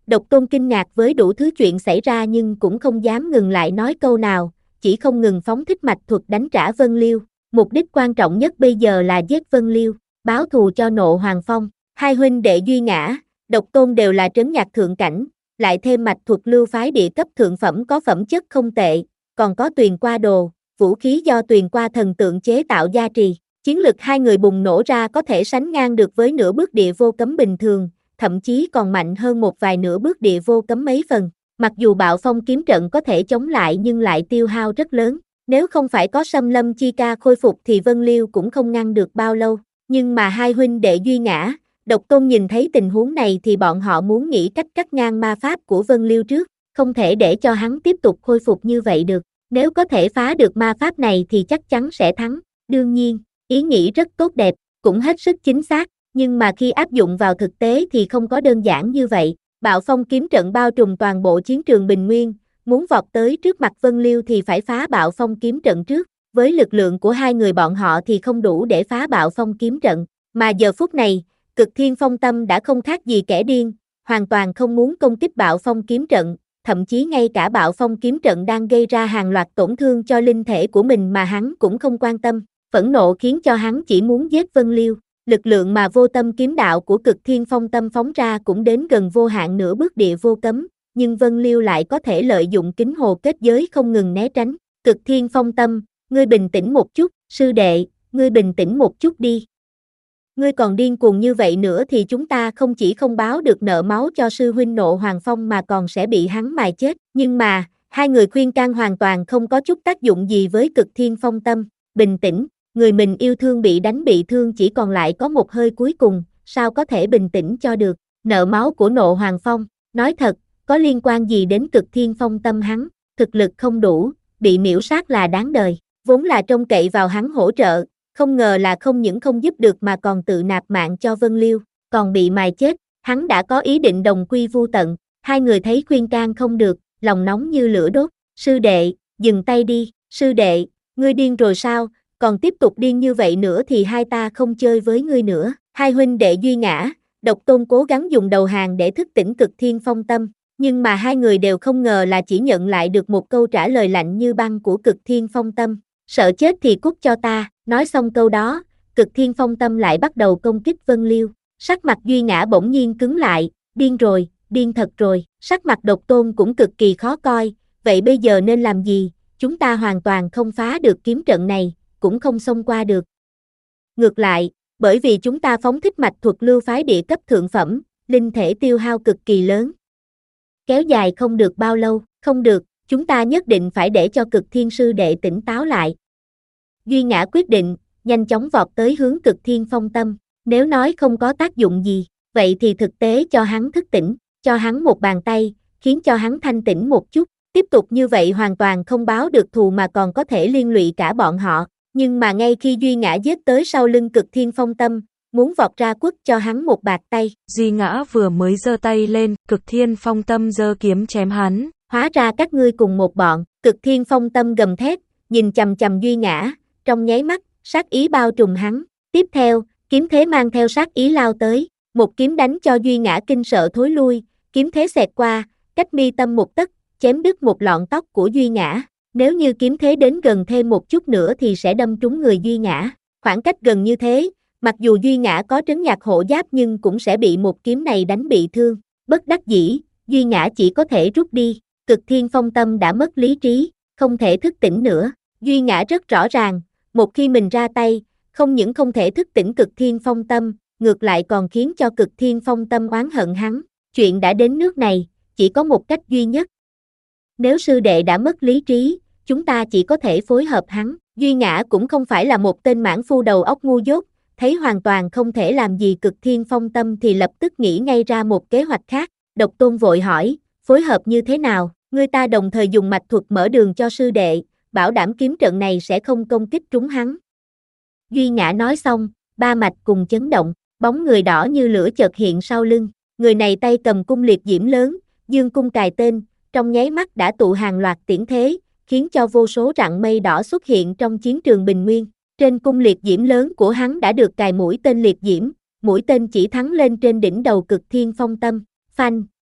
Độc Tôn kinh ngạc với đủ thứ chuyện xảy ra nhưng cũng không dám ngừng lại nói câu nào, chỉ không ngừng phóng thích mạch thuật đánh trả Vân Liêu. Mục đích quan trọng nhất bây giờ là giết Vân Liêu, báo thù cho Nộ Hoàng Phong. Hai huynh đệ Duy Ngã, Độc Tôn đều là trấn nhạc thượng cảnh, lại thêm mạch thuật lưu phái địa cấp thượng phẩm có phẩm chất không tệ, còn có Tuyền Qua Đồ, vũ khí do Tuyền Qua thần tượng chế tạo gia trì. Chiến lực hai người bùng nổ ra có thể sánh ngang được với nửa bước địa vô cấm bình thường, thậm chí còn mạnh hơn một vài nửa bước địa vô cấm mấy phần. Mặc dù Bạo Phong kiếm trận có thể chống lại nhưng lại tiêu hao rất lớn. Nếu không phải có Sâm Lâm Chi Ca khôi phục thì Vân Liêu cũng không ngăn được bao lâu. Nhưng mà hai huynh đệ Duy Ngã, Độc Tôn nhìn thấy tình huống này thì bọn họ muốn nghĩ cách cắt ngang ma pháp của Vân Liêu trước, không thể để cho hắn tiếp tục khôi phục như vậy được. Nếu có thể phá được ma pháp này thì chắc chắn sẽ thắng. Đương nhiên, ý nghĩ rất tốt đẹp, cũng hết sức chính xác, nhưng mà khi áp dụng vào thực tế thì không có đơn giản như vậy. Bạo Phong kiếm trận bao trùm toàn bộ chiến trường Bình Nguyên, muốn vọt tới trước mặt Vân Liêu thì phải phá Bạo Phong kiếm trận trước. Với lực lượng của hai người bọn họ thì không đủ để phá Bạo Phong kiếm trận, mà giờ phút này, Cực Thiên Phong Tâm đã không khác gì kẻ điên, hoàn toàn không muốn công kích Bạo Phong kiếm trận, thậm chí ngay cả Bạo Phong kiếm trận đang gây ra hàng loạt tổn thương cho linh thể của mình mà hắn cũng không quan tâm. Phẫn nộ khiến cho hắn chỉ muốn giết Vân Liêu. Lực lượng mà Vô Tâm kiếm đạo của Cực Thiên Phong Tâm phóng ra cũng đến gần vô hạn nửa bước địa vô cấm, nhưng Vân Liêu lại có thể lợi dụng kính hồ kết giới không ngừng né tránh. Cực Thiên Phong Tâm, ngươi bình tĩnh một chút, sư đệ, ngươi bình tĩnh một chút đi. Ngươi còn điên cuồng như vậy nữa thì chúng ta không chỉ không báo được nợ máu cho sư huynh Nộ Hoàng Phong mà còn sẽ bị hắn mài chết. Nhưng mà, hai người khuyên can hoàn toàn không có chút tác dụng gì với Cực Thiên Phong Tâm. Bình tĩnh, người mình yêu thương bị đánh bị thương chỉ còn lại có một hơi cuối cùng, sao có thể bình tĩnh cho được. Nợ máu của Nộ Hoàng Phong, nói thật, có liên quan gì đến Cực Thiên Phong Tâm hắn, thực lực không đủ, bị miễu sát là đáng đời, vốn là trông cậy vào hắn hỗ trợ, không ngờ là không những không giúp được mà còn tự nạp mạng cho Vân Liêu, còn bị mài chết, hắn đã có ý định đồng quy vu tận. Hai người thấy khuyên can không được, lòng nóng như lửa đốt. Sư đệ, dừng tay đi, sư đệ, ngươi điên rồi sao, còn tiếp tục điên như vậy nữa thì hai ta không chơi với ngươi nữa. Hai huynh đệ Duy Ngã, Độc Tôn cố gắng dùng đầu hàng để thức tỉnh Cực Thiên Phong Tâm, nhưng mà hai người đều không ngờ là chỉ nhận lại được một câu trả lời lạnh như băng của Cực Thiên Phong Tâm. Sợ chết thì cút cho ta. Nói xong câu đó, Cực Thiên Phong Tâm lại bắt đầu công kích Vân Liêu. Sắc mặt Duy Ngã bỗng nhiên cứng lại, điên rồi, điên thật rồi. Sắc mặt Độc Tôn cũng cực kỳ khó coi, vậy bây giờ nên làm gì? Chúng ta hoàn toàn không phá được kiếm trận này, cũng không xông qua được. Ngược lại, bởi vì chúng ta phóng thích mạch thuật lưu phái địa cấp thượng phẩm, linh thể tiêu hao cực kỳ lớn. Kéo dài không được bao lâu, không được, chúng ta nhất định phải để cho Cực Thiên sư đệ tỉnh táo lại. Duy Ngã quyết định, nhanh chóng vọt tới hướng Cực Thiên Phong Tâm, nếu nói không có tác dụng gì, vậy thì thực tế cho hắn thức tỉnh, cho hắn một bàn tay, khiến cho hắn thanh tỉnh một chút, tiếp tục như vậy hoàn toàn không báo được thù mà còn có thể liên lụy cả bọn họ, nhưng mà ngay khi Duy Ngã giết tới sau lưng Cực Thiên Phong Tâm, muốn vọt ra quất cho hắn một bạt tay. Duy Ngã vừa mới giơ tay lên, Cực Thiên Phong Tâm giơ kiếm chém hắn. Hóa ra các ngươi cùng một bọn. Cực Thiên Phong Tâm gầm thét, nhìn chằm chằm Duy Ngã, trong nháy mắt, sát ý bao trùm hắn. Tiếp theo, kiếm thế mang theo sát ý lao tới, một kiếm đánh cho Duy Ngã kinh sợ thối lui, kiếm thế xẹt qua, cách mi tâm một tấc, chém đứt một lọn tóc của Duy Ngã. Nếu như kiếm thế đến gần thêm một chút nữa thì sẽ đâm trúng người Duy Ngã. Khoảng cách gần như thế, mặc dù Duy Ngã có trấn nhạc hộ giáp nhưng cũng sẽ bị một kiếm này đánh bị thương. Bất đắc dĩ, Duy Ngã chỉ có thể rút đi. Cực Thiên Phong Tâm đã mất lý trí, không thể thức tỉnh nữa. Duy Ngã rất rõ ràng, một khi mình ra tay, không những không thể thức tỉnh Cực Thiên Phong Tâm, ngược lại còn khiến cho Cực Thiên Phong Tâm oán hận hắn. Chuyện đã đến nước này, chỉ có một cách duy nhất. Nếu sư đệ đã mất lý trí, chúng ta chỉ có thể phối hợp hắn. Duy Ngã cũng không phải là một tên mãn phu đầu óc ngu dốt, thấy hoàn toàn không thể làm gì Cực Thiên Phong Tâm thì lập tức nghĩ ngay ra một kế hoạch khác. Độc Tôn vội hỏi, phối hợp như thế nào? Người ta đồng thời dùng mạch thuật mở đường cho sư đệ, bảo đảm kiếm trận này sẽ không công kích trúng hắn. Duy Ngã nói xong, ba mạch cùng chấn động, bóng người đỏ như lửa chợt hiện sau lưng. Người này tay cầm cung liệt diễm lớn, dương cung cài tên, trong nháy mắt đã tụ hàng loạt tiễn thế, khiến cho vô số rặng mây đỏ xuất hiện trong chiến trường Bình Nguyên. Trên cung liệt diễm lớn của hắn đã được cài mũi tên liệt diễm, mũi tên chỉ thắng lên trên đỉnh đầu Cực Thiên Phong Tâm. Phanh,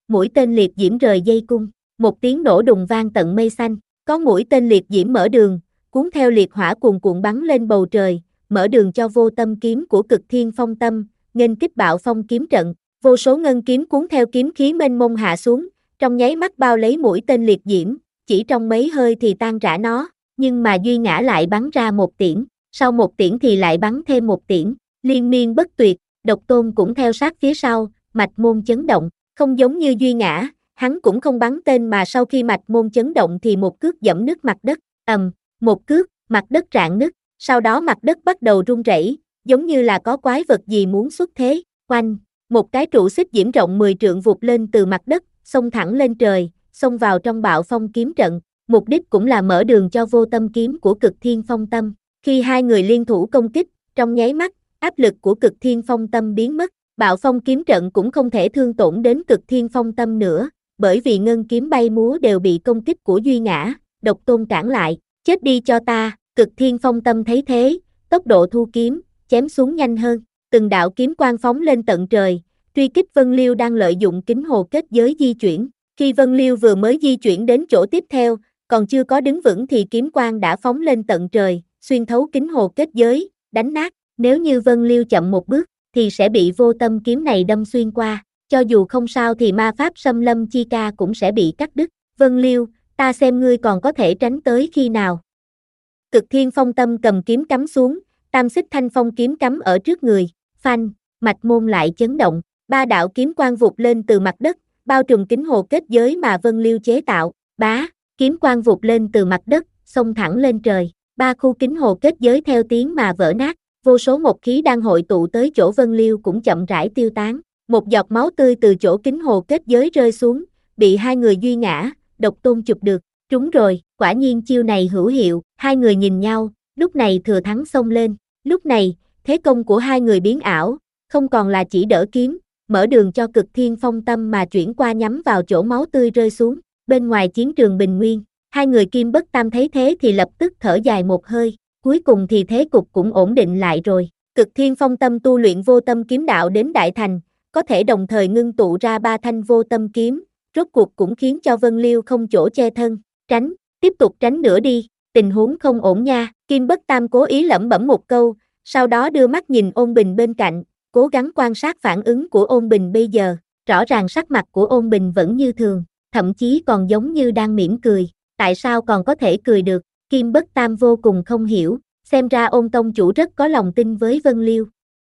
mũi tên liệt diễm rời dây cung, một tiếng nổ đùng vang tận mây xanh, có mũi tên liệt diễm mở đường, cuốn theo liệt hỏa cuồn cuộn bắn lên bầu trời, mở đường cho vô tâm kiếm của Cực Thiên Phong Tâm, nghênh kích bạo phong kiếm trận, vô số ngân kiếm cuốn theo kiếm khí mênh mông hạ xuống, trong nháy mắt bao lấy mũi tên liệt diễm, chỉ trong mấy hơi thì tan rã nó, nhưng mà Duy Ngã lại bắn ra một tiễn, sau một tiễn thì lại bắn thêm một tiễn, liên miên bất tuyệt, Độc Tôn cũng theo sát phía sau, mạch môn chấn động, không giống như Duy Ngã, hắn cũng không bắn tên mà sau khi mạch môn chấn động thì một cước giẫm nứt mặt đất, ầm, một cước, mặt đất rạn nứt, sau đó mặt đất bắt đầu rung rẩy, giống như là có quái vật gì muốn xuất thế, oanh, một cái trụ xích diễm rộng mười trượng vụt lên từ mặt đất, xông thẳng lên trời, xông vào trong bạo phong kiếm trận, mục đích cũng là mở đường cho vô tâm kiếm của Cực Thiên Phong Tâm. Khi hai người liên thủ công kích, trong nháy mắt, áp lực của Cực Thiên Phong Tâm biến mất, bạo phong kiếm trận cũng không thể thương tổn đến Cực Thiên Phong Tâm nữa, bởi vì ngân kiếm bay múa đều bị công kích của Duy Ngã, Độc Tôn cản lại, chết đi cho ta, Cực Thiên Phong Tâm thấy thế, tốc độ thu kiếm, chém xuống nhanh hơn, từng đạo kiếm quang phóng lên tận trời, truy kích Vân Liêu đang lợi dụng kính hồ kết giới di chuyển, khi Vân Liêu vừa mới di chuyển đến chỗ tiếp theo, còn chưa có đứng vững thì kiếm quang đã phóng lên tận trời, xuyên thấu kính hồ kết giới, đánh nát, nếu như Vân Liêu chậm một bước, thì sẽ bị vô tâm kiếm này đâm xuyên qua, cho dù không sao thì ma pháp xâm lâm chi ca cũng sẽ bị cắt đứt, Vân Liêu, ta xem ngươi còn có thể tránh tới khi nào. Cực Thiên Phong Tâm cầm kiếm cắm xuống, tam xích thanh phong kiếm cắm ở trước người, phanh, mạch môn lại chấn động, ba đạo kiếm quang vụt lên từ mặt đất, bao trùm kính hồ kết giới mà Vân Liêu chế tạo, bá, kiếm quang vụt lên từ mặt đất, xông thẳng lên trời, ba khu kính hồ kết giới theo tiếng mà vỡ nát, vô số một khí đang hội tụ tới chỗ Vân Liêu cũng chậm rãi tiêu tán, một giọt máu tươi từ chỗ kính hồ kết giới rơi xuống, bị hai người Duy Ngã, Độc Tôn chụp được, trúng rồi, quả nhiên chiêu này hữu hiệu, hai người nhìn nhau, lúc này thừa thắng xông lên, lúc này, thế công của hai người biến ảo, không còn là chỉ đỡ kiếm, mở đường cho Cực Thiên Phong Tâm mà chuyển qua nhắm vào chỗ máu tươi rơi xuống, bên ngoài chiến trường bình nguyên, hai người Kim Bất Tam thấy thế thì lập tức thở dài một hơi, cuối cùng thì thế cục cũng ổn định lại rồi, Cực Thiên Phong Tâm tu luyện vô tâm kiếm đạo đến đại thành, có thể đồng thời ngưng tụ ra ba thanh vô tâm kiếm, rốt cuộc cũng khiến cho Vân Liêu không chỗ che thân, tránh, tiếp tục tránh nữa đi, tình huống không ổn nha, Kim Bất Tam cố ý lẩm bẩm một câu, sau đó đưa mắt nhìn Ôn Bình bên cạnh, cố gắng quan sát phản ứng của Ôn Bình bây giờ, rõ ràng sắc mặt của Ôn Bình vẫn như thường, thậm chí còn giống như đang mỉm cười, tại sao còn có thể cười được, Kim Bất Tam vô cùng không hiểu, xem ra Ôn tông chủ rất có lòng tin với Vân Liêu.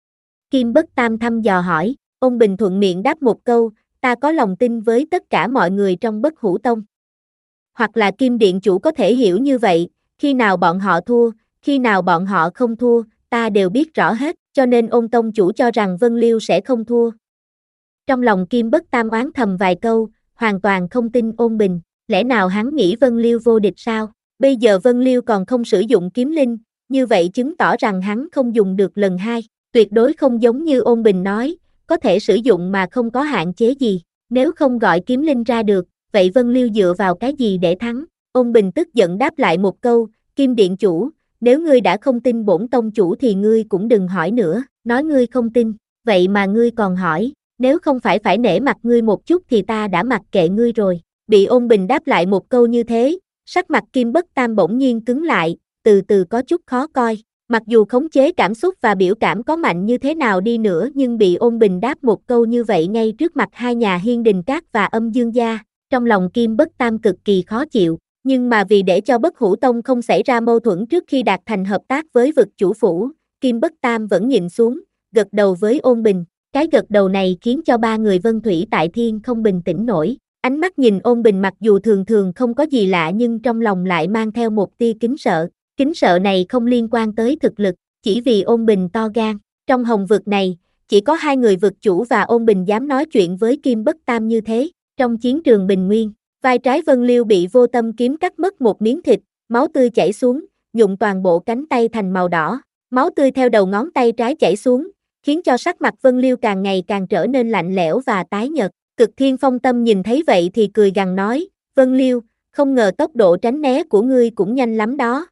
Kim Bất Tam thăm dò hỏi, Ôn Bình thuận miệng đáp một câu, ta có lòng tin với tất cả mọi người trong Bất Hủ Tông. Hoặc là Kim Điện chủ có thể hiểu như vậy, khi nào bọn họ thua, khi nào bọn họ không thua, ta đều biết rõ hết, cho nên Ôn tông chủ cho rằng Vân Liêu sẽ không thua. Trong lòng Kim Bất Tam oán thầm vài câu, hoàn toàn không tin Ôn Bình, lẽ nào hắn nghĩ Vân Liêu vô địch sao? Bây giờ Vân Liêu còn không sử dụng kiếm linh, như vậy chứng tỏ rằng hắn không dùng được lần hai, tuyệt đối không giống như Ôn Bình nói, có thể sử dụng mà không có hạn chế gì, nếu không gọi kiếm linh ra được, vậy Vân Liêu dựa vào cái gì để thắng? Ôn Bình tức giận đáp lại một câu, Kim Điện chủ, nếu ngươi đã không tin bổn tông chủ thì ngươi cũng đừng hỏi nữa, nói ngươi không tin, vậy mà ngươi còn hỏi, nếu không phải phải nể mặt ngươi một chút thì ta đã mặc kệ ngươi rồi. Bị Ôn Bình đáp lại một câu như thế, sắc mặt Kim Bất Tam bỗng nhiên cứng lại, từ từ có chút khó coi, mặc dù khống chế cảm xúc và biểu cảm có mạnh như thế nào đi nữa nhưng bị Ôn Bình đáp một câu như vậy ngay trước mặt hai nhà Hiên Đình Cát và Âm Dương Gia, trong lòng Kim Bất Tam cực kỳ khó chịu, nhưng mà vì để cho Bất Hủ Tông không xảy ra mâu thuẫn trước khi đạt thành hợp tác với vực chủ phủ, Kim Bất Tam vẫn nhìn xuống, gật đầu với Ôn Bình, cái gật đầu này khiến cho ba người Vân Thủy Tại Thiên không bình tĩnh nổi, ánh mắt nhìn Ôn Bình mặc dù thường thường không có gì lạ nhưng trong lòng lại mang theo một tia kính sợ, kính sợ này không liên quan tới thực lực, chỉ vì Ôn Bình to gan, trong hồng vực này, chỉ có hai người vực chủ và Ôn Bình dám nói chuyện với Kim Bất Tam như thế, trong chiến trường Bình Nguyên. Vai trái Vân Liêu bị vô tâm kiếm cắt mất một miếng thịt, máu tươi chảy xuống, nhuộm toàn bộ cánh tay thành màu đỏ, máu tươi theo đầu ngón tay trái chảy xuống, khiến cho sắc mặt Vân Liêu càng ngày càng trở nên lạnh lẽo và tái nhợt. Cực Thiên Phong Tâm nhìn thấy vậy thì cười gằn nói, Vân Liêu, không ngờ tốc độ tránh né của ngươi cũng nhanh lắm đó.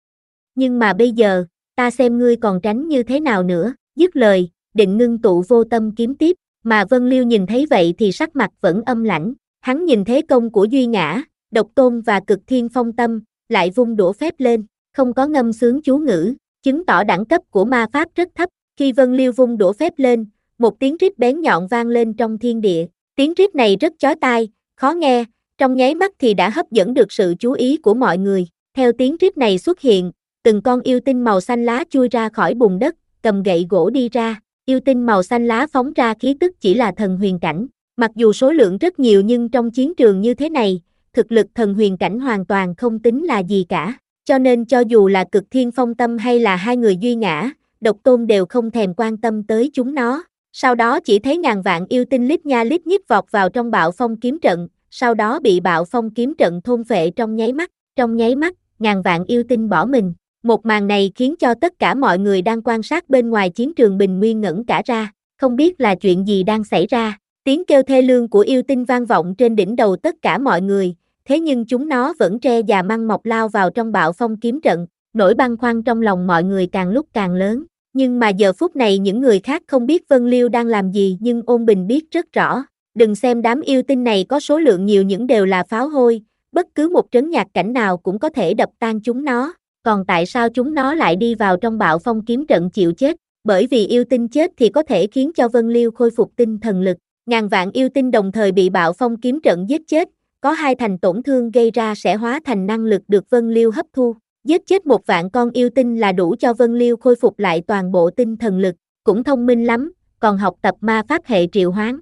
Nhưng mà bây giờ, ta xem ngươi còn tránh như thế nào nữa, dứt lời, định ngưng tụ vô tâm kiếm tiếp, mà Vân Liêu nhìn thấy vậy thì sắc mặt vẫn âm lãnh, hắn nhìn thế công của Duy Ngã, Độc Tôn và Cực Thiên Phong Tâm, lại vung đũa phép lên, không có ngâm sướng chú ngữ, chứng tỏ đẳng cấp của ma pháp rất thấp. Khi Vân Liêu vung đũa phép lên, một tiếng rít bén nhọn vang lên trong thiên địa, tiếng rít này rất chói tai, khó nghe, trong nháy mắt thì đã hấp dẫn được sự chú ý của mọi người. Theo tiếng rít này xuất hiện, từng con yêu tinh màu xanh lá chui ra khỏi bùn đất, cầm gậy gỗ đi ra, yêu tinh màu xanh lá phóng ra khí tức chỉ là thần huyền cảnh. Mặc dù số lượng rất nhiều nhưng trong chiến trường như thế này, thực lực thần huyền cảnh hoàn toàn không tính là gì cả. Cho nên cho dù là Cực Thiên Phong Tâm hay là hai người Duy Ngã, Độc Tôn đều không thèm quan tâm tới chúng nó. Sau đó chỉ thấy ngàn vạn yêu tinh lít nha lít nhít vọt vào trong bạo phong kiếm trận, sau đó bị bạo phong kiếm trận thôn phệ trong nháy mắt. Trong nháy mắt, ngàn vạn yêu tinh bỏ mình. Một màn này khiến cho tất cả mọi người đang quan sát bên ngoài chiến trường bình nguyên ngẩn cả ra, không biết là chuyện gì đang xảy ra. Tiếng kêu thê lương của yêu tinh vang vọng trên đỉnh đầu tất cả mọi người, thế nhưng chúng nó vẫn tre già măng mọc lao vào trong bạo phong kiếm trận, nỗi băn khoăn trong lòng mọi người càng lúc càng lớn. Nhưng mà giờ phút này những người khác không biết Vân Liêu đang làm gì nhưng Ôn Bình biết rất rõ. Đừng xem đám yêu tinh này có số lượng nhiều những đều là pháo hôi, bất cứ một trấn nhạc cảnh nào cũng có thể đập tan chúng nó. Còn tại sao chúng nó lại đi vào trong bạo phong kiếm trận chịu chết? Bởi vì yêu tinh chết thì có thể khiến cho Vân Liêu khôi phục tinh thần lực. Ngàn vạn yêu tinh đồng thời bị bạo phong kiếm trận giết chết, có hai thành tổn thương gây ra sẽ hóa thành năng lực được Vân Liêu hấp thu. Giết chết một vạn con yêu tinh là đủ cho Vân Liêu khôi phục lại toàn bộ tinh thần lực, cũng thông minh lắm, còn học tập ma pháp hệ triệu hoán.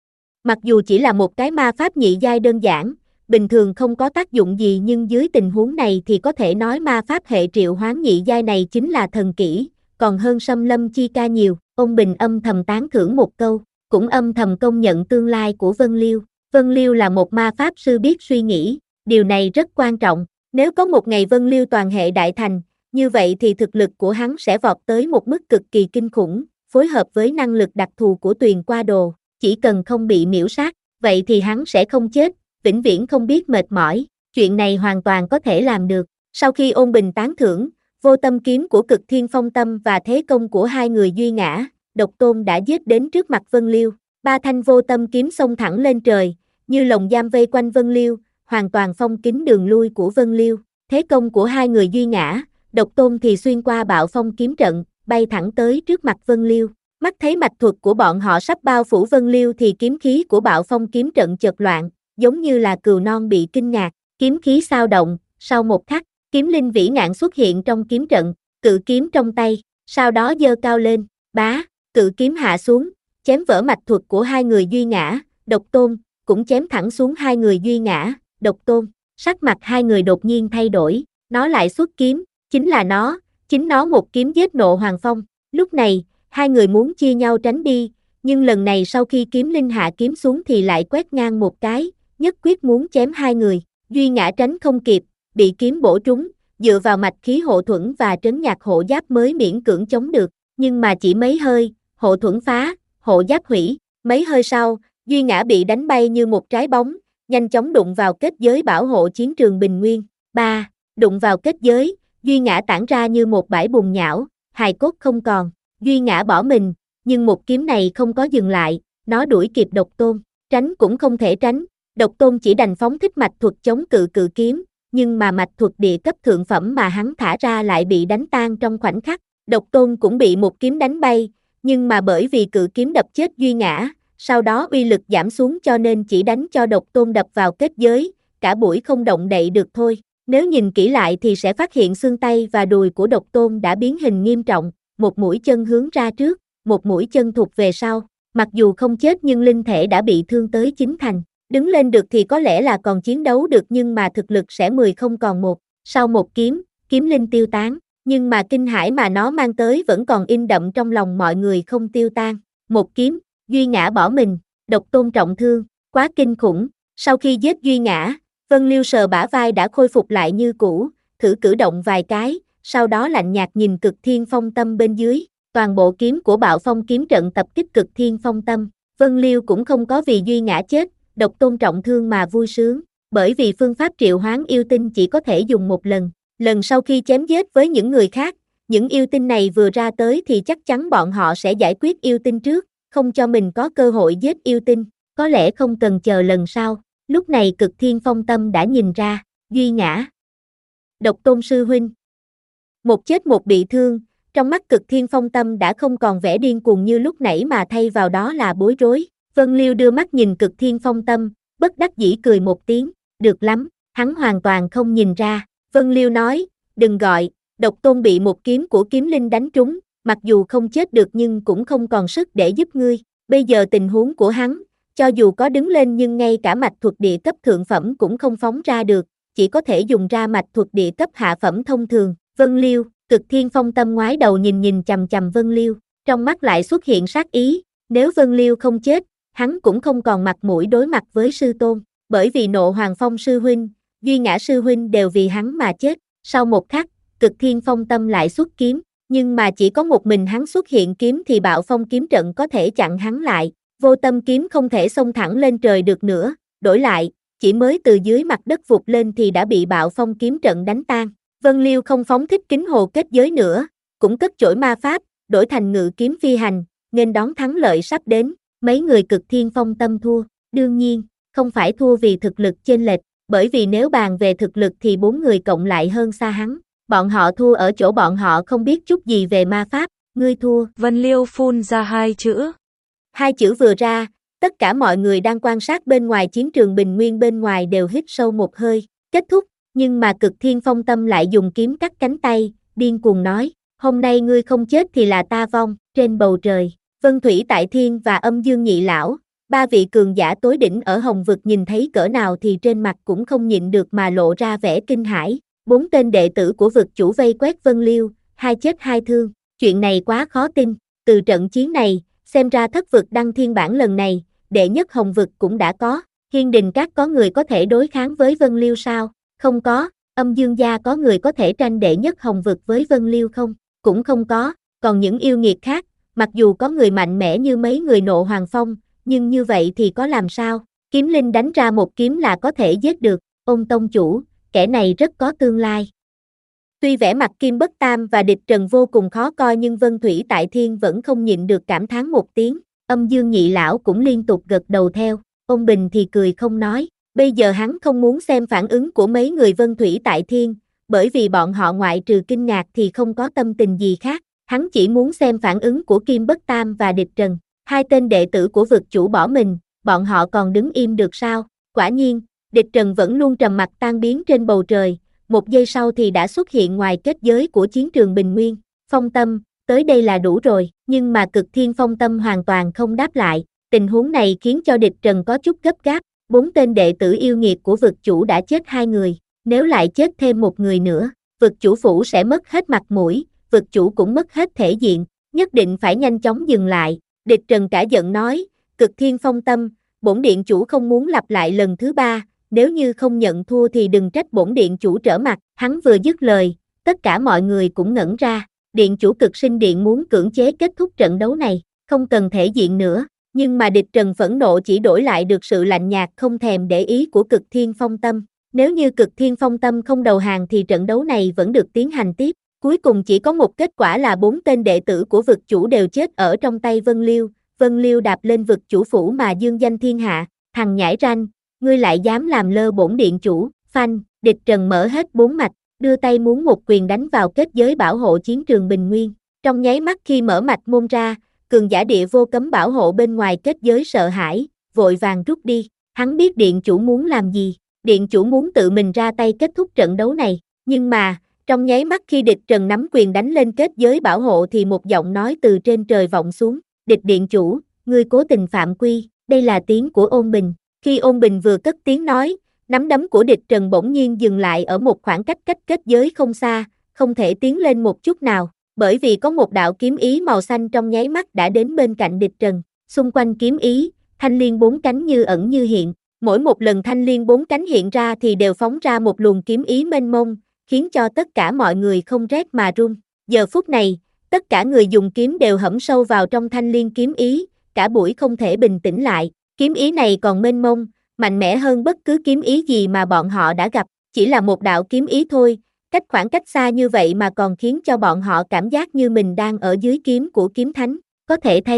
Mặc dù chỉ là một cái ma pháp nhị giai đơn giản, bình thường không có tác dụng gì nhưng dưới tình huống này thì có thể nói ma pháp hệ triệu hoán nhị giai này chính là thần kỹ, còn hơn Sâm Lâm Chi Ca nhiều. Ông Bình âm thầm tán thưởng một câu, cũng âm thầm công nhận tương lai của Vân Liêu. Vân Liêu là một ma pháp sư biết suy nghĩ, điều này rất quan trọng. Nếu có một ngày Vân Liêu toàn hệ đại thành, như vậy thì thực lực của hắn sẽ vọt tới một mức cực kỳ kinh khủng, phối hợp với năng lực đặc thù của Tuyền Qua Đồ, chỉ cần không bị miễu sát, vậy thì hắn sẽ không chết, vĩnh viễn không biết mệt mỏi, chuyện này hoàn toàn có thể làm được. Sau khi Ôn Bình tán thưởng, vô tâm kiếm của Cực Thiên Phong Tâm và thế công của hai người Duy Ngã, Độc Tôn đã giết đến trước mặt Vân Liêu, ba thanh vô tâm kiếm xông thẳng lên trời, như lồng giam vây quanh Vân Liêu, hoàn toàn phong kín đường lui của Vân Liêu. Thế công của hai người Duy Ngã, Độc Tôn thì xuyên qua bạo phong kiếm trận, bay thẳng tới trước mặt Vân Liêu. Mắt thấy mạch thuật của bọn họ sắp bao phủ Vân Liêu thì kiếm khí của bạo phong kiếm trận chợt loạn, giống như là cừu non bị kinh ngạc, kiếm khí sao động, sau một khắc, kiếm linh vĩ ngạn xuất hiện trong kiếm trận, cự kiếm trong tay, sau đó giơ cao lên, bá, cự kiếm hạ xuống, chém vỡ mạch thuật của hai người Duy Ngã, Độc Tôn, cũng chém thẳng xuống hai người Duy Ngã, Độc Tôn. Sắc mặt hai người đột nhiên thay đổi, nó lại xuất kiếm, chính là nó, chính nó một kiếm giết Nộ Hoàng Phong. Lúc này, hai người muốn chia nhau tránh đi, nhưng lần này sau khi kiếm linh hạ kiếm xuống thì lại quét ngang một cái, nhất quyết muốn chém hai người. Duy Ngã tránh không kịp, bị kiếm bổ trúng, dựa vào mạch khí hộ thuẫn và trấn nhạc hộ giáp mới miễn cưỡng chống được, nhưng mà chỉ mấy hơi, hộ thuẫn phá, hộ giáp hủy. Mấy hơi sau, Duy Ngã bị đánh bay như một trái bóng, nhanh chóng đụng vào kết giới bảo hộ chiến trường bình nguyên. ba. Đụng vào kết giới, Duy Ngã tản ra như một bãi bùn nhão, hài cốt không còn. Duy Ngã bỏ mình, nhưng một kiếm này không có dừng lại, nó đuổi kịp Độc Tôn, tránh cũng không thể tránh. Độc Tôn chỉ đành phóng thích mạch thuật chống cự cự kiếm, nhưng mà mạch thuật địa cấp thượng phẩm mà hắn thả ra lại bị đánh tan trong khoảnh khắc. Độc Tôn cũng bị một kiếm đánh bay, nhưng mà bởi vì cự kiếm đập chết Duy Ngã, sau đó uy lực giảm xuống cho nên chỉ đánh cho Độc Tôn đập vào kết giới, cả buổi không động đậy được thôi. Nếu nhìn kỹ lại thì sẽ phát hiện xương tay và đùi của Độc Tôn đã biến hình nghiêm trọng, một mũi chân hướng ra trước, một mũi chân thụt về sau. Mặc dù không chết nhưng linh thể đã bị thương tới chín thành. Đứng lên được thì có lẽ là còn chiến đấu được nhưng mà thực lực sẽ mười không còn một. Sau một kiếm, kiếm linh tiêu tán, nhưng mà kinh hãi mà nó mang tới vẫn còn in đậm trong lòng mọi người không tiêu tan. Một kiếm, Duy Ngã bỏ mình, Độc Tôn trọng thương, quá kinh khủng. Sau khi giết Duy Ngã, Vân Liêu sờ bả vai đã khôi phục lại như cũ, thử cử động vài cái, sau đó lạnh nhạt nhìn Cực Thiên Phong Tâm bên dưới. Toàn bộ kiếm của bạo phong kiếm trận tập kích Cực Thiên Phong Tâm. Vân Liêu cũng không có vì Duy Ngã chết, Độc Tôn trọng thương mà vui sướng, bởi vì phương pháp triệu hoán yêu tinh chỉ có thể dùng một lần. Lần sau khi chém giết với những người khác, những yêu tinh này vừa ra tới thì chắc chắn bọn họ sẽ giải quyết yêu tinh trước, không cho mình có cơ hội giết yêu tinh, có lẽ không cần chờ lần sau. Lúc này Cực Thiên Phong Tâm đã nhìn ra, Duy Ngã, Độc Tôn sư huynh. Một chết một bị thương, trong mắt Cực Thiên Phong Tâm đã không còn vẻ điên cuồng như lúc nãy mà thay vào đó là bối rối. Vân Liêu đưa mắt nhìn Cực Thiên Phong Tâm, bất đắc dĩ cười một tiếng, được lắm, hắn hoàn toàn không nhìn ra. Vân Liêu nói, đừng gọi, Độc Tôn bị một kiếm của kiếm linh đánh trúng, mặc dù không chết được nhưng cũng không còn sức để giúp ngươi. Bây giờ tình huống của hắn, cho dù có đứng lên nhưng ngay cả mạch thuật địa cấp thượng phẩm cũng không phóng ra được, chỉ có thể dùng ra mạch thuật địa cấp hạ phẩm thông thường. Vân Liêu, Cực Thiên Phong Tâm ngoái đầu nhìn nhìn chằm chằm Vân Liêu, trong mắt lại xuất hiện sát ý, nếu Vân Liêu không chết, hắn cũng không còn mặt mũi đối mặt với sư tôn, bởi vì Nộ Hoàng Phong sư huynh, Duy Ngã sư huynh đều vì hắn mà chết. Sau một khắc, Cực Thiên Phong Tâm lại xuất kiếm, nhưng mà chỉ có một mình hắn xuất hiện kiếm thì Bạo Phong kiếm trận có thể chặn hắn lại, Vô Tâm kiếm không thể xông thẳng lên trời được nữa, đổi lại, chỉ mới từ dưới mặt đất vụt lên thì đã bị Bạo Phong kiếm trận đánh tan. Vân Liêu không phóng thích kính hồ kết giới nữa, cũng cất chổi ma pháp, đổi thành ngự kiếm phi hành, nghênh đón thắng lợi sắp đến. Mấy người Cực Thiên Phong Tâm thua, đương nhiên, không phải thua vì thực lực chênh lệch, bởi vì nếu bàn về thực lực thì bốn người cộng lại hơn xa hắn. Bọn họ thua ở chỗ bọn họ không biết chút gì về ma pháp, ngươi thua. Vân Liêu phun ra hai chữ. Hai chữ vừa ra, tất cả mọi người đang quan sát bên ngoài chiến trường bình nguyên bên ngoài đều hít sâu một hơi, kết thúc, nhưng mà Cực Thiên Phong Tâm lại dùng kiếm cắt cánh tay, điên cuồng nói, hôm nay ngươi không chết thì là ta vong. Trên bầu trời, Vân Thủy Tại Thiên và Âm Dương Nhị Lão, ba vị cường giả tối đỉnh ở Hồng Vực nhìn thấy cỡ nào thì trên mặt cũng không nhịn được mà lộ ra vẻ kinh hãi. Bốn tên đệ tử của vực chủ vây quét Vân Liêu, hai chết hai thương, chuyện này quá khó tin. Từ trận chiến này, xem ra thất vực đăng thiên bản lần này, đệ nhất Hồng Vực cũng đã có. Hiên Đình Các có người có thể đối kháng với Vân Liêu sao? Không có. Âm Dương Gia có người có thể tranh đệ nhất Hồng Vực với Vân Liêu không? Cũng không có. Còn những yêu nghiệt khác, mặc dù có người mạnh mẽ như mấy người Nộ Hoàng Phong, nhưng như vậy thì có làm sao? Kiếm linh đánh ra một kiếm là có thể giết được. Ôn tông chủ, kẻ này rất có tương lai. Tuy vẻ mặt Kim Bất Tam và Địch Trần vô cùng khó coi nhưng Vân Thủy Tại Thiên vẫn không nhịn được cảm thán một tiếng. Âm Dương Nhị Lão cũng liên tục gật đầu theo. Ôn Bình thì cười không nói. Bây giờ hắn không muốn xem phản ứng của mấy người Vân Thủy Tại Thiên, bởi vì bọn họ ngoại trừ kinh ngạc thì không có tâm tình gì khác. Hắn chỉ muốn xem phản ứng của Kim Bất Tam và Địch Trần. Hai tên đệ tử của vực chủ bỏ mình, bọn họ còn đứng im được sao? Quả nhiên, Địch Trần vẫn luôn trầm mặc tan biến trên bầu trời, một giây sau thì đã xuất hiện ngoài kết giới của chiến trường Bình Nguyên. Phong Tâm, tới đây là đủ rồi, nhưng mà Cực Thiên Phong Tâm hoàn toàn không đáp lại. Tình huống này khiến cho Địch Trần có chút gấp gáp, bốn tên đệ tử yêu nghiệt của vực chủ đã chết hai người, nếu lại chết thêm một người nữa, vực chủ phủ sẽ mất hết mặt mũi, vực chủ cũng mất hết thể diện, nhất định phải nhanh chóng dừng lại. Địch Trần cả giận nói, Cực Thiên Phong Tâm, bổn điện chủ không muốn lặp lại lần thứ ba, nếu như không nhận thua thì đừng trách bổn điện chủ trở mặt. Hắn vừa dứt lời, tất cả mọi người cũng ngẩn ra, điện chủ Cực Sinh Điện muốn cưỡng chế kết thúc trận đấu này, không cần thể diện nữa, nhưng mà Địch Trần phẫn nộ chỉ đổi lại được sự lạnh nhạt không thèm để ý của Cực Thiên Phong Tâm. Nếu như Cực Thiên Phong Tâm không đầu hàng thì trận đấu này vẫn được tiến hành tiếp. Cuối cùng chỉ có một kết quả là bốn tên đệ tử của vực chủ đều chết ở trong tay Vân Liêu. Vân Liêu đạp lên vực chủ phủ mà dương danh thiên hạ, thằng nhãi ranh, ngươi lại dám làm lơ bổn điện chủ. Phanh, Địch Trần mở hết bốn mạch, đưa tay muốn một quyền đánh vào kết giới bảo hộ chiến trường Bình Nguyên. Trong nháy mắt khi mở mạch môn ra, cường giả địa vô cấm bảo hộ bên ngoài kết giới sợ hãi, vội vàng rút đi. Hắn biết điện chủ muốn làm gì, điện chủ muốn tự mình ra tay kết thúc trận đấu này, nhưng mà trong nháy mắt khi Địch Trần nắm quyền đánh lên kết giới bảo hộ thì một giọng nói từ trên trời vọng xuống, Địch điện chủ, ngươi cố tình phạm quy. Đây là tiếng của Ôn Bình. Khi Ôn Bình vừa cất tiếng nói, nắm đấm của Địch Trần bỗng nhiên dừng lại ở một khoảng cách cách kết giới không xa, không thể tiến lên một chút nào, bởi vì có một đạo kiếm ý màu xanh trong nháy mắt đã đến bên cạnh Địch Trần. Xung quanh kiếm ý, thanh liên bốn cánh như ẩn như hiện, mỗi một lần thanh liên bốn cánh hiện ra thì đều phóng ra một luồng kiếm ý mênh mông, khiến cho tất cả mọi người không rét mà run. Giờ phút này, tất cả người dùng kiếm đều hẫm sâu vào trong thanh liên kiếm ý, cả buổi không thể bình tĩnh lại. Kiếm ý này còn mênh mông, mạnh mẽ hơn bất cứ kiếm ý gì mà bọn họ đã gặp, chỉ là một đạo kiếm ý thôi, cách khoảng cách xa như vậy mà còn khiến cho bọn họ cảm giác như mình đang ở dưới kiếm của kiếm thánh. Có thể thấy,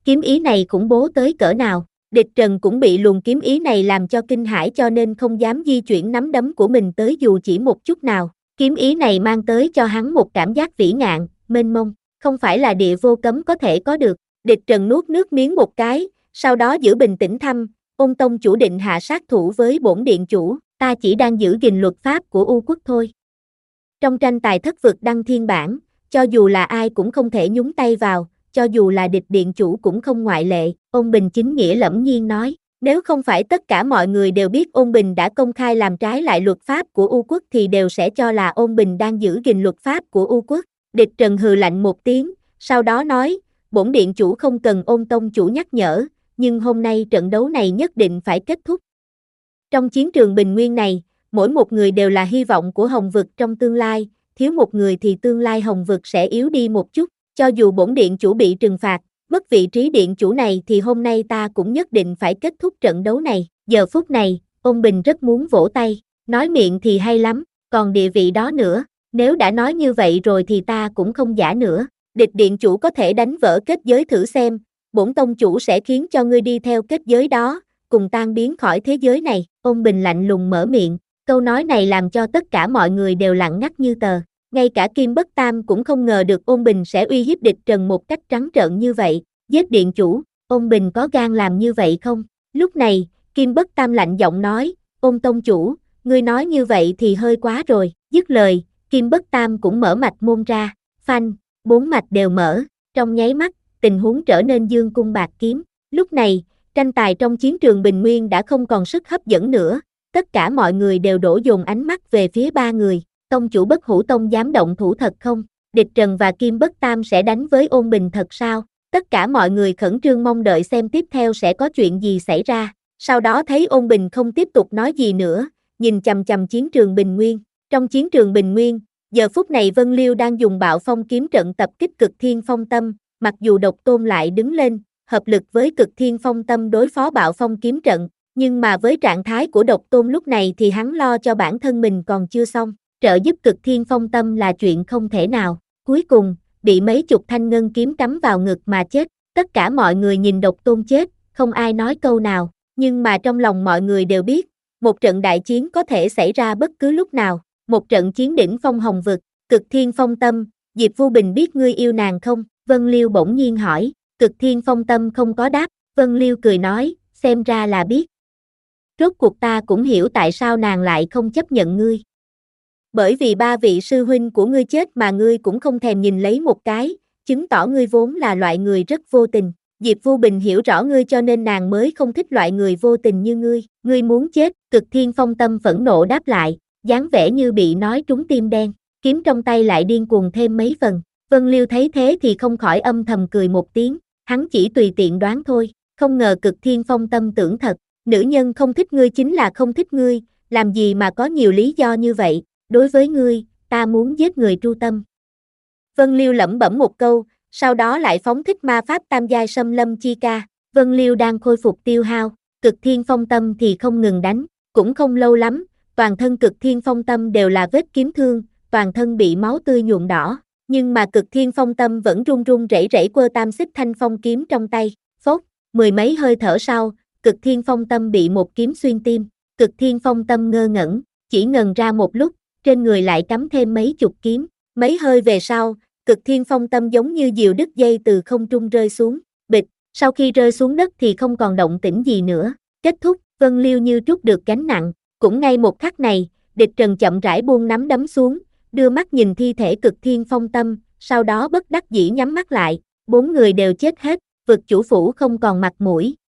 kiếm ý này khủng bố tới cỡ nào. Địch Trần cũng bị luồng kiếm ý này làm cho kinh hãi cho nên không dám di chuyển nắm đấm của mình tới dù chỉ một chút nào. Kiếm ý này mang tới cho hắn một cảm giác vĩ ngạn, mênh mông, không phải là địa vô cấm có thể có được. Địch Trần nuốt nước miếng một cái, sau đó giữ bình tĩnh thăm, Ôn tông chủ định hạ sát thủ với bổn điện chủ, ta chỉ đang giữ gìn luật pháp của U quốc thôi. Trong tranh tài thất vực đăng thiên bản, cho dù là ai cũng không thể nhúng tay vào, cho dù là địch điện chủ cũng không ngoại lệ, Ôn Bình chính nghĩa lẫm nhiên nói. Nếu không phải tất cả mọi người đều biết Ôn Bình đã công khai làm trái lại luật pháp của U quốc thì đều sẽ cho là Ôn Bình đang giữ gìn luật pháp của U quốc. Địch Trần hừ lạnh một tiếng, sau đó nói, bổn điện chủ không cần Ôn tông chủ nhắc nhở, nhưng hôm nay trận đấu này nhất định phải kết thúc. Trong chiến trường bình nguyên này, mỗi một người đều là hy vọng của Hồng vực trong tương lai, thiếu một người thì tương lai Hồng vực sẽ yếu đi một chút, cho dù bổn điện chủ bị trừng phạt, mất vị trí điện chủ này thì hôm nay ta cũng nhất định phải kết thúc trận đấu này. Giờ phút này, Ôn Bình rất muốn vỗ tay, nói miệng thì hay lắm, còn địa vị đó nữa, nếu đã nói như vậy rồi thì ta cũng không giả nữa. Địch điện chủ có thể đánh vỡ kết giới thử xem, bổn tông chủ sẽ khiến cho ngươi đi theo kết giới đó, cùng tan biến khỏi thế giới này. Ôn Bình lạnh lùng mở miệng, câu nói này làm cho tất cả mọi người đều lặng ngắt như tờ. Ngay cả Kim Bất Tam cũng không ngờ được Ôn Bình sẽ uy hiếp địch Trần một cách trắng trợn như vậy. Giết điện chủ, Ôn Bình có gan làm như vậy không? Lúc này, Kim Bất Tam lạnh giọng nói, Ôn tông chủ, ngươi nói như vậy thì hơi quá rồi. Dứt lời, Kim Bất Tam cũng mở mạch môn ra, phanh, bốn mạch đều mở, trong nháy mắt, tình huống trở nên dương cung bạc kiếm. Lúc này, tranh tài trong chiến trường bình nguyên đã không còn sức hấp dẫn nữa, tất cả mọi người đều đổ dồn ánh mắt về phía ba người. Tông chủ Bất Hủ Tông dám động thủ thật không? Địch Trần và Kim Bất Tam sẽ đánh với Ôn Bình thật sao? Tất cả mọi người khẩn trương mong đợi xem tiếp theo sẽ có chuyện gì xảy ra. Sau đó thấy Ôn Bình không tiếp tục nói gì nữa, nhìn chằm chằm chiến trường bình nguyên. Trong chiến trường bình nguyên, giờ phút này Vân Liêu đang dùng Bạo Phong kiếm trận tập kích Cực Thiên Phong Tâm, mặc dù Độc Tôn lại đứng lên, hợp lực với Cực Thiên Phong Tâm đối phó Bạo Phong kiếm trận, nhưng mà với trạng thái của Độc Tôn lúc này thì hắn lo cho bản thân mình còn chưa xong. Trợ giúp Cực Thiên Phong Tâm là chuyện không thể nào. Cuối cùng, bị mấy chục thanh ngân kiếm cắm vào ngực mà chết. Tất cả mọi người nhìn Độc Tôn chết, không ai nói câu nào, nhưng mà trong lòng mọi người đều biết, một trận đại chiến có thể xảy ra bất cứ lúc nào. Một trận chiến đỉnh phong Hồng vực, Cực Thiên Phong Tâm, Diệp Vu Bình biết ngươi yêu nàng không? Vân Liêu bỗng nhiên hỏi. Cực Thiên Phong Tâm không có đáp, Vân Liêu cười nói, xem ra là biết. Rốt cuộc ta cũng hiểu tại sao nàng lại không chấp nhận ngươi. Bởi vì ba vị sư huynh của ngươi chết mà ngươi cũng không thèm nhìn lấy một cái, chứng tỏ ngươi vốn là loại người rất vô tình. Diệp Vu Bình hiểu rõ ngươi cho nên nàng mới không thích loại người vô tình như ngươi. Ngươi muốn chết, Cực Thiên Phong Tâm phẫn nộ đáp lại, dáng vẻ như bị nói trúng tim đen, kiếm trong tay lại điên cuồng thêm mấy phần. Vân Liêu thấy thế thì không khỏi âm thầm cười một tiếng, hắn chỉ tùy tiện đoán thôi, không ngờ Cực Thiên Phong Tâm tưởng thật, nữ nhân không thích ngươi chính là không thích ngươi, làm gì mà có nhiều lý do như vậy, đối với ngươi, ta muốn giết người tru tâm. Vân Liêu lẩm bẩm một câu, sau đó lại phóng thích ma pháp tam giai Sâm Lâm Chi Ca. Vân Liêu đang khôi phục tiêu hao, Cực Thiên Phong Tâm thì không ngừng đánh, cũng không lâu lắm, toàn thân Cực Thiên Phong Tâm đều là vết kiếm thương, toàn thân bị máu tươi nhuộm đỏ, nhưng mà Cực Thiên Phong Tâm vẫn run run rẩy rẩy quơ tam xích thanh phong kiếm trong tay. Phốt, mười mấy hơi thở sau, Cực Thiên Phong Tâm bị một kiếm xuyên tim. Cực Thiên Phong Tâm ngơ ngẩn, chỉ ngần ra một lúc, trên người lại cắm thêm mấy chục kiếm. Mấy hơi về sau, Cực Thiên Phong Tâm giống như diều đứt dây từ không trung rơi xuống, bịch, sau khi rơi xuống đất thì không còn động tĩnh gì nữa. Kết thúc, Vân Liêu như trút được gánh nặng. Cũng ngay một khắc này, Địch Trần chậm rãi buông nắm đấm xuống, đưa mắt nhìn thi thể Cực Thiên Phong Tâm, sau đó bất đắc dĩ nhắm mắt lại. Bốn người đều chết hết, vực chủ phủ không còn mặt mũi.